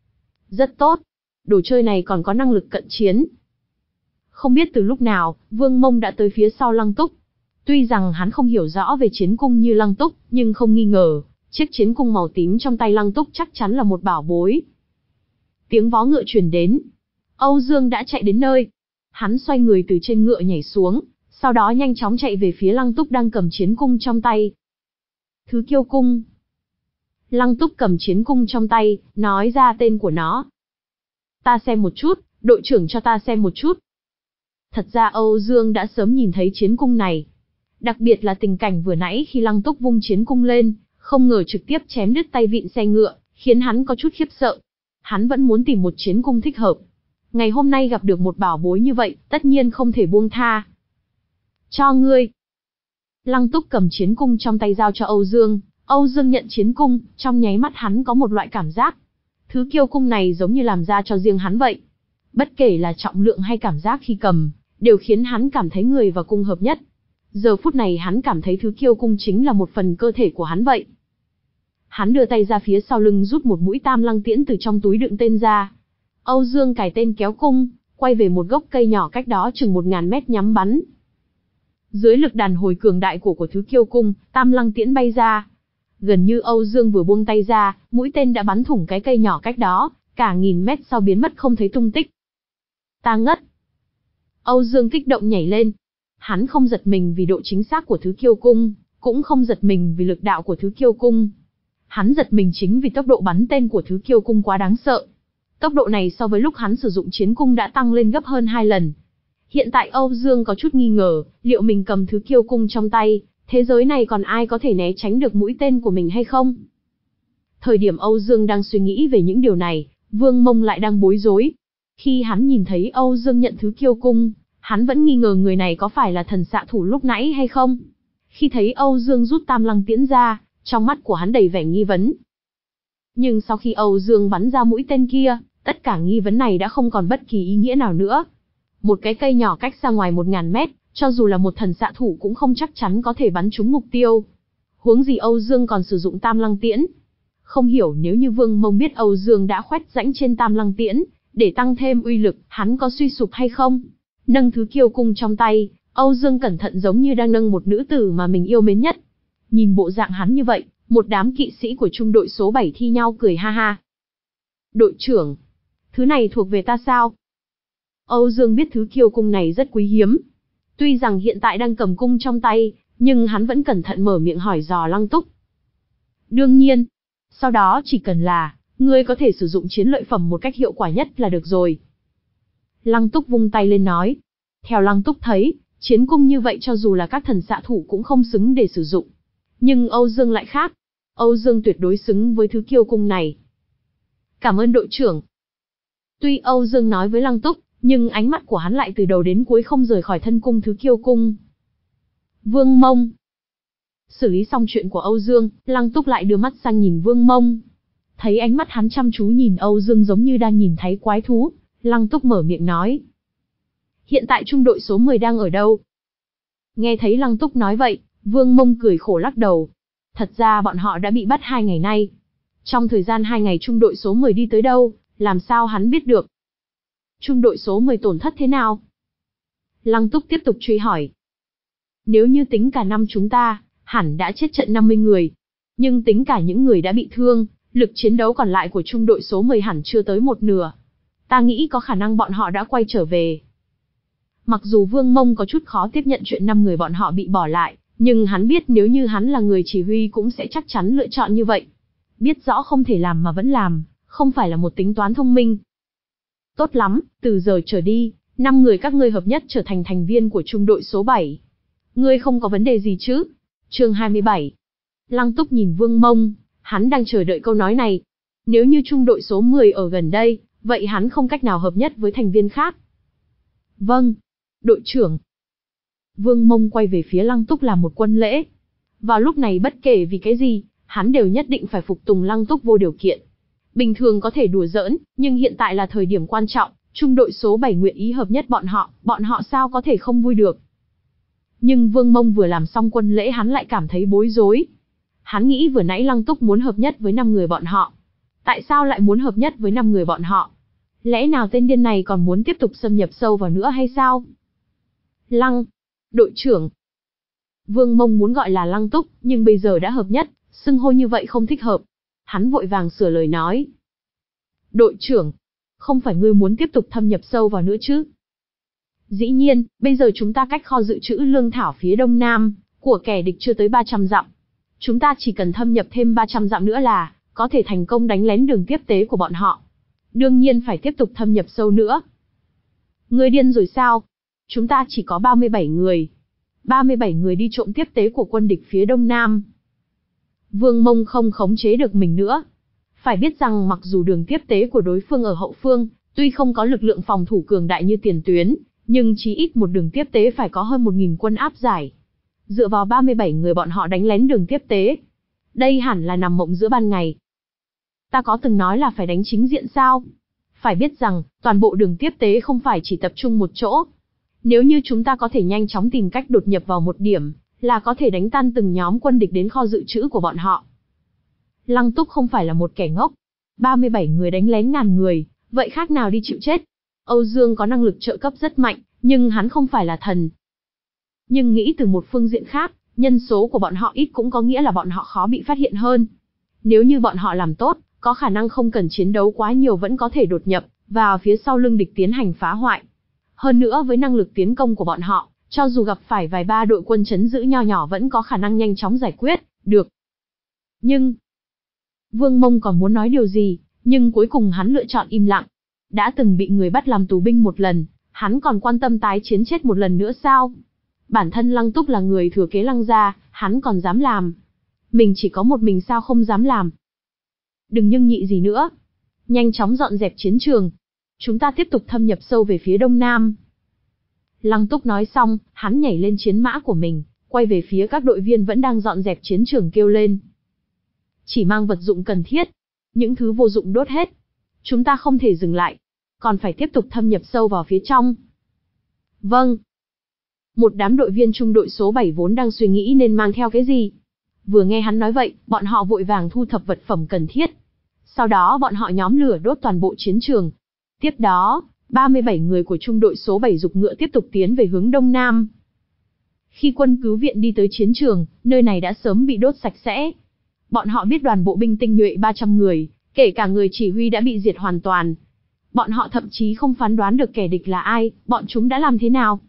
Rất tốt, đồ chơi này còn có năng lực cận chiến. Không biết từ lúc nào, Vương Mông đã tới phía sau Lăng Túc. Tuy rằng hắn không hiểu rõ về chiến cung như Lăng Túc, nhưng không nghi ngờ, chiếc chiến cung màu tím trong tay Lăng Túc chắc chắn là một bảo bối. Tiếng vó ngựa truyền đến. Âu Dương đã chạy đến nơi. Hắn xoay người từ trên ngựa nhảy xuống, sau đó nhanh chóng chạy về phía Lăng Túc đang cầm chiến cung trong tay. Thứ Kiêu Cung. Lăng Túc cầm chiến cung trong tay, nói ra tên của nó. Ta xem một chút, đội trưởng cho ta xem một chút. Thật ra Âu Dương đã sớm nhìn thấy chiến cung này. Đặc biệt là tình cảnh vừa nãy khi Lăng Túc vung chiến cung lên, không ngờ trực tiếp chém đứt tay vịn xe ngựa, khiến hắn có chút khiếp sợ. Hắn vẫn muốn tìm một chiến cung thích hợp. Ngày hôm nay gặp được một bảo bối như vậy, tất nhiên không thể buông tha. Cho ngươi. Lăng Túc cầm chiến cung trong tay giao cho Âu Dương. Âu Dương nhận chiến cung, trong nháy mắt hắn có một loại cảm giác. Thứ Kiêu Cung này giống như làm ra cho riêng hắn vậy. Bất kể là trọng lượng hay cảm giác khi cầm, đều khiến hắn cảm thấy người và cung hợp nhất. Giờ phút này hắn cảm thấy thứ Kiêu Cung chính là một phần cơ thể của hắn vậy. Hắn đưa tay ra phía sau lưng rút một mũi tam lăng tiễn từ trong túi đựng tên ra. Âu Dương cài tên kéo cung, quay về một gốc cây nhỏ cách đó chừng một ngàn mét nhắm bắn. Dưới lực đàn hồi cường đại của của thứ Kiêu Cung, tam lăng tiễn bay ra. Gần như Âu Dương vừa buông tay ra, mũi tên đã bắn thủng cái cây nhỏ cách đó, cả nghìn mét sau biến mất không thấy tung tích. Ta ngất. Âu Dương kích động nhảy lên. Hắn không giật mình vì độ chính xác của thứ Kiêu Cung, cũng không giật mình vì lực đạo của thứ Kiêu Cung. Hắn giật mình chính vì tốc độ bắn tên của thứ Kiêu Cung quá đáng sợ. Tốc độ này so với lúc hắn sử dụng chiến cung đã tăng lên gấp hơn hai lần. Hiện tại Âu Dương có chút nghi ngờ, liệu mình cầm thứ Kiêu Cung trong tay, thế giới này còn ai có thể né tránh được mũi tên của mình hay không? Thời điểm Âu Dương đang suy nghĩ về những điều này, Vương Mông lại đang bối rối. Khi hắn nhìn thấy Âu Dương nhận thứ Kiêu Cung, hắn vẫn nghi ngờ người này có phải là thần xạ thủ lúc nãy hay không. Khi thấy Âu Dương rút tam lăng tiễn ra, trong mắt của hắn đầy vẻ nghi vấn. Nhưng sau khi Âu Dương bắn ra mũi tên kia, tất cả nghi vấn này đã không còn bất kỳ ý nghĩa nào nữa. Một cái cây nhỏ cách xa ngoài một ngàn mét, cho dù là một thần xạ thủ cũng không chắc chắn có thể bắn trúng mục tiêu. Huống gì Âu Dương còn sử dụng tam lăng tiễn. Không hiểu nếu như Vương Mông biết Âu Dương đã khoét rãnh trên tam lăng tiễn, để tăng thêm uy lực, hắn có suy sụp hay không? Nâng thứ Kiêu Cung trong tay, Âu Dương cẩn thận giống như đang nâng một nữ tử mà mình yêu mến nhất. Nhìn bộ dạng hắn như vậy, Một đám kỵ sĩ của trung đội số bảy thi nhau cười ha ha. Đội trưởng, thứ này thuộc về ta sao? Âu Dương biết thứ kiêu cung này rất quý hiếm. Tuy rằng hiện tại đang cầm cung trong tay, nhưng hắn vẫn cẩn thận mở miệng hỏi dò Lăng Túc. Đương nhiên, sau đó chỉ cần là, ngươi có thể sử dụng chiến lợi phẩm một cách hiệu quả nhất là được rồi. Lăng Túc vung tay lên nói. Theo Lăng Túc thấy, chiến cung như vậy cho dù là các thần xạ thủ cũng không xứng để sử dụng. Nhưng Âu Dương lại khác. Âu Dương tuyệt đối xứng với thứ kiêu cung này. Cảm ơn đội trưởng. Tuy Âu Dương nói với Lăng Túc, nhưng ánh mắt của hắn lại từ đầu đến cuối không rời khỏi thân cung thứ kiêu cung. Vương Mông. Xử lý xong chuyện của Âu Dương, Lăng Túc lại đưa mắt sang nhìn Vương Mông. Thấy ánh mắt hắn chăm chú nhìn Âu Dương giống như đang nhìn thấy quái thú, Lăng Túc mở miệng nói. Hiện tại trung đội số mười đang ở đâu? Nghe thấy Lăng Túc nói vậy, Vương Mông cười khổ lắc đầu. Thật ra bọn họ đã bị bắt hai ngày nay. Trong thời gian hai ngày trung đội số mười đi tới đâu, làm sao hắn biết được? Trung đội số mười tổn thất thế nào? Lăng Túc tiếp tục truy hỏi. Nếu như tính cả năm chúng ta, hẳn đã chết trận năm mươi người. Nhưng tính cả những người đã bị thương, lực chiến đấu còn lại của trung đội số mười hẳn chưa tới một nửa. Ta nghĩ có khả năng bọn họ đã quay trở về. Mặc dù Vương Mông có chút khó tiếp nhận chuyện năm người bọn họ bị bỏ lại, nhưng hắn biết nếu như hắn là người chỉ huy cũng sẽ chắc chắn lựa chọn như vậy. Biết rõ không thể làm mà vẫn làm, không phải là một tính toán thông minh. Tốt lắm, từ giờ trở đi, năm người các ngươi hợp nhất trở thành thành viên của trung đội số bảy. Ngươi không có vấn đề gì chứ? Chương hai mươi bảy. Lăng Túc nhìn Vương Mông, hắn đang chờ đợi câu nói này. Nếu như trung đội số mười ở gần đây, vậy hắn không cách nào hợp nhất với thành viên khác. Vâng, đội trưởng. Vương Mông quay về phía Lăng Túc làm một quân lễ. Vào lúc này bất kể vì cái gì, hắn đều nhất định phải phục tùng Lăng Túc vô điều kiện. Bình thường có thể đùa giỡn, nhưng hiện tại là thời điểm quan trọng, trung đội số bảy nguyện ý hợp nhất bọn họ, bọn họ sao có thể không vui được. Nhưng Vương Mông vừa làm xong quân lễ hắn lại cảm thấy bối rối. Hắn nghĩ vừa nãy Lăng Túc muốn hợp nhất với năm người bọn họ. Tại sao lại muốn hợp nhất với năm người bọn họ? Lẽ nào tên điên này còn muốn tiếp tục xâm nhập sâu vào nữa hay sao? Lăng, đội trưởng. Vương Mông muốn gọi là Lăng Túc, nhưng bây giờ đã hợp nhất, xưng hô như vậy không thích hợp. Hắn vội vàng sửa lời nói. Đội trưởng, không phải ngươi muốn tiếp tục thâm nhập sâu vào nữa chứ? Dĩ nhiên, bây giờ chúng ta cách kho dự trữ lương thảo phía đông nam, của kẻ địch chưa tới ba trăm dặm. Chúng ta chỉ cần thâm nhập thêm ba trăm dặm nữa là, có thể thành công đánh lén đường tiếp tế của bọn họ. Đương nhiên phải tiếp tục thâm nhập sâu nữa. Ngươi điên rồi sao? Chúng ta chỉ có ba mươi bảy người. ba mươi bảy người đi trộm tiếp tế của quân địch phía đông nam. Vương Mông không khống chế được mình nữa. Phải biết rằng mặc dù đường tiếp tế của đối phương ở hậu phương, tuy không có lực lượng phòng thủ cường đại như tiền tuyến, nhưng chí ít một đường tiếp tế phải có hơn một nghìn quân áp giải. Dựa vào ba mươi bảy người bọn họ đánh lén đường tiếp tế. Đây hẳn là nằm mộng giữa ban ngày. Ta có từng nói là phải đánh chính diện sao? Phải biết rằng, toàn bộ đường tiếp tế không phải chỉ tập trung một chỗ. Nếu như chúng ta có thể nhanh chóng tìm cách đột nhập vào một điểm, là có thể đánh tan từng nhóm quân địch đến kho dự trữ của bọn họ. Lăng Túc không phải là một kẻ ngốc. ba mươi bảy người đánh lén ngàn người, vậy khác nào đi chịu chết. Âu Dương có năng lực trợ cấp rất mạnh, nhưng hắn không phải là thần. Nhưng nghĩ từ một phương diện khác, nhân số của bọn họ ít cũng có nghĩa là bọn họ khó bị phát hiện hơn. Nếu như bọn họ làm tốt, có khả năng không cần chiến đấu quá nhiều vẫn có thể đột nhập vào phía sau lưng địch tiến hành phá hoại. Hơn nữa với năng lực tiến công của bọn họ, cho dù gặp phải vài ba đội quân trấn giữ nho nhỏ vẫn có khả năng nhanh chóng giải quyết được. Nhưng Vương Mông còn muốn nói điều gì, nhưng cuối cùng hắn lựa chọn im lặng. Đã từng bị người bắt làm tù binh một lần, hắn còn quan tâm tái chiến chết một lần nữa sao? Bản thân Lăng Túc là người thừa kế Lăng gia, hắn còn dám làm. Mình chỉ có một mình sao không dám làm. Đừng nhưng nhị gì nữa. Nhanh chóng dọn dẹp chiến trường. Chúng ta tiếp tục thâm nhập sâu về phía đông nam. Lăng Túc nói xong, hắn nhảy lên chiến mã của mình, quay về phía các đội viên vẫn đang dọn dẹp chiến trường kêu lên. Chỉ mang vật dụng cần thiết. Những thứ vô dụng đốt hết. Chúng ta không thể dừng lại. Còn phải tiếp tục thâm nhập sâu vào phía trong. Vâng. Một đám đội viên trung đội số bảy vốn đang suy nghĩ nên mang theo cái gì. Vừa nghe hắn nói vậy, bọn họ vội vàng thu thập vật phẩm cần thiết. Sau đó bọn họ nhóm lửa đốt toàn bộ chiến trường. Tiếp đó, ba mươi bảy người của trung đội số bảy giục ngựa tiếp tục tiến về hướng đông nam. Khi quân cứu viện đi tới chiến trường, nơi này đã sớm bị đốt sạch sẽ. Bọn họ biết đoàn bộ binh tinh nhuệ ba trăm người, kể cả người chỉ huy đã bị diệt hoàn toàn. Bọn họ thậm chí không phán đoán được kẻ địch là ai, bọn chúng đã làm thế nào.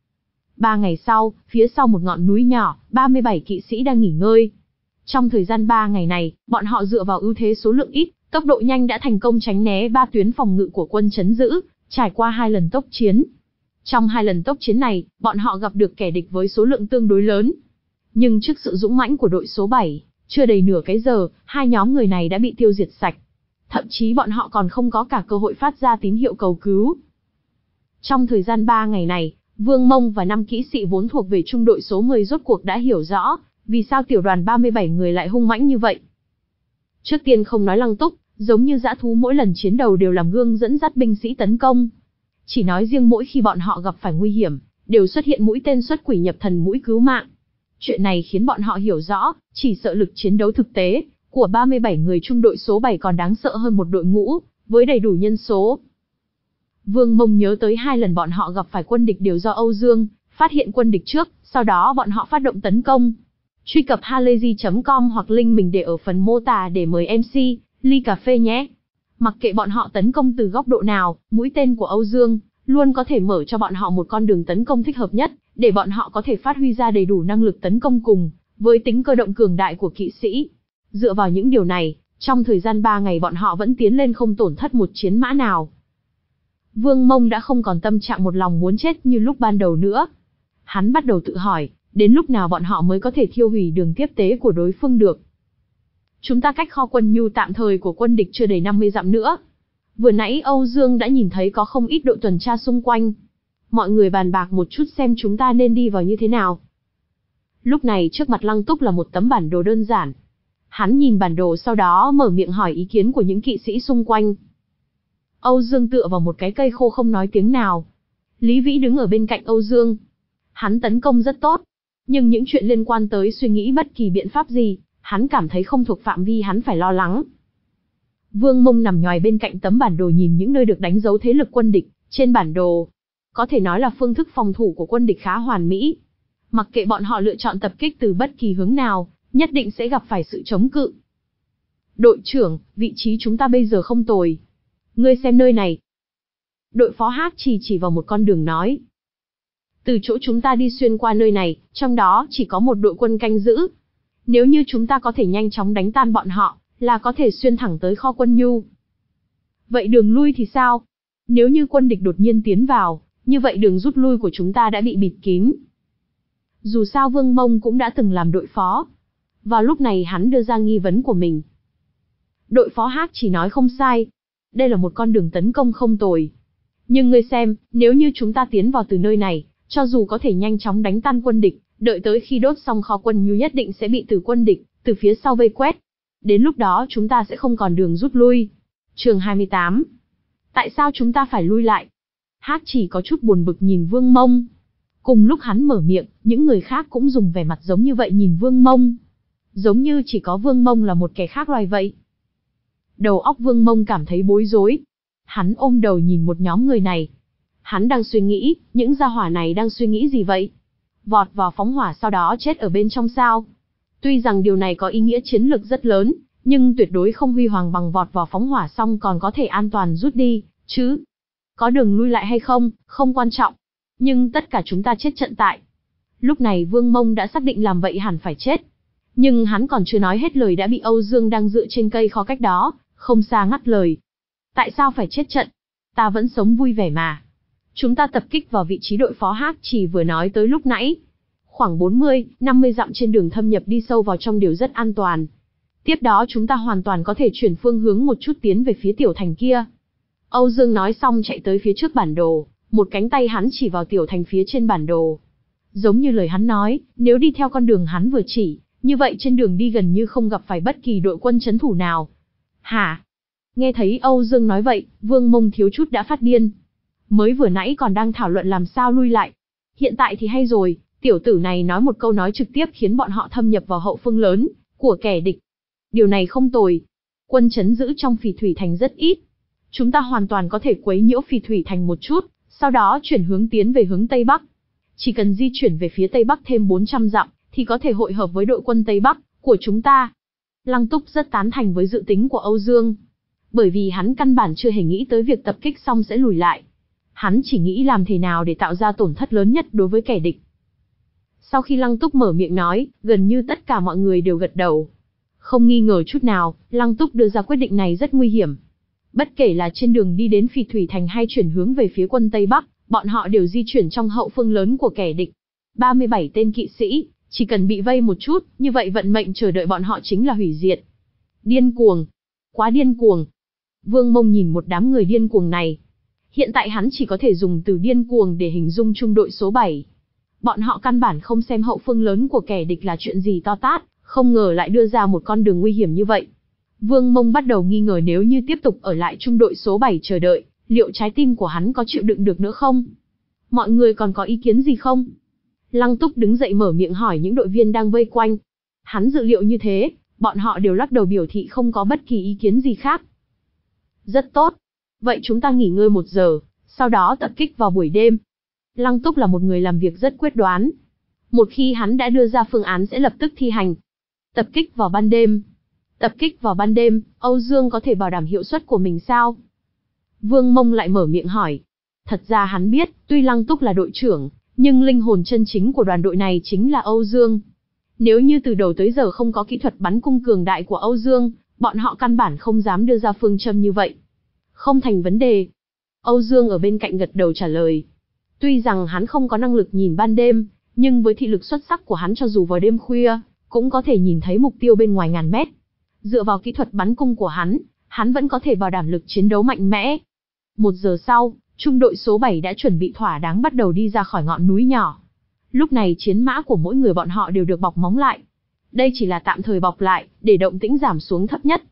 Ba ngày sau, phía sau một ngọn núi nhỏ, ba mươi bảy kỵ sĩ đang nghỉ ngơi. Trong thời gian ba ngày này, bọn họ dựa vào ưu thế số lượng ít, tốc độ nhanh đã thành công tránh né ba tuyến phòng ngự của quân trấn giữ, trải qua hai lần tốc chiến. Trong hai lần tốc chiến này, bọn họ gặp được kẻ địch với số lượng tương đối lớn. Nhưng trước sự dũng mãnh của đội số bảy, chưa đầy nửa cái giờ, hai nhóm người này đã bị tiêu diệt sạch. Thậm chí bọn họ còn không có cả cơ hội phát ra tín hiệu cầu cứu. Trong thời gian ba ngày này, Vương Mông và năm kỹ sĩ vốn thuộc về trung đội số mười rốt cuộc đã hiểu rõ, vì sao tiểu đoàn ba mươi bảy người lại hung mãnh như vậy. Trước tiên không nói Lăng Túc, giống như dã thú mỗi lần chiến đầu đều làm gương dẫn dắt binh sĩ tấn công. Chỉ nói riêng mỗi khi bọn họ gặp phải nguy hiểm, đều xuất hiện mũi tên xuất quỷ nhập thần mũi cứu mạng. Chuyện này khiến bọn họ hiểu rõ, chỉ sợ lực chiến đấu thực tế của ba mươi bảy người trung đội số bảy còn đáng sợ hơn một đội ngũ, với đầy đủ nhân số. Vương Mông nhớ tới hai lần bọn họ gặp phải quân địch đều do Âu Dương phát hiện quân địch trước, sau đó bọn họ phát động tấn công. Truy cập halayzi chấm com hoặc link mình để ở phần mô tả để mời em xê, ly cà phê nhé. Mặc kệ bọn họ tấn công từ góc độ nào, mũi tên của Âu Dương luôn có thể mở cho bọn họ một con đường tấn công thích hợp nhất, để bọn họ có thể phát huy ra đầy đủ năng lực tấn công cùng với tính cơ động cường đại của kỵ sĩ. Dựa vào những điều này, trong thời gian ba ngày bọn họ vẫn tiến lên không tổn thất một chiến mã nào. Vương Mông đã không còn tâm trạng một lòng muốn chết như lúc ban đầu nữa. Hắn bắt đầu tự hỏi, đến lúc nào bọn họ mới có thể thiêu hủy đường tiếp tế của đối phương được. Chúng ta cách kho quân nhu tạm thời của quân địch chưa đầy năm mươi dặm nữa. Vừa nãy Âu Dương đã nhìn thấy có không ít đội tuần tra xung quanh. Mọi người bàn bạc một chút xem chúng ta nên đi vào như thế nào. Lúc này trước mặt Lăng Túc là một tấm bản đồ đơn giản. Hắn nhìn bản đồ sau đó mở miệng hỏi ý kiến của những kỵ sĩ xung quanh. Âu Dương tựa vào một cái cây khô không nói tiếng nào. Lý Vĩ đứng ở bên cạnh Âu Dương. Hắn tấn công rất tốt, nhưng những chuyện liên quan tới suy nghĩ bất kỳ biện pháp gì, hắn cảm thấy không thuộc phạm vi hắn phải lo lắng. Vương Mông nằm nhòi bên cạnh tấm bản đồ nhìn những nơi được đánh dấu thế lực quân địch trên bản đồ. Có thể nói là phương thức phòng thủ của quân địch khá hoàn mỹ. Mặc kệ bọn họ lựa chọn tập kích từ bất kỳ hướng nào, nhất định sẽ gặp phải sự chống cự. Đội trưởng, vị trí chúng ta bây giờ không tồi. Ngươi xem nơi này. Đội phó Hát chỉ chỉ vào một con đường nói. Từ chỗ chúng ta đi xuyên qua nơi này, trong đó chỉ có một đội quân canh giữ. Nếu như chúng ta có thể nhanh chóng đánh tan bọn họ, là có thể xuyên thẳng tới kho quân nhu. Vậy đường lui thì sao? Nếu như quân địch đột nhiên tiến vào, như vậy đường rút lui của chúng ta đã bị bịt kín. Dù sao Vương Mông cũng đã từng làm đội phó. Vào lúc này hắn đưa ra nghi vấn của mình. Đội phó Hát chỉ nói không sai. Đây là một con đường tấn công không tồi. Nhưng ngươi xem, nếu như chúng ta tiến vào từ nơi này, cho dù có thể nhanh chóng đánh tan quân địch, đợi tới khi đốt xong kho quân nhu nhất định sẽ bị từ quân địch, từ phía sau vây quét. Đến lúc đó chúng ta sẽ không còn đường rút lui. Chương hai mươi tám. Tại sao chúng ta phải lui lại? Hát chỉ có chút buồn bực nhìn Vương Mông. Cùng lúc hắn mở miệng, những người khác cũng dùng vẻ mặt giống như vậy nhìn Vương Mông. Giống như chỉ có Vương Mông là một kẻ khác loài vậy. Đầu óc Vương Mông cảm thấy bối rối. Hắn ôm đầu nhìn một nhóm người này. Hắn đang suy nghĩ, những gia hỏa này đang suy nghĩ gì vậy? Vọt vào phóng hỏa sau đó chết ở bên trong sao? Tuy rằng điều này có ý nghĩa chiến lược rất lớn, nhưng tuyệt đối không huy hoàng bằng vọt vào phóng hỏa xong còn có thể an toàn rút đi, chứ. Có đường lui lại hay không, không quan trọng. Nhưng tất cả chúng ta chết trận tại. Lúc này Vương Mông đã xác định làm vậy hẳn phải chết. Nhưng hắn còn chưa nói hết lời đã bị Âu Dương đang dựa trên cây kho cách đó, không xa ngắt lời. Tại sao phải chết trận? Ta vẫn sống vui vẻ mà. Chúng ta tập kích vào vị trí đội phó Hát chỉ vừa nói tới lúc nãy. Khoảng bốn mươi, năm mươi dặm trên đường thâm nhập đi sâu vào trong đều rất an toàn. Tiếp đó chúng ta hoàn toàn có thể chuyển phương hướng một chút tiến về phía tiểu thành kia. Âu Dương nói xong chạy tới phía trước bản đồ, một cánh tay hắn chỉ vào tiểu thành phía trên bản đồ. Giống như lời hắn nói, nếu đi theo con đường hắn vừa chỉ, như vậy trên đường đi gần như không gặp phải bất kỳ đội quân trấn thủ nào. Hả? Nghe thấy Âu Dương nói vậy, Vương Mông thiếu chút đã phát điên. Mới vừa nãy còn đang thảo luận làm sao lui lại. Hiện tại thì hay rồi, tiểu tử này nói một câu nói trực tiếp khiến bọn họ thâm nhập vào hậu phương lớn của kẻ địch. Điều này không tồi. Quân trấn giữ trong phỉ thủy thành rất ít. Chúng ta hoàn toàn có thể quấy nhiễu phỉ thủy thành một chút, sau đó chuyển hướng tiến về hướng Tây Bắc. Chỉ cần di chuyển về phía Tây Bắc thêm bốn trăm dặm, thì có thể hội hợp với đội quân Tây Bắc của chúng ta. Lăng Túc rất tán thành với dự tính của Âu Dương. Bởi vì hắn căn bản chưa hề nghĩ tới việc tập kích xong sẽ lùi lại. Hắn chỉ nghĩ làm thế nào để tạo ra tổn thất lớn nhất đối với kẻ địch. Sau khi Lăng Túc mở miệng nói, gần như tất cả mọi người đều gật đầu. Không nghi ngờ chút nào, Lăng Túc đưa ra quyết định này rất nguy hiểm. Bất kể là trên đường đi đến Phỉ Thủy Thành hay chuyển hướng về phía quân Tây Bắc, bọn họ đều di chuyển trong hậu phương lớn của kẻ địch. ba mươi bảy tên kỵ sĩ, chỉ cần bị vây một chút, như vậy vận mệnh chờ đợi bọn họ chính là hủy diệt. Điên cuồng. Quá điên cuồng. Vương Mông nhìn một đám người điên cuồng này. Hiện tại hắn chỉ có thể dùng từ điên cuồng để hình dung trung đội số bảy. Bọn họ căn bản không xem hậu phương lớn của kẻ địch là chuyện gì to tát, không ngờ lại đưa ra một con đường nguy hiểm như vậy. Vương Mông bắt đầu nghi ngờ nếu như tiếp tục ở lại trung đội số bảy chờ đợi, liệu trái tim của hắn có chịu đựng được nữa không? Mọi người còn có ý kiến gì không? Lăng Túc đứng dậy mở miệng hỏi những đội viên đang vây quanh. Hắn dự liệu như thế, bọn họ đều lắc đầu biểu thị không có bất kỳ ý kiến gì khác. Rất tốt. Vậy chúng ta nghỉ ngơi một giờ, sau đó tập kích vào buổi đêm. Lăng Túc là một người làm việc rất quyết đoán. Một khi hắn đã đưa ra phương án sẽ lập tức thi hành. Tập kích vào ban đêm. Tập kích vào ban đêm, Âu Dương có thể bảo đảm hiệu suất của mình sao? Vương Mông lại mở miệng hỏi. Thật ra hắn biết, tuy Lăng Túc là đội trưởng, nhưng linh hồn chân chính của đoàn đội này chính là Âu Dương. Nếu như từ đầu tới giờ không có kỹ thuật bắn cung cường đại của Âu Dương, bọn họ căn bản không dám đưa ra phương châm như vậy. Không thành vấn đề. Âu Dương ở bên cạnh gật đầu trả lời. Tuy rằng hắn không có năng lực nhìn ban đêm, nhưng với thị lực xuất sắc của hắn cho dù vào đêm khuya, cũng có thể nhìn thấy mục tiêu bên ngoài ngàn mét. Dựa vào kỹ thuật bắn cung của hắn, hắn vẫn có thể bảo đảm lực chiến đấu mạnh mẽ. Một giờ sau, trung đội số bảy đã chuẩn bị thỏa đáng bắt đầu đi ra khỏi ngọn núi nhỏ. Lúc này chiến mã của mỗi người bọn họ đều được bọc móng lại. Đây chỉ là tạm thời bọc lại, để động tĩnh giảm xuống thấp nhất.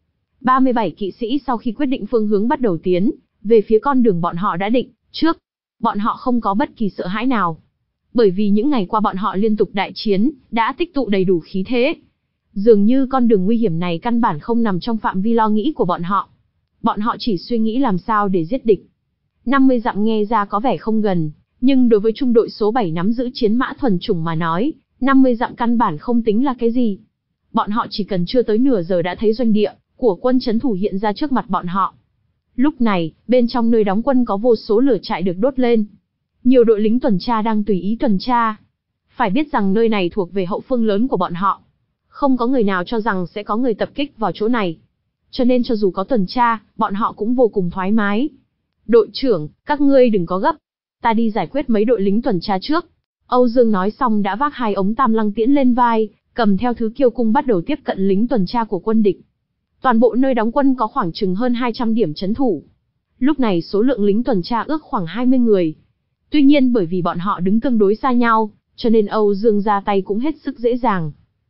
ba mươi bảy kỵ sĩ sau khi quyết định phương hướng bắt đầu tiến, về phía con đường bọn họ đã định, trước. Bọn họ không có bất kỳ sợ hãi nào. Bởi vì những ngày qua bọn họ liên tục đại chiến, đã tích tụ đầy đủ khí thế. Dường như con đường nguy hiểm này căn bản không nằm trong phạm vi lo nghĩ của bọn họ. Bọn họ chỉ suy nghĩ làm sao để giết địch. năm mươi dặm nghe ra có vẻ không gần, nhưng đối với trung đội số bảy nắm giữ chiến mã thuần chủng mà nói, năm mươi dặm căn bản không tính là cái gì. Bọn họ chỉ cần chưa tới nửa giờ đã thấy doanh địa của quân trấn thủ hiện ra trước mặt bọn họ. Lúc này, bên trong nơi đóng quân có vô số lửa trại được đốt lên. Nhiều đội lính tuần tra đang tùy ý tuần tra. Phải biết rằng nơi này thuộc về hậu phương lớn của bọn họ. Không có người nào cho rằng sẽ có người tập kích vào chỗ này. Cho nên cho dù có tuần tra, bọn họ cũng vô cùng thoải mái. Đội trưởng, các ngươi đừng có gấp. Ta đi giải quyết mấy đội lính tuần tra trước. Âu Dương nói xong đã vác hai ống tam lăng tiễn lên vai, cầm theo thứ kiêu cung bắt đầu tiếp cận lính tuần tra của quân địch. Toàn bộ nơi đóng quân có khoảng chừng hơn hai trăm điểm trấn thủ. Lúc này số lượng lính tuần tra ước khoảng hai mươi người. Tuy nhiên bởi vì bọn họ đứng tương đối xa nhau, cho nên Âu Dương ra tay cũng hết sức dễ dàng.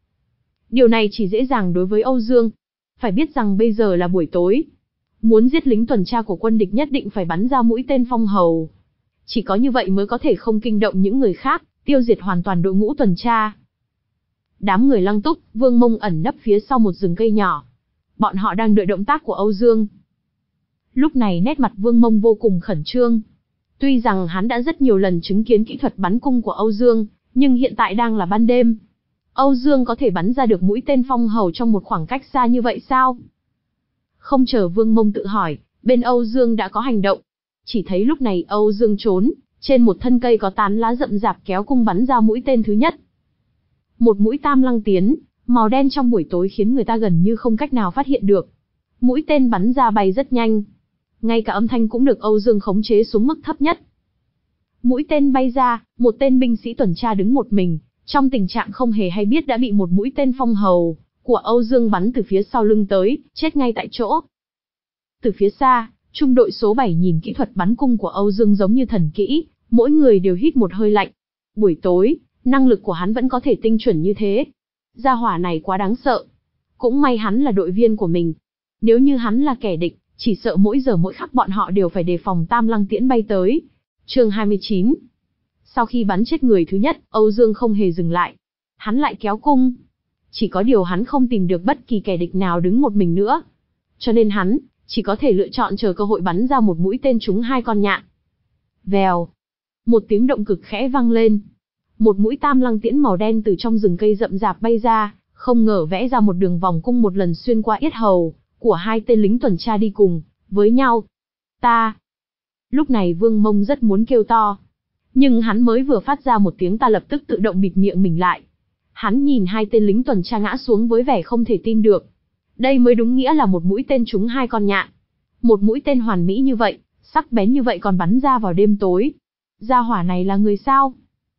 Điều này chỉ dễ dàng đối với Âu Dương. Phải biết rằng bây giờ là buổi tối. Muốn giết lính tuần tra của quân địch nhất định phải bắn ra mũi tên phong hầu. Chỉ có như vậy mới có thể không kinh động những người khác, tiêu diệt hoàn toàn đội ngũ tuần tra. Đám người Lăng Túc, Vương Mông ẩn nấp phía sau một rừng cây nhỏ. Bọn họ đang đợi động tác của Âu Dương. Lúc này nét mặt Vương Mông vô cùng khẩn trương. Tuy rằng hắn đã rất nhiều lần chứng kiến kỹ thuật bắn cung của Âu Dương, nhưng hiện tại đang là ban đêm. Âu Dương có thể bắn ra được mũi tên phong hầu trong một khoảng cách xa như vậy sao? Không chờ Vương Mông tự hỏi, bên Âu Dương đã có hành động. Chỉ thấy lúc này Âu Dương trốn, trên một thân cây có tán lá rậm rạp kéo cung bắn ra mũi tên thứ nhất. Một mũi tam lăng tiến, màu đen trong buổi tối khiến người ta gần như không cách nào phát hiện được. Mũi tên bắn ra bay rất nhanh. Ngay cả âm thanh cũng được Âu Dương khống chế xuống mức thấp nhất. Mũi tên bay ra, một tên binh sĩ tuần tra đứng một mình, trong tình trạng không hề hay biết đã bị một mũi tên phong hầu của Âu Dương bắn từ phía sau lưng tới, chết ngay tại chỗ. Từ phía xa, trung đội số bảy nhìn kỹ thuật bắn cung của Âu Dương giống như thần kỹ, mỗi người đều hít một hơi lạnh. Buổi tối, năng lực của hắn vẫn có thể tinh chuẩn như thế. Gia hỏa này quá đáng sợ. Cũng may hắn là đội viên của mình. Nếu như hắn là kẻ địch, chỉ sợ mỗi giờ mỗi khắc bọn họ đều phải đề phòng tam lăng tiễn bay tới. Chương hai mươi chín. Sau khi bắn chết người thứ nhất, Âu Dương không hề dừng lại. Hắn lại kéo cung. Chỉ có điều hắn không tìm được bất kỳ kẻ địch nào đứng một mình nữa. Cho nên hắn chỉ có thể lựa chọn chờ cơ hội bắn ra một mũi tên trúng hai con nhạn. Vèo. Một tiếng động cực khẽ vang lên. Một mũi tam lăng tiễn màu đen từ trong rừng cây rậm rạp bay ra, không ngờ vẽ ra một đường vòng cung một lần xuyên qua yết hầu của hai tên lính tuần tra đi cùng với nhau. Ta! Lúc này Vương Mông rất muốn kêu to. Nhưng hắn mới vừa phát ra một tiếng ta lập tức tự động bịt miệng mình lại. Hắn nhìn hai tên lính tuần tra ngã xuống với vẻ không thể tin được. Đây mới đúng nghĩa là một mũi tên trúng hai con nhạn. Một mũi tên hoàn mỹ như vậy, sắc bén như vậy còn bắn ra vào đêm tối. Gia hỏa này là người sao?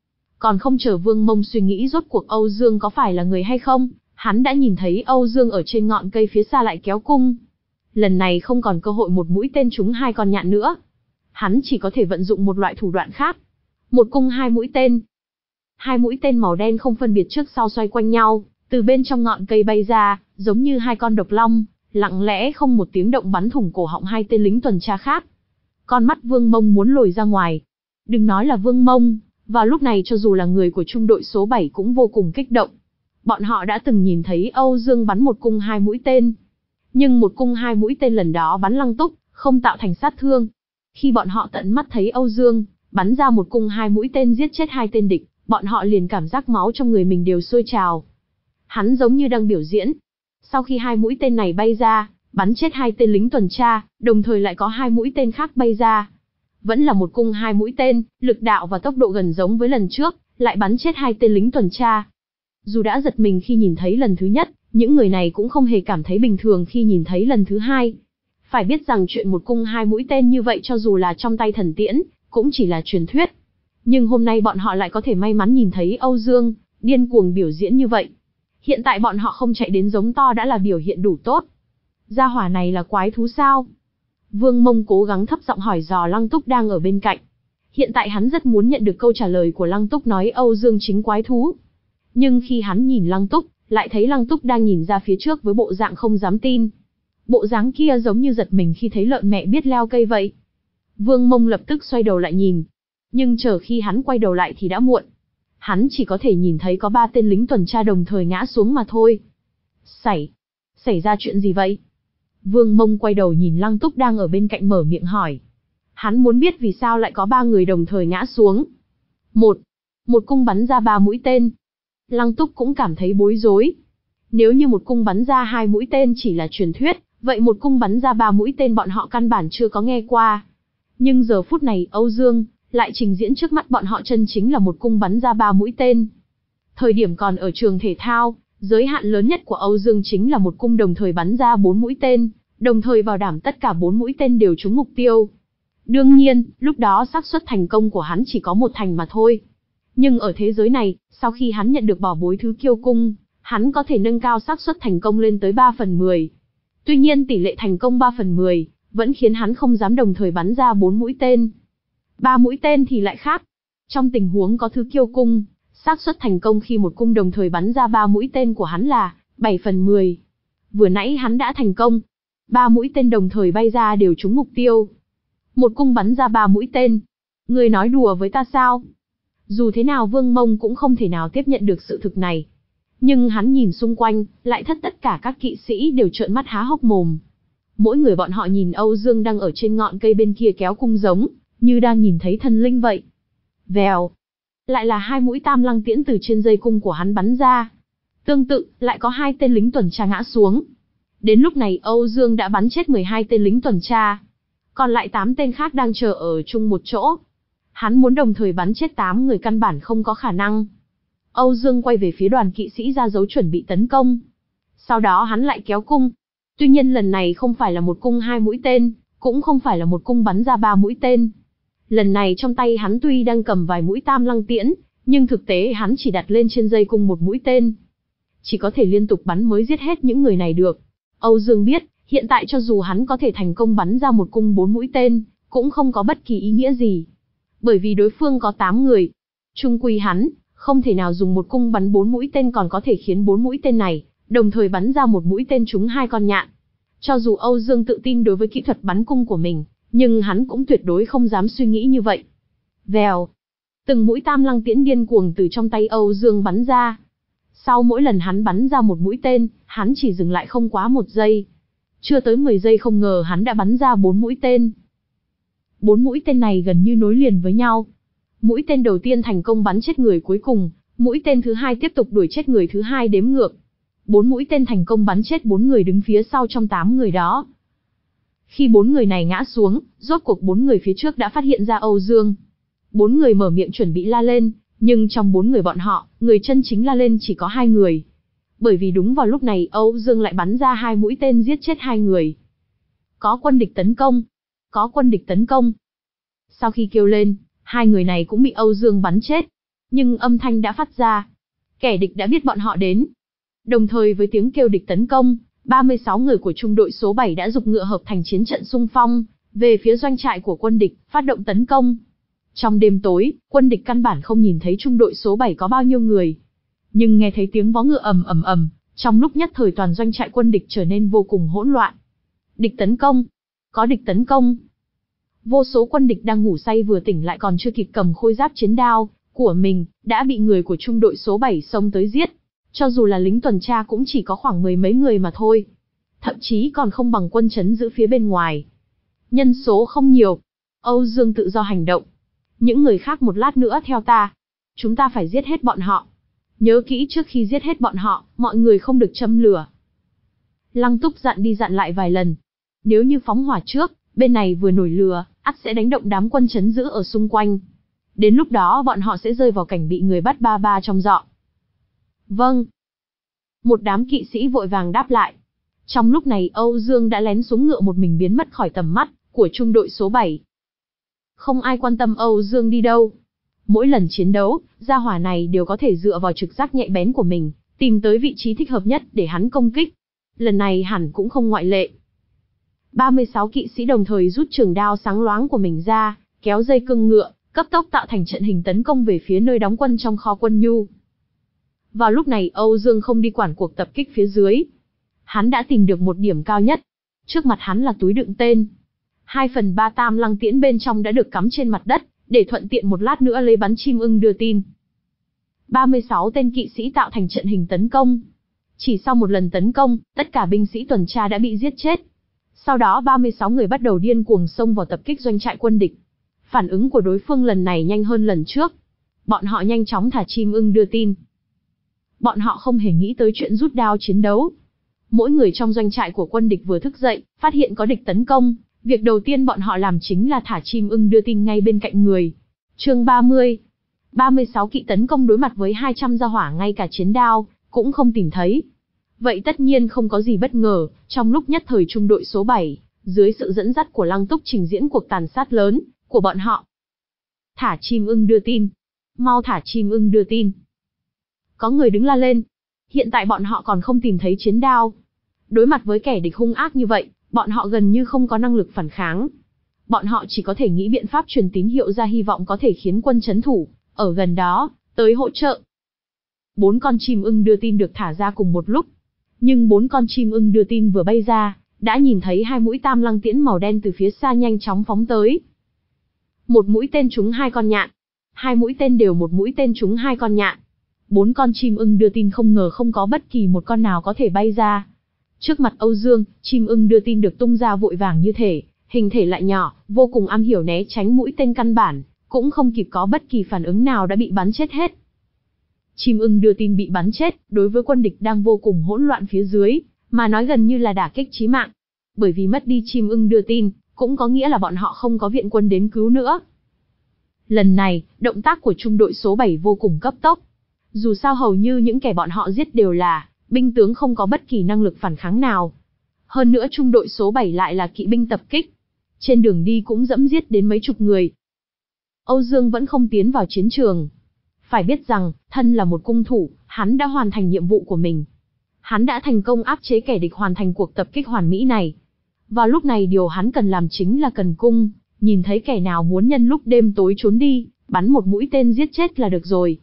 Còn không chờ Vương Mông suy nghĩ rốt cuộc Âu Dương có phải là người hay không, hắn đã nhìn thấy Âu Dương ở trên ngọn cây phía xa lại kéo cung. Lần này không còn cơ hội một mũi tên trúng hai con nhạn nữa. Hắn chỉ có thể vận dụng một loại thủ đoạn khác. Một cung hai mũi tên. Hai mũi tên màu đen không phân biệt trước sau xoay quanh nhau, từ bên trong ngọn cây bay ra, giống như hai con độc long, lặng lẽ không một tiếng động bắn thủng cổ họng hai tên lính tuần tra khác. Con mắt Vương Mông muốn lồi ra ngoài. Đừng nói là Vương Mông, vào lúc này cho dù là người của trung đội số bảy cũng vô cùng kích động. Bọn họ đã từng nhìn thấy Âu Dương bắn một cung hai mũi tên. Nhưng một cung hai mũi tên lần đó bắn Lăng Túc, không tạo thành sát thương. Khi bọn họ tận mắt thấy Âu Dương bắn ra một cung hai mũi tên giết chết hai tên địch, bọn họ liền cảm giác máu trong người mình đều sôi trào. Hắn giống như đang biểu diễn. Sau khi hai mũi tên này bay ra, bắn chết hai tên lính tuần tra, đồng thời lại có hai mũi tên khác bay ra. Vẫn là một cung hai mũi tên, lực đạo và tốc độ gần giống với lần trước, lại bắn chết hai tên lính tuần tra. Dù đã giật mình khi nhìn thấy lần thứ nhất, những người này cũng không hề cảm thấy bình thường khi nhìn thấy lần thứ hai. Phải biết rằng chuyện một cung hai mũi tên như vậy cho dù là trong tay thần tiễn, cũng chỉ là truyền thuyết. Nhưng hôm nay bọn họ lại có thể may mắn nhìn thấy Âu Dương điên cuồng biểu diễn như vậy. Hiện tại bọn họ không chạy đến giống to đã là biểu hiện đủ tốt. Gia hỏa này là quái thú sao? Vương Mông cố gắng thấp giọng hỏi dò Lăng Túc đang ở bên cạnh. Hiện tại hắn rất muốn nhận được câu trả lời của Lăng Túc nói Âu Dương chính quái thú. Nhưng khi hắn nhìn Lăng Túc, lại thấy Lăng Túc đang nhìn ra phía trước với bộ dạng không dám tin. Bộ dáng kia giống như giật mình khi thấy lợn mẹ biết leo cây vậy. Vương Mông lập tức xoay đầu lại nhìn. Nhưng chờ khi hắn quay đầu lại thì đã muộn. Hắn chỉ có thể nhìn thấy có ba tên lính tuần tra đồng thời ngã xuống mà thôi. Xảy, xảy ra chuyện gì vậy? Vương Mông quay đầu nhìn Lăng Túc đang ở bên cạnh mở miệng hỏi. Hắn muốn biết vì sao lại có ba người đồng thời ngã xuống. Một, một cung bắn ra ba mũi tên. Lăng Túc cũng cảm thấy bối rối. Nếu như một cung bắn ra hai mũi tên chỉ là truyền thuyết, vậy một cung bắn ra ba mũi tên bọn họ căn bản chưa có nghe qua. Nhưng giờ phút này Âu Dương lại trình diễn trước mắt bọn họ chân chính là một cung bắn ra ba mũi tên. Thời điểm còn ở trường thể thao, giới hạn lớn nhất của Âu Dương chính là một cung đồng thời bắn ra bốn mũi tên, đồng thời bảo đảm tất cả bốn mũi tên đều trúng mục tiêu. Đương nhiên, lúc đó xác suất thành công của hắn chỉ có một thành mà thôi. Nhưng ở thế giới này, sau khi hắn nhận được bảo bối thứ kiêu cung, hắn có thể nâng cao xác suất thành công lên tới ba phần mười. Tuy nhiên tỷ lệ thành công ba phần mười, vẫn khiến hắn không dám đồng thời bắn ra bốn mũi tên. Ba mũi tên thì lại khác. Trong tình huống có thứ kiêu cung, xác suất thành công khi một cung đồng thời bắn ra ba mũi tên của hắn là bảy phần mười. Vừa nãy hắn đã thành công. Ba mũi tên đồng thời bay ra đều trúng mục tiêu. Một cung bắn ra ba mũi tên. Ngươi nói đùa với ta sao? Dù thế nào Vương Mông cũng không thể nào tiếp nhận được sự thực này. Nhưng hắn nhìn xung quanh, lại thất tất cả các kỵ sĩ đều trợn mắt há hốc mồm. Mỗi người bọn họ nhìn Âu Dương đang ở trên ngọn cây bên kia kéo cung giống như đang nhìn thấy thần linh vậy. Vèo. Lại là hai mũi tam lăng tiễn từ trên dây cung của hắn bắn ra. Tương tự, lại có hai tên lính tuần tra ngã xuống. Đến lúc này Âu Dương đã bắn chết mười hai tên lính tuần tra. Còn lại tám tên khác đang chờ ở chung một chỗ. Hắn muốn đồng thời bắn chết tám người căn bản không có khả năng. Âu Dương quay về phía đoàn kỵ sĩ ra dấu chuẩn bị tấn công. Sau đó hắn lại kéo cung. Tuy nhiên lần này không phải là một cung hai mũi tên, cũng không phải là một cung bắn ra ba mũi tên. Lần này trong tay hắn tuy đang cầm vài mũi tam lăng tiễn, nhưng thực tế hắn chỉ đặt lên trên dây cung một mũi tên. Chỉ có thể liên tục bắn mới giết hết những người này được. Âu Dương biết, hiện tại cho dù hắn có thể thành công bắn ra một cung bốn mũi tên, cũng không có bất kỳ ý nghĩa gì. Bởi vì đối phương có tám người. Chung quy hắn, không thể nào dùng một cung bắn bốn mũi tên còn có thể khiến bốn mũi tên này, đồng thời bắn ra một mũi tên trúng hai con nhạn. Cho dù Âu Dương tự tin đối với kỹ thuật bắn cung của mình, nhưng hắn cũng tuyệt đối không dám suy nghĩ như vậy. Vèo. Từng mũi tam lăng tiễn điên cuồng từ trong tay Âu Dương bắn ra. Sau mỗi lần hắn bắn ra một mũi tên, hắn chỉ dừng lại không quá một giây. Chưa tới mười giây không ngờ hắn đã bắn ra bốn mũi tên. Bốn mũi tên này gần như nối liền với nhau. Mũi tên đầu tiên thành công bắn chết người cuối cùng, mũi tên thứ hai tiếp tục đuổi chết người thứ hai đếm ngược. Bốn mũi tên thành công bắn chết bốn người đứng phía sau trong tám người đó. Khi bốn người này ngã xuống, rốt cuộc bốn người phía trước đã phát hiện ra Âu Dương. Bốn người mở miệng chuẩn bị la lên, nhưng trong bốn người bọn họ, người chân chính la lên chỉ có hai người. Bởi vì đúng vào lúc này Âu Dương lại bắn ra hai mũi tên giết chết hai người. Có quân địch tấn công! Có quân địch tấn công! Sau khi kêu lên, hai người này cũng bị Âu Dương bắn chết. Nhưng âm thanh đã phát ra. Kẻ địch đã biết bọn họ đến. Đồng thời với tiếng kêu địch tấn công, ba mươi sáu người của trung đội số bảy đã giục ngựa hợp thành chiến trận xung phong, về phía doanh trại của quân địch, phát động tấn công. Trong đêm tối, quân địch căn bản không nhìn thấy trung đội số bảy có bao nhiêu người. Nhưng nghe thấy tiếng vó ngựa ầm ầm ầm, trong lúc nhất thời toàn doanh trại quân địch trở nên vô cùng hỗn loạn. Địch tấn công! Có địch tấn công! Vô số quân địch đang ngủ say vừa tỉnh lại còn chưa kịp cầm khôi giáp chiến đao của mình, đã bị người của trung đội số bảy xông tới giết. Cho dù là lính tuần tra cũng chỉ có khoảng mười mấy người mà thôi. Thậm chí còn không bằng quân trấn giữ phía bên ngoài. Nhân số không nhiều. Âu Dương tự do hành động. Những người khác một lát nữa theo ta. Chúng ta phải giết hết bọn họ. Nhớ kỹ trước khi giết hết bọn họ, mọi người không được châm lửa. Lăng Túc dặn đi dặn lại vài lần. Nếu như phóng hỏa trước, bên này vừa nổi lửa, ắt sẽ đánh động đám quân trấn giữ ở xung quanh. Đến lúc đó bọn họ sẽ rơi vào cảnh bị người bắt ba ba trong dọ. Vâng. Một đám kỵ sĩ vội vàng đáp lại. Trong lúc này Âu Dương đã lén xuống ngựa một mình biến mất khỏi tầm mắt của trung đội số bảy. Không ai quan tâm Âu Dương đi đâu. Mỗi lần chiến đấu, gia hỏa này đều có thể dựa vào trực giác nhạy bén của mình, tìm tới vị trí thích hợp nhất để hắn công kích. Lần này hẳn cũng không ngoại lệ. ba mươi sáu kỵ sĩ đồng thời rút trường đao sáng loáng của mình ra, kéo dây cương ngựa, cấp tốc tạo thành trận hình tấn công về phía nơi đóng quân trong kho quân nhu. Vào lúc này Âu Dương không đi quản cuộc tập kích phía dưới. Hắn đã tìm được một điểm cao nhất. Trước mặt hắn là túi đựng tên. Hai phần ba tam lăng tiễn bên trong đã được cắm trên mặt đất, để thuận tiện một lát nữa lấy bắn chim ưng đưa tin. ba mươi sáu tên kỵ sĩ tạo thành trận hình tấn công. Chỉ sau một lần tấn công, tất cả binh sĩ tuần tra đã bị giết chết. Sau đó ba mươi sáu người bắt đầu điên cuồng xông vào tập kích doanh trại quân địch. Phản ứng của đối phương lần này nhanh hơn lần trước. Bọn họ nhanh chóng thả chim ưng đưa tin. Bọn họ không hề nghĩ tới chuyện rút đao chiến đấu. Mỗi người trong doanh trại của quân địch vừa thức dậy, phát hiện có địch tấn công, việc đầu tiên bọn họ làm chính là thả chim ưng đưa tin ngay bên cạnh người. Chương ba mươi. ba mươi sáu kỵ tấn công đối mặt với hai trăm gia hỏa ngay cả chiến đao cũng không tìm thấy. Vậy tất nhiên không có gì bất ngờ, trong lúc nhất thời trung đội số bảy, dưới sự dẫn dắt của Lăng Túc trình diễn cuộc tàn sát lớn của bọn họ. Thả chim ưng đưa tin. Mau thả chim ưng đưa tin. Có người đứng la lên. Hiện tại bọn họ còn không tìm thấy chiến đao. Đối mặt với kẻ địch hung ác như vậy, bọn họ gần như không có năng lực phản kháng. Bọn họ chỉ có thể nghĩ biện pháp truyền tín hiệu ra hy vọng có thể khiến quân trấn thủ ở gần đó tới hỗ trợ. Bốn con chim ưng đưa tin được thả ra cùng một lúc. Nhưng bốn con chim ưng đưa tin vừa bay ra, đã nhìn thấy hai mũi tam lăng tiễn màu đen từ phía xa nhanh chóng phóng tới. Một mũi tên trúng hai con nhạn. Hai mũi tên đều một mũi tên trúng hai con nhạn. Bốn con chim ưng đưa tin không ngờ không có bất kỳ một con nào có thể bay ra. Trước mặt Âu Dương, chim ưng đưa tin được tung ra vội vàng như thể, hình thể lại nhỏ, vô cùng am hiểu né tránh mũi tên căn bản, cũng không kịp có bất kỳ phản ứng nào đã bị bắn chết hết. Chim ưng đưa tin bị bắn chết, đối với quân địch đang vô cùng hỗn loạn phía dưới, mà nói gần như là đả kích chí mạng. Bởi vì mất đi chim ưng đưa tin, cũng có nghĩa là bọn họ không có viện quân đến cứu nữa. Lần này, động tác của trung đội số bảy vô cùng cấp tốc. Dù sao hầu như những kẻ bọn họ giết đều là binh tướng không có bất kỳ năng lực phản kháng nào. Hơn nữa trung đội số bảy lại là kỵ binh tập kích. Trên đường đi cũng dẫm giết đến mấy chục người. Âu Dương vẫn không tiến vào chiến trường. Phải biết rằng, thân là một cung thủ, hắn đã hoàn thành nhiệm vụ của mình. Hắn đã thành công áp chế kẻ địch hoàn thành cuộc tập kích hoàn mỹ này. Vào lúc này điều hắn cần làm chính là cần cung, nhìn thấy kẻ nào muốn nhân lúc đêm tối trốn đi, bắn một mũi tên giết chết là được rồi.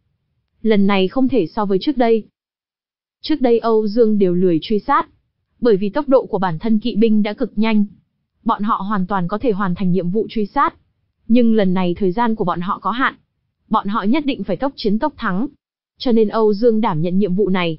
Lần này không thể so với trước đây. Trước đây Âu Dương đều lười truy sát, bởi vì tốc độ của bản thân kỵ binh đã cực nhanh. Bọn họ hoàn toàn có thể hoàn thành nhiệm vụ truy sát. Nhưng lần này thời gian của bọn họ có hạn. Bọn họ nhất định phải tốc chiến tốc thắng. Cho nên Âu Dương đảm nhận nhiệm vụ này.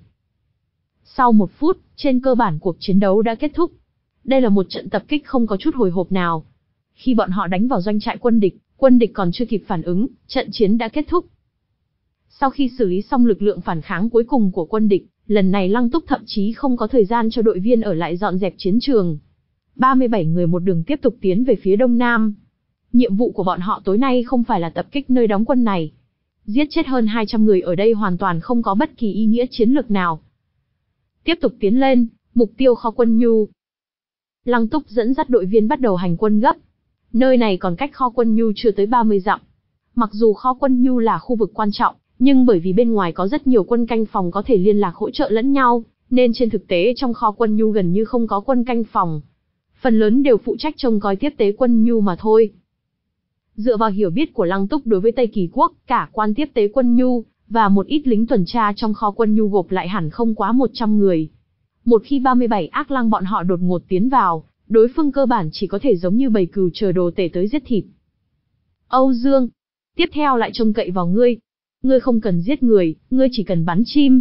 Sau một phút, trên cơ bản cuộc chiến đấu đã kết thúc. Đây là một trận tập kích không có chút hồi hộp nào. Khi bọn họ đánh vào doanh trại quân địch, quân địch còn chưa kịp phản ứng, trận chiến đã kết thúc. Sau khi xử lý xong lực lượng phản kháng cuối cùng của quân địch, Lần này Lăng Túc thậm chí không có thời gian cho đội viên ở lại dọn dẹp chiến trường. ba mươi bảy người một đường tiếp tục tiến về phía đông nam. Nhiệm vụ của bọn họ tối nay không phải là tập kích nơi đóng quân này. Giết chết hơn hai trăm người ở đây hoàn toàn không có bất kỳ ý nghĩa chiến lược nào. Tiếp tục tiến lên, mục tiêu kho quân nhu. Lăng Túc dẫn dắt đội viên bắt đầu hành quân gấp. Nơi này còn cách kho quân nhu chưa tới ba mươi dặm. Mặc dù kho quân nhu là khu vực quan trọng, nhưng bởi vì bên ngoài có rất nhiều quân canh phòng có thể liên lạc hỗ trợ lẫn nhau, nên trên thực tế trong kho quân nhu gần như không có quân canh phòng. Phần lớn đều phụ trách trông coi tiếp tế quân nhu mà thôi. Dựa vào hiểu biết của Lăng Túc đối với Tây Kỳ Quốc, cả quan tiếp tế quân nhu, và một ít lính tuần tra trong kho quân nhu gộp lại hẳn không quá một trăm người. Một khi ba mươi bảy ác lang bọn họ đột ngột tiến vào, đối phương cơ bản chỉ có thể giống như bầy cừu chờ đồ tể tới giết thịt. Âu Dương, tiếp theo lại trông cậy vào ngươi. Ngươi không cần giết người, ngươi chỉ cần bắn chim.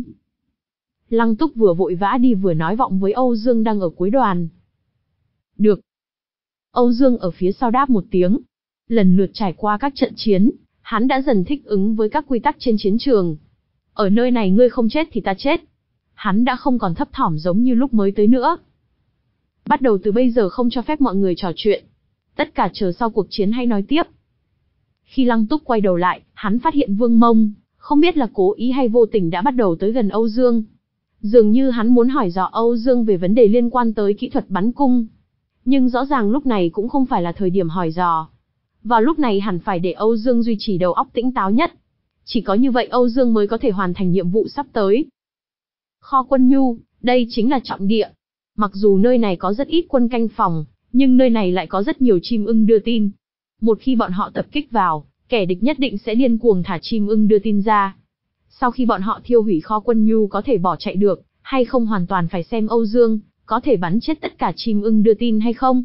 Lăng Túc vừa vội vã đi vừa nói vọng với Âu Dương đang ở cuối đoàn. Được. Âu Dương ở phía sau đáp một tiếng. Lần lượt trải qua các trận chiến, hắn đã dần thích ứng với các quy tắc trên chiến trường. Ở nơi này ngươi không chết thì ta chết. Hắn đã không còn thấp thỏm giống như lúc mới tới nữa. Bắt đầu từ bây giờ không cho phép mọi người trò chuyện. Tất cả chờ sau cuộc chiến hay nói tiếp. Khi Lăng Túc quay đầu lại, hắn phát hiện Vương Mông, không biết là cố ý hay vô tình đã bắt đầu tới gần Âu Dương. Dường như hắn muốn hỏi dò Âu Dương về vấn đề liên quan tới kỹ thuật bắn cung. Nhưng rõ ràng lúc này cũng không phải là thời điểm hỏi dò. Vào lúc này hẳn phải để Âu Dương duy trì đầu óc tĩnh táo nhất. Chỉ có như vậy Âu Dương mới có thể hoàn thành nhiệm vụ sắp tới. Kho quân nhu, đây chính là trọng địa. Mặc dù nơi này có rất ít quân canh phòng, nhưng nơi này lại có rất nhiều chim ưng đưa tin. Một khi bọn họ tập kích vào, kẻ địch nhất định sẽ điên cuồng thả chim ưng đưa tin ra. Sau khi bọn họ thiêu hủy kho quân nhu có thể bỏ chạy được, hay không hoàn toàn phải xem Âu Dương, có thể bắn chết tất cả chim ưng đưa tin hay không.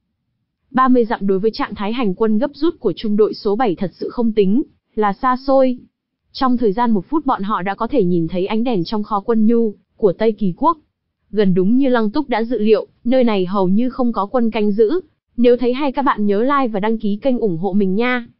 ba mươi dặm đối với trạng thái hành quân gấp rút của trung đội số bảy thật sự không tính, là xa xôi. Trong thời gian một phút bọn họ đã có thể nhìn thấy ánh đèn trong kho quân nhu, của Tây Kỳ Quốc. Gần đúng như Lăng Túc đã dự liệu, nơi này hầu như không có quân canh giữ. Nếu thấy hay các bạn nhớ like và đăng ký kênh ủng hộ mình nha.